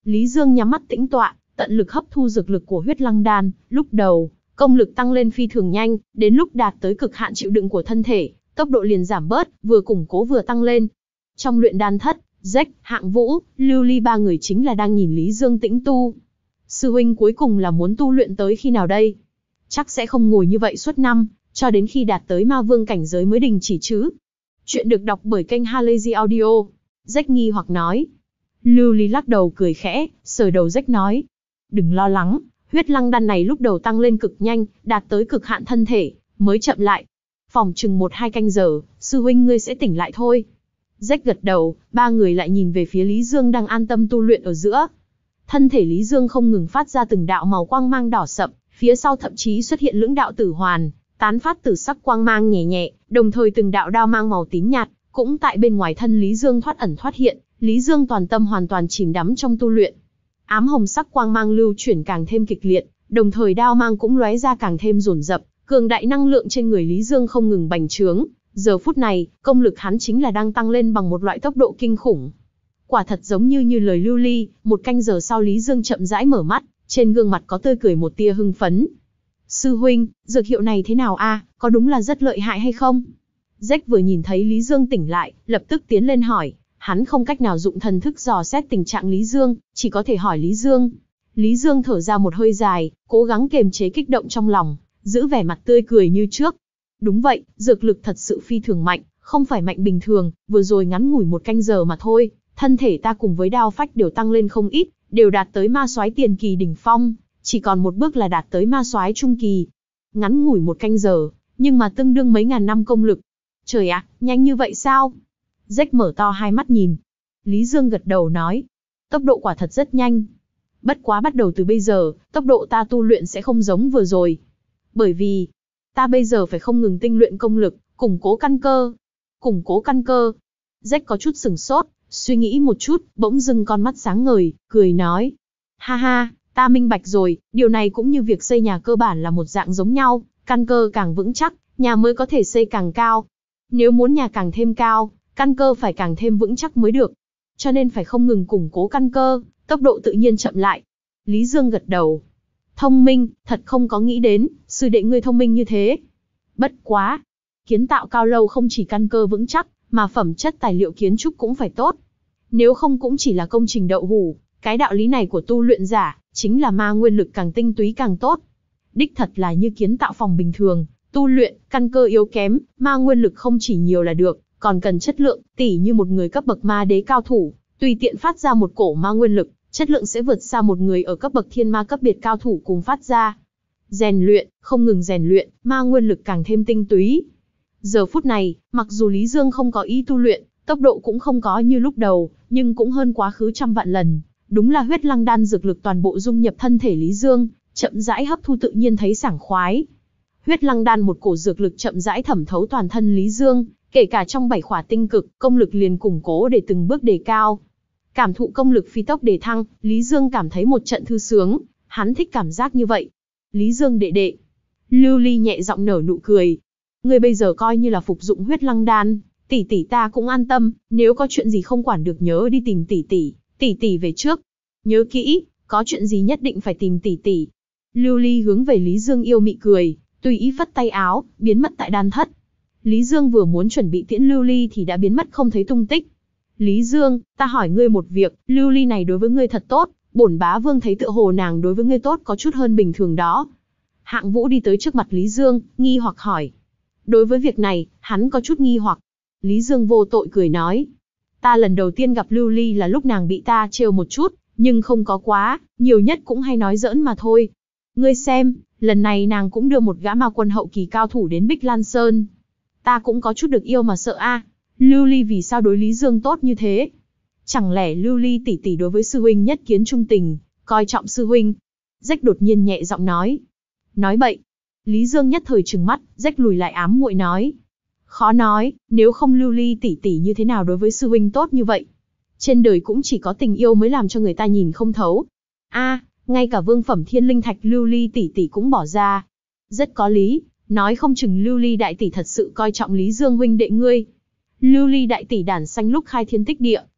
Lý Dương nhắm mắt tĩnh tọa, tận lực hấp thu dược lực của huyết lăng đan. Lúc đầu, công lực tăng lên phi thường nhanh, đến lúc đạt tới cực hạn chịu đựng của thân thể, tốc độ liền giảm bớt, vừa củng cố vừa tăng lên. Trong luyện đan thất, Jack, Hạng Vũ, Lưu Ly ba người chính là đang nhìn Lý Dương tĩnh tu. Sư huynh cuối cùng là muốn tu luyện tới khi nào đây? Chắc sẽ không ngồi như vậy suốt năm, cho đến khi đạt tới ma vương cảnh giới mới đình chỉ chứ. Chuyện được đọc bởi kênh Halazy Audio. Jack nghi hoặc nói. Lưu Ly lắc đầu cười khẽ, sờ đầu Jack nói. Đừng lo lắng, huyết lăng đan này lúc đầu tăng lên cực nhanh, đạt tới cực hạn thân thể, mới chậm lại. Phòng chừng một hai canh giờ, sư huynh ngươi sẽ tỉnh lại thôi. Jack gật đầu, ba người lại nhìn về phía Lý Dương đang an tâm tu luyện ở giữa. Thân thể Lý Dương không ngừng phát ra từng đạo màu quang mang đỏ sậm, phía sau thậm chí xuất hiện lưỡng đạo tử hoàn, tán phát tử sắc quang mang nhẹ nhẹ, đồng thời từng đạo đao mang màu tím nhạt, cũng tại bên ngoài thân Lý Dương thoát ẩn thoát hiện. Lý Dương toàn tâm hoàn toàn chìm đắm trong tu luyện. Ám hồng sắc quang mang lưu chuyển càng thêm kịch liệt, đồng thời đao mang cũng lóe ra càng thêm dồn dập, cường đại năng lượng trên người Lý Dương không ngừng bành trướng. Giờ phút này, công lực hắn chính là đang tăng lên bằng một loại tốc độ kinh khủng. Quả thật giống như như lời Lưu Ly, một canh giờ sau Lý Dương chậm rãi mở mắt, trên gương mặt có tươi cười một tia hưng phấn. Sư huynh, dược hiệu này thế nào a? Có đúng là rất lợi hại hay không? Jack vừa nhìn thấy Lý Dương tỉnh lại, lập tức tiến lên hỏi. Hắn không cách nào dụng thần thức dò xét tình trạng Lý Dương, chỉ có thể hỏi Lý Dương. Lý Dương thở ra một hơi dài, cố gắng kiềm chế kích động trong lòng, giữ vẻ mặt tươi cười như trước. Đúng vậy, dược lực thật sự phi thường mạnh, không phải mạnh bình thường, vừa rồi ngắn ngủi một canh giờ mà thôi, thân thể ta cùng với đao phách đều tăng lên không ít, đều đạt tới ma soái tiền kỳ đỉnh phong, chỉ còn một bước là đạt tới ma soái trung kỳ. Ngắn ngủi một canh giờ, nhưng mà tương đương mấy ngàn năm công lực. Trời ạ, nhanh như vậy sao? Jack mở to hai mắt nhìn. Lý Dương gật đầu nói. Tốc độ quả thật rất nhanh. Bất quá bắt đầu từ bây giờ, tốc độ ta tu luyện sẽ không giống vừa rồi. Bởi vì, ta bây giờ phải không ngừng tinh luyện công lực, củng cố căn cơ. Củng cố căn cơ. Jack có chút sừng sốt, suy nghĩ một chút, bỗng dưng con mắt sáng ngời, cười nói. Ha ha, ta minh bạch rồi, điều này cũng như việc xây nhà cơ bản là một dạng giống nhau, căn cơ càng vững chắc, nhà mới có thể xây càng cao. Nếu muốn nhà càng thêm cao, căn cơ phải càng thêm vững chắc mới được. Cho nên phải không ngừng củng cố căn cơ, tốc độ tự nhiên chậm lại. Lý Dương gật đầu. Thông minh, thật không có nghĩ đến, sư đệ ngươi thông minh như thế. Bất quá. Kiến tạo cao lâu không chỉ căn cơ vững chắc, mà phẩm chất tài liệu kiến trúc cũng phải tốt. Nếu không cũng chỉ là công trình đậu hủ, cái đạo lý này của tu luyện giả, chính là ma nguyên lực càng tinh túy càng tốt. Đích thật là như kiến tạo phòng bình thường, tu luyện, căn cơ yếu kém, ma nguyên lực không chỉ nhiều là được, còn cần chất lượng, tỉ như một người cấp bậc ma đế cao thủ, tùy tiện phát ra một cổ ma nguyên lực, chất lượng sẽ vượt xa một người ở cấp bậc thiên ma cấp biệt cao thủ cùng phát ra. Rèn luyện, không ngừng rèn luyện, ma nguyên lực càng thêm tinh túy. Giờ phút này, mặc dù Lý Dương không có ý tu luyện, tốc độ cũng không có như lúc đầu, nhưng cũng hơn quá khứ trăm vạn lần. Đúng là huyết lăng đan dược lực toàn bộ dung nhập thân thể Lý Dương, chậm rãi hấp thu tự nhiên thấy sảng khoái. Huyết lăng đan một cổ dược lực chậm rãi thẩm thấu toàn thân Lý Dương, kể cả trong bảy khỏa tinh cực, công lực liền củng cố để từng bước đề cao. Cảm thụ công lực phi tốc đề thăng, Lý Dương cảm thấy một trận thư sướng, hắn thích cảm giác như vậy. Lý Dương đệ đệ. Lưu Ly nhẹ giọng nở nụ cười. Người bây giờ coi như là phục dụng huyết lăng đan, tỷ tỷ ta cũng an tâm, nếu có chuyện gì không quản được nhớ đi tìm tỷ tỷ, tỷ tỷ về trước. Nhớ kỹ, có chuyện gì nhất định phải tìm tỷ tỷ. Lưu Ly hướng về Lý Dương yêu mị cười, tùy ý phất tay áo, biến mất tại đan thất. Lý Dương vừa muốn chuẩn bị tiễn Lưu Ly thì đã biến mất không thấy tung tích. Lý Dương, ta hỏi ngươi một việc, Lưu Ly này đối với ngươi thật tốt, bổn bá vương thấy tựa hồ nàng đối với ngươi tốt có chút hơn bình thường đó. Hạng Vũ đi tới trước mặt Lý Dương, nghi hoặc hỏi. Đối với việc này, hắn có chút nghi hoặc. Lý Dương vô tội cười nói. Ta lần đầu tiên gặp Lưu Ly là lúc nàng bị ta trêu một chút, nhưng không có quá, nhiều nhất cũng hay nói giỡn mà thôi. Ngươi xem, lần này nàng cũng đưa một gã ma quân hậu kỳ cao thủ đến Bích Lan Sơn. Ta cũng có chút được yêu mà sợ a. Lưu Ly vì sao đối Lý Dương tốt như thế? Chẳng lẽ Lưu Ly tỷ tỷ đối với sư huynh nhất kiến trung tình, coi trọng sư huynh? Jack đột nhiên nhẹ giọng nói. Nói bậy. Lý Dương nhất thời trừng mắt, Jack lùi lại ám muội nói. Khó nói, nếu không Lưu Ly tỷ tỷ như thế nào đối với sư huynh tốt như vậy? Trên đời cũng chỉ có tình yêu mới làm cho người ta nhìn không thấu. A, ngay cả vương phẩm thiên linh thạch Lưu Ly tỷ tỷ cũng bỏ ra. Rất có lý, nói không chừng Lưu Ly đại tỷ thật sự coi trọng Lý Dương huynh đệ ngươi. Lưu Ly đại tỷ đản xanh lúc khai thiên tích địa,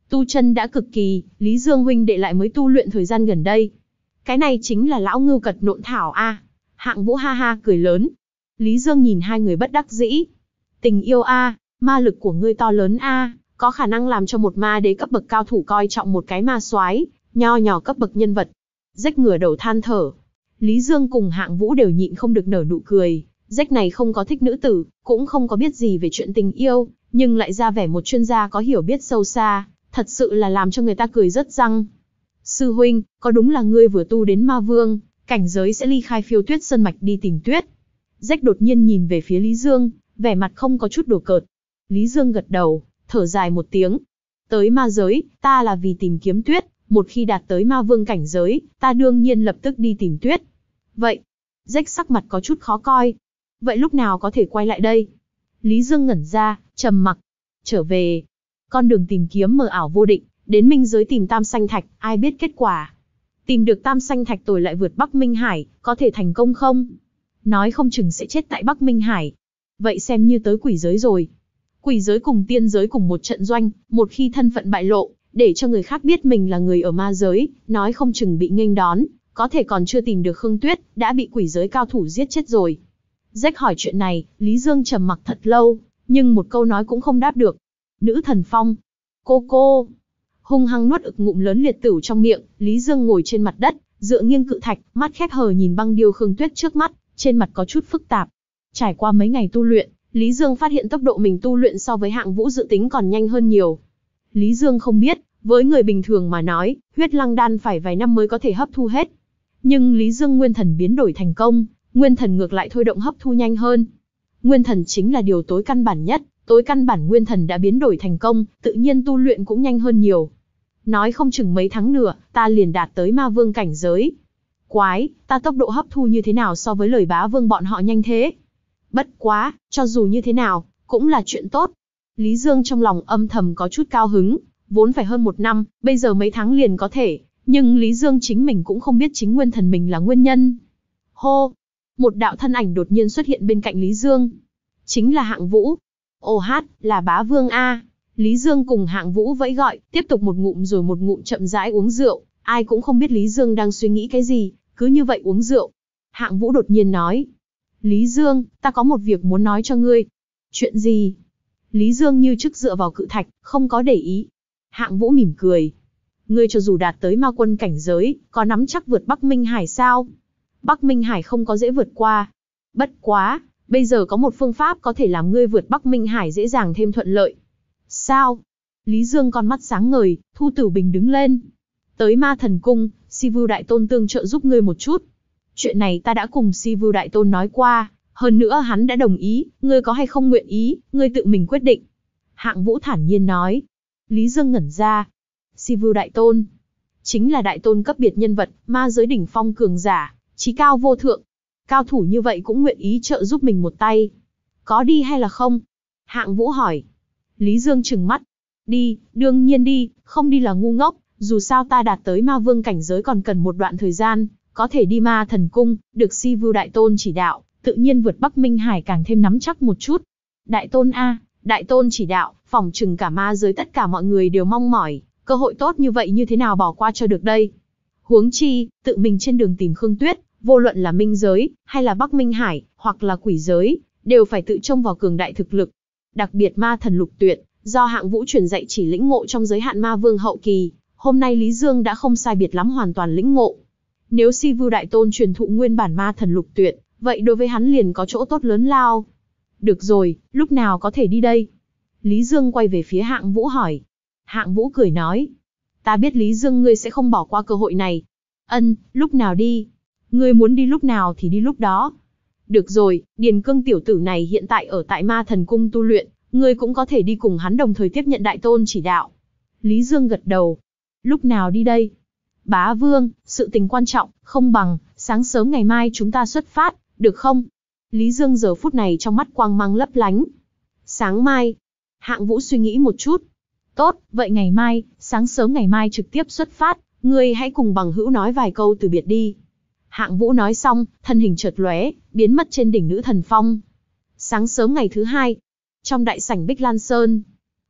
Tu chân đã cực kỳ, Lý Dương huynh đệ lại mới tu luyện thời gian gần đây. Cái này chính là lão ngưu cật nộn thảo a. Hạng Vũ ha ha cười lớn. Lý Dương nhìn hai người bất đắc dĩ. Tình yêu a, ma lực của ngươi to lớn a, có khả năng làm cho một ma đế cấp bậc cao thủ coi trọng một cái ma soái, nho nhỏ cấp bậc nhân vật. Rách ngửa đầu than thở. Lý Dương cùng Hạng Vũ đều nhịn không được nở nụ cười. Rách này không có thích nữ tử, cũng không có biết gì về chuyện tình yêu, nhưng lại ra vẻ một chuyên gia có hiểu biết sâu xa, thật sự là làm cho người ta cười rớt răng. Sư huynh, có đúng là ngươi vừa tu đến ma vương, cảnh giới sẽ ly khai Phiêu Tuyết Sơn mạch đi tìm tuyết? Rách đột nhiên nhìn về phía Lý Dương, vẻ mặt không có chút đùa cợt. Lý Dương gật đầu, thở dài một tiếng. Tới ma giới, ta là vì tìm kiếm tuyết, một khi đạt tới ma vương cảnh giới, ta đương nhiên lập tức đi tìm tuyết. Vậy, Rách sắc mặt có chút khó coi. Vậy lúc nào có thể quay lại đây? Lý Dương ngẩn ra, trầm mặc. Trở về. Con đường tìm kiếm mờ ảo vô định, đến minh giới tìm tam sanh thạch, ai biết kết quả. Tìm được tam sanh thạch rồi lại vượt Bắc Minh Hải, có thể thành công không? Nói không chừng sẽ chết tại Bắc Minh Hải. Vậy xem như tới quỷ giới rồi. Quỷ giới cùng tiên giới cùng một trận doanh, một khi thân phận bại lộ, để cho người khác biết mình là người ở ma giới, nói không chừng bị nghênh đón, có thể còn chưa tìm được Khương Tuyết, đã bị quỷ giới cao thủ giết chết rồi. Rách hỏi chuyện này, Lý Dương trầm mặc thật lâu, nhưng một câu nói cũng không đáp được. Nữ thần phong. Cô cô. Hung hăng nuốt ực ngụm lớn liệt tửu trong miệng, Lý Dương ngồi trên mặt đất, dựa nghiêng cự thạch, mắt khép hờ nhìn băng điêu Khương Tuyết trước mắt, trên mặt có chút phức tạp. Trải qua mấy ngày tu luyện, Lý Dương phát hiện tốc độ mình tu luyện so với Hạng Vũ dự tính còn nhanh hơn nhiều. Lý Dương không biết, với người bình thường mà nói, huyết lăng đan phải vài năm mới có thể hấp thu hết. Nhưng Lý Dương nguyên thần biến đổi thành công, nguyên thần ngược lại thôi động hấp thu nhanh hơn. Nguyên thần chính là điều tối căn bản nhất, tối căn bản nguyên thần đã biến đổi thành công, tự nhiên tu luyện cũng nhanh hơn nhiều. Nói không chừng mấy tháng nữa, ta liền đạt tới ma vương cảnh giới. Quái, ta tốc độ hấp thu như thế nào so với lời bá vương bọn họ nhanh thế? Bất quá, cho dù như thế nào, cũng là chuyện tốt. Lý Dương trong lòng âm thầm có chút cao hứng, vốn phải hơn một năm, bây giờ mấy tháng liền có thể, nhưng Lý Dương chính mình cũng không biết chính nguyên thần mình là nguyên nhân. Hô! Một đạo thân ảnh đột nhiên xuất hiện bên cạnh Lý Dương. Chính là Hạng Vũ. Ồ hát, là bá vương A. Lý Dương cùng Hạng Vũ vẫy gọi, tiếp tục một ngụm rồi một ngụm chậm rãi uống rượu, ai cũng không biết Lý Dương đang suy nghĩ cái gì, cứ như vậy uống rượu. Hạng Vũ đột nhiên nói. Lý Dương, ta có một việc muốn nói cho ngươi. Chuyện gì? Lý Dương như trước dựa vào cự thạch, không có để ý. Hạng Vũ mỉm cười. Ngươi cho dù đạt tới ma quân cảnh giới, có nắm chắc vượt Bắc Minh Hải sao? Bắc Minh Hải không có dễ vượt qua. Bất quá, bây giờ có một phương pháp có thể làm ngươi vượt Bắc Minh Hải dễ dàng thêm thuận lợi. Sao? Lý Dương con mắt sáng ngời, Thu Tử Bình đứng lên. Tới Ma Thần Cung, Si Vưu Đại Tôn tương trợ giúp ngươi một chút. Chuyện này ta đã cùng Si Vưu Đại Tôn nói qua, hơn nữa hắn đã đồng ý, ngươi có hay không nguyện ý, ngươi tự mình quyết định. Hạng Vũ thản nhiên nói. Lý Dương ngẩn ra. Si Vưu Đại Tôn. Chính là đại tôn cấp biệt nhân vật, ma giới đỉnh phong cường giả, chí cao vô thượng. Cao thủ như vậy cũng nguyện ý trợ giúp mình một tay. Có đi hay là không? Hạng Vũ hỏi. Lý Dương trừng mắt. Đi, đương nhiên đi, không đi là ngu ngốc, dù sao ta đạt tới ma vương cảnh giới còn cần một đoạn thời gian, có thể đi Ma Thần Cung, được Si Vưu Đại Tôn chỉ đạo, tự nhiên vượt Bắc Minh Hải càng thêm nắm chắc một chút. Đại Tôn A, Đại Tôn chỉ đạo, phỏng chừng cả ma giới tất cả mọi người đều mong mỏi, cơ hội tốt như vậy như thế nào bỏ qua cho được đây. Huống chi, tự mình trên đường tìm Khương Tuyết, vô luận là minh giới, hay là Bắc Minh Hải, hoặc là quỷ giới, đều phải tự trông vào cường đại thực lực. Đặc biệt ma thần lục tuyệt, do Hạng Vũ truyền dạy chỉ lĩnh ngộ trong giới hạn ma vương hậu kỳ, hôm nay Lý Dương đã không sai biệt lắm hoàn toàn lĩnh ngộ. Nếu Si Vưu Đại Tôn truyền thụ nguyên bản ma thần lục tuyệt, vậy đối với hắn liền có chỗ tốt lớn lao. Được rồi, lúc nào có thể đi đây? Lý Dương quay về phía Hạng Vũ hỏi. Hạng Vũ cười nói. Ta biết Lý Dương ngươi sẽ không bỏ qua cơ hội này. Ân, lúc nào đi? Ngươi muốn đi lúc nào thì đi lúc đó. Được rồi, Điền Cương tiểu tử này hiện tại ở tại Ma Thần Cung tu luyện, ngươi cũng có thể đi cùng hắn đồng thời tiếp nhận Đại Tôn chỉ đạo. Lý Dương gật đầu. Lúc nào đi đây? Bá Vương, sự tình quan trọng, không bằng, sáng sớm ngày mai chúng ta xuất phát, được không? Lý Dương giờ phút này trong mắt quang mang lấp lánh. Sáng mai. Hạng Vũ suy nghĩ một chút. Tốt, vậy ngày mai, sáng sớm ngày mai trực tiếp xuất phát, ngươi hãy cùng bằng hữu nói vài câu từ biệt đi. Hạng Vũ nói xong, thân hình chợt lóe, biến mất trên đỉnh Nữ Thần Phong. Sáng sớm ngày thứ hai, trong đại sảnh Bích Lan Sơn.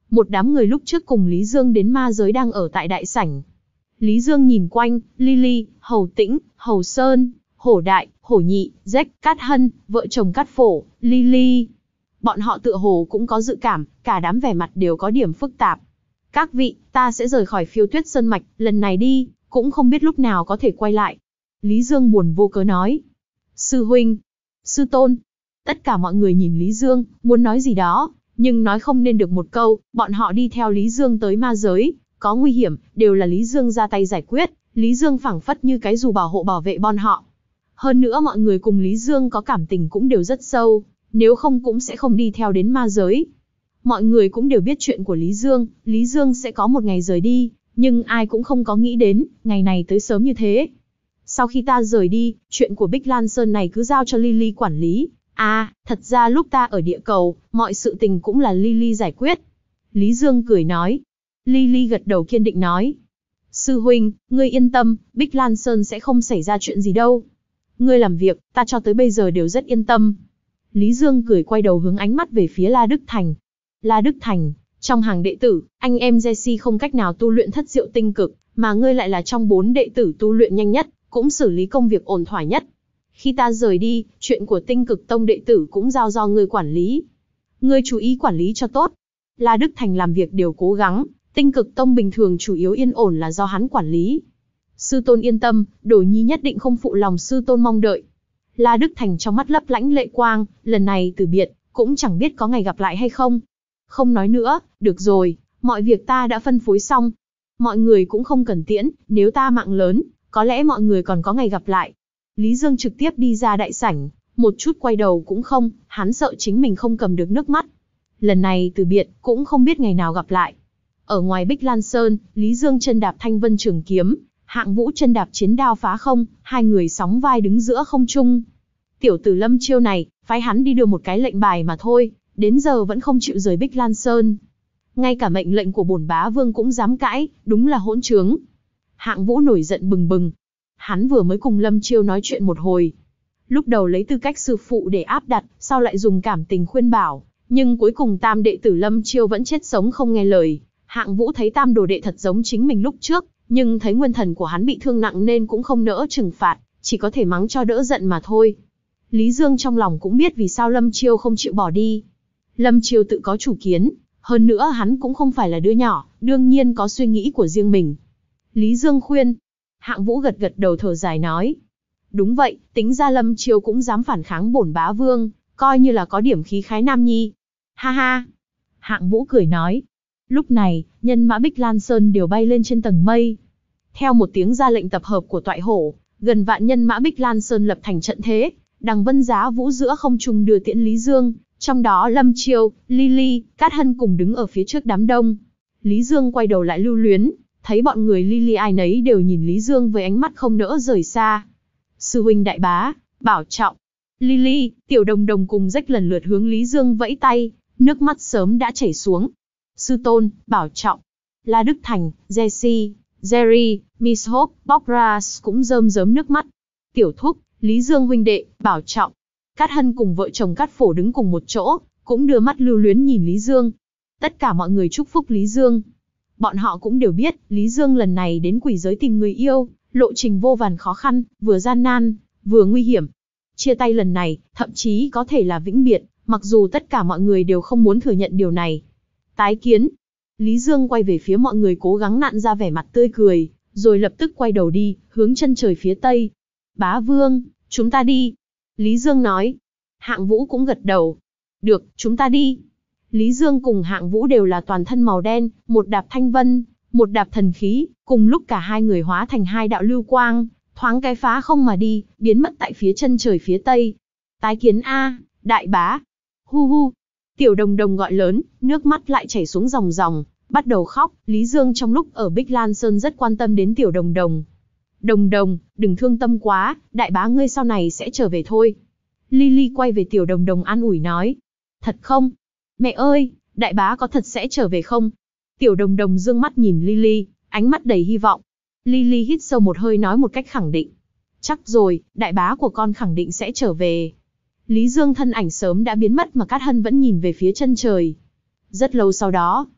Một đám người lúc trước cùng Lý Dương đến ma giới đang ở tại đại sảnh. Lý Dương nhìn quanh, Lily, Hầu Tĩnh, Hầu Sơn, Hổ Đại, Hổ Nhị, Rách, Cát Hân, vợ chồng Cát Phổ, Lily. Bọn họ tựa hồ cũng có dự cảm, cả đám vẻ mặt đều có điểm phức tạp. Các vị, ta sẽ rời khỏi Phiêu Tuyết Sơn Mạch, lần này đi, cũng không biết lúc nào có thể quay lại. Lý Dương buồn vô cớ nói. Sư huynh, sư tôn. Tất cả mọi người nhìn Lý Dương, muốn nói gì đó, nhưng nói không nên được một câu. Bọn họ đi theo Lý Dương tới ma giới, có nguy hiểm, đều là Lý Dương ra tay giải quyết. Lý Dương phảng phất như cái dù bảo hộ bảo vệ bọn họ. Hơn nữa mọi người cùng Lý Dương có cảm tình cũng đều rất sâu, nếu không cũng sẽ không đi theo đến ma giới. Mọi người cũng đều biết chuyện của Lý Dương, Lý Dương sẽ có một ngày rời đi, nhưng ai cũng không có nghĩ đến, ngày này tới sớm như thế. Sau khi ta rời đi, chuyện của Bích Lan Sơn này cứ giao cho Lily quản lý. À, thật ra lúc ta ở địa cầu, mọi sự tình cũng là Lily giải quyết. Lý Dương cười nói. Lily gật đầu kiên định nói. Sư huynh, ngươi yên tâm, Bích Lan Sơn sẽ không xảy ra chuyện gì đâu. Ngươi làm việc, ta cho tới bây giờ đều rất yên tâm. Lý Dương cười quay đầu hướng ánh mắt về phía La Đức Thành. La Đức Thành, trong hàng đệ tử, anh em Jesse không cách nào tu luyện thất diệu tinh cực, mà ngươi lại là trong bốn đệ tử tu luyện nhanh nhất, cũng xử lý công việc ổn thỏa nhất. Khi ta rời đi, chuyện của tinh cực tông đệ tử cũng giao do ngươi quản lý. Ngươi chú ý quản lý cho tốt. La Đức Thành làm việc đều cố gắng, tinh cực tông bình thường chủ yếu yên ổn là do hắn quản lý. Sư tôn yên tâm, Đồ Nhi nhất định không phụ lòng sư tôn mong đợi. La Đức Thành trong mắt lấp lánh lệ quang, lần này từ biệt, cũng chẳng biết có ngày gặp lại hay không. Không nói nữa, được rồi, mọi việc ta đã phân phối xong. Mọi người cũng không cần tiễn, nếu ta mạng lớn, có lẽ mọi người còn có ngày gặp lại. Lý Dương trực tiếp đi ra đại sảnh, một chút quay đầu cũng không, hắn sợ chính mình không cầm được nước mắt. Lần này từ biệt, cũng không biết ngày nào gặp lại. Ở ngoài Bích Lan Sơn, Lý Dương chân đạp thanh vân trường kiếm, Hạng Vũ chân đạp chiến đao phá không, hai người sóng vai đứng giữa không trung. Tiểu tử Lâm Chiêu này, phái hắn đi đưa một cái lệnh bài mà thôi, đến giờ vẫn không chịu rời Bích Lan Sơn. Ngay cả mệnh lệnh của bổn bá vương cũng dám cãi, đúng là hỗn trướng. Hạng Vũ nổi giận bừng bừng. Hắn vừa mới cùng Lâm Chiêu nói chuyện một hồi. Lúc đầu lấy tư cách sư phụ để áp đặt, sau lại dùng cảm tình khuyên bảo. Nhưng cuối cùng tam đệ tử Lâm Chiêu vẫn chết sống không nghe lời. Hạng Vũ thấy tam đồ đệ thật giống chính mình lúc trước, nhưng thấy nguyên thần của hắn bị thương nặng nên cũng không nỡ trừng phạt, chỉ có thể mắng cho đỡ giận mà thôi. Lý Dương trong lòng cũng biết vì sao Lâm Chiêu không chịu bỏ đi. Lâm Chiêu tự có chủ kiến, hơn nữa hắn cũng không phải là đứa nhỏ, đương nhiên có suy nghĩ của riêng mình. Lý Dương khuyên. Hạng Vũ gật gật đầu thở dài nói. Đúng vậy, tính ra Lâm Chiêu cũng dám phản kháng bổn bá vương, coi như là có điểm khí khái nam nhi. Ha ha. Hạng Vũ cười nói. Lúc này, nhân mã Bích Lan Sơn đều bay lên trên tầng mây. Theo một tiếng ra lệnh tập hợp của toại hổ, gần vạn nhân mã Bích Lan Sơn lập thành trận thế, đằng vân giá vũ giữa không trung đưa tiễn Lý Dương, trong đó Lâm Chiêu, Lily, Cát Hân cùng đứng ở phía trước đám đông. Lý Dương quay đầu lại lưu luyến, thấy bọn người Lily ai nấy đều nhìn Lý Dương với ánh mắt không nỡ rời xa. Sư huynh đại bá, bảo trọng. Lily, Tiểu Đồng Đồng cùng Rách lần lượt hướng Lý Dương vẫy tay, nước mắt sớm đã chảy xuống. Sư tôn, bảo trọng. La Đức Thành, Jesse, Jerry, Miss Hope, Bobras cũng rơm rớm nước mắt. Tiểu Thúc, Lý Dương huynh đệ, bảo trọng. Cát Hân cùng vợ chồng Cát Phổ đứng cùng một chỗ, cũng đưa mắt lưu luyến nhìn Lý Dương. Tất cả mọi người chúc phúc Lý Dương. Bọn họ cũng đều biết, Lý Dương lần này đến quỷ giới tìm người yêu, lộ trình vô vàn khó khăn, vừa gian nan, vừa nguy hiểm. Chia tay lần này, thậm chí có thể là vĩnh biệt, mặc dù tất cả mọi người đều không muốn thừa nhận điều này. Tái kiến. Lý Dương quay về phía mọi người cố gắng nặn ra vẻ mặt tươi cười, rồi lập tức quay đầu đi, hướng chân trời phía tây. Bá Vương, chúng ta đi. Lý Dương nói. Hạng Vũ cũng gật đầu. Được, chúng ta đi. Lý Dương cùng Hạng Vũ đều là toàn thân màu đen, một đạp thanh vân, một đạp thần khí, cùng lúc cả hai người hóa thành hai đạo lưu quang, thoáng cái phá không mà đi, biến mất tại phía chân trời phía tây. Tái kiến a, đại bá. Hu hu. Tiểu Đồng Đồng gọi lớn, nước mắt lại chảy xuống ròng ròng, bắt đầu khóc. Lý Dương trong lúc ở Bích Lan Sơn rất quan tâm đến Tiểu Đồng Đồng. Đồng Đồng, đừng thương tâm quá, đại bá ngươi sau này sẽ trở về thôi. Lily quay về Tiểu Đồng Đồng an ủi nói. Thật không? Mẹ ơi, đại bá có thật sẽ trở về không? Tiểu Đồng Đồng dương mắt nhìn Lily, ánh mắt đầy hy vọng. Lily hít sâu một hơi nói một cách khẳng định. Chắc rồi, đại bá của con khẳng định sẽ trở về. Lý Dương thân ảnh sớm đã biến mất mà Cát Hân vẫn nhìn về phía chân trời. Rất lâu sau đó,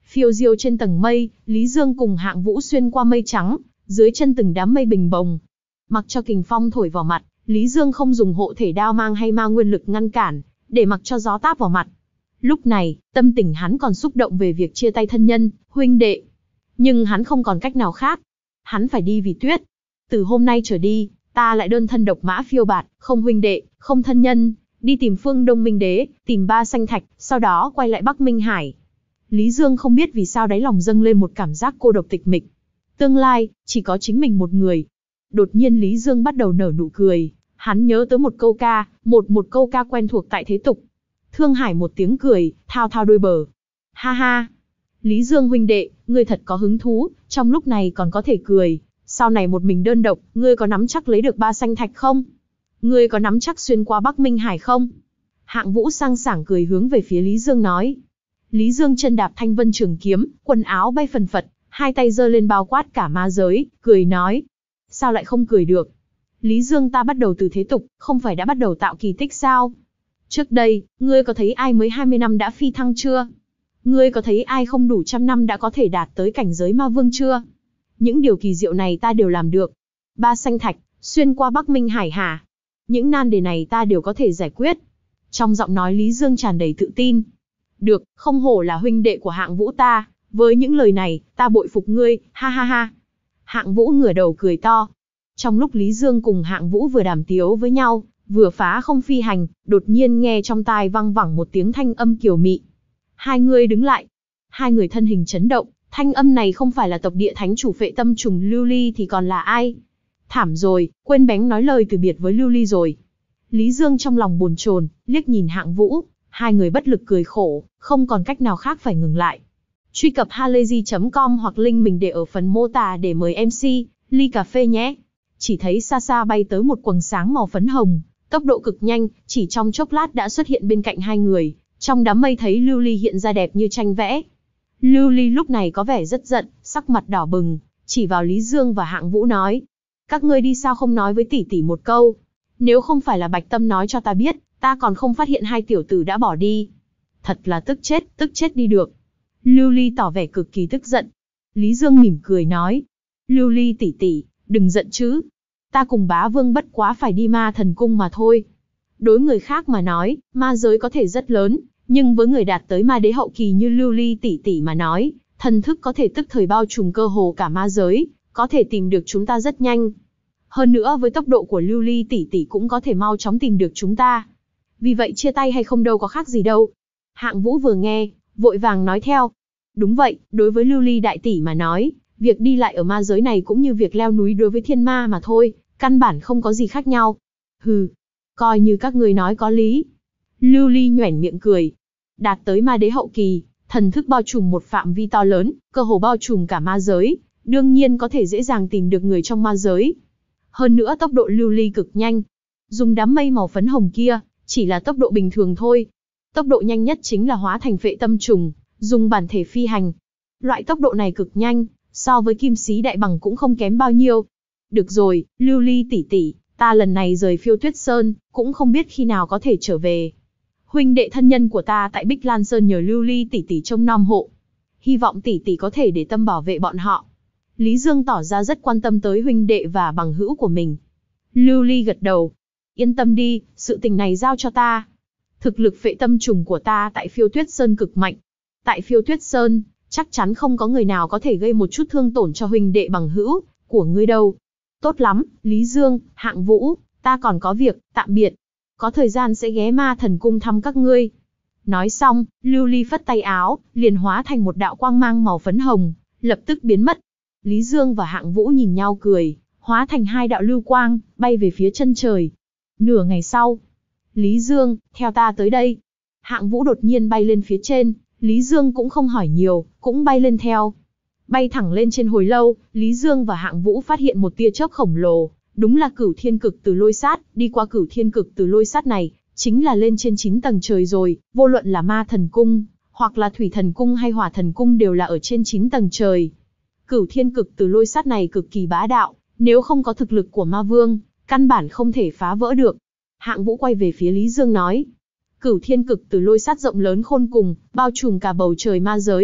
Phiêu diêu trên tầng mây, Lý Dương cùng Hạng Vũ xuyên qua mây trắng, dưới chân từng đám mây bình bồng. Mặc cho kình phong thổi vào mặt, Lý Dương không dùng hộ thể đao mang hay ma nguyên lực ngăn cản, để mặc cho gió táp vào mặt. Lúc này, tâm tình hắn còn xúc động về việc chia tay thân nhân, huynh đệ. Nhưng hắn không còn cách nào khác. Hắn phải đi vì Tuyết. Từ hôm nay trở đi, ta lại đơn thân độc mã phiêu bạt, không huynh đệ, không thân nhân, đi tìm Phương Đông Minh Đế, tìm Ba Xanh Thạch, sau đó quay lại Bắc Minh Hải. Lý Dương không biết vì sao đáy lòng dâng lên một cảm giác cô độc tịch mịch. Tương lai, chỉ có chính mình một người. Đột nhiên Lý Dương bắt đầu nở nụ cười, hắn nhớ tới một câu ca, một một câu ca quen thuộc tại thế tục. Thương Hải một tiếng cười, thao thao đôi bờ. Ha ha! Lý Dương huynh đệ, ngươi thật có hứng thú, trong lúc này còn có thể cười. Sau này một mình đơn độc, ngươi có nắm chắc lấy được Ba Xanh Thạch không? Ngươi có nắm chắc xuyên qua Bắc Minh Hải không? Hạng Vũ sang sảng cười hướng về phía Lý Dương nói. Lý Dương chân đạp thanh vân trường kiếm, quần áo bay phần phật, hai tay giơ lên bao quát cả ma giới, cười nói. Sao lại không cười được? Lý Dương, ta bắt đầu từ thế tục, không phải đã bắt đầu tạo kỳ tích sao? Trước đây, ngươi có thấy ai mới hai mươi năm đã phi thăng chưa? Ngươi có thấy ai không đủ trăm năm đã có thể đạt tới cảnh giới ma vương chưa? Những điều kỳ diệu này ta đều làm được. Ba Xanh Thạch, xuyên qua Bắc Minh Hải hả? Những nan đề này ta đều có thể giải quyết. Trong giọng nói Lý Dương tràn đầy tự tin. Được, không hổ là huynh đệ của Hạng Vũ ta, với những lời này, ta bội phục ngươi, ha ha ha. Hạng Vũ ngửa đầu cười to. Trong lúc Lý Dương cùng Hạng Vũ vừa đàm tiếu với nhau, vừa phá không phi hành, đột nhiên nghe trong tai vang vẳng một tiếng thanh âm kiều mị. Hai người đứng lại. Hai người thân hình chấn động, thanh âm này không phải là tộc địa thánh chủ Phệ Tâm Trùng Lưu Ly thì còn là ai? Thảm rồi, quên bén nói lời từ biệt với Lưu Ly rồi. Lý Dương trong lòng bồn chồn, liếc nhìn Hạng Vũ, hai người bất lực cười khổ, không còn cách nào khác phải ngừng lại. Truy cập halayzi chấm com hoặc link mình để ở phần mô tả để mời em xê, ly cà phê nhé. Chỉ thấy xa xa bay tới một quầng sáng màu phấn hồng, tốc độ cực nhanh, chỉ trong chốc lát đã xuất hiện bên cạnh hai người. Trong đám mây thấy Lưu Ly hiện ra đẹp như tranh vẽ. Lưu Ly lúc này có vẻ rất giận, sắc mặt đỏ bừng, chỉ vào Lý Dương và Hạng Vũ nói. Các ngươi đi sao không nói với tỷ tỷ một câu? Nếu không phải là Bạch Tâm nói cho ta biết, ta còn không phát hiện hai tiểu tử đã bỏ đi. Thật là tức chết, tức chết đi được. Lưu Ly tỏ vẻ cực kỳ tức giận. Lý Dương mỉm cười nói. Lưu Ly tỷ tỷ, đừng giận chứ. Ta cùng bá vương bất quá phải đi ma thần cung mà thôi. Đối người khác mà nói, ma giới có thể rất lớn, nhưng với người đạt tới ma đế hậu kỳ như Lưu Ly tỷ tỷ mà nói, thần thức có thể tức thời bao trùm cơ hồ cả ma giới, có thể tìm được chúng ta rất nhanh. Hơn nữa với tốc độ của Lưu Ly tỷ tỷ cũng có thể mau chóng tìm được chúng ta. Vì vậy chia tay hay không đâu có khác gì đâu. Hạng Vũ vừa nghe, vội vàng nói theo. Đúng vậy, đối với Lưu Ly đại tỷ mà nói, việc đi lại ở ma giới này cũng như việc leo núi đối với thiên ma mà thôi, căn bản không có gì khác nhau. Hừ, coi như các ngươi nói có lý. Lưu Ly nhoẻn miệng cười. Đạt tới ma đế hậu kỳ, thần thức bao trùm một phạm vi to lớn, cơ hồ bao trùm cả ma giới, đương nhiên có thể dễ dàng tìm được người trong ma giới. Hơn nữa tốc độ Lưu Ly cực nhanh. Dùng đám mây màu phấn hồng kia, chỉ là tốc độ bình thường thôi. Tốc độ nhanh nhất chính là hóa thành Phệ Tâm Trùng, dùng bản thể phi hành. Loại tốc độ này cực nhanh, so với Kim Sĩ Đại Bằng cũng không kém bao nhiêu. Được rồi, Lưu Ly tỷ tỷ, ta lần này rời Phiêu Tuyết Sơn, cũng không biết khi nào có thể trở về. Huynh đệ thân nhân của ta tại Bích Lan Sơn nhờ Lưu Ly tỷ tỷ trông nom hộ. Hy vọng tỷ tỷ có thể để tâm bảo vệ bọn họ. Lý Dương tỏ ra rất quan tâm tới huynh đệ và bằng hữu của mình. Lưu Ly gật đầu. Yên tâm đi, sự tình này giao cho ta. Thực lực Phệ Tâm Trùng của ta tại Phiêu Tuyết Sơn cực mạnh. Tại Phiêu Tuyết Sơn, chắc chắn không có người nào có thể gây một chút thương tổn cho huynh đệ bằng hữu của ngươi đâu. Tốt lắm, Lý Dương, Hạng Vũ, ta còn có việc, tạm biệt. Có thời gian sẽ ghé ma thần cung thăm các ngươi. Nói xong, Lưu Ly phất tay áo, liền hóa thành một đạo quang mang màu phấn hồng, lập tức biến mất. Lý Dương và Hạng Vũ nhìn nhau cười, hóa thành hai đạo lưu quang, bay về phía chân trời. Nửa ngày sau, Lý Dương, theo ta tới đây. Hạng Vũ đột nhiên bay lên phía trên, Lý Dương cũng không hỏi nhiều, cũng bay lên theo. Bay thẳng lên trên hồi lâu, Lý Dương và Hạng Vũ phát hiện một tia chớp khổng lồ, đúng là Cửu Thiên Cực Từ Lôi Sát, đi qua Cửu Thiên Cực Từ Lôi Sát này, chính là lên trên chín tầng trời rồi, vô luận là Ma Thần Cung, hoặc là Thủy Thần Cung hay Hỏa Thần Cung đều là ở trên chín tầng trời. Cửu Thiên Cực Từ Lôi Sát này cực kỳ bá đạo, nếu không có thực lực của Ma Vương, căn bản không thể phá vỡ được. Hạng Vũ quay về phía Lý Dương nói, Cửu Thiên Cực Từ Lôi Sát rộng lớn khôn cùng, bao trùm cả bầu trời ma giới,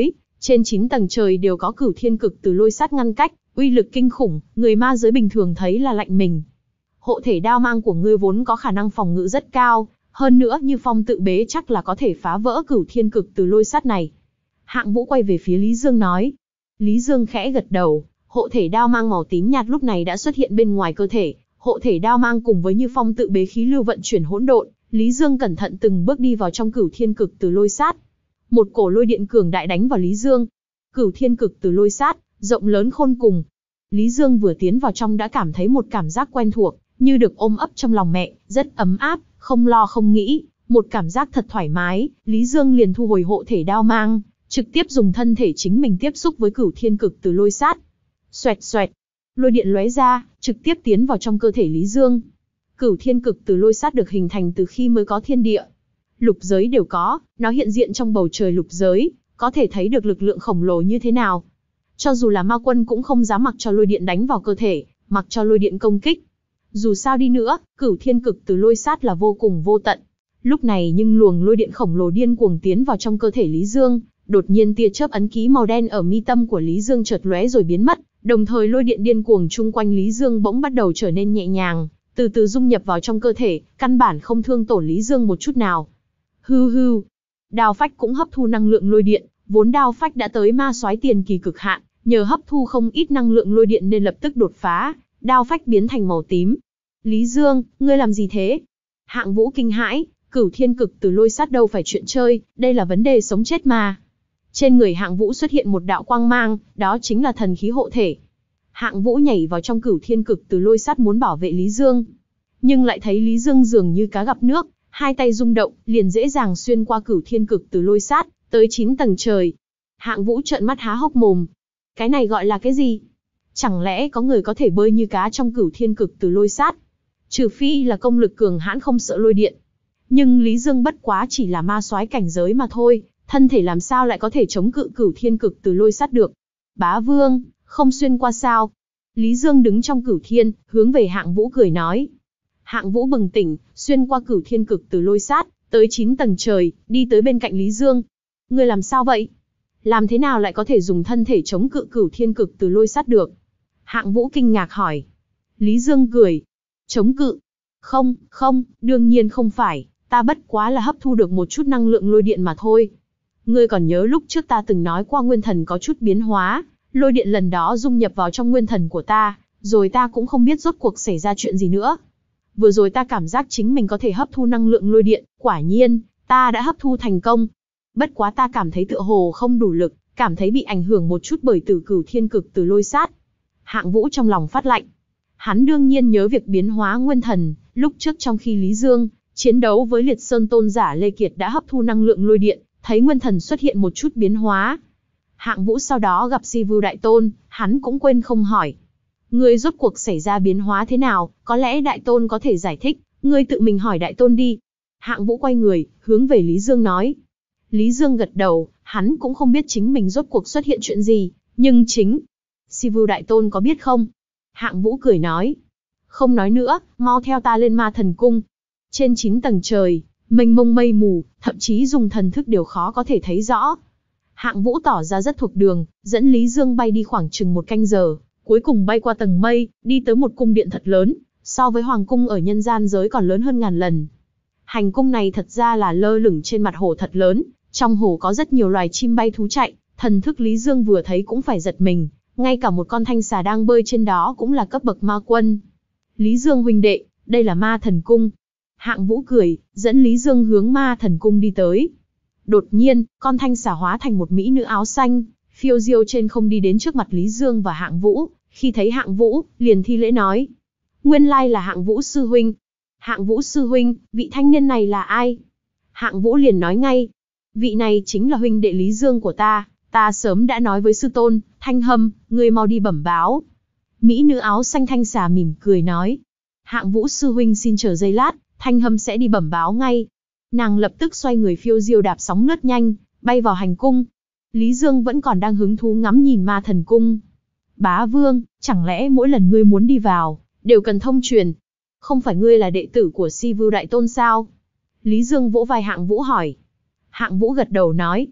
Trên chín tầng trời đều có cửu thiên cực từ lôi sát ngăn cách, uy lực kinh khủng, người ma giới bình thường thấy là lạnh mình. Hộ thể đao mang của ngươi vốn có khả năng phòng ngự rất cao, hơn nữa Như Phong tự bế chắc là có thể phá vỡ cửu thiên cực từ lôi sát này. Hạng Vũ quay về phía Lý Dương nói. Lý Dương khẽ gật đầu, hộ thể đao mang màu tím nhạt lúc này đã xuất hiện bên ngoài cơ thể. Hộ thể đao mang cùng với Như Phong tự bế khí lưu vận chuyển hỗn độn, Lý Dương cẩn thận từng bước đi vào trong cửu thiên cực từ lôi sát. Một cổ lôi điện cường đại đánh vào Lý Dương. Cửu thiên cực từ lôi sát, rộng lớn khôn cùng. Lý Dương vừa tiến vào trong đã cảm thấy một cảm giác quen thuộc, như được ôm ấp trong lòng mẹ, rất ấm áp, không lo không nghĩ, một cảm giác thật thoải mái. Lý Dương liền thu hồi hộ thể đao mang, trực tiếp dùng thân thể chính mình tiếp xúc với cửu thiên cực từ lôi sát. Xoẹt xoẹt, lôi điện lóe ra, trực tiếp tiến vào trong cơ thể Lý Dương. Cửu thiên cực từ lôi sát được hình thành từ khi mới có thiên địa. Lục giới đều có, nó hiện diện trong bầu trời lục giới, có thể thấy được lực lượng khổng lồ như thế nào. Cho dù là ma quân cũng không dám mặc cho lôi điện đánh vào cơ thể, mặc cho lôi điện công kích. Dù sao đi nữa, cửu thiên cực từ lôi sát là vô cùng vô tận. Lúc này nhưng luồng lôi điện khổng lồ điên cuồng tiến vào trong cơ thể Lý Dương, đột nhiên tia chớp ấn ký màu đen ở mi tâm của Lý Dương chợt lóe rồi biến mất, đồng thời lôi điện điên cuồng chung quanh Lý Dương bỗng bắt đầu trở nên nhẹ nhàng, từ từ dung nhập vào trong cơ thể, căn bản không thương tổn Lý Dương một chút nào. Hư hư, đao phách cũng hấp thu năng lượng lôi điện, vốn đao phách đã tới ma soái tiền kỳ cực hạn, nhờ hấp thu không ít năng lượng lôi điện nên lập tức đột phá, đao phách biến thành màu tím. Lý Dương, ngươi làm gì thế? Hạng Vũ kinh hãi, cửu thiên cực từ lôi sát đâu phải chuyện chơi, đây là vấn đề sống chết mà. Trên người Hạng Vũ xuất hiện một đạo quang mang, đó chính là thần khí hộ thể. Hạng Vũ nhảy vào trong cửu thiên cực từ lôi sát muốn bảo vệ Lý Dương, nhưng lại thấy Lý Dương dường như cá gặp nước, hai tay rung động, liền dễ dàng xuyên qua cửu thiên cực từ lôi sát, tới chín tầng trời. Hạng Vũ trợn mắt há hốc mồm. Cái này gọi là cái gì? Chẳng lẽ có người có thể bơi như cá trong cửu thiên cực từ lôi sát? Trừ phi là công lực cường hãn không sợ lôi điện. Nhưng Lý Dương bất quá chỉ là ma soái cảnh giới mà thôi, thân thể làm sao lại có thể chống cự cửu thiên cực từ lôi sát được? Bá Vương, không xuyên qua sao? Lý Dương đứng trong cửu thiên, hướng về Hạng Vũ cười nói. Hạng Vũ bừng tỉnh, xuyên qua cửu thiên cực từ lôi sát, tới chín tầng trời, đi tới bên cạnh Lý Dương. Ngươi làm sao vậy? Làm thế nào lại có thể dùng thân thể chống cự cửu thiên cực từ lôi sát được? Hạng Vũ kinh ngạc hỏi. Lý Dương cười. Chống cự? Không, không, đương nhiên không phải, ta bất quá là hấp thu được một chút năng lượng lôi điện mà thôi. Ngươi còn nhớ lúc trước ta từng nói qua nguyên thần có chút biến hóa, lôi điện lần đó dung nhập vào trong nguyên thần của ta, rồi ta cũng không biết rốt cuộc xảy ra chuyện gì nữa. Vừa rồi ta cảm giác chính mình có thể hấp thu năng lượng lôi điện, quả nhiên, ta đã hấp thu thành công. Bất quá ta cảm thấy tựa hồ không đủ lực, cảm thấy bị ảnh hưởng một chút bởi tử cửu thiên cực từ lôi sát. Hạng Vũ trong lòng phát lạnh. Hắn đương nhiên nhớ việc biến hóa nguyên thần, lúc trước trong khi Lý Dương chiến đấu với Liệt Sơn tôn giả Lê Kiệt đã hấp thu năng lượng lôi điện, thấy nguyên thần xuất hiện một chút biến hóa. Hạng Vũ sau đó gặp Si Vưu Đại Tôn, hắn cũng quên không hỏi. Ngươi rốt cuộc xảy ra biến hóa thế nào, có lẽ Đại Tôn có thể giải thích, ngươi tự mình hỏi Đại Tôn đi. Hạng Vũ quay người, hướng về Lý Dương nói. Lý Dương gật đầu, hắn cũng không biết chính mình rốt cuộc xuất hiện chuyện gì, nhưng chính Si Vưu Đại Tôn có biết không? Hạng Vũ cười nói. Không nói nữa, mau theo ta lên Ma Thần Cung. Trên chín tầng trời, mênh mông mây mù, thậm chí dùng thần thức đều khó có thể thấy rõ. Hạng Vũ tỏ ra rất thuộc đường, dẫn Lý Dương bay đi khoảng chừng một canh giờ, cuối cùng bay qua tầng mây, đi tới một cung điện thật lớn, so với hoàng cung ở nhân gian giới còn lớn hơn ngàn lần. Hành cung này thật ra là lơ lửng trên mặt hồ thật lớn, trong hồ có rất nhiều loài chim bay thú chạy, thần thức Lý Dương vừa thấy cũng phải giật mình, ngay cả một con thanh xà đang bơi trên đó cũng là cấp bậc ma quân. Lý Dương huynh đệ, đây là Ma Thần Cung. Hạng Vũ cười, dẫn Lý Dương hướng Ma Thần Cung đi tới. Đột nhiên, con thanh xà hóa thành một mỹ nữ áo xanh, phiêu diêu trên không đi đến trước mặt Lý Dương và Hạng Vũ, khi thấy Hạng Vũ, liền thi lễ nói. Nguyên lai là Hạng Vũ sư huynh. Hạng Vũ sư huynh, vị thanh niên này là ai? Hạng Vũ liền nói ngay. Vị này chính là huynh đệ Lý Dương của ta, ta sớm đã nói với sư tôn, Thanh Hâm, ngươi mau đi bẩm báo. Mỹ nữ áo xanh thanh xà mỉm cười nói. Hạng Vũ sư huynh xin chờ giây lát, Thanh Hâm sẽ đi bẩm báo ngay. Nàng lập tức xoay người phiêu diêu đạp sóng lướt nhanh, bay vào hành cung. Lý Dương vẫn còn đang hứng thú ngắm nhìn Ma Thần Cung. Bá Vương, chẳng lẽ mỗi lần ngươi muốn đi vào, đều cần thông truyền? Không phải ngươi là đệ tử của Si Vưu Đại Tôn sao? Lý Dương vỗ vai Hạng Vũ hỏi. Hạng Vũ gật đầu nói.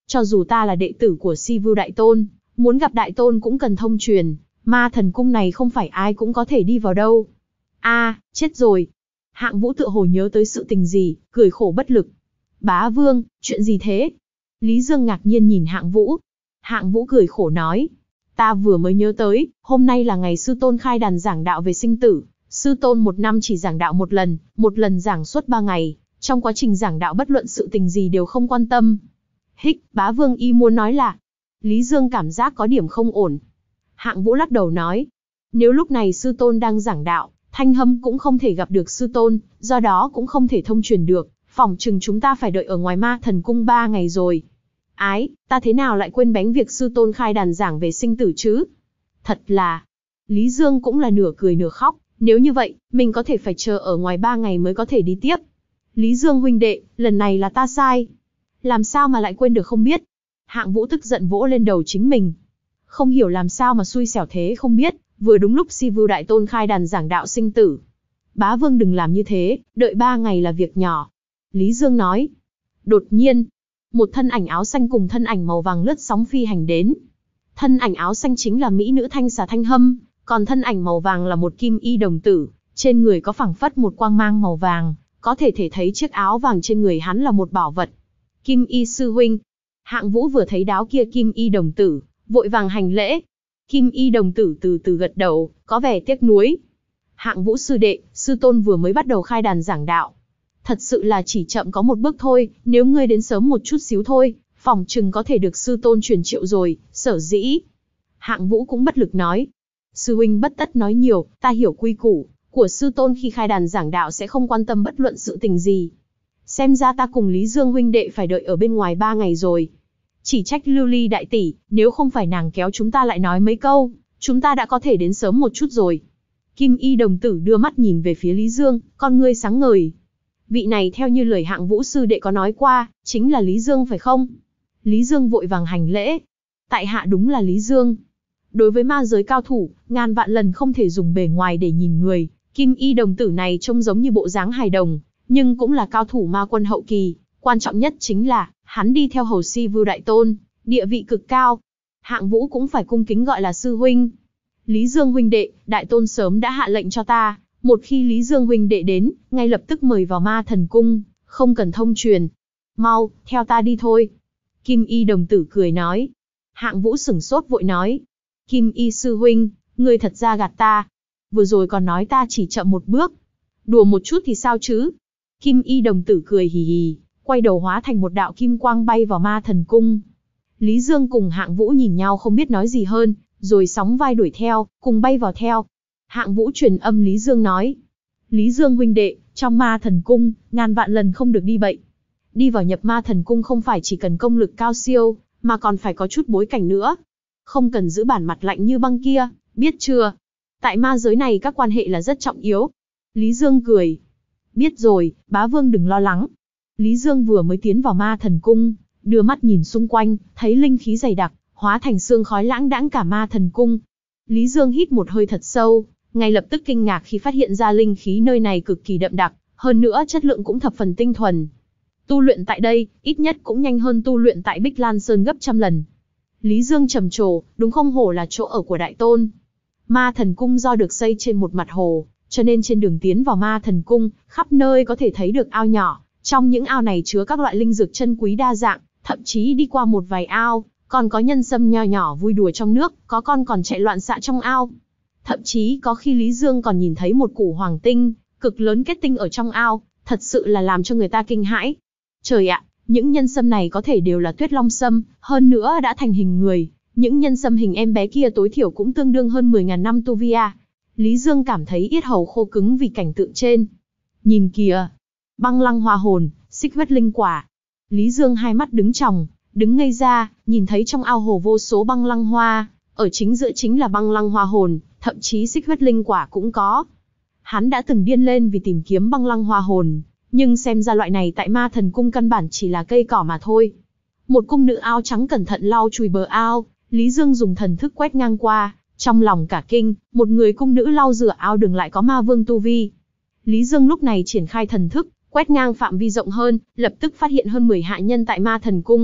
Cho dù ta là đệ tử của Si Vưu Đại Tôn, muốn gặp Đại Tôn cũng cần thông truyền, ma thần cung này không phải ai cũng có thể đi vào đâu. A, à, chết rồi. Hạng Vũ tựa hồ nhớ tới sự tình gì, cười khổ bất lực. Bá Vương, chuyện gì thế? Lý Dương ngạc nhiên nhìn Hạng Vũ. Hạng Vũ cười khổ nói. Ta vừa mới nhớ tới, hôm nay là ngày sư tôn khai đàn giảng đạo về sinh tử. Sư tôn một năm chỉ giảng đạo một lần, một lần giảng suốt ba ngày. Trong quá trình giảng đạo bất luận sự tình gì đều không quan tâm. Hích, Bá Vương y muốn nói là... Lý Dương cảm giác có điểm không ổn. Hạng Vũ lắc đầu nói. Nếu lúc này sư tôn đang giảng đạo, Thanh Hâm cũng không thể gặp được sư tôn, do đó cũng không thể thông truyền được. Phỏng chừng chúng ta phải đợi ở ngoài ma thần cung ba ngày rồi. Ái, ta thế nào lại quên bén việc sư tôn khai đàn giảng về sinh tử chứ? Thật là... Lý Dương cũng là nửa cười nửa khóc. Nếu như vậy, mình có thể phải chờ ở ngoài ba ngày mới có thể đi tiếp. Lý Dương huynh đệ, lần này là ta sai. Làm sao mà lại quên được không biết? Hạng Vũ tức giận vỗ lên đầu chính mình. Không hiểu làm sao mà xui xẻo thế không biết, vừa đúng lúc Si Vưu Đại Tôn khai đàn giảng đạo sinh tử. Bá Vương đừng làm như thế, đợi ba ngày là việc nhỏ. Lý Dương nói. Đột nhiên, một thân ảnh áo xanh cùng thân ảnh màu vàng lướt sóng phi hành đến. Thân ảnh áo xanh chính là mỹ nữ Thanh Xà Thanh Hâm, còn thân ảnh màu vàng là một kim y đồng tử, trên người có phảng phất một quang mang màu vàng, có thể thể thấy chiếc áo vàng trên người hắn là một bảo vật. Kim y sư huynh. Hạng Vũ vừa thấy đáo kia kim y đồng tử, vội vàng hành lễ. Kim y đồng tử từ từ gật đầu, có vẻ tiếc nuối. Hạng Vũ sư đệ, sư tôn vừa mới bắt đầu khai đàn giảng đạo. Thật sự là chỉ chậm có một bước thôi, nếu ngươi đến sớm một chút xíu thôi, phỏng chừng có thể được sư tôn truyền triệu rồi, sở dĩ. Hạng Vũ cũng bất lực nói. Sư huynh bất tất nói nhiều, ta hiểu quy củ của sư tôn khi khai đàn giảng đạo sẽ không quan tâm bất luận sự tình gì. Xem ra ta cùng Lý Dương huynh đệ phải đợi ở bên ngoài ba ngày rồi. Chỉ trách Lưu Ly đại tỷ, nếu không phải nàng kéo chúng ta lại nói mấy câu, chúng ta đã có thể đến sớm một chút rồi. Kim y đồng tử đưa mắt nhìn về phía Lý Dương, con ngươi sáng ngời. Vị này theo như lời Hạng Vũ sư đệ có nói qua, chính là Lý Dương phải không? Lý Dương vội vàng hành lễ. Tại hạ đúng là Lý Dương. Đối với ma giới cao thủ, ngàn vạn lần không thể dùng bề ngoài để nhìn người. Kim y đồng tử này trông giống như bộ dáng hài đồng, nhưng cũng là cao thủ ma quân hậu kỳ. Quan trọng nhất chính là, hắn đi theo hầu Si Vưu Đại Tôn, địa vị cực cao. Hạng Vũ cũng phải cung kính gọi là sư huynh. Lý Dương huynh đệ, Đại Tôn sớm đã hạ lệnh cho ta, một khi Lý Dương huynh đệ đến, ngay lập tức mời vào ma thần cung, không cần thông truyền. Mau, theo ta đi thôi. Kim y đồng tử cười nói. Hạng Vũ sửng sốt vội nói. Kim y sư huynh, ngươi thật ra gạt ta. Vừa rồi còn nói ta chỉ chậm một bước. Đùa một chút thì sao chứ? Kim y đồng tử cười hì hì, quay đầu hóa thành một đạo kim quang bay vào ma thần cung. Lý Dương cùng Hạng Vũ nhìn nhau không biết nói gì hơn, rồi sóng vai đuổi theo, cùng bay vào theo. Hạng Vũ truyền âm Lý Dương nói. Lý Dương huynh đệ, trong ma thần cung, ngàn vạn lần không được đi bậy. Đi vào nhập ma thần cung không phải chỉ cần công lực cao siêu, mà còn phải có chút bối cảnh nữa. Không cần giữ bản mặt lạnh như băng kia, biết chưa? Tại ma giới này các quan hệ là rất trọng yếu. Lý Dương cười. Biết rồi, bá vương đừng lo lắng. Lý Dương vừa mới tiến vào ma thần cung, đưa mắt nhìn xung quanh, thấy linh khí dày đặc, hóa thành sương khói lãng đãng cả ma thần cung. Lý Dương hít một hơi thật sâu, ngay lập tức kinh ngạc khi phát hiện ra linh khí nơi này cực kỳ đậm đặc, hơn nữa chất lượng cũng thập phần tinh thuần. Tu luyện tại đây, ít nhất cũng nhanh hơn tu luyện tại Bích Lan Sơn gấp trăm lần. Lý Dương trầm trồ, đúng không hổ là chỗ ở của Đại Tôn. Ma thần cung do được xây trên một mặt hồ, cho nên trên đường tiến vào ma thần cung, khắp nơi có thể thấy được ao nhỏ. Trong những ao này chứa các loại linh dược chân quý đa dạng, thậm chí đi qua một vài ao, còn có nhân sâm nho nhỏ vui đùa trong nước, có con còn chạy loạn xạ trong ao. Thậm chí có khi Lý Dương còn nhìn thấy một củ hoàng tinh, cực lớn kết tinh ở trong ao, thật sự là làm cho người ta kinh hãi. Trời ạ, những nhân sâm này có thể đều là tuyết long sâm, hơn nữa đã thành hình người. Những nhân sâm hình em bé kia tối thiểu cũng tương đương hơn mười nghìn năm tu vi a. Lý Dương cảm thấy yết hầu khô cứng vì cảnh tượng trên. Nhìn kìa, băng lăng hoa hồn, xích huyết linh quả. Lý Dương hai mắt đứng tròng, đứng ngây ra, nhìn thấy trong ao hồ vô số băng lăng hoa, ở chính giữa chính là băng lăng hoa hồn, thậm chí xích huyết linh quả cũng có. Hắn đã từng điên lên vì tìm kiếm băng lăng hoa hồn, nhưng xem ra loại này tại ma thần cung căn bản chỉ là cây cỏ mà thôi. Một cung nữ áo trắng cẩn thận lau chùi bờ ao, Lý Dương dùng thần thức quét ngang qua, trong lòng cả kinh, một người cung nữ lau rửa ao đường lại có ma vương tu vi. Lý Dương lúc này triển khai thần thức, quét ngang phạm vi rộng hơn, lập tức phát hiện hơn mười hạ nhân tại ma thần cung,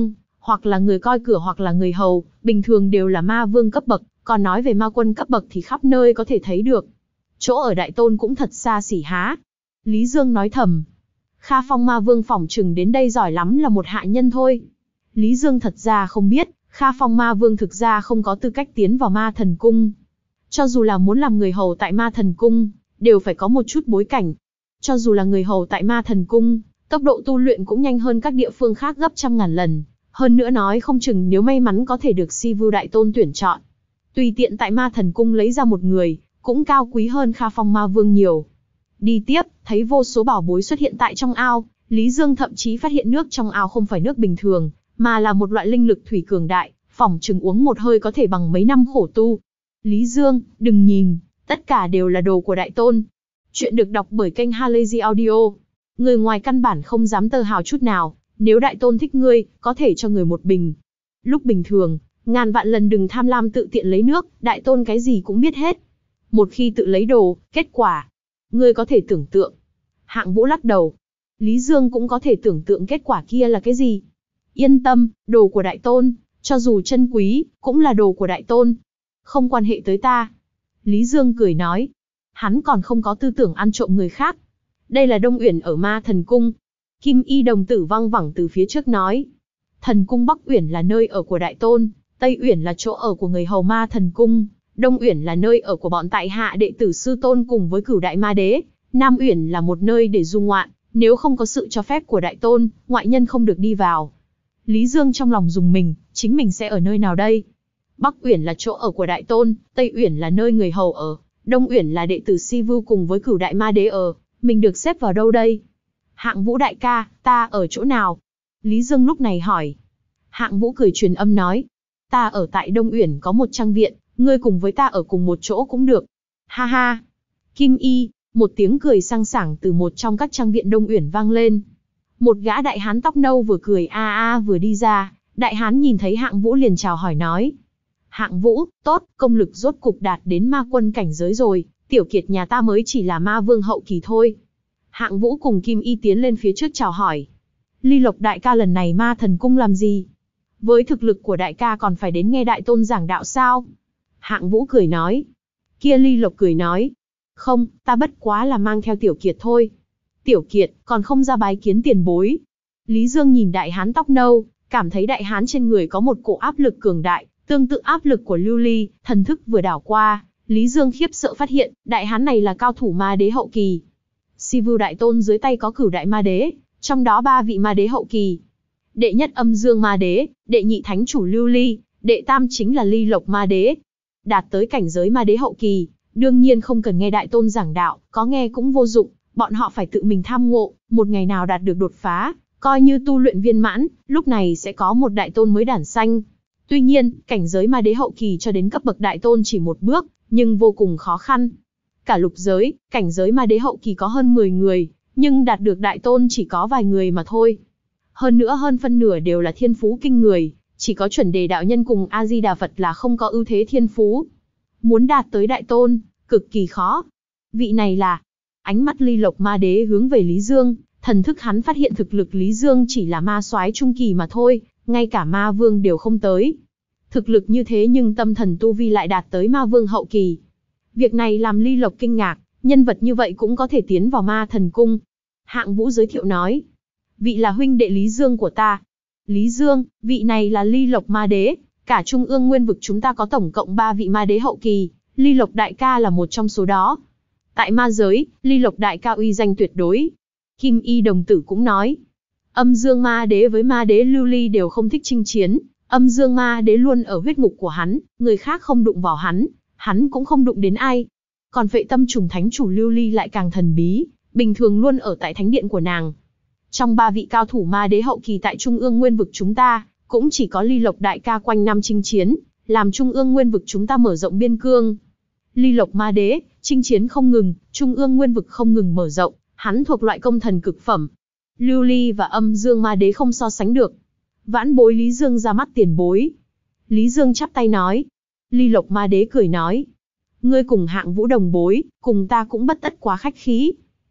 hoặc là người coi cửa hoặc là người hầu, bình thường đều là ma vương cấp bậc, còn nói về ma quân cấp bậc thì khắp nơi có thể thấy được. Chỗ ở Đại Tôn cũng thật xa xỉ há. Lý Dương nói thầm. Kha Phong ma vương phỏng chừng đến đây giỏi lắm là một hạ nhân thôi. Lý Dương thật ra không biết, Kha Phong ma vương thực ra không có tư cách tiến vào ma thần cung. Cho dù là muốn làm người hầu tại ma thần cung, đều phải có một chút bối cảnh. Cho dù là người hầu tại ma thần cung, tốc độ tu luyện cũng nhanh hơn các địa phương khác gấp trăm ngàn lần. Hơn nữa nói không chừng nếu may mắn có thể được Si Vu Đại Tôn tuyển chọn. Tùy tiện tại ma thần cung lấy ra một người, cũng cao quý hơn Kha Phong ma vương nhiều. Đi tiếp, thấy vô số bảo bối xuất hiện tại trong ao, Lý Dương thậm chí phát hiện nước trong ao không phải nước bình thường, mà là một loại linh lực thủy cường đại, phỏng chừng uống một hơi có thể bằng mấy năm khổ tu. Lý Dương, đừng nhìn, tất cả đều là đồ của Đại Tôn. Chuyện được đọc bởi kênh Halazy Audio. Người ngoài căn bản không dám tơ hào chút nào, nếu Đại Tôn thích ngươi, có thể cho người một bình. Lúc bình thường, ngàn vạn lần đừng tham lam tự tiện lấy nước, Đại Tôn cái gì cũng biết hết. Một khi tự lấy đồ, kết quả, ngươi có thể tưởng tượng. Hạng Vũ lắc đầu. Lý Dương cũng có thể tưởng tượng kết quả kia là cái gì. Yên tâm, đồ của Đại Tôn, cho dù chân quý, cũng là đồ của Đại Tôn. Không quan hệ tới ta. Lý Dương cười nói. Hắn còn không có tư tưởng ăn trộm người khác. Đây là Đông Uyển ở ma thần cung. Kim Y đồng tử văng vẳng từ phía trước nói. Thần cung Bắc Uyển là nơi ở của Đại Tôn, Tây Uyển là chỗ ở của người hầu ma thần cung, Đông Uyển là nơi ở của bọn tại hạ đệ tử sư tôn cùng với Cửu Đại Ma Đế, Nam Uyển là một nơi để du ngoạn, nếu không có sự cho phép của Đại Tôn, ngoại nhân không được đi vào. Lý Dương trong lòng dùng mình, chính mình sẽ ở nơi nào đây? Bắc Uyển là chỗ ở của Đại Tôn, Tây Uyển là nơi người hầu ở, Đông Uyển là đệ tử Si Vu cùng với Cửu Đại Ma Đế ở, mình được xếp vào đâu đây? Hạng Vũ đại ca, ta ở chỗ nào? Lý Dương lúc này hỏi. Hạng Vũ cười truyền âm nói. Ta ở tại Đông Uyển có một trang viện, ngươi cùng với ta ở cùng một chỗ cũng được. Ha ha. Kim Y, một tiếng cười sang sảng từ một trong các trang viện Đông Uyển vang lên. Một gã đại hán tóc nâu vừa cười a a vừa đi ra, đại hán nhìn thấy Hạng Vũ liền chào hỏi nói. Hạng Vũ, tốt, công lực rốt cục đạt đến ma quân cảnh giới rồi, tiểu kiệt nhà ta mới chỉ là ma vương hậu kỳ thôi. Hạng Vũ cùng Kim Y tiến lên phía trước chào hỏi. Ly Lộc đại ca lần này ma thần cung làm gì? Với thực lực của đại ca còn phải đến nghe Đại Tôn giảng đạo sao? Hạng Vũ cười nói. Kia Ly Lộc cười nói. Không, ta bất quá là mang theo Tiểu Kiệt thôi. Tiểu Kiệt, còn không ra bái kiến tiền bối. Lý Dương nhìn đại hán tóc nâu, cảm thấy đại hán trên người có một cổ áp lực cường đại, tương tự áp lực của Lưu Ly, thần thức vừa đảo qua, Lý Dương khiếp sợ phát hiện, đại hán này là cao thủ ma đế hậu kỳ. Si Vu Đại Tôn dưới tay có Cửu Đại Ma Đế, trong đó ba vị ma đế hậu kỳ. Đệ nhất Âm Dương Ma Đế, đệ nhị Thánh chủ Lưu Ly, đệ tam chính là Ly Lộc Ma Đế. Đạt tới cảnh giới ma đế hậu kỳ, đương nhiên không cần nghe Đại Tôn giảng đạo, có nghe cũng vô dụng, bọn họ phải tự mình tham ngộ, một ngày nào đạt được đột phá, coi như tu luyện viên mãn, lúc này sẽ có một Đại Tôn mới đản sanh. Tuy nhiên, cảnh giới ma đế hậu kỳ cho đến cấp bậc Đại Tôn chỉ một bước, nhưng vô cùng khó khăn. Cả lục giới, cảnh giới ma đế hậu kỳ có hơn mười người, nhưng đạt được Đại Tôn chỉ có vài người mà thôi. Hơn nữa hơn phân nửa đều là thiên phú kinh người, chỉ có chuẩn đề đạo nhân cùng A-di-đà Phật là không có ưu thế thiên phú. Muốn đạt tới Đại Tôn, cực kỳ khó. Vị này là... Ánh mắt Ly Lộc Ma Đế hướng về Lý Dương, thần thức hắn phát hiện thực lực Lý Dương chỉ là ma soái trung kỳ mà thôi, ngay cả ma vương đều không tới. Thực lực như thế nhưng tâm thần tu vi lại đạt tới ma vương hậu kỳ. Việc này làm Ly Lộc kinh ngạc, nhân vật như vậy cũng có thể tiến vào ma thần cung. Hạng Vũ giới thiệu nói. Vị là huynh đệ Lý Dương của ta. Lý Dương, vị này là Ly Lộc Ma Đế. Cả Trung ương Nguyên vực chúng ta có tổng cộng ba vị ma đế hậu kỳ, Ly Lộc đại ca là một trong số đó. Tại ma giới, Ly Lộc đại ca uy danh tuyệt đối. Kim Y đồng tử cũng nói. Âm Dương Ma Đế với Ma Đế Lưu Ly đều không thích chinh chiến. Âm Dương Ma Đế luôn ở huyết ngục của hắn, người khác không đụng vào hắn, hắn cũng không đụng đến ai. Còn Phệ Tâm Trùng Thánh chủ Lưu Ly lại càng thần bí, bình thường luôn ở tại thánh điện của nàng. Trong ba vị cao thủ ma đế hậu kỳ tại Trung ương Nguyên vực chúng ta, cũng chỉ có Ly Lộc đại ca quanh năm chinh chiến, làm Trung ương Nguyên vực chúng ta mở rộng biên cương. Ly Lộc Ma Đế, chinh chiến không ngừng, Trung ương Nguyên vực không ngừng mở rộng, hắn thuộc loại công thần cực phẩm. Lưu Ly và Âm Dương Ma Đế không so sánh được. Vãn bối Lý Dương ra mắt tiền bối. Lý Dương chắp tay nói. Ly Lộc Ma Đế cười nói. Ngươi cùng Hạng Vũ đồng bối, cùng ta cũng bất tất quá khách khí.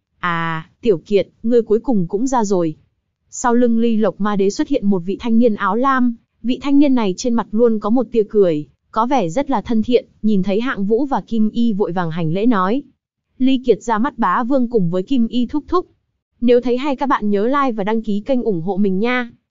À, Tiểu Kiệt, ngươi cuối cùng cũng ra rồi. Sau lưng Ly Lộc Ma Đế xuất hiện một vị thanh niên áo lam, Vị thanh niên này trên mặt luôn có một tia cười, có vẻ rất là thân thiện, nhìn thấy Hạng Vũ và Kim Y vội vàng hành lễ nói. Ly Kiệt ra mắt bá vương cùng với Kim Y thúc thúc. Nếu thấy hay các bạn nhớ like và đăng ký kênh ủng hộ mình nha.